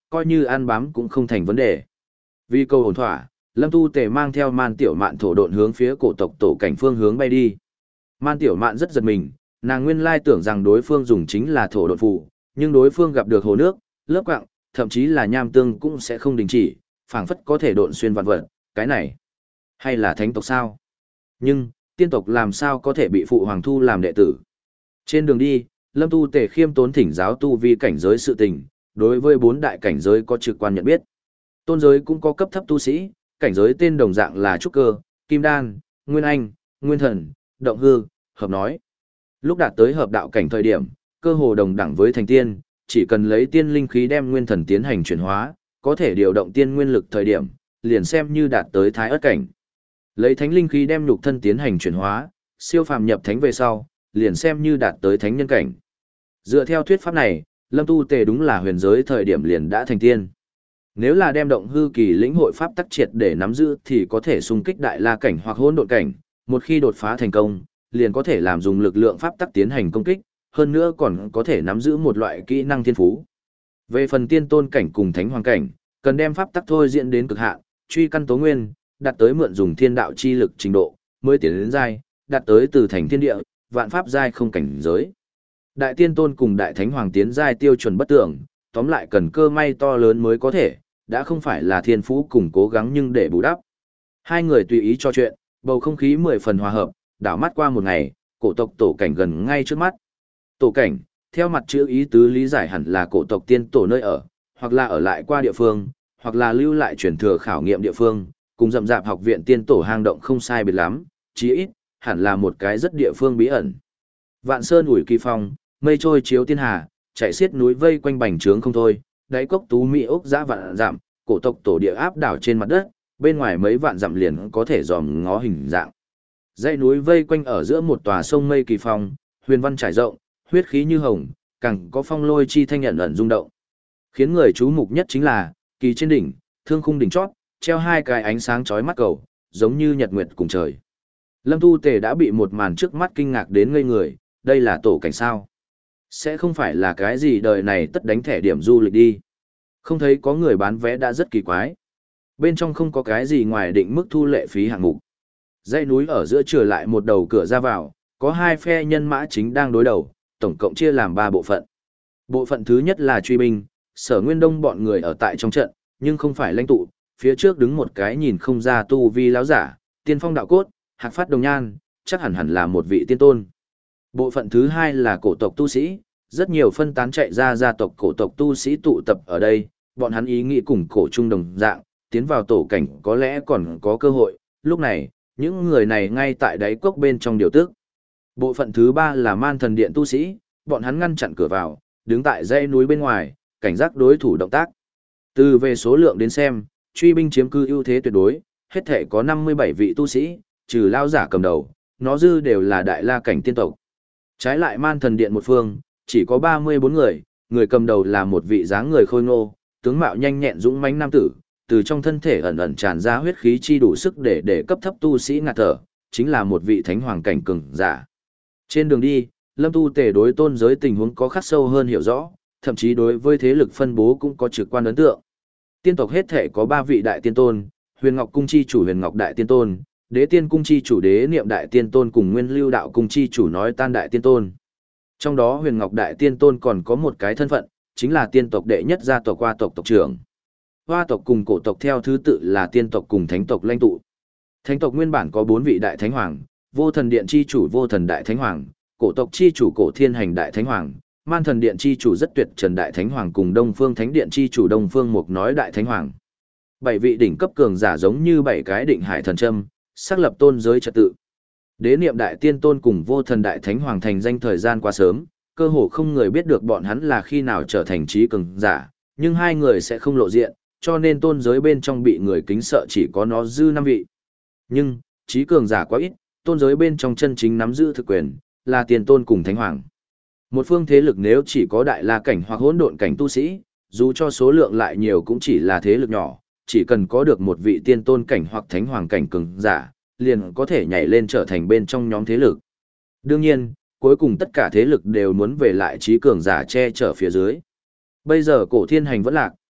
S1: coi như ăn bám cũng không thành vấn đề. Vì câu ổn thỏa, Lâm Tu Tề mang theo Man Tiểu Mạn thổ độn hướng phía cổ tộc tổ cảnh phương hướng bay đi. Man Tiểu Mạn rất giật mình, nàng nguyên lai tưởng rằng đối phương dùng chính là thổ độn phù, nhưng đối phương gặp được hồ nước, lớp quặng, thậm chí là nham tương cũng sẽ không đình chỉ, phảng phất có thể độn xuyên vạn vật, cái này hay là thánh tộc sao? Nhưng, tiên tộc làm sao có thể bị phụ hoàng thu làm đệ tử? Trên đường đi, Lâm Tu Tề khiêm tốn thỉnh giáo tu vi cảnh giới sự tình, đối với bốn đại cảnh giới có trực quan nhận biết. Tôn giới cũng có cấp thấp tu sĩ, cảnh giới tên đồng dạng là trúc cơ, kim đan, nguyên anh, nguyên thần, động hư, hợp nói. Lúc đạt tới hợp đạo cảnh thời điểm, cơ hồ đồng đẳng với thành tiên, chỉ cần lấy tiên linh khí đem nguyên thần tiến hành chuyển hóa, có thể điều động tiên nguyên lực thời điểm, liền xem như đạt tới thái ất cảnh. Lấy thánh linh khí đem nhục thân tiến hành chuyển hóa, siêu phàm nhập thánh về sau, liền xem như đạt tới thánh nhân cảnh. Dựa theo thuyết pháp này, Lâm Tu Tề đúng là huyền giới thời điểm liền đã thành tiên. Nếu là đem động hư kỳ lĩnh hội pháp tắc triệt để nắm giữ thì có thể xung kích đại la cảnh hoặc hỗn độn cảnh, một khi đột phá thành công, liền có thể làm dùng lực lượng pháp tắc tiến hành công kích, hơn nữa còn có thể nắm giữ một loại kỹ năng thiên phú. Về phần tiên tôn cảnh cùng thánh hoàng cảnh, cần đem pháp tắc thôi diễn đến cực hạn, truy căn tố nguyên, đạt tới mượn dùng thiên đạo chi lực trình độ, mới tiến đến giai, đạt tới từ thành thiên địa, vạn pháp giai không cảnh giới. Đại tiên tôn cùng đại thánh hoàng tiến giai tiêu chuẩn bất tưởng, tóm lại cần cơ may to lớn mới có thể, đã không phải là thiên phú cùng cố gắng nhưng để bù đắp. Hai người tùy ý trò chuyện, bầu không khí mười phần hòa hợp, đảo mắt qua một ngày, cổ tộc tổ cảnh gần ngay trước mắt. Tổ cảnh, theo mặt chữ ý tứ lý giải hẳn là cổ tộc tiên tổ nơi ở, hoặc là ở lại qua địa phương, hoặc là lưu lại truyền thừa khảo nghiệm địa phương, cùng rậm rạp học viện tiên tổ hang động không sai biệt lắm, chí ít, hẳn là một cái rất địa phương bí ẩn. Vạn sơn ủi kỳ phong, mây trôi chiếu thiên hà, chạy xiết núi vây quanh bành trướng không thôi, đáy cốc tú mỹ ốc dã vạn dặm, cổ tộc tổ địa áp đảo trên mặt đất, bên ngoài mấy vạn dặm liền có thể dòm ngó hình dạng. Dãy núi vây quanh ở giữa một tòa sông mây kỳ phong, huyền văn trải rộng, huyết khí như hồng, càng có phong lôi chi thanh nhận ẩn rung động. Khiến người chú mục nhất chính là, kỳ trên đỉnh, thương khung đỉnh chót, treo hai cái ánh sáng chói mắt cầu, giống như nhật nguyệt cùng trời. Lâm Tu Tề đã bị một màn trước mắt kinh ngạc đến ngây người, đây là tổ cảnh sao? Sẽ không phải là cái gì đời này tất đánh thẻ điểm du lịch đi. Không thấy có người bán vé đã rất kỳ quái. Bên trong không có cái gì ngoài định mức thu lệ phí hạng mục. Dãy núi ở giữa trở lại một đầu cửa ra vào, có hai phe nhân mã chính đang đối đầu, tổng cộng chia làm ba bộ phận. Bộ phận thứ nhất là truy binh, Sở Nguyên Đông bọn người ở tại trong trận, nhưng không phải lãnh tụ, phía trước đứng một cái nhìn không ra tu vi láo giả, tiên phong đạo cốt, hạc phát đồng nhan, chắc hẳn hẳn là một vị tiên tôn. Bộ phận thứ hai là cổ tộc tu sĩ, rất nhiều phân tán chạy ra gia tộc cổ tộc tu sĩ tụ tập ở đây, bọn hắn ý nghĩ cùng cổ trung đồng dạng, tiến vào tổ cảnh có lẽ còn có cơ hội, lúc này, những người này ngay tại đáy cốc bên trong điều tức. Bộ phận thứ ba là man thần điện tu sĩ, bọn hắn ngăn chặn cửa vào, đứng tại dãy núi bên ngoài, cảnh giác đối thủ động tác. Từ về số lượng đến xem, truy binh chiếm cư ưu thế tuyệt đối, hết thể có năm mươi bảy vị tu sĩ, trừ lao giả cầm đầu, nó dư đều là đại la cảnh tiên tộc. Trái lại man thần điện một phương, chỉ có ba mươi bốn người, người cầm đầu là một vị dáng người khôi ngô, tướng mạo nhanh nhẹn dũng mãnh nam tử, từ trong thân thể ẩn ẩn tràn ra huyết khí chi đủ sức để để cấp thấp tu sĩ ngạt thở, chính là một vị thánh hoàng cảnh cường giả. Trên đường đi, Lâm Tu Tề đối tôn giới tình huống có khắc sâu hơn hiểu rõ, thậm chí đối với thế lực phân bố cũng có trực quan ấn tượng. Tiên tộc hết thể có ba vị đại tiên tôn, Huyền Ngọc cung chi chủ Huyền Ngọc đại tiên tôn, Đế Tiên cung chi chủ Đế Niệm đại tiên tôn cùng Nguyên Lưu đạo cung chi chủ Nói Tan đại tiên tôn. Trong đó Huyền Ngọc đại tiên tôn còn có một cái thân phận, chính là tiên tộc đệ nhất gia tộc Hoa tộc tộc trưởng. Hoa tộc cùng cổ tộc theo thứ tự là tiên tộc cùng thánh tộc lãnh tụ. Thánh tộc nguyên bản có bốn vị đại thánh hoàng, Vô Thần điện chi chủ Vô Thần đại thánh hoàng, cổ tộc chi chủ Cổ Thiên Hành đại thánh hoàng, Man Thần điện chi chủ Rất Tuyệt Trần đại thánh hoàng cùng Đông Phương Thánh điện chi chủ Đông Phương Mục Nói đại thánh hoàng. Bảy vị đỉnh cấp cường giả giống như bảy cái định hải thần châm, xác lập tôn giới trật tự. Đế Niệm đại tiên tôn cùng Vô Thần đại thánh hoàng thành danh thời gian quá sớm, cơ hồ không người biết được bọn hắn là khi nào trở thành trí cường giả, nhưng hai người sẽ không lộ diện, cho nên tôn giới bên trong bị người kính sợ chỉ có nó dư năm vị. Nhưng, trí cường giả quá ít, tôn giới bên trong chân chính nắm giữ thực quyền, là tiền tôn cùng thánh hoàng. Một phương thế lực nếu chỉ có đại la cảnh hoặc hỗn độn cảnh tu sĩ, dù cho số lượng lại nhiều cũng chỉ là thế lực nhỏ, chỉ cần có được một vị tiên tôn cảnh hoặc thánh hoàng cảnh cường giả, liền có thể nhảy lên trở thành bên trong nhóm thế lực. Đương nhiên, cuối cùng tất cả thế lực đều muốn về lại trí cường giả che chở phía dưới. Bây giờ Cổ Thiên Hành vẫn lạc,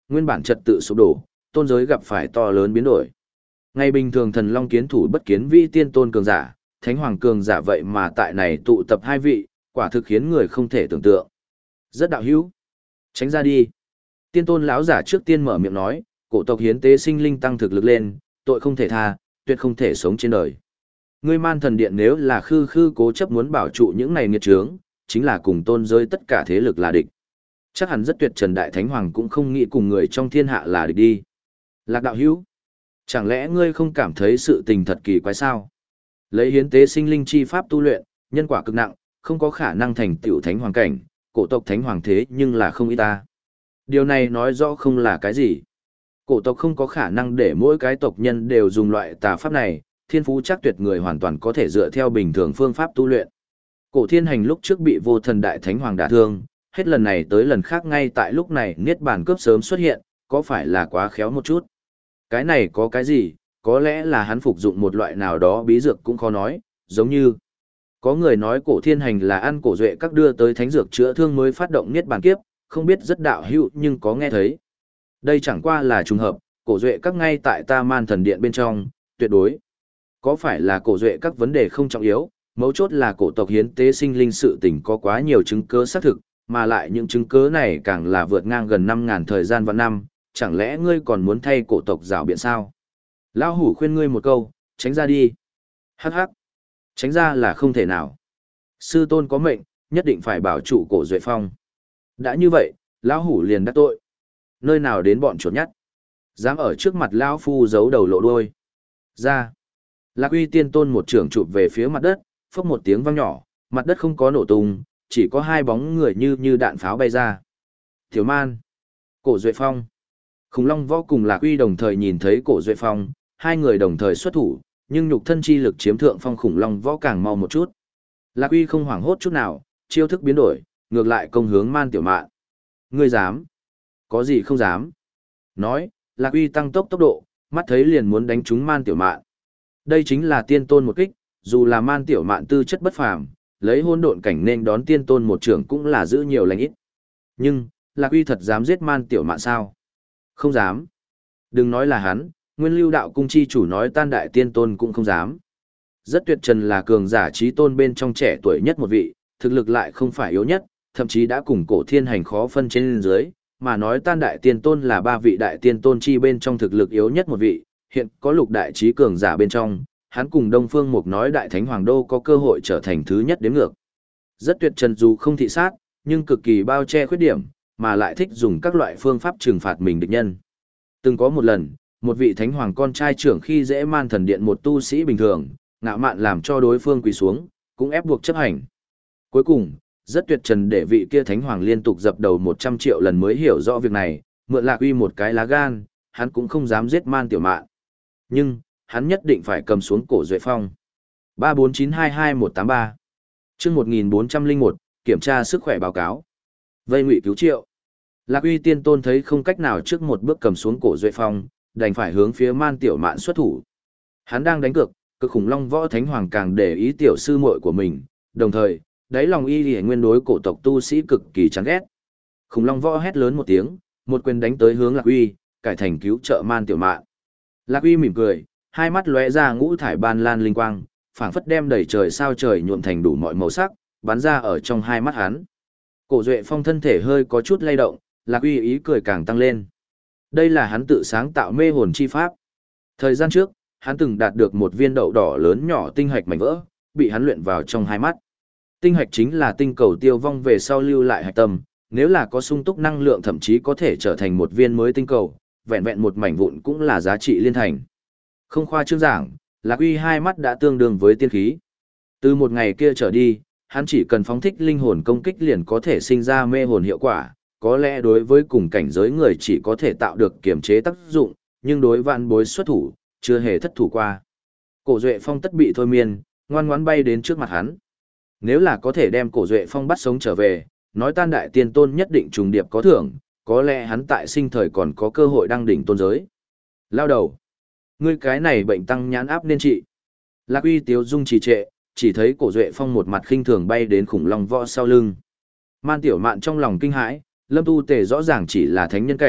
S1: Nguyên bản trật tự sụp đổ, tôn giới gặp phải to lớn biến đổi. Ngày bình thường thần long kiến thủ bất kiến vi tiên tôn cường giả, thánh hoàng cường giả vậy mà tại này tụ tập hai vị, quả thực khiến người không thể tưởng tượng. Rất đạo hữu, tránh ra đi. Tiên tôn lão giả trước tiên mở miệng nói, cổ tộc hiến tế sinh linh tăng thực lực lên, tội không thể tha, tuyệt không thể sống trên đời. Ngươi man thần điện nếu là khư khư cố chấp muốn bảo trụ những này nghiệt chướng, chính là cùng tôn giới tất cả thế lực là địch. Chắc hẳn rất tuyệt Trần Đại Thánh Hoàng cũng không nghĩ cùng người trong thiên hạ là địch đi. Lạc đạo hữu, chẳng lẽ ngươi không cảm thấy sự tình thật kỳ quái sao? Lấy hiến tế sinh linh chi pháp tu luyện, nhân quả cực nặng, không có khả năng thành tiểu thánh hoàng cảnh, cổ tộc thánh hoàng thế nhưng là không ít ta. Điều này nói rõ không là cái gì. Cổ tộc không có khả năng để mỗi cái tộc nhân đều dùng loại tà pháp này, thiên phú chắc tuyệt người hoàn toàn có thể dựa theo bình thường phương pháp tu luyện. Cổ thiên hành lúc trước bị vô thần đại thánh hoàng đả thương, hết lần này tới lần khác ngay tại lúc này niết bàn cướp sớm xuất hiện, có phải là quá khéo một chút? Cái này có cái gì, có lẽ là hắn phục dụng một loại nào đó bí dược cũng khó nói, giống như có người nói cổ thiên hành là ăn cổ duệ các đưa tới thánh dược chữa thương mới phát động niết bàn kiếp, không biết rất đạo hữu nhưng có nghe thấy. Đây chẳng qua là trùng hợp, cổ duệ các ngay tại ta man thần điện bên trong, tuyệt đối. Có phải là cổ duệ các vấn đề không trọng yếu, mấu chốt là cổ tộc hiến tế sinh linh sự tình có quá nhiều chứng cứ xác thực, mà lại những chứng cứ này càng là vượt ngang gần năm ngàn thời gian và năm, chẳng lẽ ngươi còn muốn thay cổ tộc rào biện sao? Lão hủ khuyên ngươi một câu, tránh ra đi. Hắc hắc. Tránh ra là không thể nào. Sư tôn có mệnh, nhất định phải bảo trụ cổ duệ phong. Đã như vậy, lão hủ liền đắc tội. Nơi nào đến bọn chuột nhắt, dám ở trước mặt lão phu giấu đầu lộ đuôi. Ra. Lạc Uy Tiên Tôn một trường chụp về phía mặt đất, phốc một tiếng vang nhỏ, mặt đất không có nổ tung, chỉ có hai bóng người như như đạn pháo bay ra. Tiểu Man, Cổ Duệ Phong. Khủng Long Võ cùng Lạc Uy đồng thời nhìn thấy Cổ Duệ Phong, hai người đồng thời xuất thủ, nhưng nhục thân chi lực chiếm thượng phong Khủng Long Võ càng mau một chút. Lạc Uy không hoảng hốt chút nào, chiêu thức biến đổi, ngược lại công hướng Man Tiểu Mạn. Ngươi dám? Có gì không dám? Nói, Lạc Uy tăng tốc tốc độ, mắt thấy liền muốn đánh trúng Man Tiểu Mạn. Đây chính là tiên tôn một kích, dù là Man Tiểu Mạn tư chất bất phàm, lấy hôn độn cảnh nên đón tiên tôn một trưởng cũng là giữ nhiều lành ít. Nhưng, Lạc Uy thật dám giết Man Tiểu Mạn sao? Không dám. Đừng nói là hắn, Nguyên Lưu Đạo cung chi chủ nói tan đại tiên tôn cũng không dám. Rất tuyệt trần là cường giả trí tôn bên trong trẻ tuổi nhất một vị, thực lực lại không phải yếu nhất, thậm chí đã cùng cổ thiên hành khó phân trên dưới, mà nói tan đại tiên tôn là ba vị đại tiên tôn chi bên trong thực lực yếu nhất một vị, hiện có lục đại trí cường giả bên trong, hắn cùng Đông Phương Mục nói đại thánh hoàng đô có cơ hội trở thành thứ nhất đến ngược. Rất tuyệt trần dù không thị sát, nhưng cực kỳ bao che khuyết điểm, mà lại thích dùng các loại phương pháp trừng phạt mình địch nhân. Từng có một lần, một vị thánh hoàng con trai trưởng khi dễ Man Thần Điện một tu sĩ bình thường, ngạo mạn làm cho đối phương quỳ xuống, cũng ép buộc chấp hành. Cuối cùng, rất tuyệt trần để vị kia thánh hoàng liên tục dập đầu một trăm triệu lần mới hiểu rõ việc này, mượn Lạc Uy một cái lá gan, hắn cũng không dám giết Man Tiểu Mạn. Nhưng, hắn nhất định phải cầm xuống Cổ Duệ Phong. ba bốn chín hai hai một tám ba chương một nghìn bốn trăm lẻ một, kiểm tra sức khỏe báo cáo. Vây ngụy cứu triệu. Lạc Uy Tiên Tôn thấy không cách nào trước một bước cầm xuống Cổ Duệ Phong, đành phải hướng phía Man Tiểu Mạn xuất thủ. Hắn đang đánh cược, cực khủng long võ thánh hoàng càng để ý tiểu sư muội của mình, đồng thời, đáy lòng y liễu nguyên đối cổ tộc tu sĩ cực kỳ chán ghét. Khủng long võ hét lớn một tiếng, một quyền đánh tới hướng Lạc Uy, cải thành cứu trợ Man Tiểu Mạn. Lạc Uy mỉm cười, hai mắt lóe ra ngũ thải ban lan linh quang, phảng phất đem đầy trời sao trời nhuộm thành đủ mọi màu sắc, bắn ra ở trong hai mắt hắn. Cổ Duệ Phong thân thể hơi có chút lay động, Lạc Uy ý cười càng tăng lên. Đây là hắn tự sáng tạo mê hồn chi pháp. Thời gian trước, hắn từng đạt được một viên đậu đỏ lớn nhỏ tinh hạch mảnh vỡ, bị hắn luyện vào trong hai mắt. Tinh hạch chính là tinh cầu tiêu vong về sau lưu lại hạch tâm, nếu là có sung túc năng lượng thậm chí có thể trở thành một viên mới tinh cầu, vẹn vẹn một mảnh vụn cũng là giá trị liên thành. Không khoa trương giảng, Lạc Uy hai mắt đã tương đương với tiên khí. Từ một ngày kia trở đi, hắn chỉ cần phóng thích linh hồn công kích liền có thể sinh ra mê hồn hiệu quả, có lẽ đối với cùng cảnh giới người chỉ có thể tạo được kiềm chế tác dụng, nhưng đối vạn bối xuất thủ, chưa hề thất thủ qua. Cổ Duệ Phong tất bị thôi miên, ngoan ngoãn bay đến trước mặt hắn. Nếu là có thể đem Cổ Duệ Phong bắt sống trở về, nói tan đại tiên tôn nhất định trùng điệp có thưởng, có lẽ hắn tại sinh thời còn có cơ hội đăng đỉnh tôn giới. Lao đầu, ngươi cái này bệnh tăng nhãn áp nên trị. Lạc Uy tiếu dung trì trệ, chỉ thấy Cổ Duệ Phong một mặt khinh thường bay đến khủng long võ sau lưng. Man Tiểu Mạn trong lòng kinh hãi, Lâm Tu Tề rõ ràng chỉ là thánh nhân cảnh,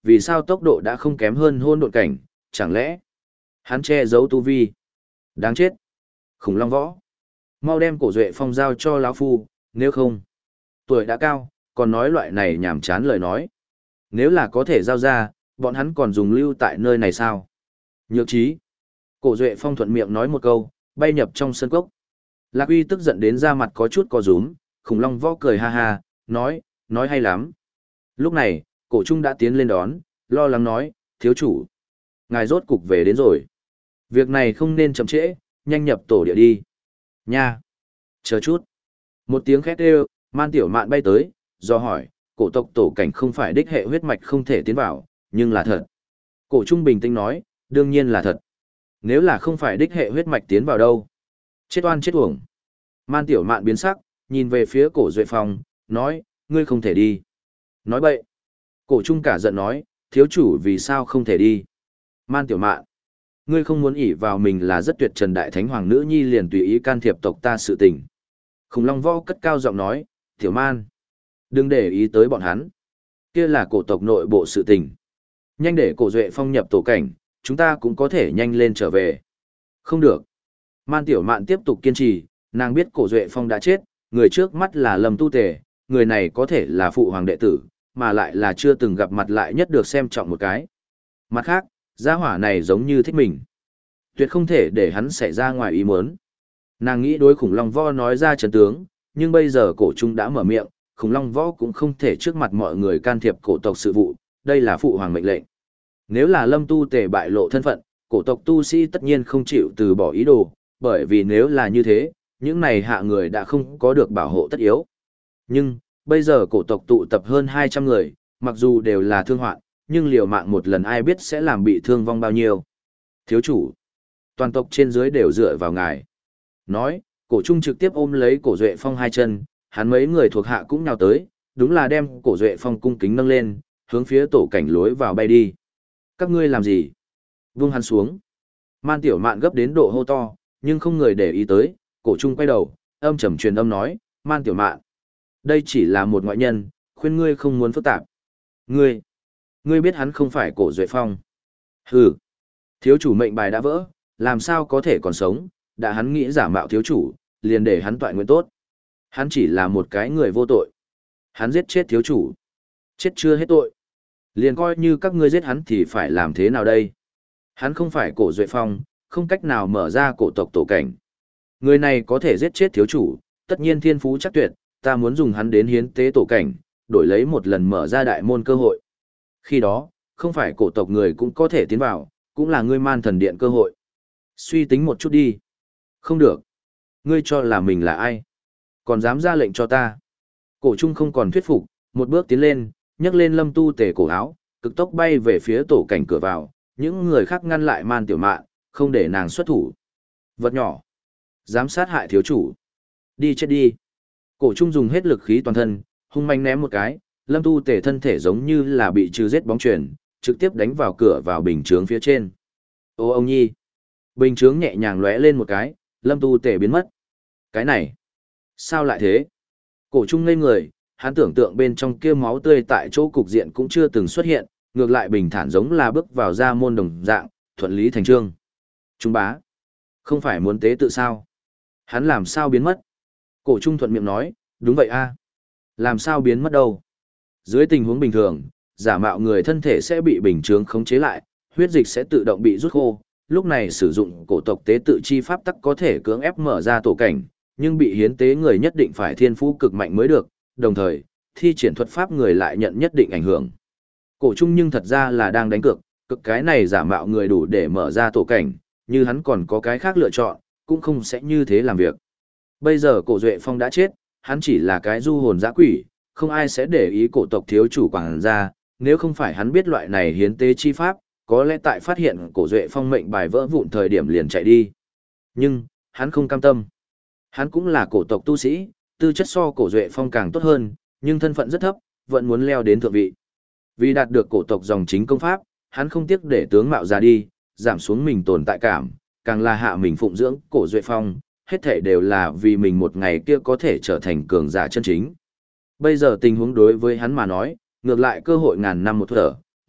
S1: vì sao tốc độ đã không kém hơn hôn độn cảnh, chẳng lẽ hắn che giấu tu vi? Đáng chết. Khủng long võ. Mau đem cổ duệ phong giao cho lão phu, nếu không. Tuổi đã cao, còn nói loại này nhảm chán lời nói. Nếu là có thể giao ra, bọn hắn còn dùng lưu tại nơi này sao? Nhược trí. Cổ duệ phong thuận miệng nói một câu, bay nhập trong sân cốc. Lạc Uy tức giận đến da mặt có chút co rúm, khủng long võ cười ha ha, nói, nói hay lắm. Lúc này, cổ trung đã tiến lên đón, lo lắng nói, thiếu chủ. Ngài rốt cục về đến rồi. Việc này không nên chậm trễ, nhanh nhập tổ địa đi. Nha. Chờ chút. Một tiếng khét kêu, Man Tiểu Mạn bay tới, do hỏi, cổ tộc tổ cảnh không phải đích hệ huyết mạch không thể tiến vào, nhưng là thật. Cổ trung bình tĩnh nói, đương nhiên là thật. Nếu là không phải đích hệ huyết mạch tiến vào đâu? Chết oan chết uổng. Man Tiểu Mạn biến sắc, nhìn về phía cổ Duệ Phong, nói, ngươi không thể đi. Nói bậy. Cổ trung cả giận nói, thiếu chủ vì sao không thể đi? Man Tiểu Mạn, ngươi không muốn ỷ vào mình là rất tuyệt trần đại thánh hoàng nữ nhi liền tùy ý can thiệp tộc ta sự tình. Khủng long võ cất cao giọng nói, Tiểu Man, đừng để ý tới bọn hắn. Kia là cổ tộc nội bộ sự tình. Nhanh để cổ Duệ Phong nhập tổ cảnh, chúng ta cũng có thể nhanh lên trở về. Không được. Man Tiểu Mạn tiếp tục kiên trì, nàng biết cổ Duệ Phong đã chết, người trước mắt là Lâm Tu Tề, người này có thể là phụ hoàng đệ tử, mà lại là chưa từng gặp mặt lại nhất được xem trọng một cái. Mặt khác, gia hỏa này giống như thích mình. Tuyệt không thể để hắn xảy ra ngoài ý muốn. Nàng nghĩ đối khủng long võ nói ra trận tướng, nhưng bây giờ cổ trung đã mở miệng, khủng long võ cũng không thể trước mặt mọi người can thiệp cổ tộc sự vụ, đây là phụ hoàng mệnh lệnh. Nếu là Lâm Tu Tề bại lộ thân phận, cổ tộc tu sĩ tất nhiên không chịu từ bỏ ý đồ, bởi vì nếu là như thế, những này hạ người đã không có được bảo hộ tất yếu. Nhưng, bây giờ cổ tộc tụ tập hơn hai trăm người, mặc dù đều là thương hoạn, nhưng liều mạng một lần ai biết sẽ làm bị thương vong bao nhiêu. Thiếu chủ, toàn tộc trên dưới đều dựa vào ngài. Nói, cổ trung trực tiếp ôm lấy cổ Duệ Phong hai chân, hắn mấy người thuộc hạ cũng nhào tới, đúng là đem cổ Duệ Phong cung kính nâng lên, hướng phía tổ cảnh lối vào bay đi. Các ngươi làm gì? Vung hắn xuống. Man Tiểu Mạn gấp đến độ hô to, nhưng không người để ý tới, cổ trung quay đầu, âm trầm truyền âm nói, Man Tiểu Mạn, đây chỉ là một ngoại nhân, khuyên ngươi không muốn phức tạp. Ngươi, ngươi biết hắn không phải cổ Duệ Phong. Hừ, thiếu chủ mệnh bài đã vỡ, làm sao có thể còn sống, đã hắn nghĩ giả mạo thiếu chủ, liền để hắn toại nguyện tốt. Hắn chỉ là một cái người vô tội. Hắn giết chết thiếu chủ. Chết chưa hết tội. Liền coi như các ngươi giết hắn thì phải làm thế nào đây? Hắn không phải cổ Duệ Phong, không cách nào mở ra cổ tộc tổ cảnh. Người này có thể giết chết thiếu chủ, tất nhiên thiên phú chắc tuyệt, ta muốn dùng hắn đến hiến tế tổ cảnh, đổi lấy một lần mở ra đại môn cơ hội. Khi đó, không phải cổ tộc người cũng có thể tiến vào, cũng là ngươi Man Thần Điện cơ hội. Suy tính một chút đi. Không được. Ngươi cho là mình là ai? Còn dám ra lệnh cho ta? Cổ trung không còn thuyết phục, một bước tiến lên, nhấc lên Lâm Tu Tề cổ áo, cực tốc bay về phía tổ cảnh cửa vào, những người khác ngăn lại Man Tiểu Mạn, không để nàng xuất thủ. Vật nhỏ. Dám sát hại thiếu chủ. Đi chết đi. Cổ trung dùng hết lực khí toàn thân, hung manh ném một cái, Lâm Tu Tề thân thể giống như là bị trừ giết bóng chuyền, trực tiếp đánh vào cửa vào bình chướng phía trên. Ô ông nhi. Bình chướng nhẹ nhàng lóe lên một cái, Lâm Tu Tề biến mất. Cái này, sao lại thế? Cổ trung ngây người, hắn tưởng tượng bên trong kia máu tươi tại chỗ cục diện cũng chưa từng xuất hiện, ngược lại bình thản giống là bước vào ra môn đồng dạng, thuận lý thành trương. Trung bá, không phải muốn tế tự sao? Hắn làm sao biến mất? Cổ trung thuận miệng nói, đúng vậy a. Làm sao biến mất đâu? Dưới tình huống bình thường, giả mạo người thân thể sẽ bị bình chướng khống chế lại, huyết dịch sẽ tự động bị rút khô. Lúc này sử dụng cổ tộc tế tự chi pháp tắc có thể cưỡng ép mở ra tổ cảnh, nhưng bị hiến tế người nhất định phải thiên phú cực mạnh mới được, đồng thời, thi triển thuật pháp người lại nhận nhất định ảnh hưởng. Cổ trung nhưng thật ra là đang đánh cược, cực cái này giả mạo người đủ để mở ra tổ cảnh, như hắn còn có cái khác lựa chọn, cũng không sẽ như thế làm việc. Bây giờ cổ Duệ Phong đã chết, hắn chỉ là cái du hồn dã quỷ, không ai sẽ để ý cổ tộc thiếu chủ quảng ra, nếu không phải hắn biết loại này hiến tế chi pháp, có lẽ tại phát hiện cổ Duệ Phong mệnh bài vỡ vụn thời điểm liền chạy đi. Nhưng, hắn không cam tâm. Hắn cũng là cổ tộc tu sĩ, tư chất so cổ Duệ Phong càng tốt hơn, nhưng thân phận rất thấp, vẫn muốn leo đến thượng vị. Vì đạt được cổ tộc dòng chính công pháp, hắn không tiếc để tướng mạo ra đi, giảm xuống mình tồn tại cảm, càng là hạ mình phụng dưỡng cổ Duệ Phong, hết thể đều là vì mình một ngày kia có thể trở thành cường giả chân chính. Bây giờ tình huống đối với hắn mà nói, ngược lại cơ hội ngàn năm một thở,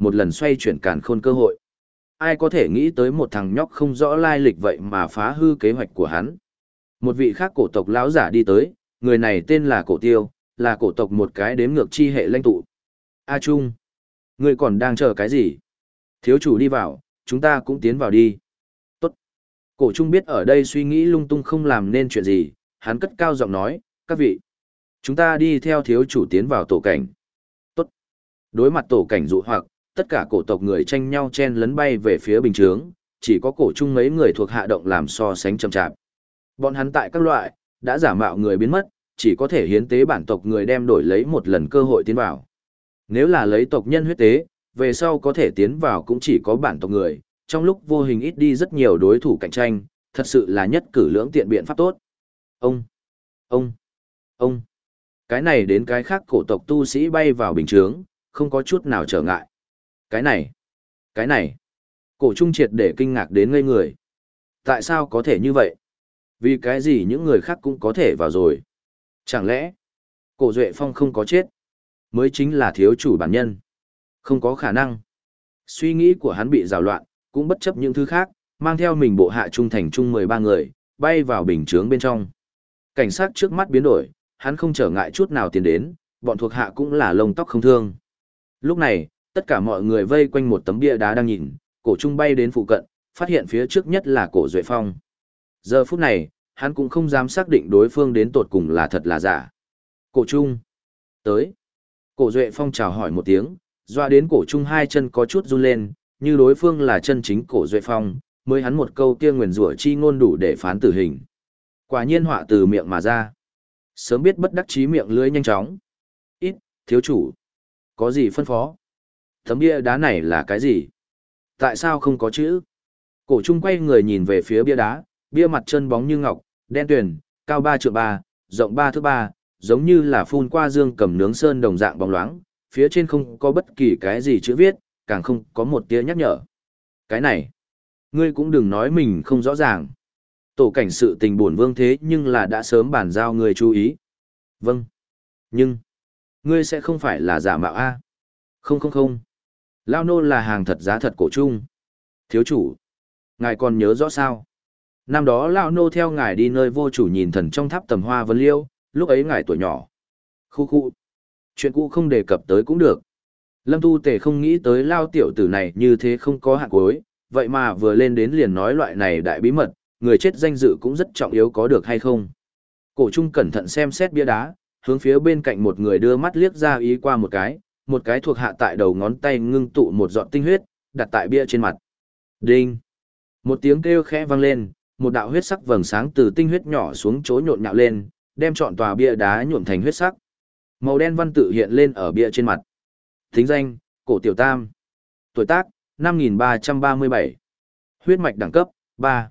S1: một lần xoay chuyển càn khôn cơ hội. Ai có thể nghĩ tới một thằng nhóc không rõ lai lịch vậy mà phá hư kế hoạch của hắn. Một vị khác cổ tộc lão giả đi tới, người này tên là Cổ Tiêu, là cổ tộc một cái đếm ngược chi hệ lãnh tụ. A Trung, ngươi còn đang chờ cái gì? Thiếu chủ đi vào, chúng ta cũng tiến vào đi. Tốt. Cổ Trung biết ở đây suy nghĩ lung tung không làm nên chuyện gì, hắn cất cao giọng nói, các vị, chúng ta đi theo thiếu chủ tiến vào tổ cảnh. Tốt. Đối mặt tổ cảnh dụ hoặc, tất cả cổ tộc người tranh nhau chen lấn bay về phía bình chướng, chỉ có Cổ Trung mấy người thuộc hạ động làm so sánh chậm chạp. Bọn hắn tại các loại, đã giả mạo người biến mất, chỉ có thể hiến tế bản tộc người đem đổi lấy một lần cơ hội tiến vào. Nếu là lấy tộc nhân huyết tế, về sau có thể tiến vào cũng chỉ có bản tộc người, trong lúc vô hình ít đi rất nhiều đối thủ cạnh tranh, thật sự là nhất cử lưỡng tiện biện pháp tốt. Ông, ông, ông, cái này đến cái khác cổ tộc tu sĩ bay vào bình chướng, không có chút nào trở ngại. Cái này, cái này, Cổ Trung triệt để kinh ngạc đến ngây người. Tại sao có thể như vậy? Vì cái gì những người khác cũng có thể vào rồi? Chẳng lẽ, Cổ Duệ Phong không có chết, mới chính là thiếu chủ bản nhân? Không có khả năng. Suy nghĩ của hắn bị rào loạn, cũng bất chấp những thứ khác, mang theo mình bộ hạ trung thành chung mười ba người, bay vào bình chướng bên trong. Cảnh sát trước mắt biến đổi, hắn không trở ngại chút nào tiến đến, bọn thuộc hạ cũng là lông tóc không thương. Lúc này, tất cả mọi người vây quanh một tấm bia đá đang nhìn, Cổ Trung bay đến phụ cận, phát hiện phía trước nhất là Cổ Duệ Phong. Giờ phút này, hắn cũng không dám xác định đối phương đến tột cùng là thật là giả. Cổ Trung. Tới. Cổ Duệ Phong chào hỏi một tiếng, doa đến Cổ Trung hai chân có chút run lên, như đối phương là chân chính Cổ Duệ Phong, mới hắn một câu kia nguyền rủa chi ngôn đủ để phán tử hình. Quả nhiên họa từ miệng mà ra. Sớm biết bất đắc chí miệng lưỡi nhanh chóng. Ít, thiếu chủ. Có gì phân phó? Tấm bia đá này là cái gì? Tại sao không có chữ? Cổ Trung quay người nhìn về phía bia đá, bia mặt chân bóng như ngọc, đen tuyền, cao ba trượng ba, rộng ba thước ba, giống như là phun qua dương cầm nướng sơn đồng dạng bóng loáng, phía trên không có bất kỳ cái gì chữ viết, càng không có một tia nhắc nhở. Cái này, ngươi cũng đừng nói mình không rõ ràng. Tổ cảnh sự tình buồn vương thế nhưng là đã sớm bàn giao ngươi chú ý. Vâng. Nhưng, ngươi sẽ không phải là giả mạo a? Không không không. Lao nô là hàng thật giá thật Cổ Trung. Thiếu chủ, ngài còn nhớ rõ sao? Năm đó Lao nô theo ngài đi nơi vô chủ nhìn thần trong tháp tầm hoa vân liêu, lúc ấy ngài tuổi nhỏ. Khu khu. Chuyện cũ không đề cập tới cũng được. Lâm Tu Tề không nghĩ tới Lao tiểu tử này như thế không có hạn cuối, vậy mà vừa lên đến liền nói loại này đại bí mật, người chết danh dự cũng rất trọng yếu có được hay không. Cổ Trung cẩn thận xem xét bia đá, hướng phía bên cạnh một người đưa mắt liếc ra ý qua một cái, một cái thuộc hạ tại đầu ngón tay ngưng tụ một giọt tinh huyết, đặt tại bia trên mặt. Đinh! Một tiếng kêu khẽ vang lên, một đạo huyết sắc vầng sáng từ tinh huyết nhỏ xuống chỗ nhộn nhạo lên, đem trọn tòa bia đá nhuộm thành huyết sắc. Màu đen văn tự hiện lên ở bia trên mặt. Thính danh, Cổ Tiểu Tam. Tuổi tác, năm nghìn ba trăm ba mươi bảy. Huyết mạch đẳng cấp, ba.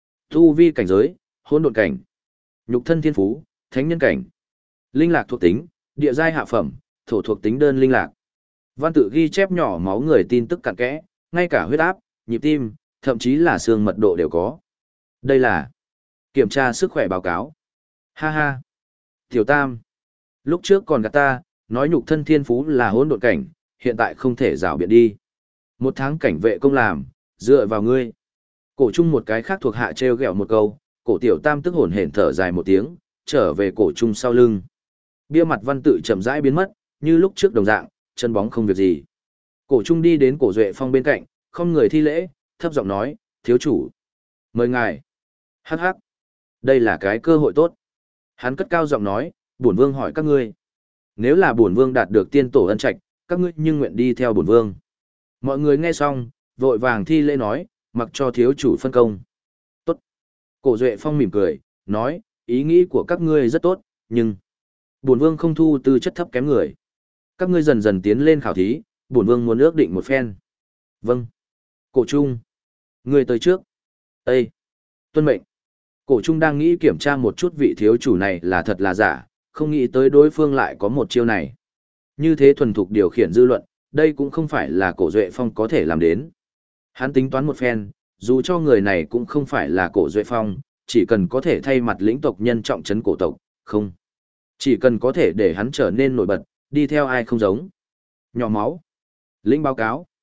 S1: Tu vi cảnh giới, hỗn độn cảnh. Nhục thân thiên phú, thánh nhân cảnh. Linh lạc thuộc tính, địa giai hạ phẩm, thổ thuộc tính đơn linh lạc. Văn tự ghi chép nhỏ máu người tin tức cặn kẽ, ngay cả huyết áp, nhịp tim, thậm chí là xương mật độ đều có. Đây là kiểm tra sức khỏe báo cáo. Ha ha. Tiểu Tam. Lúc trước còn gạt ta, nói nhục thân thiên phú là hỗn độn cảnh, hiện tại không thể rào biện đi. Một tháng cảnh vệ công làm, dựa vào ngươi. Cổ Trung một cái khác thuộc hạ treo gẹo một câu, Cổ Tiểu Tam tức hổn hển thở dài một tiếng, trở về Cổ Trung sau lưng. Bia mặt văn tự chậm rãi biến mất, như lúc trước đồng dạng, chân bóng không việc gì. Cổ Trung đi đến Cổ Duệ Phong bên cạnh, không người thi lễ, thấp giọng nói, thiếu chủ. Mời ngài. Hắc hắc. Đây là cái cơ hội tốt. Hắn cất cao giọng nói, bổn vương hỏi các ngươi. Nếu là bổn vương đạt được tiên tổ ân trạch, các ngươi nhưng nguyện đi theo bổn vương. Mọi người nghe xong, vội vàng thi lễ nói, mặc cho thiếu chủ phân công. Tốt. Cổ Duệ Phong mỉm cười, nói, ý nghĩ của các ngươi rất tốt, nhưng bổn vương không thu tư chất thấp kém người. Các ngươi dần dần tiến lên khảo thí, bổn vương muốn ước định một phen. Vâng. Cổ Trung. Ngươi tới trước. Ê. Tuân mệnh. Cổ Trung đang nghĩ kiểm tra một chút vị thiếu chủ này là thật là giả, không nghĩ tới đối phương lại có một chiêu này. Như thế thuần thục điều khiển dư luận, đây cũng không phải là Cổ Duệ Phong có thể làm đến. Hắn tính toán một phen, dù cho người này cũng không phải là Cổ Duệ Phong, chỉ cần có thể thay mặt lĩnh tộc nhân trọng trấn cổ tộc, không. Chỉ cần có thể để hắn trở nên nổi bật, đi theo ai không giống. Nhỏ máu. Lĩnh báo cáo.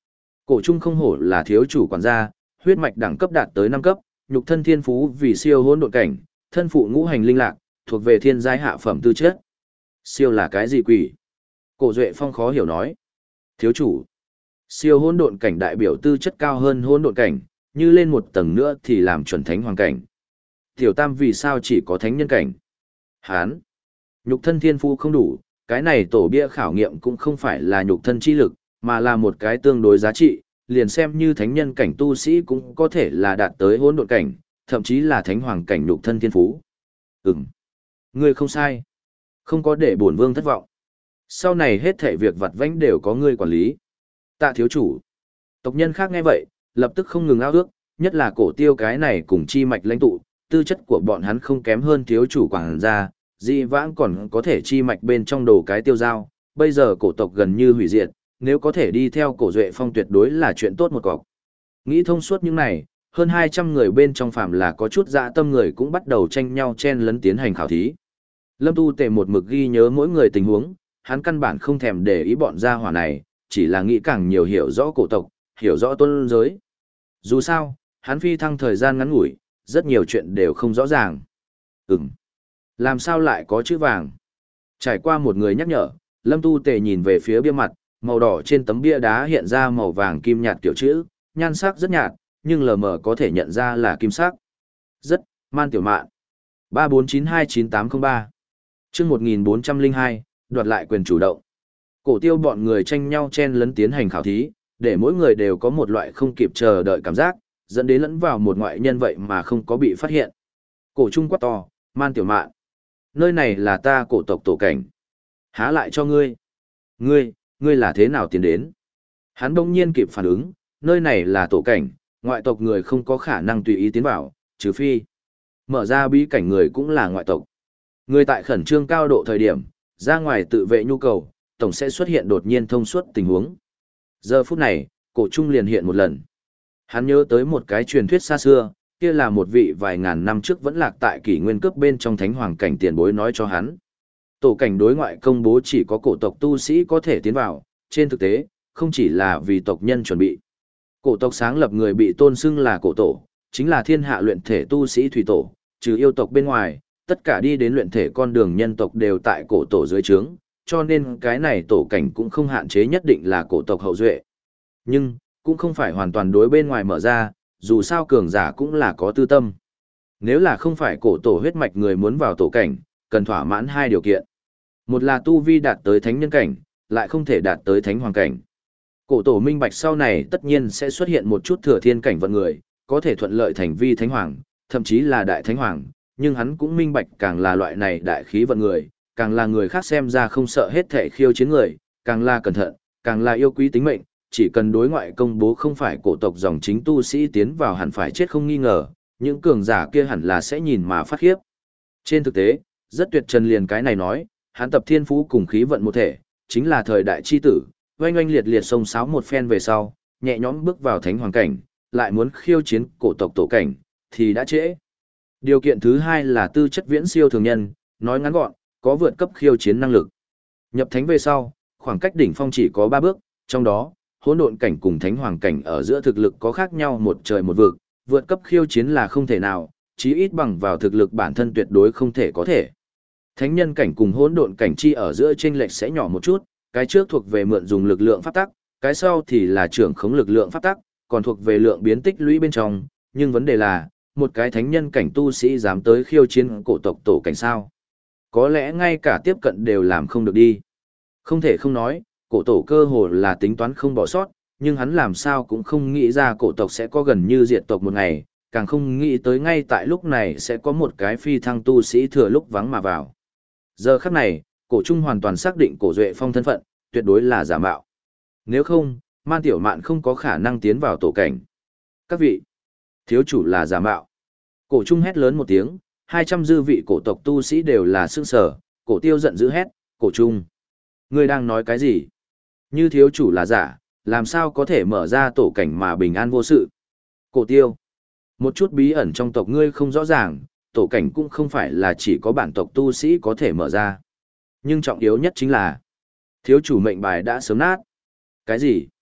S1: Cổ Trung không hổ là thiếu chủ quản gia, huyết mạch đẳng cấp đạt tới năm cấp, nhục thân thiên phú vì siêu hỗn độn cảnh, thân phụ ngũ hành linh lạc, thuộc về thiên giai hạ phẩm tư chất. Siêu là cái gì quỷ? Cổ Duệ Phong khó hiểu nói. Thiếu chủ, siêu hỗn độn cảnh đại biểu tư chất cao hơn hỗn độn cảnh, như lên một tầng nữa thì làm chuẩn thánh hoàng cảnh. Tiểu Tam vì sao chỉ có thánh nhân cảnh? Hán, nhục thân thiên phú không đủ, cái này tổ bia khảo nghiệm cũng không phải là nhục thân chi lực, mà là một cái tương đối giá trị, liền xem như thánh nhân cảnh tu sĩ cũng có thể là đạt tới hỗn độn cảnh, thậm chí là thánh hoàng cảnh nhục thân thiên phú. Ừm, ngươi không sai. Không có để bổn vương thất vọng. Sau này hết thảy việc vặt vãnh đều có ngươi quản lý. Tạ thiếu chủ. Tộc nhân khác nghe vậy, lập tức không ngừng ao ước, nhất là cổ tiêu cái này cùng chi mạch lãnh tụ, tư chất của bọn hắn không kém hơn thiếu chủ quảng gia, dị vãng còn có thể chi mạch bên trong đồ cái tiêu giao, bây giờ cổ tộc gần như hủy diệt, nếu có thể đi theo cổ Duệ Phong tuyệt đối là chuyện tốt một cọc. Nghĩ thông suốt những này, hơn hai trăm người bên trong phạm là có chút dạ tâm người cũng bắt đầu tranh nhau chen lấn tiến hành khảo thí. Lâm Tu Tề một mực ghi nhớ mỗi người tình huống, hắn căn bản không thèm để ý bọn gia hỏa này, chỉ là nghĩ càng nhiều hiểu rõ cổ tộc, hiểu rõ tôn giới. Dù sao, hắn phi thăng thời gian ngắn ngủi, rất nhiều chuyện đều không rõ ràng. Ừm, làm sao lại có chữ vàng? Trải qua một người nhắc nhở, Lâm Tu Tề nhìn về phía bia mặt, màu đỏ trên tấm bia đá hiện ra màu vàng kim nhạt kiểu chữ, nhan sắc rất nhạt, nhưng lờ mờ có thể nhận ra là kim sắc. Rất, Man Tiểu Mạn. ba bốn chín hai chín tám không ba. Chương một nghìn bốn trăm lẻ hai, đoạt lại quyền chủ động. Cổ tiêu bọn người tranh nhau chen lấn tiến hành khảo thí, để mỗi người đều có một loại không kịp chờ đợi cảm giác, dẫn đến lẫn vào một ngoại nhân vậy mà không có bị phát hiện. Cổ Trung quát to, Man Tiểu Mạn. Nơi này là ta cổ tộc tổ cảnh. Há lại cho ngươi. Ngươi, ngươi là thế nào tiến đến? Hắn đông nhiên kịp phản ứng, nơi này là tổ cảnh, ngoại tộc người không có khả năng tùy ý tiến vào, trừ phi. Mở ra bí cảnh người cũng là ngoại tộc. Người tại khẩn trương cao độ thời điểm, ra ngoài tự vệ nhu cầu, tổng sẽ xuất hiện đột nhiên thông suốt tình huống. Giờ phút này, cổ Trung liền hiện một lần. Hắn nhớ tới một cái truyền thuyết xa xưa, kia là một vị vài ngàn năm trước vẫn lạc tại kỷ nguyên cướp bên trong thánh hoàng cảnh tiền bối nói cho hắn. Tổ cảnh đối ngoại công bố chỉ có cổ tộc tu sĩ có thể tiến vào, trên thực tế, không chỉ là vì tộc nhân chuẩn bị. Cổ tộc sáng lập người bị tôn xưng là cổ tổ, chính là thiên hạ luyện thể tu sĩ thủy tổ, trừ yêu tộc bên ngoài, tất cả đi đến luyện thể con đường nhân tộc đều tại cổ tổ dưới trướng, cho nên cái này tổ cảnh cũng không hạn chế nhất định là cổ tộc hậu duệ. Nhưng, cũng không phải hoàn toàn đối bên ngoài mở ra, dù sao cường giả cũng là có tư tâm. Nếu là không phải cổ tổ huyết mạch người muốn vào tổ cảnh, cần thỏa mãn hai điều kiện. Một là tu vi đạt tới thánh nhân cảnh, lại không thể đạt tới thánh hoàng cảnh. Cổ tổ minh bạch sau này tất nhiên sẽ xuất hiện một chút thừa thiên cảnh vận người, có thể thuận lợi thành vi thánh hoàng, thậm chí là đại thánh hoàng, nhưng hắn cũng minh bạch càng là loại này đại khí vận người, càng là người khác xem ra không sợ hết thể khiêu chiến người, càng là cẩn thận, càng là yêu quý tính mệnh, chỉ cần đối ngoại công bố không phải cổ tộc dòng chính tu sĩ tiến vào hẳn phải chết không nghi ngờ, những cường giả kia hẳn là sẽ nhìn mà phát khiếp. Trên thực tế, rất tuyệt trần liền cái này nói, hắn tập thiên phú cùng khí vận một thể, chính là thời đại chi tử, oanh oanh liệt liệt sông sáo một phen về sau, nhẹ nhõm bước vào thánh hoàng cảnh, lại muốn khiêu chiến cổ tộc tổ cảnh, thì đã trễ. Điều kiện thứ hai là tư chất viễn siêu thường nhân, nói ngắn gọn, có vượt cấp khiêu chiến năng lực. Nhập thánh về sau, khoảng cách đỉnh phong chỉ có ba bước, trong đó, hỗn độn cảnh cùng thánh hoàng cảnh ở giữa thực lực có khác nhau một trời một vực, vượt cấp khiêu chiến là không thể nào, chí ít bằng vào thực lực bản thân tuyệt đối không thể có thể. Thánh nhân cảnh cùng hỗn độn cảnh chi ở giữa chênh lệch sẽ nhỏ một chút, cái trước thuộc về mượn dùng lực lượng pháp tắc, cái sau thì là trưởng khống lực lượng pháp tắc, còn thuộc về lượng biến tích lũy bên trong, nhưng vấn đề là, một cái thánh nhân cảnh tu sĩ dám tới khiêu chiến cổ tộc tổ cảnh sao? Có lẽ ngay cả tiếp cận đều làm không được đi. Không thể không nói, cổ tổ cơ hồ là tính toán không bỏ sót, nhưng hắn làm sao cũng không nghĩ ra cổ tộc sẽ có gần như diệt tộc một ngày, càng không nghĩ tới ngay tại lúc này sẽ có một cái phi thăng tu sĩ thừa lúc vắng mà vào. Giờ khắc này, cổ trung hoàn toàn xác định cổ Duệ Phong thân phận, tuyệt đối là giả mạo. Nếu không, Man Tiểu Mạn không có khả năng tiến vào tổ cảnh. Các vị, thiếu chủ là giả mạo. Cổ trung hét lớn một tiếng, hai trăm dư vị cổ tộc tu sĩ đều là sương sở, cổ tiêu giận dữ hét, cổ trung. Ngươi đang nói cái gì? Như thiếu chủ là giả, làm sao có thể mở ra tổ cảnh mà bình an vô sự? Cổ tiêu. Một chút bí ẩn trong tộc ngươi không rõ ràng, tổ cảnh cũng không phải là chỉ có bản tộc tu sĩ có thể mở ra. Nhưng trọng yếu nhất chính là, thiếu chủ mệnh bài đã sớm nát. Cái gì?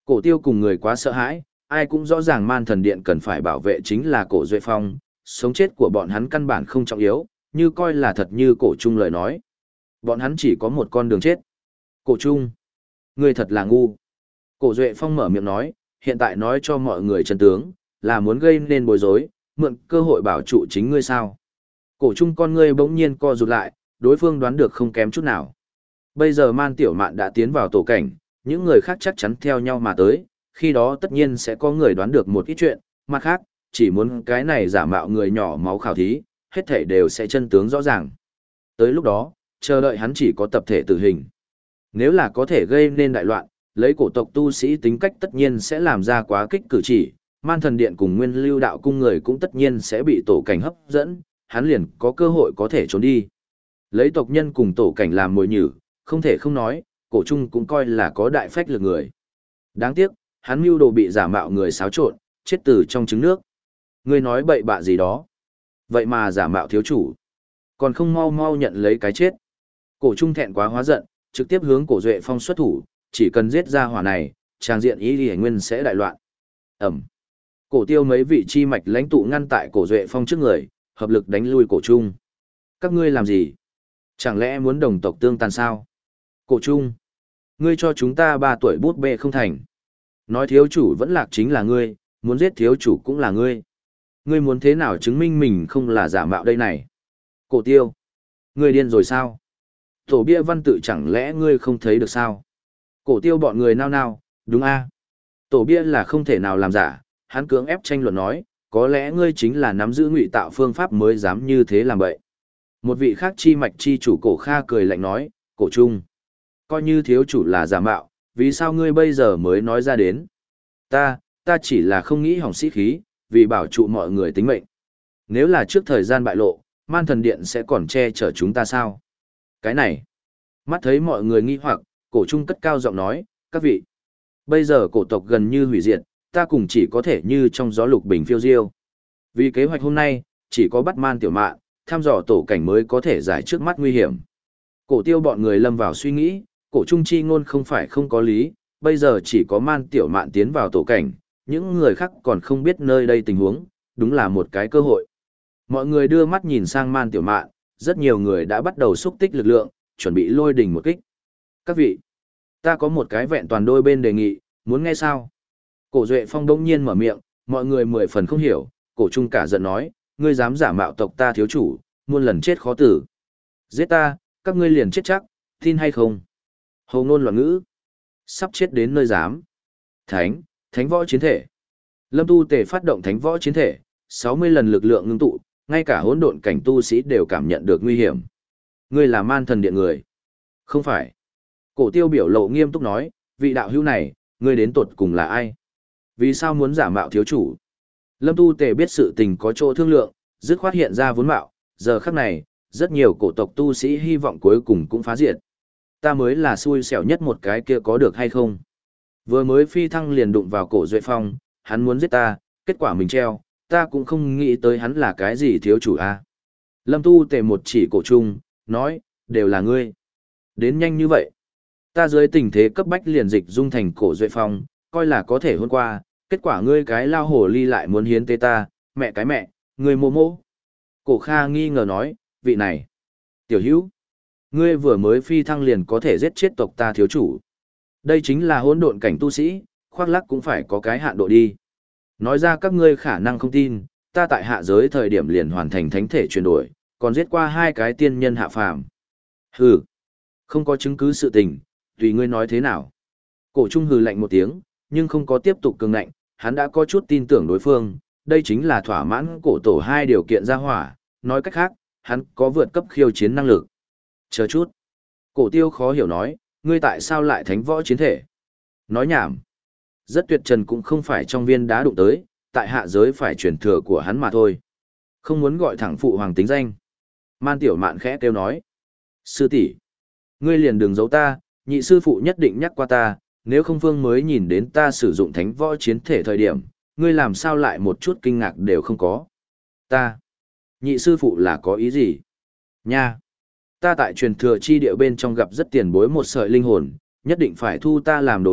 S1: Cổ tiêu cùng người quá sợ hãi, ai cũng rõ ràng man thần điện cần phải bảo vệ chính là cổ Duệ Phong, sống chết của bọn hắn căn bản không trọng yếu, như coi là thật như cổ trung lời nói. Bọn hắn chỉ có một con đường chết. Cổ trung, người thật là ngu. Cổ Duệ Phong mở miệng nói, hiện tại nói cho mọi người chân tướng, là muốn gây nên bối rối, mượn cơ hội bảo trụ chính ngươi sao. Cổ trung con ngươi bỗng nhiên co rụt lại, đối phương đoán được không kém chút nào. Bây giờ man tiểu mạn đã tiến vào tổ cảnh, những người khác chắc chắn theo nhau mà tới, khi đó tất nhiên sẽ có người đoán được một ít chuyện, mặt khác, chỉ muốn cái này giả mạo người nhỏ máu khảo thí, hết thảy đều sẽ chân tướng rõ ràng. Tới lúc đó, chờ đợi hắn chỉ có tập thể tử hình. Nếu là có thể gây nên đại loạn, lấy cổ tộc tu sĩ tính cách tất nhiên sẽ làm ra quá kích cử chỉ, man thần điện cùng nguyên lưu đạo cung người cũng tất nhiên sẽ bị tổ cảnh hấp dẫn, hắn liền có cơ hội có thể trốn đi. Lấy tộc nhân cùng tổ cảnh làm mồi nhử, không thể không nói, cổ trung cũng coi là có đại phách lực người. Đáng tiếc, hắn mưu đồ bị giả mạo người xáo trộn, chết từ trong trứng nước. Ngươi nói bậy bạ gì đó. Vậy mà giả mạo thiếu chủ. Còn không mau mau nhận lấy cái chết. Cổ trung thẹn quá hóa giận, trực tiếp hướng cổ Duệ Phong xuất thủ, chỉ cần giết ra hỏa này, trang diện ý đi nguyên sẽ đại loạn. Ẩm. Cổ tiêu mấy vị chi mạch lãnh tụ ngăn tại cổ Duệ Phong trước người, hợp lực đánh lui cổ trung. Các ngươi làm gì? Chẳng lẽ muốn đồng tộc tương tàn sao? Cổ trung. Ngươi cho chúng ta ba tuổi bút bê không thành. Nói thiếu chủ vẫn lạc chính là ngươi, muốn giết thiếu chủ cũng là ngươi. Ngươi muốn thế nào chứng minh mình không là giả mạo đây này? Cổ tiêu. Ngươi điên rồi sao? Tổ bia văn tự chẳng lẽ ngươi không thấy được sao? Cổ tiêu bọn người nao nao, đúng a. Tổ bia là không thể nào làm giả, hắn cưỡng ép tranh luận nói, có lẽ ngươi chính là nắm giữ ngụy tạo phương pháp mới dám như thế làm vậy. Một vị khác chi mạch chi chủ cổ Kha cười lạnh nói, cổ trung. Coi như thiếu chủ là giả mạo, vì sao ngươi bây giờ mới nói ra đến? Ta, ta chỉ là không nghĩ hỏng sĩ khí, vì bảo trụ mọi người tính mệnh. Nếu là trước thời gian bại lộ, man thần điện sẽ còn che chở chúng ta sao? Cái này, mắt thấy mọi người nghi hoặc, cổ trung cất cao giọng nói, các vị. Bây giờ cổ tộc gần như hủy diệt, ta cùng chỉ có thể như trong gió lục bình phiêu diêu. Vì kế hoạch hôm nay, chỉ có bắt man tiểu mạn, thăm dò tổ cảnh mới có thể giải trước mắt nguy hiểm. Cổ tiêu bọn người lâm vào suy nghĩ, cổ trung chi ngôn không phải không có lý, bây giờ chỉ có man tiểu mạn tiến vào tổ cảnh, những người khác còn không biết nơi đây tình huống, đúng là một cái cơ hội. Mọi người đưa mắt nhìn sang man tiểu mạn, rất nhiều người đã bắt đầu xúc tích lực lượng, chuẩn bị lôi đỉnh một kích. Các vị, ta có một cái vẹn toàn đôi bên đề nghị, muốn nghe sao? Cổ Duệ Phong đông nhiên mở miệng, mọi người mười phần không hiểu, cổ trung cả giận nói, ngươi dám giả mạo tộc ta thiếu chủ, muôn lần chết khó tử. Giết ta, các ngươi liền chết chắc, tin hay không? Hồ ngôn loạn ngữ. Sắp chết đến nơi dám. Thánh, thánh võ chiến thể. Lâm Tu Tề phát động thánh võ chiến thể, sáu mươi lần lực lượng ngưng tụ, ngay cả hỗn độn cảnh tu sĩ đều cảm nhận được nguy hiểm. Ngươi là man thần điện người. Không phải. Cổ tiêu biểu lộ nghiêm túc nói, vị đạo hữu này, ngươi đến tột cùng là ai? Vì sao muốn giả mạo thiếu chủ? Lâm Tu Tề biết sự tình có chỗ thương lượng, dứt khoát hiện ra vốn mạo, giờ khắc này, rất nhiều cổ tộc tu sĩ hy vọng cuối cùng cũng phá diệt. Ta mới là xui xẻo nhất một cái kia có được hay không? Vừa mới phi thăng liền đụng vào cổ Duệ Phong, hắn muốn giết ta, kết quả mình treo, ta cũng không nghĩ tới hắn là cái gì thiếu chủ a. Lâm Tu Tề một chỉ cổ trung, nói, đều là ngươi. Đến nhanh như vậy. Ta dưới tình thế cấp bách liền dịch dung thành cổ Duệ Phong, coi là có thể hôn qua, kết quả ngươi cái lao hổ ly lại muốn hiến tế ta, mẹ cái mẹ, ngươi mô mô. Cổ Kha nghi ngờ nói, vị này. Tiểu hữu, ngươi vừa mới phi thăng liền có thể giết chết tộc ta thiếu chủ. Đây chính là hỗn độn cảnh tu sĩ, khoác lác cũng phải có cái hạn độ đi. Nói ra các ngươi khả năng không tin, ta tại hạ giới thời điểm liền hoàn thành thánh thể chuyển đổi, còn giết qua hai cái tiên nhân hạ phàm. Hừ, không có chứng cứ sự tình, tùy ngươi nói thế nào. Cổ trung hừ lạnh một tiếng, nhưng không có tiếp tục cường ngạnh, hắn đã có chút tin tưởng đối phương, đây chính là thỏa mãn cổ tổ hai điều kiện ra hỏa, nói cách khác, hắn có vượt cấp khiêu chiến năng lực. Chờ chút. Cổ tiêu khó hiểu nói, ngươi tại sao lại thánh võ chiến thể? Nói nhảm. Rất tuyệt trần cũng không phải trong viên đá đụng tới, tại hạ giới phải truyền thừa của hắn mà thôi. Không muốn gọi thẳng phụ hoàng tính danh. Man tiểu mạn khẽ kêu nói. Sư tỷ, ngươi liền đừng giấu ta, nhị sư phụ nhất định nhắc qua ta, nếu không phương mới nhìn đến ta sử dụng thánh võ chiến thể thời điểm, ngươi làm sao lại một chút kinh ngạc đều không có. Ta, nhị sư phụ là có ý gì? Nha, ta tại truyền thừa chi địa bên trong gặp rất tiền bối một sợi linh hồn, nhất định phải thu ta làm đồ đệ,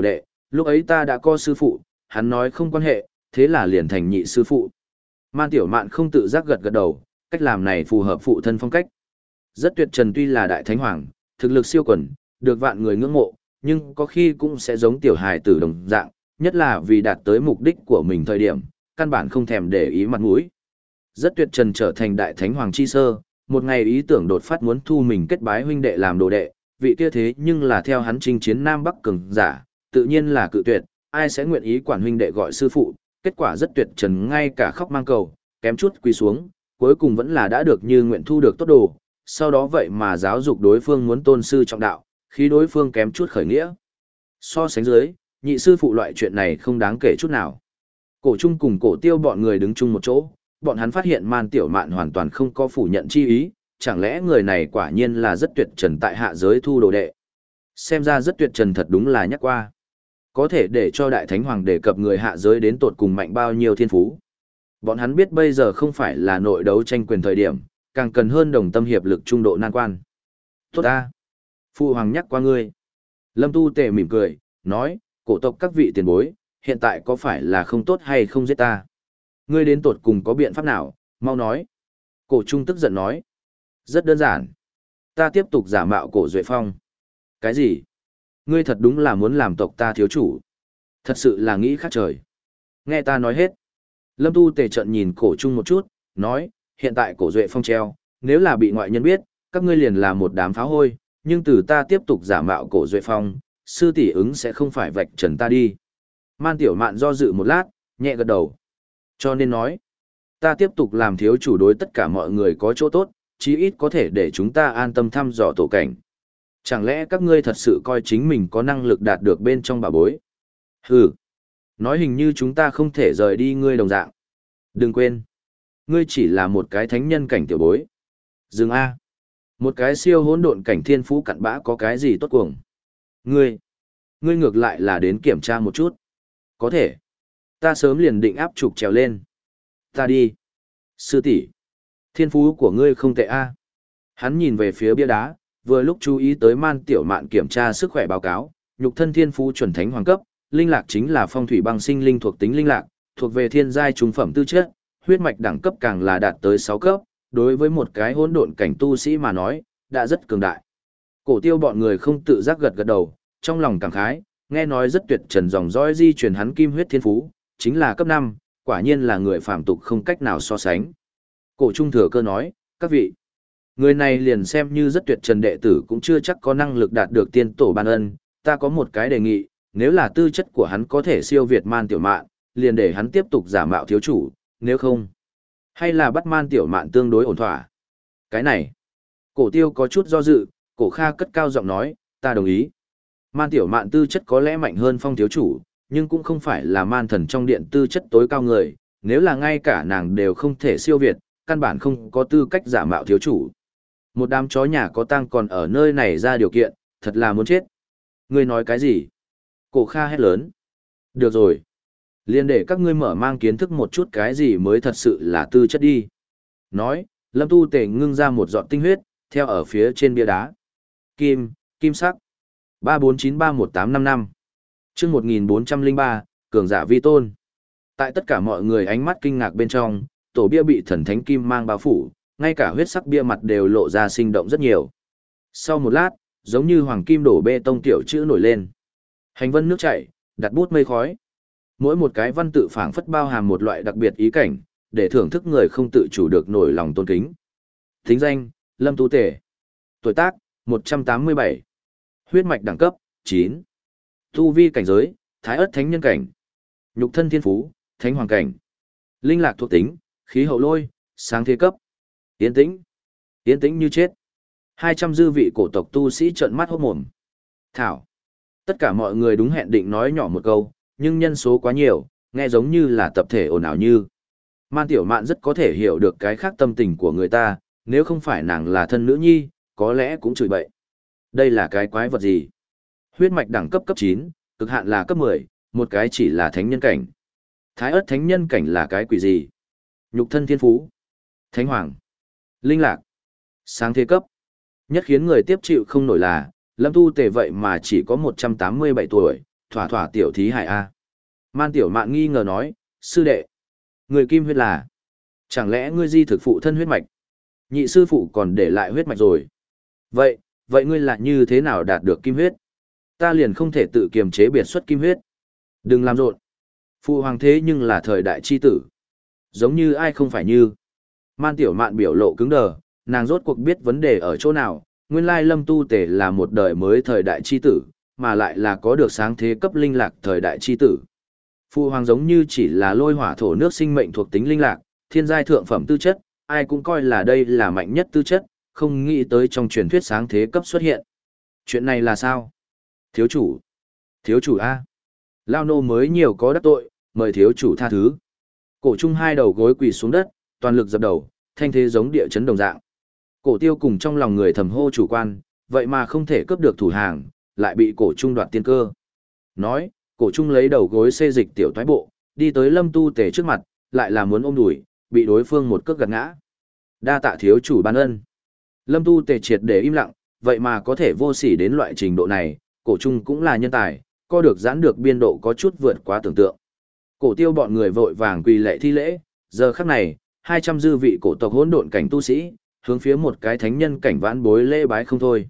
S1: lúc ấy ta đã có sư phụ, hắn nói không quan hệ, thế là liền thành nhị sư phụ. Man Tiểu Mạn không tự giác gật gật đầu, cách làm này phù hợp phụ thân phong cách. Rất tuyệt trần tuy là đại thánh hoàng, thực lực siêu quần, được vạn người ngưỡng mộ, nhưng có khi cũng sẽ giống tiểu hài tử đồng dạng, nhất là vì đạt tới mục đích của mình thời điểm, căn bản không thèm để ý mặt mũi. Rất tuyệt trần trở thành đại thánh hoàng chi sơ, một ngày ý tưởng đột phát muốn thu mình kết bái huynh đệ làm đồ đệ, vị kia thế nhưng là theo hắn chinh chiến Nam Bắc cường giả, tự nhiên là cự tuyệt, ai sẽ nguyện ý quản huynh đệ gọi sư phụ, kết quả rất tuyệt trần ngay cả khóc mang cầu, kém chút quỳ xuống, cuối cùng vẫn là đã được như nguyện thu được tốt đồ, sau đó vậy mà giáo dục đối phương muốn tôn sư trọng đạo, khi đối phương kém chút khởi nghĩa. So sánh dưới, nhị sư phụ loại chuyện này không đáng kể chút nào. Cổ Trung cùng Cổ Tiêu bọn người đứng chung một chỗ, bọn hắn phát hiện Man Tiểu Mạn hoàn toàn không có phủ nhận chi ý, chẳng lẽ người này quả nhiên là rất tuyệt trần tại hạ giới thu đồ đệ. Xem ra rất tuyệt trần thật đúng là nhắc qua. Có thể để cho Đại Thánh Hoàng đề cập người hạ giới đến tột cùng mạnh bao nhiêu thiên phú. Bọn hắn biết bây giờ không phải là nội đấu tranh quyền thời điểm, càng cần hơn đồng tâm hiệp lực trung độ nan quan. Tốt ta! Phụ Hoàng nhắc qua ngươi. Lâm Tu Tề mỉm cười, nói, cổ tộc các vị tiền bối, hiện tại có phải là không tốt hay không giết ta? Ngươi đến tột cùng có biện pháp nào, mau nói. Cổ Trung tức giận nói. Rất đơn giản. Ta tiếp tục giả mạo Cổ Duệ Phong. Cái gì? Ngươi thật đúng là muốn làm tộc ta thiếu chủ. Thật sự là nghĩ khác trời. Nghe ta nói hết. Lâm Tu Tề trận nhìn Cổ Trung một chút, nói, hiện tại Cổ Duệ Phong treo, nếu là bị ngoại nhân biết, các ngươi liền là một đám phá hôi, nhưng từ ta tiếp tục giả mạo Cổ Duệ Phong, sư tỷ ứng sẽ không phải vạch trần ta đi. Man Tiểu Mạn do dự một lát, nhẹ gật đầu. Cho nên nói, ta tiếp tục làm thiếu chủ đối tất cả mọi người có chỗ tốt, chí ít có thể để chúng ta an tâm thăm dò tổ cảnh. Chẳng lẽ các ngươi thật sự coi chính mình có năng lực đạt được bên trong bà bối? Hừ, nói hình như chúng ta không thể rời đi ngươi đồng dạng. Đừng quên, ngươi chỉ là một cái thánh nhân cảnh tiểu bối. Dừng A. Một cái siêu hỗn độn cảnh thiên phú cặn bã có cái gì tốt cuồng? Ngươi, ngươi ngược lại là đến kiểm tra một chút. Có thể. Ta sớm liền định áp trục trèo lên. Ta đi. Sư tỷ, thiên phú của ngươi không tệ A. Hắn nhìn về phía bia đá, vừa lúc chú ý tới Man Tiểu Mạn kiểm tra sức khỏe báo cáo, nhục thân thiên phú chuẩn thánh hoàng cấp, linh lạc chính là phong thủy băng sinh linh thuộc tính linh lạc, thuộc về thiên giai trung phẩm tư chất, huyết mạch đẳng cấp càng là đạt tới sáu cấp, đối với một cái hỗn độn cảnh tu sĩ mà nói, đã rất cường đại. Cổ Tiêu bọn người không tự giác gật gật đầu, trong lòng cảm khái, nghe nói rất tuyệt trần dòng dõi di truyền hắn kim huyết thiên phú, chính là cấp năm, quả nhiên là người phàm tục không cách nào so sánh. Cổ Trung thừa cơ nói, các vị, người này liền xem như rất tuyệt trần đệ tử cũng chưa chắc có năng lực đạt được tiên tổ ban ân, ta có một cái đề nghị, nếu là tư chất của hắn có thể siêu việt Man Tiểu Mạn, liền để hắn tiếp tục giả mạo thiếu chủ, nếu không, hay là bắt Man Tiểu Mạn tương đối ổn thỏa. Cái này, Cổ Tiêu có chút do dự, Cổ Kha cất cao giọng nói, ta đồng ý. Man Tiểu Mạn tư chất có lẽ mạnh hơn Phong thiếu chủ, nhưng cũng không phải là man thần trong điện tư chất tối cao người, nếu là ngay cả nàng đều không thể siêu việt, căn bản không có tư cách giả mạo thiếu chủ. Một đám chó nhà có tang còn ở nơi này ra điều kiện, thật là muốn chết. Ngươi nói cái gì? Cổ Kha hét lớn. Được rồi. Liên để các ngươi mở mang kiến thức một chút cái gì mới thật sự là tư chất đi. Nói, Lâm Tu Tề ngưng ra một giọt tinh huyết, theo ở phía trên bia đá. Kim, kim sắc. ba bốn chín ba một tám năm năm. Chương một nghìn bốn trăm lẻ ba, cường giả vi tôn. Tại tất cả mọi người ánh mắt kinh ngạc bên trong, tổ bia bị thần thánh kim mang bao phủ, ngay cả huyết sắc bia mặt đều lộ ra sinh động rất nhiều. Sau một lát, giống như hoàng kim đổ bê tông tiểu chữ nổi lên. Hành vân nước chảy, đặt bút mây khói. Mỗi một cái văn tự phảng phất bao hàm một loại đặc biệt ý cảnh, để thưởng thức người không tự chủ được nổi lòng tôn kính. Thính danh, Lâm Tu Tề. Tuổi tác, một trăm tám mươi bảy. Huyết mạch đẳng cấp, chín. Tu vi cảnh giới, Thái Ức Thánh Nhân cảnh. Nhục thân thiên phú, Thánh Hoàng cảnh. Linh lạc thuộc tính, khí hậu lôi, sáng thế cấp. Yên tĩnh. Yên tĩnh như chết. hai trăm dư vị cổ tộc tu sĩ trợn mắt hốt mồm. Thảo. Tất cả mọi người đúng hẹn định nói nhỏ một câu, nhưng nhân số quá nhiều, nghe giống như là tập thể ồn ào như. Man Tiểu Mạn rất có thể hiểu được cái khác tâm tình của người ta, nếu không phải nàng là thân nữ nhi, có lẽ cũng chửi bậy. Đây là cái quái vật gì? Huyết mạch đẳng cấp cấp chín, cực hạn là cấp mười, một cái chỉ là thánh nhân cảnh. Thái Ức Thánh Nhân cảnh là cái quỷ gì? Nhục thân thiên phú, Thánh Hoàng, linh lạc, sáng thế cấp. Nhất khiến người tiếp chịu không nổi là, Lâm Tu Tề vậy mà chỉ có một trăm tám mươi bảy tuổi, thỏa thỏa tiểu thí hải A. Man tiểu mạn nghi ngờ nói, sư đệ, người kim huyết là, chẳng lẽ ngươi di thực phụ thân huyết mạch? Nhị sư phụ còn để lại huyết mạch rồi. Vậy, vậy ngươi là như thế nào đạt được kim huyết? Ta liền không thể tự kiềm chế biệt xuất kim huyết. Đừng làm rộn. Phụ hoàng thế nhưng là thời đại chi tử. Giống như ai không phải như. Man tiểu mạn biểu lộ cứng đờ, nàng rốt cuộc biết vấn đề ở chỗ nào. Nguyên lai Lâm Tu Tề là một đời mới thời đại chi tử, mà lại là có được sáng thế cấp linh lạc thời đại chi tử. Phụ hoàng giống như chỉ là lôi hỏa thổ nước sinh mệnh thuộc tính linh lạc, thiên giai thượng phẩm tư chất, ai cũng coi là đây là mạnh nhất tư chất, không nghĩ tới trong truyền thuyết sáng thế cấp xuất hiện. Chuyện này là sao? Thiếu chủ. Thiếu chủ A. Lao nô mới nhiều có đắc tội, mời thiếu chủ tha thứ. Cổ trung hai đầu gối quỳ xuống đất, toàn lực dập đầu, thanh thế giống địa chấn đồng dạng. Cổ tiêu cùng trong lòng người thầm hô chủ quan, vậy mà không thể cướp được thủ hàng, lại bị cổ trung đoạt tiên cơ. Nói, cổ trung lấy đầu gối xê dịch tiểu thoái bộ, đi tới Lâm Tu Tề trước mặt, lại là muốn ôm đùi, bị đối phương một cước gạt ngã. Đa tạ thiếu chủ ban ân. Lâm Tu Tề triệt để im lặng, vậy mà có thể vô sỉ đến loại trình độ này, cổ trung cũng là nhân tài, co được giãn được biên độ có chút vượt quá tưởng tượng. Cổ tiêu bọn người vội vàng quỳ lệ thi lễ, giờ khắc này, hai trăm dư vị cổ tộc hỗn độn cảnh tu sĩ, hướng phía một cái thánh nhân cảnh vãn bối lễ bái không thôi.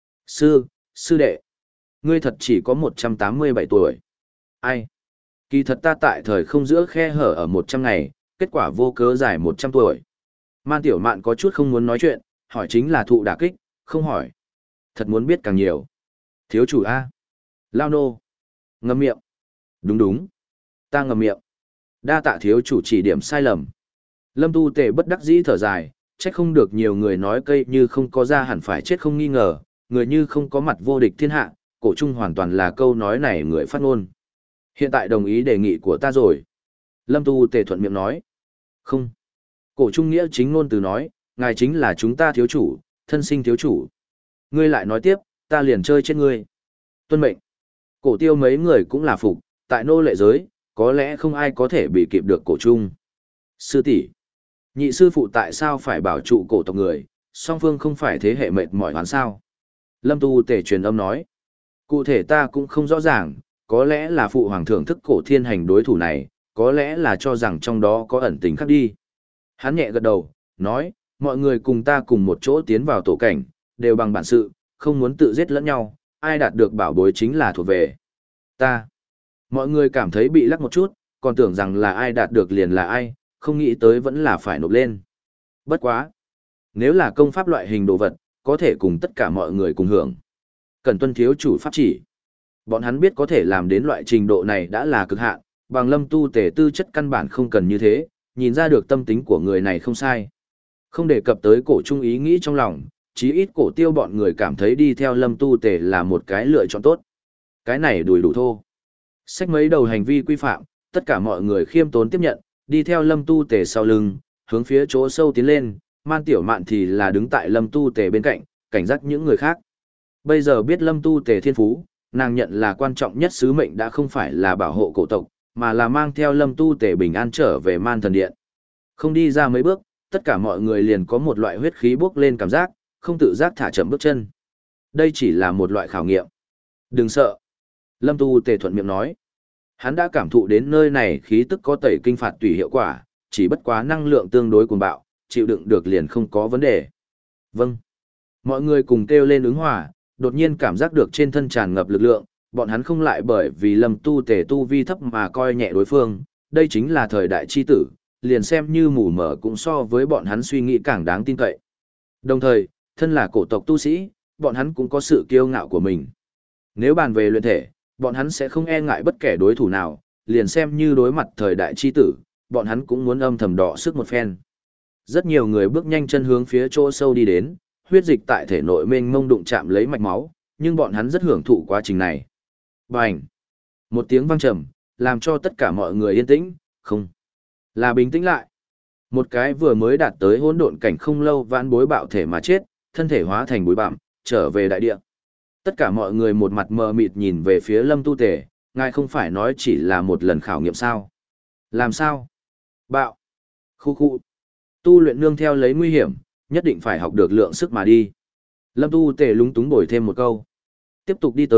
S1: Sư, sư đệ, ngươi thật chỉ có một trăm tám mươi bảy tuổi. Ai? Kỳ thật ta tại thời không giữa khe hở ở một trăm ngày, kết quả vô cớ dài một trăm tuổi. Man tiểu mạn có chút không muốn nói chuyện, hỏi chính là thụ đả kích, không hỏi. Thật muốn biết càng nhiều. Thiếu chủ A. Lao nô. Ngậm miệng. Đúng đúng. Ta ngậm miệng. Đa tạ thiếu chủ chỉ điểm sai lầm. Lâm Tu Tề bất đắc dĩ thở dài, trách không được nhiều người nói cây như không có ra hẳn phải chết không nghi ngờ, người như không có mặt vô địch thiên hạ, cổ trung hoàn toàn là câu nói này người phát ngôn. Hiện tại đồng ý đề nghị của ta rồi. Lâm Tu Tề thuận miệng nói. Không. Cổ trung nghĩa chính ngôn từ nói, ngài chính là chúng ta thiếu chủ, thân sinh thiếu chủ. Ngươi lại nói tiếp, ta liền chơi chết ngươi. Tuân mệnh. Cổ tiêu mấy người cũng là phục, tại nô lệ giới, có lẽ không ai có thể bị kịp được cổ trung. Sư tỷ, nhị sư phụ tại sao phải bảo trụ cổ tộc người, song phương không phải thế hệ mệt mỏi hoán sao? Lâm Tu Tề truyền âm nói. Cụ thể ta cũng không rõ ràng, có lẽ là phụ hoàng thưởng thức cổ thiên hành đối thủ này, có lẽ là cho rằng trong đó có ẩn tình khác đi. Hắn nhẹ gật đầu, nói, mọi người cùng ta cùng một chỗ tiến vào tổ cảnh, đều bằng bản sự, không muốn tự giết lẫn nhau, ai đạt được bảo bối chính là thuộc về ta. Mọi người cảm thấy bị lắc một chút, còn tưởng rằng là ai đạt được liền là ai, không nghĩ tới vẫn là phải nộp lên. Bất quá. Nếu là công pháp loại hình đồ vật, có thể cùng tất cả mọi người cùng hưởng. Cần tuân thiếu chủ pháp chỉ. Bọn hắn biết có thể làm đến loại trình độ này đã là cực hạn, bằng Lâm Tu Tề tư chất căn bản không cần như thế, nhìn ra được tâm tính của người này không sai. Không đề cập tới cổ trung ý nghĩ trong lòng, chí ít cổ tiêu bọn người cảm thấy đi theo Lâm Tu Tề là một cái lựa chọn tốt. Cái này đùi đủ thô. Sách mấy đầu hành vi quy phạm, tất cả mọi người khiêm tốn tiếp nhận, đi theo Lâm Tu Tề sau lưng, hướng phía chỗ sâu tiến lên, Man Tiểu Mạn thì là đứng tại Lâm Tu Tề bên cạnh, cảnh giác những người khác. Bây giờ biết Lâm Tu Tề thiên phú, nàng nhận là quan trọng nhất sứ mệnh đã không phải là bảo hộ cổ tộc, mà là mang theo Lâm Tu Tề bình an trở về Man Thần Điện. Không đi ra mấy bước, tất cả mọi người liền có một loại huyết khí bốc lên cảm giác, không tự giác thả chậm bước chân. Đây chỉ là một loại khảo nghiệm. Đừng sợ. Lâm Tu Tề thuận miệng nói. Hắn đã cảm thụ đến nơi này khí tức có tẩy kinh phạt tùy hiệu quả, chỉ bất quá năng lượng tương đối cuồng bạo, chịu đựng được liền không có vấn đề. Vâng. Mọi người cùng kêu lên ứng hòa, đột nhiên cảm giác được trên thân tràn ngập lực lượng, bọn hắn không lại bởi vì Lâm Tu Tề tu vi thấp mà coi nhẹ đối phương, đây chính là thời đại chi tử, liền xem như mù mờ cũng so với bọn hắn suy nghĩ càng đáng tin cậy. Đồng thời, thân là cổ tộc tu sĩ, bọn hắn cũng có sự kiêu ngạo của mình. Nếu bàn về luyện thể, bọn hắn sẽ không e ngại bất kể đối thủ nào, liền xem như đối mặt thời đại chi tử, bọn hắn cũng muốn âm thầm đọ sức một phen. Rất nhiều người bước nhanh chân hướng phía chỗ sâu đi đến, huyết dịch tại thể nội mênh mông đụng chạm lấy mạch máu, nhưng bọn hắn rất hưởng thụ quá trình này. Bành! Một tiếng vang trầm, làm cho tất cả mọi người yên tĩnh, không, là bình tĩnh lại. Một cái vừa mới đạt tới hỗn độn cảnh không lâu vãn bối bạo thể mà chết, thân thể hóa thành bụi bặm, trở về đại địa. Tất cả mọi người một mặt mờ mịt nhìn về phía Lâm Tu Tề, ngài không phải nói chỉ là một lần khảo nghiệm sao? Làm sao? Bạo! Khu khu! Tu luyện nương theo lấy nguy hiểm, nhất định phải học được lượng sức mà đi. Lâm Tu Tề lúng túng bồi thêm một câu. Tiếp tục đi tới,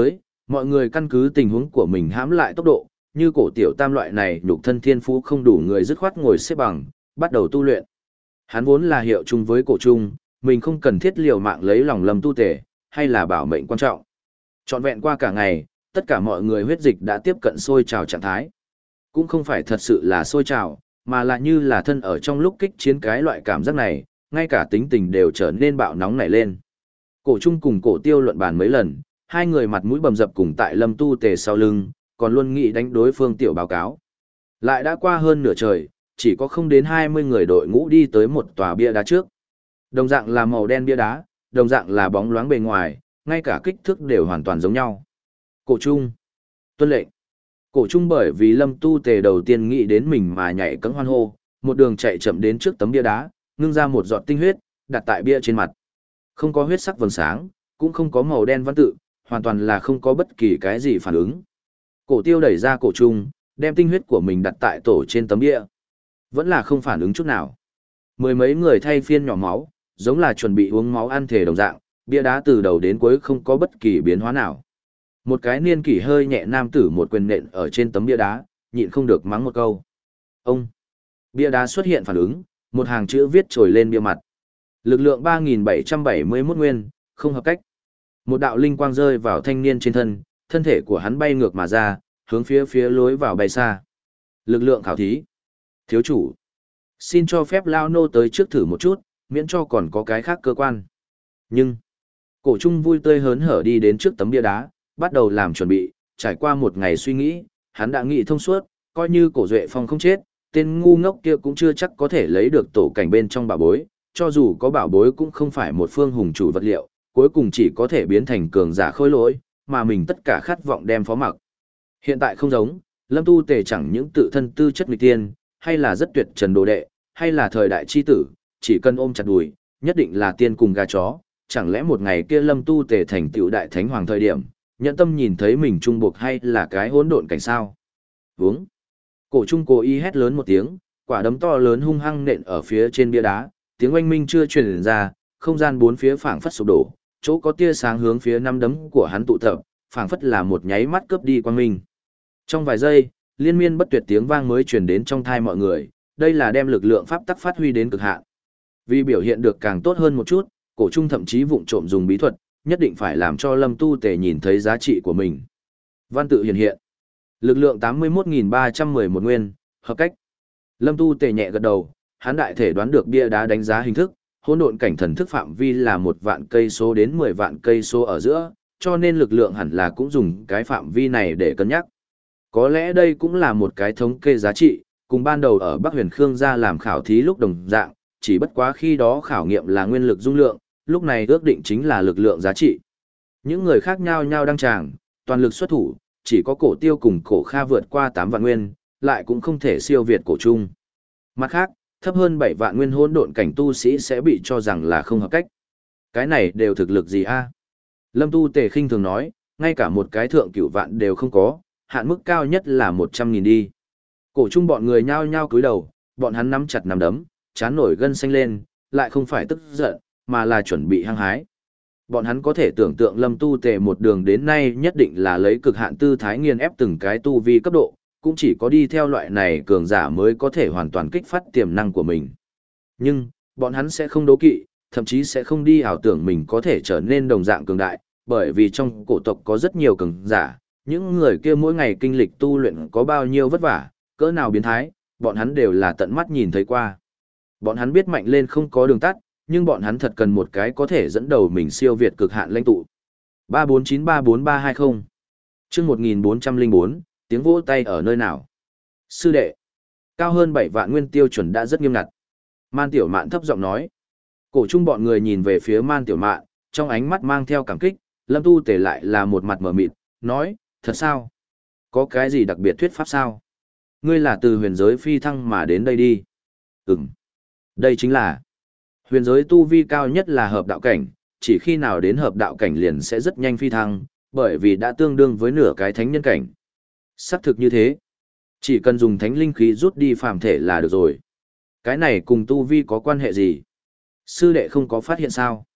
S1: Mọi người căn cứ tình huống của mình hãm lại tốc độ, như cổ tiểu tam loại này nhục thân thiên phú không đủ người dứt khoát ngồi xếp bằng, bắt đầu tu luyện. Hắn vốn là hiệu chung với cổ trung, mình không cần thiết liều mạng lấy lòng Lâm Tu Tề, hay là bảo mệnh quan trọng. Trọn vẹn qua cả ngày, tất cả mọi người huyết dịch đã tiếp cận sôi trào trạng thái. Cũng không phải thật sự là sôi trào, mà là như là thân ở trong lúc kích chiến cái loại cảm giác này, ngay cả tính tình đều trở nên bạo nóng nảy lên. Cổ Trung cùng Cổ Tiêu luận bàn mấy lần, hai người mặt mũi bầm dập cùng tại Lâm Tu Tề sau lưng, còn luôn nghĩ đánh đối phương tiểu báo cáo. Lại đã qua hơn nửa trời, chỉ có không đến hai mươi người đội ngũ đi tới một tòa bia đá trước. Đồng dạng là màu đen bia đá, đồng dạng là bóng loáng bề ngoài, ngay cả kích thước đều hoàn toàn giống nhau. Cổ Trung. Tuân lệnh. Cổ Trung bởi vì Lâm Tu Tề đầu tiên nghĩ đến mình mà nhảy cẫng hoan hô, một đường chạy chậm đến trước tấm bia đá, ngưng ra một giọt tinh huyết, đặt tại bia trên mặt. Không có huyết sắc vầng sáng, cũng không có màu đen văn tự, hoàn toàn là không có bất kỳ cái gì phản ứng. Cổ Tiêu đẩy ra Cổ Trung, đem tinh huyết của mình đặt tại tổ trên tấm bia. Vẫn là không phản ứng chút nào. Mười mấy người thay phiên nhỏ máu, giống là chuẩn bị uống máu ăn thể đồng dạng, bia đá từ đầu đến cuối không có bất kỳ biến hóa nào. Một cái niên kỷ hơi nhẹ nam tử một quyền nện ở trên tấm bia đá, nhịn không được mắng một câu. Ông! Bia đá xuất hiện phản ứng, một hàng chữ viết trồi lên bia mặt. Lực lượng ba nghìn bảy trăm bảy mươi mốt nguyên, không hợp cách. Một đạo linh quang rơi vào thanh niên trên thân, thân thể của hắn bay ngược mà ra, hướng phía phía lối vào bay xa. Lực lượng khảo thí. Thiếu chủ. Xin cho phép Lao Nô tới trước thử một chút, miễn cho còn có cái khác cơ quan. Nhưng, Cổ Trung vui tươi hớn hở đi đến trước tấm bia đá, bắt đầu làm chuẩn bị, trải qua một ngày suy nghĩ, hắn đã nghĩ thông suốt, coi như Cổ Duệ Phong không chết, tên ngu ngốc kia cũng chưa chắc có thể lấy được tổ cảnh bên trong bảo bối, cho dù có bảo bối cũng không phải một phương hùng chủ vật liệu, cuối cùng chỉ có thể biến thành cường giả khôi lỗi, mà mình tất cả khát vọng đem phó mặc. Hiện tại không giống, Lâm Tu Tề chẳng những tự thân tư chất nghịch tiên, hay là rất tuyệt trần đồ đệ, hay là thời đại chi tử, chỉ cần ôm chặt đùi, nhất định là tiên cùng gà chó, chẳng lẽ một ngày kia Lâm Tu Tề thành tựu đại thánh hoàng thời điểm, nhẫn tâm nhìn thấy mình trung buộc hay là cái hỗn độn cảnh sao? Vướng. Cổ Trung cố ý hét lớn một tiếng, quả đấm to lớn hung hăng nện ở phía trên bia đá, tiếng oanh minh chưa truyền ra, không gian bốn phía phảng phất sụp đổ, chỗ có tia sáng hướng phía năm đấm của hắn tụ tập, phảng phất là một nháy mắt cướp đi quang minh. Trong vài giây, liên miên bất tuyệt tiếng vang mới truyền đến trong thai mọi người, đây là đem lực lượng pháp tắc phát huy đến cực hạn. Vì biểu hiện được càng tốt hơn một chút, Cổ Trung thậm chí vụng trộm dùng bí thuật, nhất định phải làm cho Lâm Tu Tề nhìn thấy giá trị của mình. Văn tự hiện hiện. Lực lượng tám mươi mốt nghìn ba trăm mười một nguyên, hợp cách. Lâm Tu Tề nhẹ gật đầu, hắn đại thể đoán được bia đá đánh giá hình thức, hỗn độn cảnh thần thức phạm vi là một vạn cây số đến mười vạn cây số ở giữa, cho nên lực lượng hẳn là cũng dùng cái phạm vi này để cân nhắc. Có lẽ đây cũng là một cái thống kê giá trị, cùng ban đầu ở Bắc Huyền Khương gia làm khảo thí lúc đồng dạng, chỉ bất quá khi đó khảo nghiệm là nguyên lực dung lượng, lúc này ước định chính là lực lượng giá trị. Những người khác nhau nhau đăng tràng, toàn lực xuất thủ, chỉ có Cổ Tiêu cùng Cổ Kha vượt qua tám vạn nguyên, lại cũng không thể siêu việt Cổ Trung. Mặt khác, thấp hơn bảy vạn nguyên hỗn độn cảnh tu sĩ sẽ bị cho rằng là không hợp cách. Cái này đều thực lực gì a? Lâm Tu Tề khinh thường nói, ngay cả một cái thượng cửu vạn đều không có, hạn mức cao nhất là một trăm nghìn đi. Cổ Trung bọn người nhao nhao cúi đầu, bọn hắn nắm chặt nắm đấm, chán nổi gân xanh lên, lại không phải tức giận, mà là chuẩn bị hăng hái. Bọn hắn có thể tưởng tượng Lâm Tu Tề một đường đến nay nhất định là lấy cực hạn tư thái nghiền ép từng cái tu vi cấp độ, cũng chỉ có đi theo loại này cường giả mới có thể hoàn toàn kích phát tiềm năng của mình. Nhưng, bọn hắn sẽ không đố kỵ, thậm chí sẽ không đi ảo tưởng mình có thể trở nên đồng dạng cường đại, bởi vì trong cổ tộc có rất nhiều cường giả, những người kia mỗi ngày kinh lịch tu luyện có bao nhiêu vất vả, cỡ nào biến thái, bọn hắn đều là tận mắt nhìn thấy qua. Bọn hắn biết mạnh lên không có đường tắt, nhưng bọn hắn thật cần một cái có thể dẫn đầu mình siêu việt cực hạn lãnh tụ. ba bốn chín ba bốn ba hai không Chương một nghìn bốn trăm lẻ bốn, tiếng vỗ tay ở nơi nào? Sư đệ, cao hơn bảy vạn nguyên tiêu chuẩn đã rất nghiêm ngặt. Man Tiểu Mạn thấp giọng nói. Cổ Trung bọn người nhìn về phía Man Tiểu Mạn, trong ánh mắt mang theo cảm kích, Lâm Tu Tề lại là một mặt mở mịt, nói, thật sao? Có cái gì đặc biệt thuyết pháp sao? Ngươi là từ huyền giới phi thăng mà đến đây đi. Ừm. Đây chính là huyền giới tu vi cao nhất là hợp đạo cảnh, chỉ khi nào đến hợp đạo cảnh liền sẽ rất nhanh phi thăng, bởi vì đã tương đương với nửa cái thánh nhân cảnh. Xác thực như thế. Chỉ cần dùng thánh linh khí rút đi phàm thể là được rồi. Cái này cùng tu vi có quan hệ gì? Sư đệ không có phát hiện sao?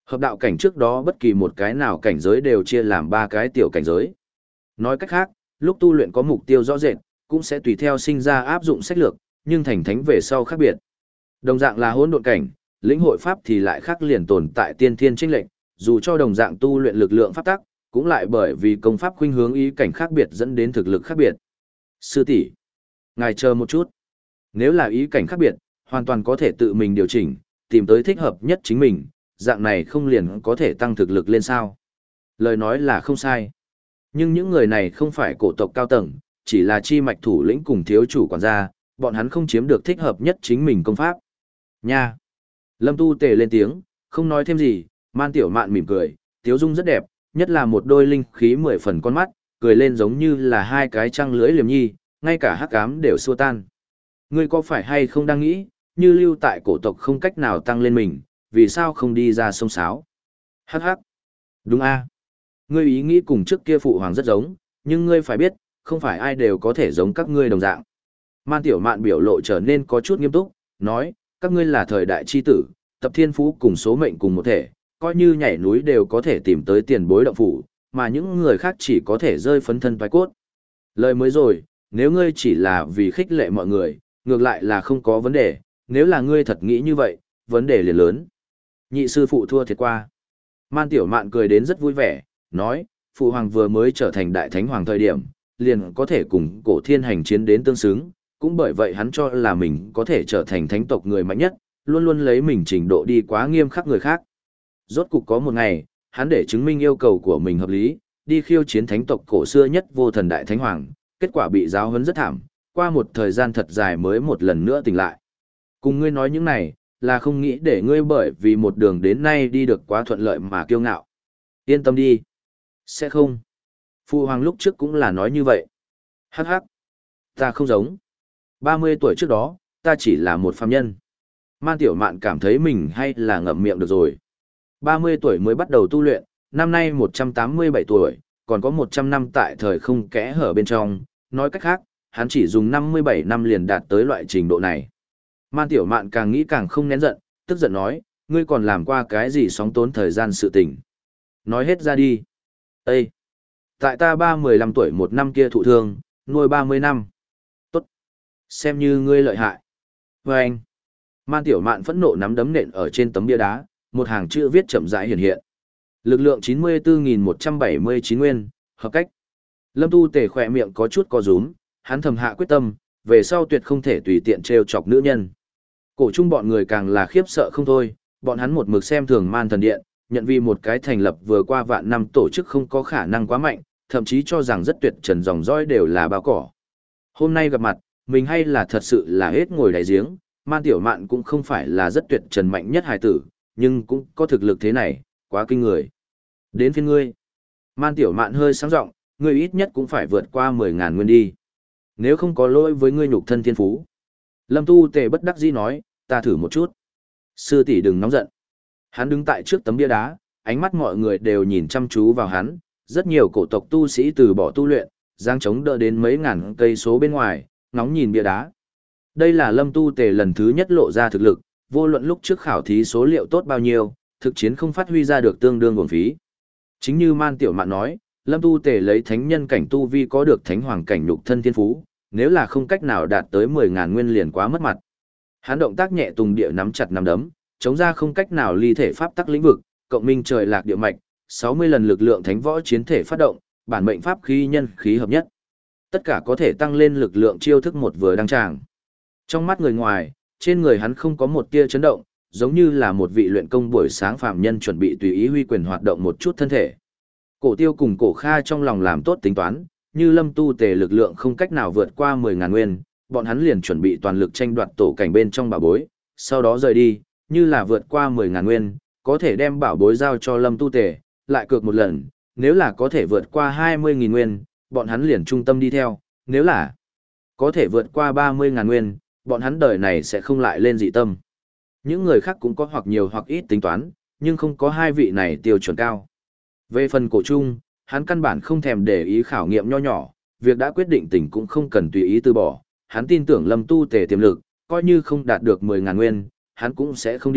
S1: Hợp đạo cảnh trước đó bất kỳ một cái nào cảnh giới đều chia làm ba cái tiểu cảnh giới. Nói cách khác, lúc tu luyện có mục tiêu rõ rệt, cũng sẽ tùy theo sinh ra áp dụng sách lược, nhưng thành thánh về sau khác biệt. Đồng dạng là hỗn độn cảnh, lĩnh hội pháp thì lại khác liền tồn tại tiên thiên chênh lệch, dù cho đồng dạng tu luyện lực lượng pháp tắc, cũng lại bởi vì công pháp khuynh hướng ý cảnh khác biệt dẫn đến thực lực khác biệt. Sư tỷ, ngài chờ một chút. Nếu là ý cảnh khác biệt, hoàn toàn có thể tự mình điều chỉnh, tìm tới thích hợp nhất chính mình, dạng này không liền có thể tăng thực lực lên sao. Lời nói là không sai. Nhưng những người này không phải cổ tộc cao tầng, chỉ là chi mạch thủ lĩnh cùng thiếu chủ quản gia, bọn hắn không chiếm được thích hợp nhất chính mình công pháp. Nha! Lâm Tu Tề lên tiếng, không nói thêm gì, Man Tiểu Mạn mỉm cười, tiếu dung rất đẹp, nhất là một đôi linh khí mười phần con mắt, cười lên giống như là hai cái trăng lưỡi liềm nhi, ngay cả hắc ám đều xua tan. Ngươi có phải hay không đang nghĩ, như lưu tại cổ tộc không cách nào tăng lên mình, vì sao không đi ra sông sáo? Hắc hắc! Đúng a. Ngươi ý nghĩ cùng trước kia phụ hoàng rất giống, nhưng ngươi phải biết, không phải ai đều có thể giống các ngươi đồng dạng. Man Tiểu Mạn biểu lộ trở nên có chút nghiêm túc, nói, các ngươi là thời đại chi tử, tập thiên phú cùng số mệnh cùng một thể, coi như nhảy núi đều có thể tìm tới tiền bối động phủ, mà những người khác chỉ có thể rơi phấn thân toái cốt. Lời mới rồi, nếu ngươi chỉ là vì khích lệ mọi người, ngược lại là không có vấn đề, nếu là ngươi thật nghĩ như vậy, vấn đề liền lớn. Nhị sư phụ thua thiệt qua. Man Tiểu Mạn cười đến rất vui vẻ, nói, phụ hoàng vừa mới trở thành đại thánh hoàng thời điểm, liền có thể cùng cổ thiên hành chiến đến tương xứng, cũng bởi vậy hắn cho là mình có thể trở thành thánh tộc người mạnh nhất, luôn luôn lấy mình trình độ đi quá nghiêm khắc người khác. Rốt cục có một ngày, hắn để chứng minh yêu cầu của mình hợp lý, đi khiêu chiến thánh tộc cổ xưa nhất vô thần đại thánh hoàng, kết quả bị giáo huấn rất thảm, qua một thời gian thật dài mới một lần nữa tỉnh lại. Cùng ngươi nói những này, là không nghĩ để ngươi bởi vì một đường đến nay đi được quá thuận lợi mà kiêu ngạo. Yên tâm đi. Sẽ không. Phụ hoàng lúc trước cũng là nói như vậy. Hắc hắc. Ta không giống. ba mươi tuổi trước đó, ta chỉ là một phàm nhân. Man Tiểu Mạn cảm thấy mình hay là ngậm miệng được rồi. ba mươi tuổi mới bắt đầu tu luyện, năm nay một trăm tám mươi bảy tuổi, còn có một trăm năm tại thời không kẽ hở bên trong, nói cách khác, hắn chỉ dùng năm mươi bảy năm liền đạt tới loại trình độ này. Man Tiểu Mạn càng nghĩ càng không nén giận, tức giận nói, ngươi còn làm qua cái gì sóng tốn thời gian sự tình. Nói hết ra đi. Ê! Tại ta ba mười lăm tuổi một năm kia thụ thương, nuôi ba mươi năm. Tốt! Xem như ngươi lợi hại. Và anh! Man Tiểu Mạn phẫn nộ nắm đấm nện ở trên tấm bia đá, một hàng chữ viết chậm rãi hiện hiện. Lực lượng chín mươi tư nghìn một trăm bảy mươi chín nguyên, hợp cách. Lâm Tu Tề khỏe miệng có chút co rúm, hắn thầm hạ quyết tâm, về sau tuyệt không thể tùy tiện trêu chọc nữ nhân. Cổ chung bọn người càng là khiếp sợ không thôi, bọn hắn một mực xem thường Man Thần Điện, nhận vì một cái thành lập vừa qua vạn năm tổ chức không có khả năng quá mạnh, thậm chí cho rằng rất tuyệt trần dòng dõi đều là bao cỏ. Hôm nay gặp mặt, mình hay là thật sự là hết ngồi đáy giếng, Man Tiểu Mạn cũng không phải là rất tuyệt trần mạnh nhất hài tử, nhưng cũng có thực lực thế này, quá kinh người. Đến phiên ngươi. Man Tiểu Mạn hơi sáng giọng, ngươi ít nhất cũng phải vượt qua mười ngàn nguyên đi. Nếu không có lỗi với ngươi nhục thân thiên phú. Lâm Tu Tề bất đắc dĩ nói, ta thử một chút. Sư tỷ đừng nóng giận. Hắn đứng tại trước tấm bia đá, ánh mắt mọi người đều nhìn chăm chú vào hắn, rất nhiều cổ tộc tu sĩ từ bỏ tu luyện, giang chống đỡ đến mấy ngàn cây số bên ngoài, ngóng nhìn bia đá. Đây là Lâm Tu Tề lần thứ nhất lộ ra thực lực, vô luận lúc trước khảo thí số liệu tốt bao nhiêu, thực chiến không phát huy ra được tương đương uổng phí. Chính như Man Tiểu Mạn nói, Lâm Tu Tề lấy thánh nhân cảnh tu vi có được thánh hoàng cảnh nhục thân thiên phú, nếu là không cách nào đạt tới mười ngàn nguyên liền quá mất mặt. Hắn động tác nhẹ tùng địa nắm chặt nắm đấm, chống ra không cách nào ly thể pháp tắc lĩnh vực, cộng minh trời lạc địa mạch, sáu mươi lần lực lượng thánh võ chiến thể phát động, bản mệnh pháp khí nhân khí hợp nhất. Tất cả có thể tăng lên lực lượng chiêu thức một vừa đăng tràng. Trong mắt người ngoài, trên người hắn không có một tia chấn động, giống như là một vị luyện công buổi sáng phàm nhân chuẩn bị tùy ý huy quyền hoạt động một chút thân thể. Cổ Tiêu cùng Cổ Kha trong lòng làm tốt tính toán, như Lâm Tu Tề lực lượng không cách nào vượt qua mười ngàn nguyên, bọn hắn liền chuẩn bị toàn lực tranh đoạt tổ cảnh bên trong bảo bối, sau đó rời đi, như là vượt qua mười ngàn nguyên, có thể đem bảo bối giao cho Lâm Tu Tề, lại cược một lần, nếu là có thể vượt qua hai mươi nghìn nguyên, bọn hắn liền trung tâm đi theo, nếu là có thể vượt qua ba mươi ngàn nguyên, bọn hắn đời này sẽ không lại lên dị tâm. Những người khác cũng có hoặc nhiều hoặc ít tính toán, nhưng không có hai vị này tiêu chuẩn cao. Về phần Cổ Trung, hắn căn bản không thèm để ý khảo nghiệm nho nhỏ, việc đã quyết định tình cũng không cần tùy ý từ bỏ, hắn tin tưởng Lâm Tu Tề tiềm lực, coi như không đạt được mười ngàn nguyên, hắn cũng sẽ không đi,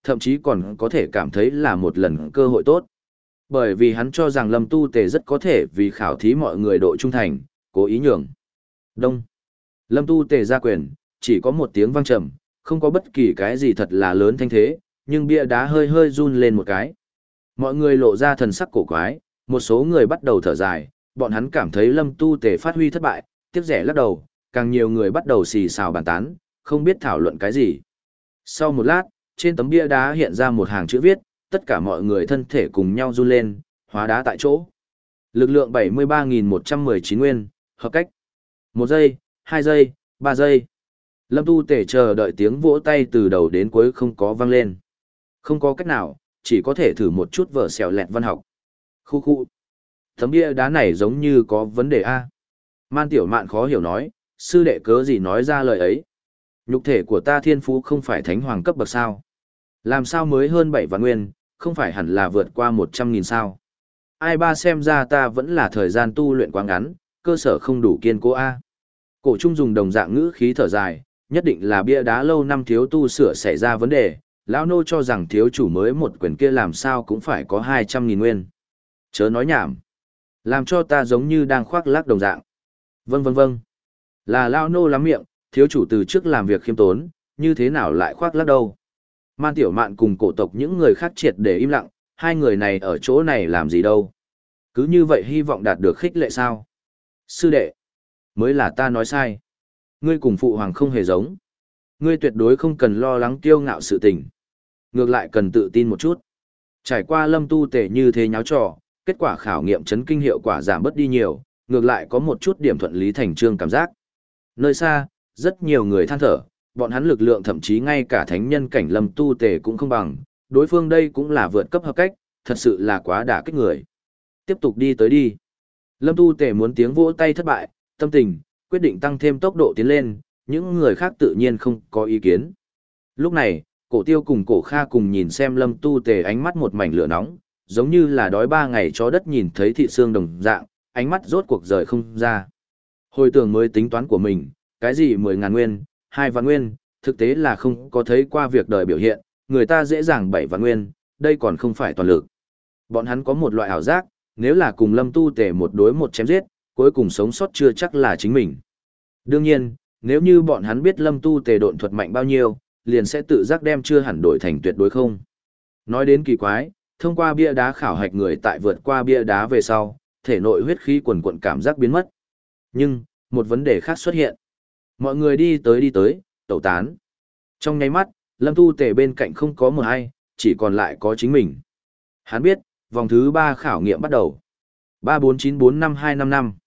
S1: thậm chí còn có thể cảm thấy là một lần cơ hội tốt. Bởi vì hắn cho rằng Lâm Tu Tề rất có thể vì khảo thí mọi người độ trung thành, cố ý nhường. Đông. Lâm Tu Tề ra quyền, chỉ có một tiếng vang trầm, không có bất kỳ cái gì thật là lớn thanh thế, nhưng bia đá hơi hơi run lên một cái. Mọi người lộ ra thần sắc cổ quái, một số người bắt đầu thở dài, bọn hắn cảm thấy Lâm Tu Tề phát huy thất bại, tiếc rẻ lắc đầu, càng nhiều người bắt đầu xì xào bàn tán, không biết thảo luận cái gì. Sau một lát, trên tấm bia đá hiện ra một hàng chữ viết, tất cả mọi người thân thể cùng nhau run lên, hóa đá tại chỗ. Lực lượng bảy mươi ba nghìn một trăm mười chín nguyên, hợp cách. Một giây, hai giây, ba giây. Lâm Tu Tề chờ đợi tiếng vỗ tay từ đầu đến cuối không có vang lên. Không có cách nào, chỉ có thể thử một chút vở xèo lẹt văn học. Khu khu. Tấm bia đá này giống như có vấn đề A. Man Tiểu Mạn khó hiểu nói, sư đệ cớ gì nói ra lời ấy. Nhục thể của ta thiên phú không phải thánh hoàng cấp bậc sao. Làm sao mới hơn bảy vạn nguyên, không phải hẳn là vượt qua một trăm nghìn sao. Ai ba xem ra ta vẫn là thời gian tu luyện quá ngắn, cơ sở không đủ kiên cố A. Cổ trung dùng đồng dạng ngữ khí thở dài, nhất định là bia đá lâu năm thiếu tu sửa xảy ra vấn đề, lão nô cho rằng thiếu chủ mới một quyển kia làm sao cũng phải có hai trăm nghìn nguyên. Chớ nói nhảm. Làm cho ta giống như đang khoác lác đồng dạng. Vâng vâng vâng. Là lão nô lắm miệng, thiếu chủ từ trước làm việc khiêm tốn, như thế nào lại khoác lác đâu. Man Tiểu Mạn cùng cổ tộc những người khác triệt để im lặng, hai người này ở chỗ này làm gì đâu. Cứ như vậy hy vọng đạt được khích lệ sao. Sư đệ, mới là ta nói sai. Ngươi cùng phụ hoàng không hề giống. Ngươi tuyệt đối không cần lo lắng kiêu ngạo sự tình. Ngược lại cần tự tin một chút. Trải qua Lâm Tu Tề như thế nháo trò, kết quả khảo nghiệm chấn kinh hiệu quả giảm bớt đi nhiều, ngược lại có một chút điểm thuận lý thành trương cảm giác. Nơi xa, rất nhiều người than thở, bọn hắn lực lượng thậm chí ngay cả thánh nhân cảnh Lâm Tu Tề cũng không bằng, đối phương đây cũng là vượt cấp hợp cách, thật sự là quá đả kích người. Tiếp tục đi tới đi. Lâm Tu Tề muốn tiếng vỗ tay thất bại, tâm tình, quyết định tăng thêm tốc độ tiến lên, những người khác tự nhiên không có ý kiến. Lúc này, cổ tiêu cùng cổ kha cùng nhìn xem Lâm Tu Tề ánh mắt một mảnh lửa nóng, giống như là đói ba ngày chó đất nhìn thấy thị xương đồng dạng, ánh mắt rốt cuộc rời không ra. Hồi tưởng mới tính toán của mình, cái gì mười ngàn nguyên, hai vạn nguyên, thực tế là không có thấy qua việc đời biểu hiện, người ta dễ dàng bảy vạn nguyên, đây còn không phải toàn lực. Bọn hắn có một loại ảo giác, nếu là cùng Lâm Tu Tề một đối một chém giết, cuối cùng sống sót chưa chắc là chính mình. Đương nhiên, nếu như bọn hắn biết Lâm Tu Tề độn thuật mạnh bao nhiêu, liền sẽ tự giác đem chưa hẳn đổi thành tuyệt đối không. Nói đến kỳ quái, thông qua bia đá khảo hạch người tại vượt qua bia đá về sau, thể nội huyết khí quần quần cảm giác biến mất. Nhưng, một vấn đề khác xuất hiện. Mọi người đi tới đi tới, tẩu tán. Trong nháy mắt, Lâm Tu Tề bên cạnh không có một ai, chỉ còn lại có chính mình. Hắn biết, vòng thứ ba khảo nghiệm bắt đầu. ba bốn chín bốn năm hai năm năm.